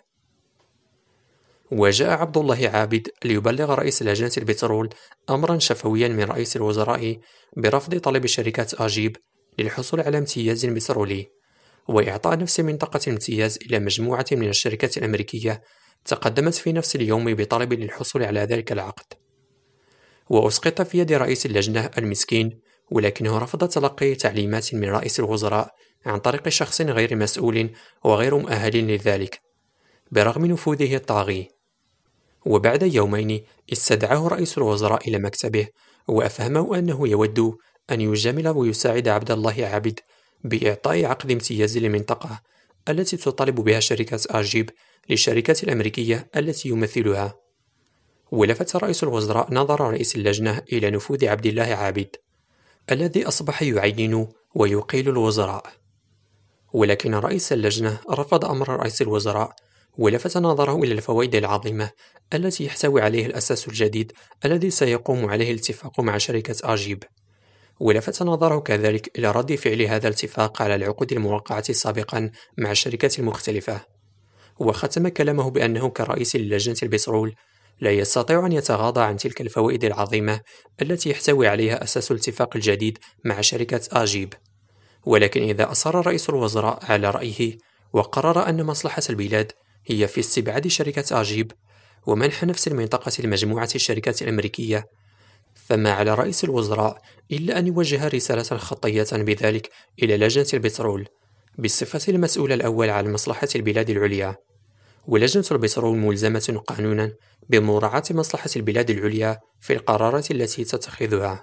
S1: وجاء عبد الله عابد ليبلغ رئيس لجنة البترول أمرا شفويا من رئيس الوزراء برفض طلب شركة أجيب للحصول على امتياز بترولي، وإعطاء نفس منطقة الامتياز إلى مجموعة من الشركات الأمريكية تقدمت في نفس اليوم بطلب للحصول على ذلك العقد. وأسقط في يد رئيس اللجنة المسكين، ولكنه رفض تلقي تعليمات من رئيس الوزراء عن طريق شخص غير مسؤول وغير مؤهل لذلك برغم نفوذه الطاغي. وبعد يومين استدعاه رئيس الوزراء إلى مكتبه وأفهمه أنه يود أن يجامل ويساعد عبد الله عابد بإعطاء عقد امتياز للمنطقة التي تطالب بها شركة أجيب للشركات الأمريكية التي يمثلها. ولفت رئيس الوزراء نظر رئيس اللجنة إلى نفوذ عبد الله عابد الذي أصبح يعين ويقيل الوزراء، ولكن رئيس اللجنة رفض أمر رئيس الوزراء ولفت نظره إلى الفوائد العظيمة التي يحتوي عليه الأساس الجديد الذي سيقوم عليه الاتفاق مع شركة أجيب، ولفت نظره كذلك إلى رد فعل هذا الاتفاق على العقود الموقعة سابقا مع الشركات المختلفة. وختم كلامه بأنه كرئيس للجنة البترول لا يستطيع أن يتغاضى عن تلك الفوائد العظيمة التي يحتوي عليها أساس الاتفاق الجديد مع شركة أجيب، ولكن إذا أصر رئيس الوزراء على رأيه وقرر أن مصلحة البلاد هي في استبعاد شركة أجيب ومنح نفس المنطقة لمجموعة الشركات الأمريكية، فما على رئيس الوزراء إلا أن يوجه رسالة خطية بذلك إلى لجنة البترول بالصفة المسؤول الأول عن مصلحة البلاد العليا. ولجنة البترول ملزمة قانونا بمراعاة مصلحة البلاد العليا في القرارات التي تتخذها.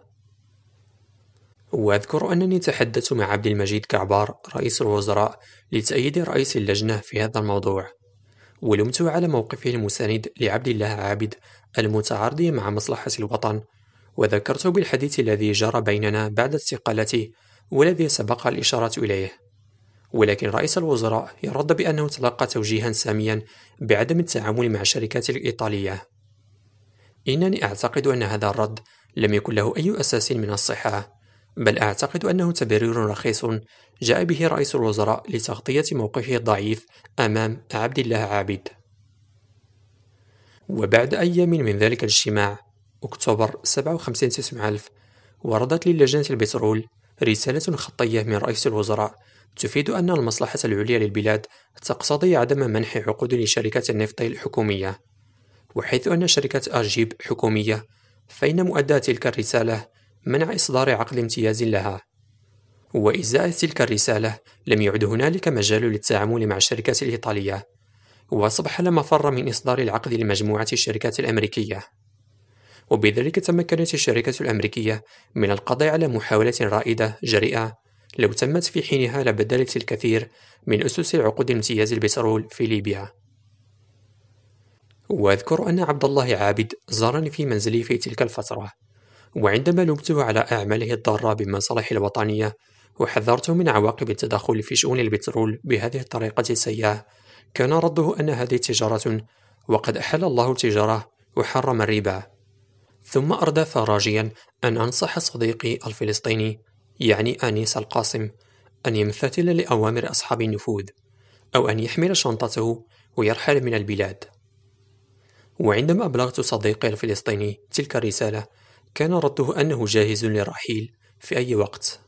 S1: وأذكر أنني تحدثت مع عبد المجيد كعبار رئيس الوزراء لتأييد رئيس اللجنة في هذا الموضوع، ولمته على موقفه المساند لعبد الله عابد المتعارض مع مصلحة الوطن، وذكرت بالحديث الذي جرى بيننا بعد استقالته والذي سبق الإشارة إليه، ولكن رئيس الوزراء يرد بأنه تلقى توجيها ساميا بعدم التعامل مع الشركات الإيطالية. إنني أعتقد أن هذا الرد لم يكن له أي أساس من الصحة، بل أعتقد أنه تبرير رخيص جاء به رئيس الوزراء لتغطية موقفه الضعيف أمام عبد الله عابد. وبعد أيام من ذلك الاجتماع أكتوبر سبعة وخمسين تسعمائة ألف، وردت للجنة البترول رسالة خطية من رئيس الوزراء تفيد أن المصلحة العليا للبلاد تقتضي عدم منح عقود لشركات النفط الحكومية، وحيث أن شركة أجيب حكومية فإن مؤدى تلك الرسالة منع إصدار عقد امتياز لها. وإزاء تلك الرسالة لم يعد هنالك مجال للتعامل مع الشركات الإيطالية، وأصبح لا مفر من إصدار العقد لمجموعة الشركات الأمريكية. وبذلك تمكنت الشركة الأمريكية من القضاء على محاولة رائدة جريئة لو تمت في حينها لبدلت الكثير من أسس عقود امتياز البترول في ليبيا. وأذكر أن عبد الله عابد زارني في منزلي في تلك الفترة، وعندما لومته على أعماله الضارة بمصالح الوطنية وحذرته من عواقب التدخل في شؤون البترول بهذه الطريقة السيئة، كان رده أن هذه تجارة وقد أحل الله التجارة وحرم الربا. ثم أردف راجيا أن أنصح صديقي الفلسطيني يعني آنيس القاسم أن يمتثل لأوامر أصحاب النفوذ، أو أن يحمل شنطته ويرحل من البلاد. وعندما أبلغت صديقي الفلسطيني تلك الرسالة، كان رده أنه جاهز للرحيل في أي وقت.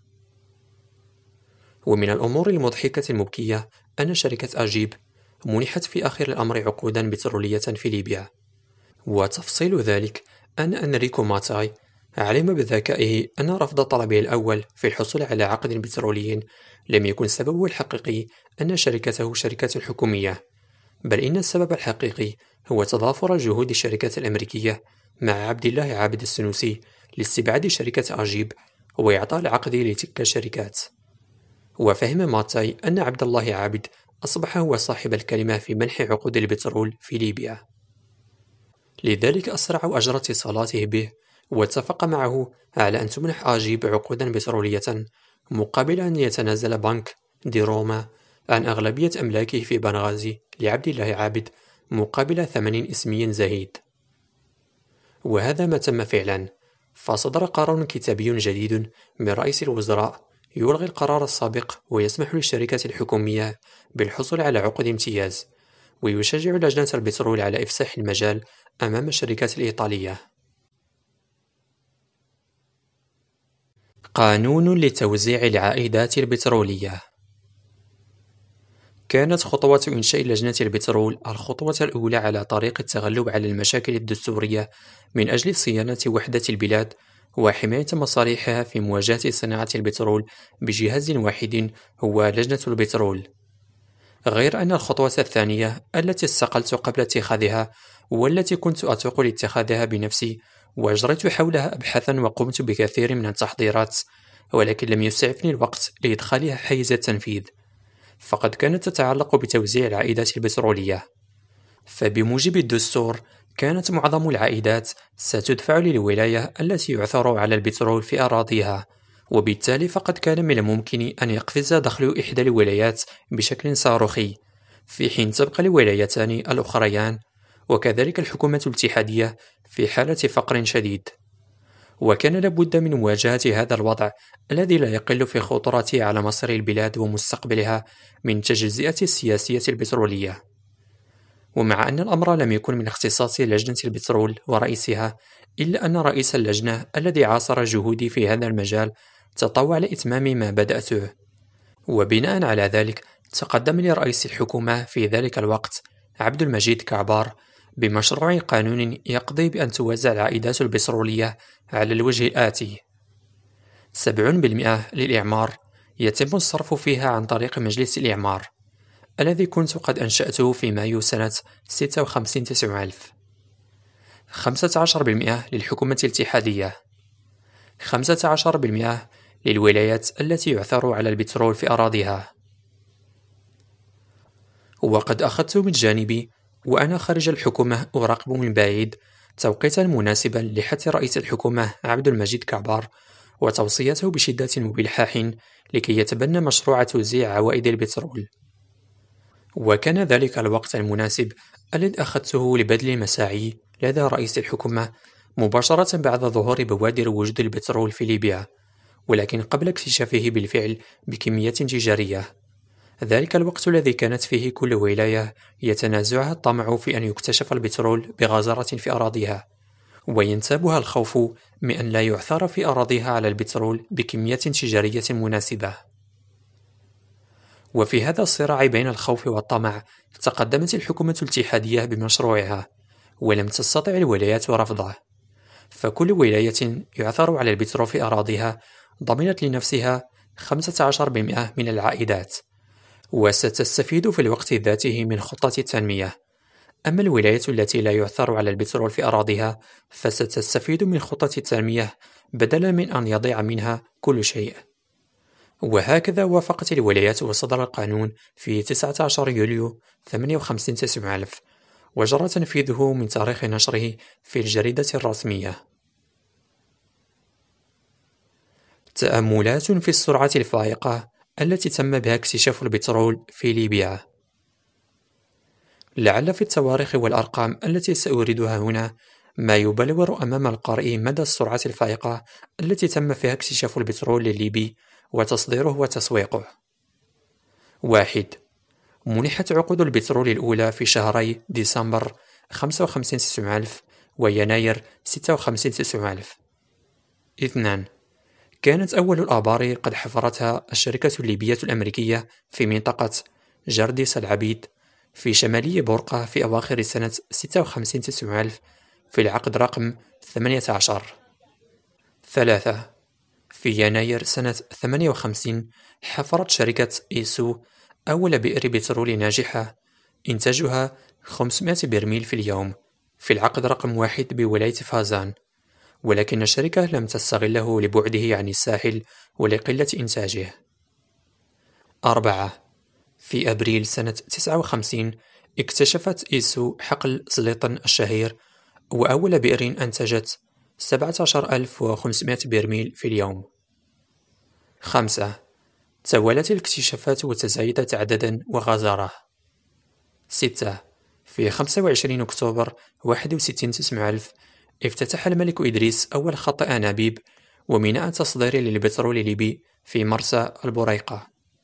S1: ومن الأمور المضحكة المبكية أن شركة أجيب منحت في آخر الأمر عقودا بترولية في ليبيا، وتفصيل ذلك أن أنريكو ماتاي علم بذكائه أن رفض طلبه الأول في الحصول على عقد بترولي لم يكن سببه الحقيقي أن شركته شركة حكومية، بل إن السبب الحقيقي هو تضافر جهود الشركة الأمريكية مع عبد الله عابد السنوسي لاستبعاد شركة أجيب وإعطاء العقد لتلك الشركات. وفهم ماتاي أن عبد الله عابد أصبح هو صاحب الكلمة في منح عقود البترول في ليبيا، لذلك أسرع وأجرى اتصالاته به واتفق معه على أن تمنح أجيب عقودا بترولية مقابل أن يتنازل بنك دي روما عن أغلبية أملاكه في بنغازي لعبد الله عابد مقابل ثمن اسمي زهيد. وهذا ما تم فعلا، فصدر قرار كتابي جديد من رئيس الوزراء يلغي القرار السابق ويسمح للشركة الحكومية بالحصول على عقد امتياز، ويشجع لجنة البترول على إفساح المجال أمام الشركات الإيطالية. قانون لتوزيع العائدات البترولية. كانت خطوة إنشاء لجنة البترول الخطوة الأولى على طريق التغلب على المشاكل الدستورية من أجل صيانة وحدة البلاد وحماية مصالحها في مواجهة صناعة البترول بجهاز واحد هو لجنة البترول. غير أن الخطوة الثانية التي استقلت قبل اتخاذها والتي كنت أتوق لاتخاذها بنفسي وأجريت حولها أبحاثا وقمت بكثير من التحضيرات، ولكن لم يسعفني الوقت لإدخالها حيز التنفيذ، فقد كانت تتعلق بتوزيع العائدات البترولية. فبموجب الدستور كانت معظم العائدات ستدفع للولاية التي يعثر على البترول في أراضيها، وبالتالي فقد كان من الممكن أن يقفز دخل إحدى الولايات بشكل صاروخي، في حين تبقى الولايتان الأخريان وكذلك الحكومة الاتحادية في حالة فقر شديد. وكان لابد من مواجهة هذا الوضع الذي لا يقل في خطورته على مصير البلاد ومستقبلها من تجزئة السياسية البترولية. ومع أن الأمر لم يكن من اختصاص لجنة البترول ورئيسها، إلا أن رئيس اللجنة الذي عاصر جهودي في هذا المجال تطوع لإتمام ما بدأته، وبناء على ذلك تقدم لي رئيس الحكومة في ذلك الوقت عبد المجيد كعبار بمشروع قانون يقضي بأن توزع العائدات البترولية على الوجه الآتي: سبعين بالمئة للإعمار يتم الصرف فيها عن طريق مجلس الإعمار الذي كنت قد أنشأته في مايو سنة ستة وخمسين تسعة ألف، خمسة عشر بالمئة للحكومة الاتحادية، خمسة عشر بالمئة للولايات التي يعثر على البترول في أراضيها. وقد أخذت من جانبي وأنا خارج الحكومة أراقب من بعيد توقيتا مناسبا لحث رئيس الحكومة عبد المجيد كعبار وتوصيته بشدة وبالحاح لكي يتبنى مشروع توزيع عوائد البترول. وكان ذلك الوقت المناسب الذي أخذته لبذل المساعي لدى رئيس الحكومة مباشرة بعد ظهور بوادر وجود البترول في ليبيا، ولكن قبل اكتشافه بالفعل بكميات تجارية. ذلك الوقت الذي كانت فيه كل ولاية يتنازعها الطمع في أن يكتشف البترول بغزارة في أراضيها، وينتابها الخوف من أن لا يعثر في أراضيها على البترول بكميات تجارية مناسبة. وفي هذا الصراع بين الخوف والطمع تقدمت الحكومة الاتحادية بمشروعها، ولم تستطع الولايات رفضه، فكل ولاية يعثر على البترول في أراضيها ضمنت لنفسها خمسة عشر بالمئة من العائدات، وستستفيد في الوقت ذاته من خطة التنمية أما الولايات التي لا يعثر على البترول في أراضيها فستستفيد من خطة التنمية بدلا من أن يضيع منها كل شيء. وهكذا وافقت الولايات وصدر القانون في تسعة عشر يوليو ثمانية وخمسين تسعمائة ألف، وجرى تنفيذه من تاريخ نشره في الجريدة الرسمية. تأملات في السرعة الفائقة التي تم بها اكتشاف البترول في ليبيا. لعل في التواريخ والأرقام التي سأوردها هنا ما يبلور أمام القارئ مدى السرعة الفائقة التي تم فيها اكتشاف البترول الليبي وتصديره وتسويقه. واحد. منحت عقود البترول الأولى في شهري ديسمبر خمسة وخمسين تسعمائة ألف ويناير ستة وخمسين تسعمائة ألف. اثنان. كانت أول الآبار قد حفرتها الشركة الليبية الأمريكية في منطقة جرديس العبيد في شمالي بورقة في أواخر سنة ستة وخمسين تسعمائة ألف في العقد رقم ثمانية عشر. ثلاثة. في يناير سنة ثمانية وخمسين حفرت شركة إيسو أول بئر بترول ناجحة إنتاجها خمسمائة برميل في اليوم في العقد رقم واحد بولاية فازان، ولكن الشركة لم تستغله لبعده عن الساحل ولقلة إنتاجه. أربعة. في أبريل سنة تسعة وخمسين اكتشفت إيسو حقل سليطن الشهير وأول بئر أنتجت سبعة عشر ألف وخمسمائة برميل في اليوم. خمسة. توالت الاكتشافات وتزايدت عددا وغزارة. ستة. في خمسة وعشرين أكتوبر واحد وستين تسعمائة ألف افتتح الملك إدريس أول خط أنابيب وميناء تصدير للبترول الليبي في مرسى البريقة.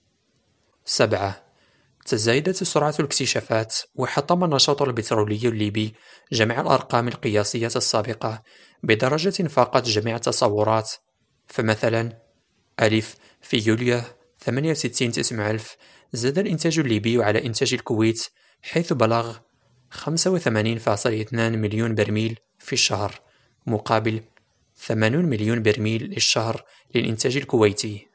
S1: سبعة. تزايدت سرعة الاكتشافات وحطم النشاط البترولي الليبي جميع الأرقام القياسية السابقة بدرجة فاقت جميع التصورات. فمثلا ألف في يوليو ثمانية وستين تسعمائة ألف زاد الإنتاج الليبي على إنتاج الكويت حيث بلغ خمسة وثمانين فاصلة اثنان مليون برميل في الشهر مقابل ثمانين مليون برميل للشهر للإنتاج الكويتي.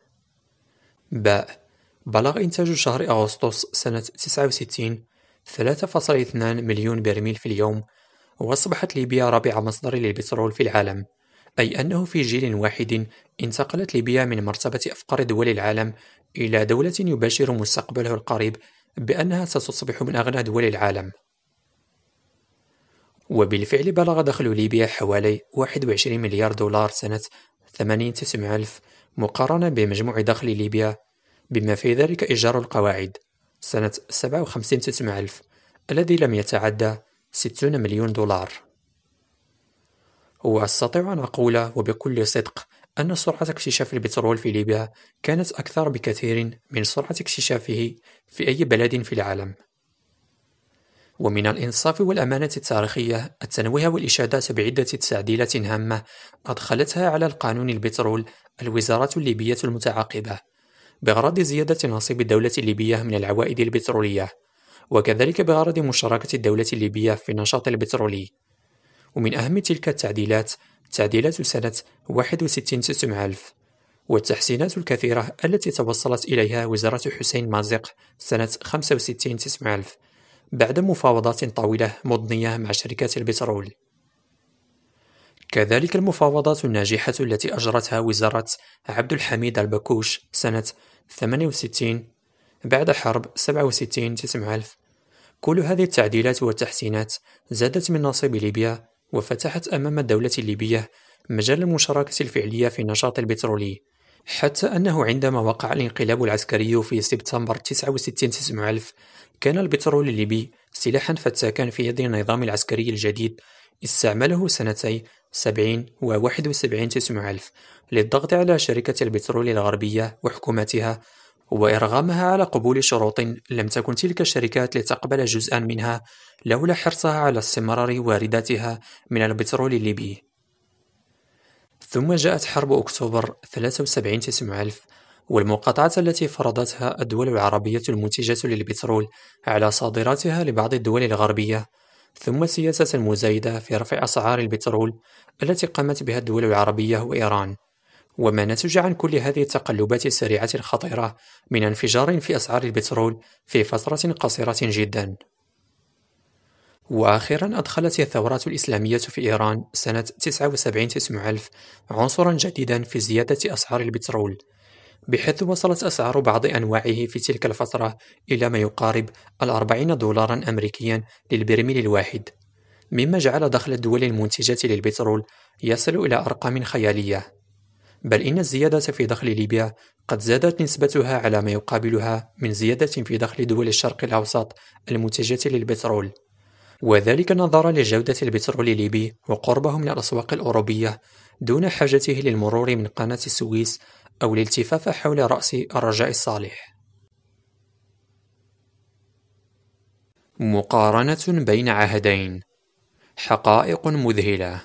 S1: باء. بلغ إنتاج شهر أغسطس سنة تسعة وستين ثلاثة فاصلة اثنان مليون برميل في اليوم، وأصبحت ليبيا رابع مصدر للبترول في العالم، أي أنه في جيل واحد انتقلت ليبيا من مرتبة أفقر دول العالم إلى دولة يباشر مستقبله القريب بأنها ستصبح من أغنى دول العالم. وبالفعل بلغ دخل ليبيا حوالي واحد وعشرين مليار دولار سنة ثمانين تسعمائة ألف مقارنة بمجموع دخل ليبيا بما في ذلك إيجار القواعد سنة سبعة وخمسين تسعمائة ألف الذي لم يتعدى ستين مليون دولار. وأستطيع أن أقول وبكل صدق أن سرعة اكتشاف البترول في ليبيا كانت أكثر بكثير من سرعة اكتشافه في أي بلد في العالم. ومن الإنصاف والأمانة التاريخية التنويه والإشادة بعدة تعديلات هامة أدخلتها على القانون البترول الوزارات الليبية المتعاقبة بغرض زيادة نصيب الدولة الليبية من العوائد البترولية، وكذلك بغرض مشاركة الدولة الليبية في النشاط البترولي. ومن أهم تلك التعديلات تعديلات سنة واحد وستين تسعمائة ألف والتحسينات الكثيرة التي توصلت إليها وزارة حسين مازق سنة خمسة وستين تسعمائة ألف بعد مفاوضات طويلة مضنية مع شركات البترول. كذلك المفاوضات الناجحة التي أجرتها وزارة عبد الحميد البكوش سنة ثمانية وستين بعد حرب سبعة وستين تسعمائة ألف. كل هذه التعديلات والتحسينات زادت من نصيب ليبيا وفتحت أمام الدولة الليبية مجال المشاركة الفعلية في النشاط البترولي، حتى أنه عندما وقع الانقلاب العسكري في سبتمبر تسعة وستين تسعمائة ألف كان البترول الليبي سلاحا فتاكا في يد النظام العسكري الجديد استعمله سنتي سبعين و واحد وسبعين تسعمائة ألف للضغط على شركة البترول الغربية وحكومتها وإرغامها على قبول شروط لم تكن تلك الشركات لتقبل جزءا منها لولا حرصها على استمرار وارداتها من البترول الليبي. ثم جاءت حرب أكتوبر ثلاثة وسبعين تسعمائة ألف والمقاطعة التي فرضتها الدول العربية المنتجة للبترول على صادراتها لبعض الدول الغربية، ثم سياسة المزايدة في رفع أسعار البترول التي قامت بها الدول العربية وإيران، وما نتج عن كل هذه التقلبات السريعة الخطيرة من انفجار في أسعار البترول في فترة قصيرة جدا. وأخيرا أدخلت الثورات الإسلامية في إيران سنة تسعة وسبعين تسعمائة ألف عنصرا جديدا في زيادة أسعار البترول، بحيث وصلت أسعار بعض أنواعه في تلك الفترة إلى ما يقارب الأربعين دولارا أمريكيا للبرميل الواحد، مما جعل دخل الدول المنتجة للبترول يصل إلى أرقام خيالية. بل إن الزيادة في دخل ليبيا قد زادت نسبتها على ما يقابلها من زيادة في دخل دول الشرق الأوسط المنتجة للبترول، وذلك نظرا لجودة البترول الليبي وقربه من الأسواق الأوروبية دون حاجته للمرور من قناة السويس أو الالتفاف حول رأس الرجاء الصالح. مقارنة بين عهدين. حقائق مذهلة.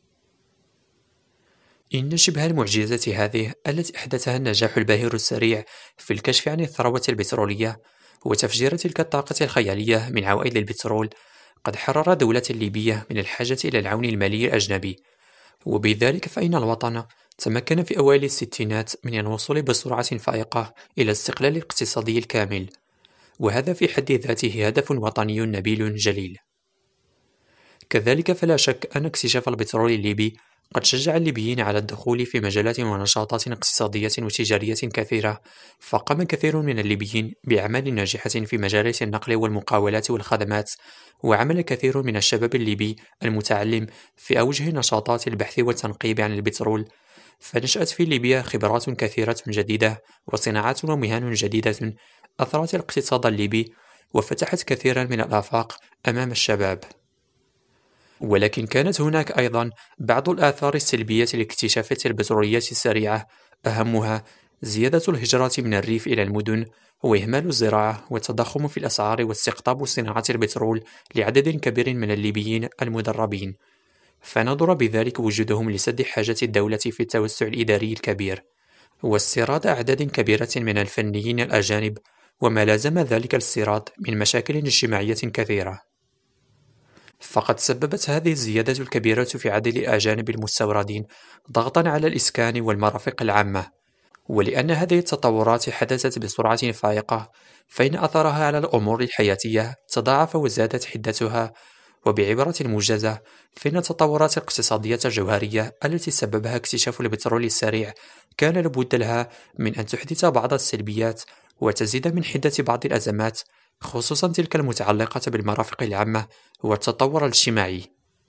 S1: إن شبه المعجزة هذه التي أحدثها النجاح الباهر السريع في الكشف عن الثروة البترولية وتفجير تلك الطاقة الخيالية من عوائد البترول قد حرر دولة ليبية من الحاجة إلى العون المالي الأجنبي، وبذلك فإن الوطن تمكن في أوائل الستينات من الوصول بسرعة فائقة إلى الاستقلال الاقتصادي الكامل، وهذا في حد ذاته هدف وطني نبيل جليل. كذلك فلا شك أن اكتشاف البترول الليبي قد شجع الليبيين على الدخول في مجالات ونشاطات اقتصادية وتجارية كثيرة، فقام كثير من الليبيين بأعمال ناجحة في مجالات النقل والمقاولات والخدمات، وعمل كثير من الشباب الليبي المتعلم في أوجه نشاطات البحث والتنقيب عن البترول، فنشأت في ليبيا خبرات كثيرة جديدة وصناعات ومهن جديدة أثرت الاقتصاد الليبي وفتحت كثيرا من الآفاق أمام الشباب. ولكن كانت هناك أيضا بعض الآثار السلبية لاكتشافات البترولية السريعة، أهمها زيادة الهجرة من الريف إلى المدن، وإهمال الزراعة والتضخم في الأسعار واستقطاب صناعة البترول لعدد كبير من الليبيين المدربين، فنظر بذلك وجودهم لسد حاجة الدولة في التوسع الإداري الكبير واستيراد أعداد كبيرة من الفنيين الأجانب، وما لازم ذلك الاستيراد من مشاكل اجتماعية كثيرة. فقد سببت هذه الزيادة الكبيرة في عدد الأجانب المستوردين ضغطا على الإسكان والمرافق العامة، ولأن هذه التطورات حدثت بسرعة فائقة فإن أثرها على الأمور الحياتية تضاعف وزادت حدتها، وبعبارة موجزة فإن التطورات الاقتصادية الجوهرية التي سببها اكتشاف البترول السريع كان لابد لها من أن تحدث بعض السلبيات وتزيد من حدة بعض الأزمات، خصوصا تلك المتعلقة بالمرافق العامة والتطور الاجتماعي.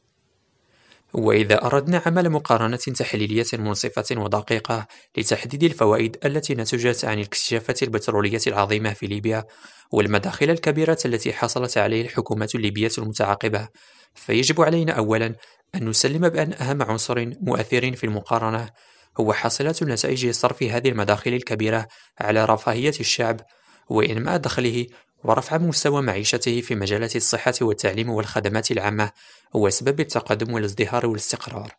S1: وإذا أردنا عمل مقارنة تحليلية منصفة ودقيقة لتحديد الفوائد التي نتجت عن الاكتشافات البترولية العظيمة في ليبيا والمداخل الكبيرة التي حصلت عليه الحكومات الليبية المتعاقبة، فيجب علينا أولا أن نسلم بأن أهم عنصر مؤثر في المقارنة هو حاصلات نتائج صرف هذه المداخل الكبيرة على رفاهية الشعب وإنماء دخله ورفع مستوى معيشته في مجالات الصحة والتعليم والخدمات العامة وأسباب التقدم والازدهار والاستقرار.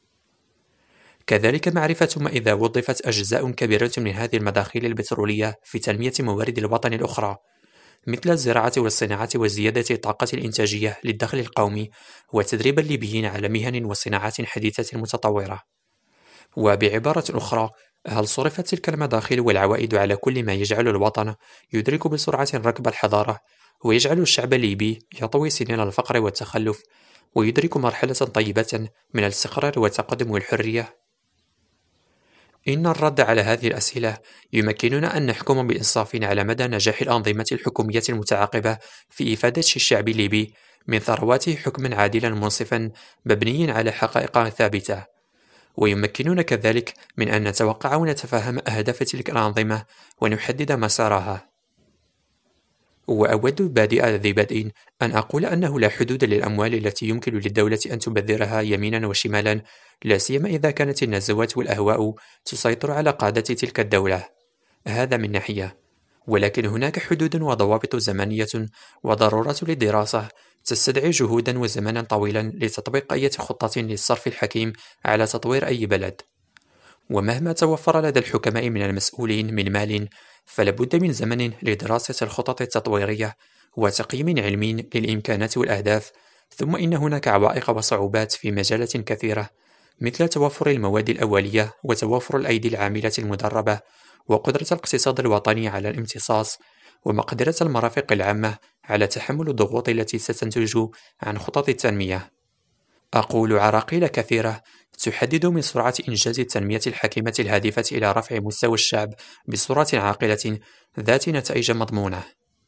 S1: كذلك معرفة ما إذا وظفت أجزاء كبيرة من هذه المداخيل البترولية في تنمية موارد الوطن الأخرى مثل الزراعة والصناعة وزيادة الطاقة الإنتاجية للدخل القومي وتدريب الليبيين على مهن وصناعات حديثة متطورة. وبعبارة أخرى، هل صرفت تلك المداخيل والعوائد على كل ما يجعل الوطن يدرك بسرعة ركب الحضارة ويجعل الشعب الليبي يطوي سنين الفقر والتخلف ويدرك مرحلة طيبة من الاستقرار والتقدم والحرية؟ إن الرد على هذه الأسئلة يمكننا أن نحكم بإنصاف على مدى نجاح الأنظمة الحكومية المتعاقبة في إفادة الشعب الليبي من ثرواته حكما عادلا منصفا مبنيا على حقائق ثابتة، ويمكننا كذلك من أن نتوقع ونتفهم أهداف تلك الأنظمة ونحدد مسارها. وأود بادئ ذي بدء أن أقول أنه لا حدود للأموال التي يمكن للدولة أن تبذرها يمينا وشمالا، لا سيما إذا كانت النزوات والأهواء تسيطر على قادة تلك الدولة، هذا من ناحية. ولكن هناك حدود وضوابط زمنية وضرورات للدراسة تستدعي جهودا وزمنا طويلا لتطبيق أي خطة للصرف الحكيم على تطوير أي بلد. ومهما توفر لدى الحكماء من المسؤولين من مال، فلابد من زمن لدراسة الخطط التطويرية وتقييم علمي للإمكانات والأهداف. ثم إن هناك عوائق وصعوبات في مجالات كثيرة مثل توفر المواد الأولية وتوفر الأيدي العاملة المدربة وقدرة الاقتصاد الوطني على الامتصاص ومقدرة المرافق العامة على تحمل الضغوط التي ستنتج عن خطط التنمية. أقول عراقيل كثيرة تحدد من سرعة إنجاز التنمية الحكيمة الهادفة إلى رفع مستوى الشعب بصورة عاقلة ذات نتائج مضمونة.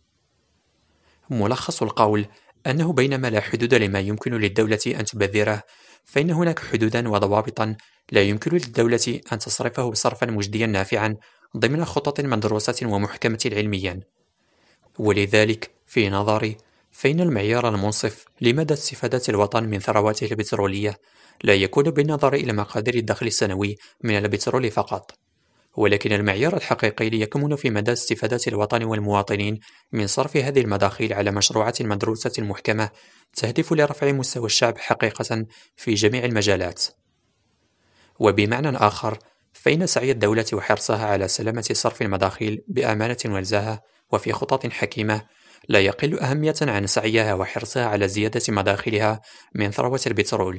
S1: ملخص القول أنه بينما لا حدود لما يمكن للدولة أن تبذره، فإن هناك حدودا وضوابطا لا يمكن للدولة أن تصرفه صرفا مجديا نافعا ضمن خطط مدروسة ومحكمة علميا. ولذلك في نظري فإن المعيار المنصف لمدى استفادة الوطن من ثرواته البترولية لا يكون بالنظر إلى مقادير الدخل السنوي من البترول فقط، ولكن المعيار الحقيقي يكمن في مدى استفادة الوطن والمواطنين من صرف هذه المداخيل على مشروعات مدروسة محكمة تهدف لرفع مستوى الشعب حقيقة في جميع المجالات. وبمعنى آخر، فإن سعي الدولة وحرصها على سلامة صرف المداخيل بأمانة ونزاهة وفي خطط حكيمة لا يقل أهمية عن سعيها وحرصها على زيادة مداخلها من ثروة البترول.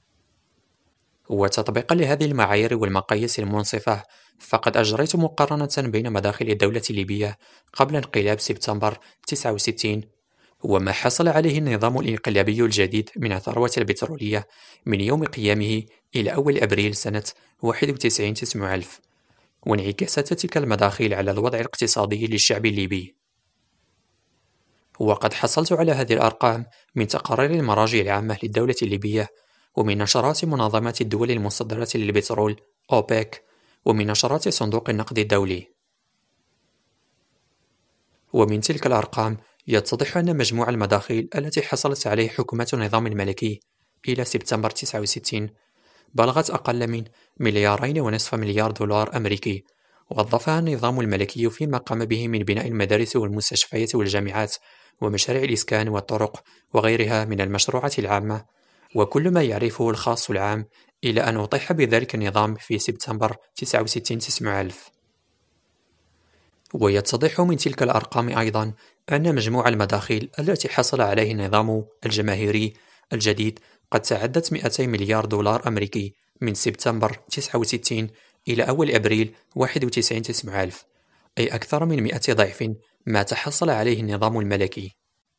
S1: وتطبيقا لهذه المعايير والمقاييس المنصفة، فقد أجريت مقارنة بين مداخل الدولة الليبية قبل انقلاب سبتمبر تسعة وستين وما حصل عليه النظام الانقلابي الجديد من الثروة البترولية من يوم قيامه إلى أول أبريل سنة واحد وتسعين تسعمائة ألف، وانعكاست تلك المداخيل على الوضع الاقتصادي للشعب الليبي. وقد حصلت على هذه الأرقام من تقارير المراجع العامة للدولة الليبية، ومن نشرات منظمة الدول المصدرة للبترول أوبك، ومن نشرات صندوق النقد الدولي. ومن تلك الأرقام يتضح أن مجموع المداخيل التي حصلت عليه حكومة النظام الملكي إلى سبتمبر تسعة وستين بلغت أقل من مليارين ونصف مليار دولار أمريكي، وظفها النظام الملكي فيما قام به من بناء المدارس والمستشفيات والجامعات ومشاريع الإسكان والطرق وغيرها من المشروعات العامة، وكل ما يعرفه الخاص العام، إلى أن أطيح بذلك النظام في سبتمبر تسعة وستين تسعمائة ألف. ويتضح من تلك الأرقام أيضا أن مجموع المداخيل التي حصل عليه النظام الجماهيري الجديد قد تعدت مئتي مليار دولار أمريكي من سبتمبر تسعة وستين إلى أول أبريل واحد وتسعين تسعمائة ألف، أي أكثر من مئة ضعف ما تحصل عليه النظام الملكي.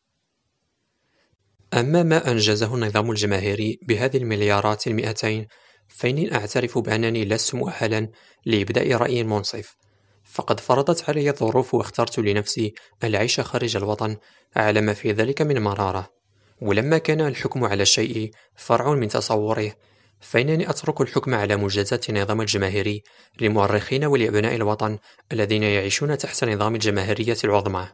S1: أما ما أنجزه النظام الجماهيري بهذه المليارات المئتين، فإني أعترف بأنني لست مؤهلا لإبداء رأي منصف، فقد فرضت علي الظروف واخترت لنفسي العيش خارج الوطن على ما في ذلك من مرارة. ولما كان الحكم على الشيء فرع من تصوره، فإنني أترك الحكم على منجزات النظام الجماهيري للمؤرخين ولأبناء الوطن الذين يعيشون تحت نظام الجماهيرية العظمى.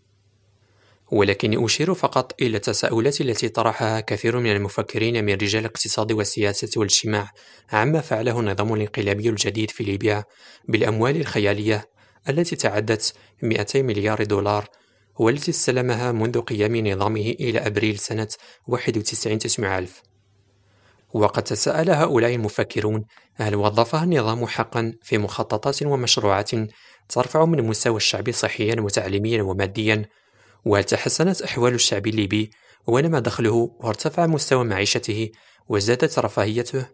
S1: ولكني أشير فقط إلى التساؤلات التي طرحها كثير من المفكرين من رجال الاقتصاد والسياسة والاجتماع عما فعله النظام الانقلابي الجديد في ليبيا بالأموال الخيالية التي تعدت مئتي مليار دولار، والتي استلمها منذ قيام نظامه إلى أبريل سنة واحد وتسعين تسعمائة ألف. وقد تساءل هؤلاء المفكرون: هل وظفها النظام حقا في مخططات ومشروعات ترفع من مستوى الشعب صحيا وتعليميا وماديا؟ وهل تحسنت أحوال الشعب الليبي ونمى دخله وارتفع مستوى معيشته وازدادت رفاهيته؟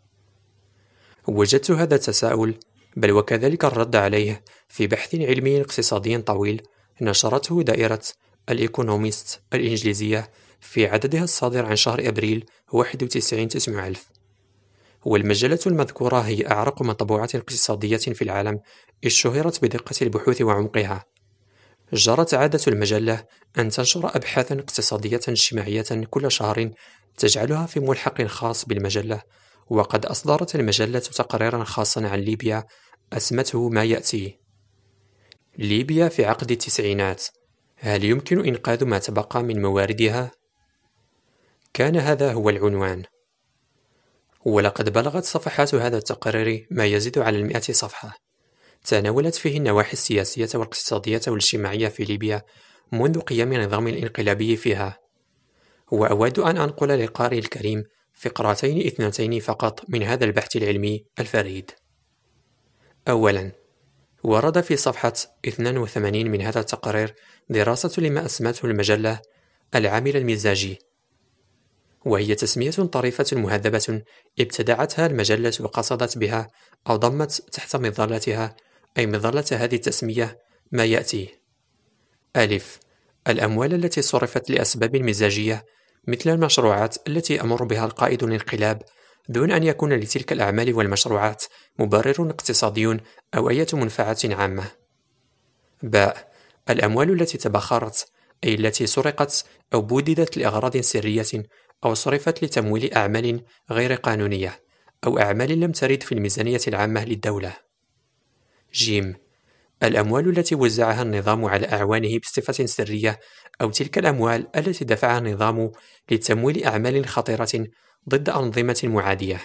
S1: وجدت هذا التساؤل بل وكذلك الرد عليه في بحث علمي اقتصادي طويل نشرته دائرة الإيكونوميست الإنجليزية في عددها الصادر عن شهر أبريل واحد وتسعين تسعمائة ألف. والمجلة المذكورة هي أعرق مطبوعة اقتصادية في العالم، اشتهرت بدقة البحوث وعمقها. جرت عادة المجلة أن تنشر أبحاثا اقتصادية اجتماعية كل شهر تجعلها في ملحق خاص بالمجلة، وقد أصدرت المجلة تقريرا خاصا عن ليبيا أسمته ما يأتي: ليبيا في عقد التسعينات، هل يمكن إنقاذ ما تبقى من مواردها؟ كان هذا هو العنوان. ولقد بلغت صفحات هذا التقرير ما يزيد على المئة صفحة، تناولت فيه النواحي السياسية والاقتصادية والاجتماعية في ليبيا منذ قيام النظام الانقلابي فيها. وأود أن أنقل للقارئ الكريم فقرتين اثنتين فقط من هذا البحث العلمي الفريد. أولا، ورد في صفحة اثنين وثمانين من هذا التقرير دراسة لما أسمته المجلة العامل المزاجي، وهي تسمية طريفة مهذبة ابتدعتها المجلة وقصدت بها أو ضمت تحت مظلتها، أي مظلة هذه التسمية، ما يأتي: ألف. الأموال التي صرفت لأسباب مزاجية، مثل المشروعات التي يأمر بها القائد الانقلاب دون أن يكون لتلك الأعمال والمشروعات مبرر اقتصادي أو أي منفعة عامة. باء. الأموال التي تبخرت، أي التي سرقت أو بوددت لأغراض سرية أو صرفت لتمويل أعمال غير قانونية أو أعمال لم ترد في الميزانية العامة للدولة. جيم. الأموال التي وزعها النظام على أعوانه بصفة سرية، أو تلك الأموال التي دفعها النظام لتمويل أعمال خطيرة ضد أنظمة معادية.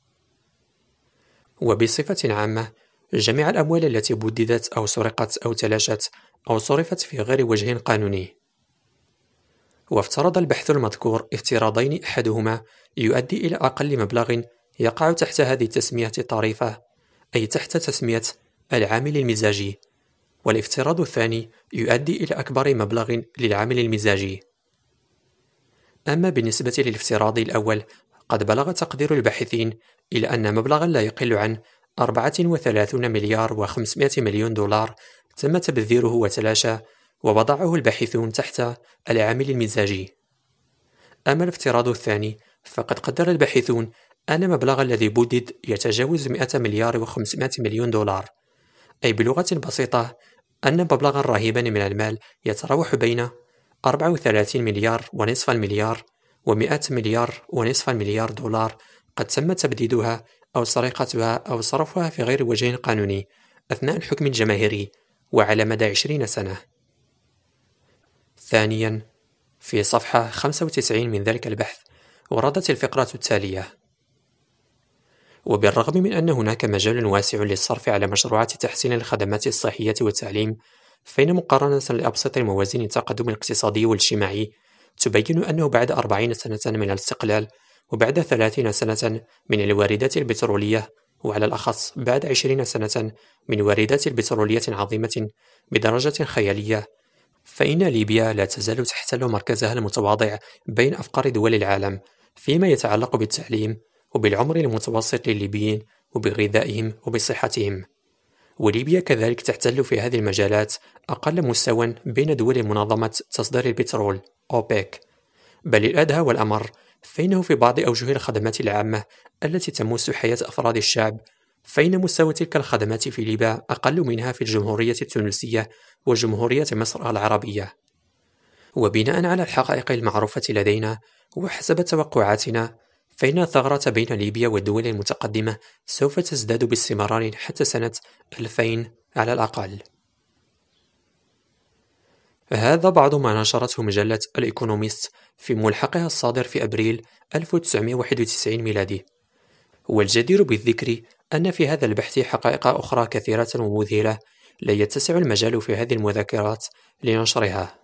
S1: وبصفة عامة، جميع الأموال التي بددت أو سرقت أو تلاشت أو صرفت في غير وجه قانوني. وافترض البحث المذكور افتراضين، أحدهما يؤدي إلى أقل مبلغ يقع تحت هذه التسمية الطريفة، أي تحت تسمية العامل المزاجي، والافتراض الثاني يؤدي إلى أكبر مبلغ للعامل المزاجي. أما بالنسبة للافتراض الأول، قد بلغ تقدير الباحثين إلى أن مبلغا لا يقل عن أربعة وثلاثين مليار وخمسمائة مليون دولار تم تبذيره وتلاشى، ووضعه الباحثون تحت العامل المزاجي. أما الافتراض الثاني، فقد قدر الباحثون أن المبلغ الذي بدد يتجاوز مئة مليار وخمسمائة مليون دولار، أي بلغة بسيطة أن مبلغا رهيبا من المال يتراوح بين أربعة وثلاثين مليار ونصف المليار ومئة مليار ونصف المليار دولار قد تم تبديدها أو سرقتها أو صرفها في غير وجه قانوني أثناء الحكم الجماهيري وعلى مدى عشرين سنة. ثانيا، في صفحة خمسة وتسعين من ذلك البحث وردت الفقرة التالية: وبالرغم من أن هناك مجال واسع للصرف على مشروعات تحسين الخدمات الصحية والتعليم، فإن مقارنة لأبسط الموازين التقدم الاقتصادي والاجتماعي تبين أنه بعد أربعين سنة من الاستقلال، وبعد ثلاثين سنة من الواردات البترولية، وعلى الأخص بعد عشرين سنة من واردات البترولية عظيمة بدرجة خيالية، فإن ليبيا لا تزال تحتل مركزها المتواضع بين أفقر دول العالم فيما يتعلق بالتعليم وبالعمر المتوسط للليبيين وبغذائهم وبصحتهم. وليبيا كذلك تحتل في هذه المجالات أقل مستوى بين دول منظمة تصدير البترول أوبيك. بل الأدهى والأمر، فإنه في بعض أوجه الخدمات العامة التي تمس حياة أفراد الشعب، فإن مستوى تلك الخدمات في ليبيا أقل منها في الجمهورية التونسية وجمهورية مصر العربية. وبناء على الحقائق المعروفة لدينا وحسب توقعاتنا، فإن الثغرة بين ليبيا والدول المتقدمة سوف تزداد باستمرار حتى سنة ألفين على الأقل. هذا بعض ما نشرته مجلة الإيكونوميست في ملحقها الصادر في أبريل ألف وتسعمائة وواحد وتسعين ميلادي. والجدير بالذكر أن في هذا البحث حقائق أخرى كثيرة ومذهلة لا يتسع المجال في هذه المذكرات لنشرها.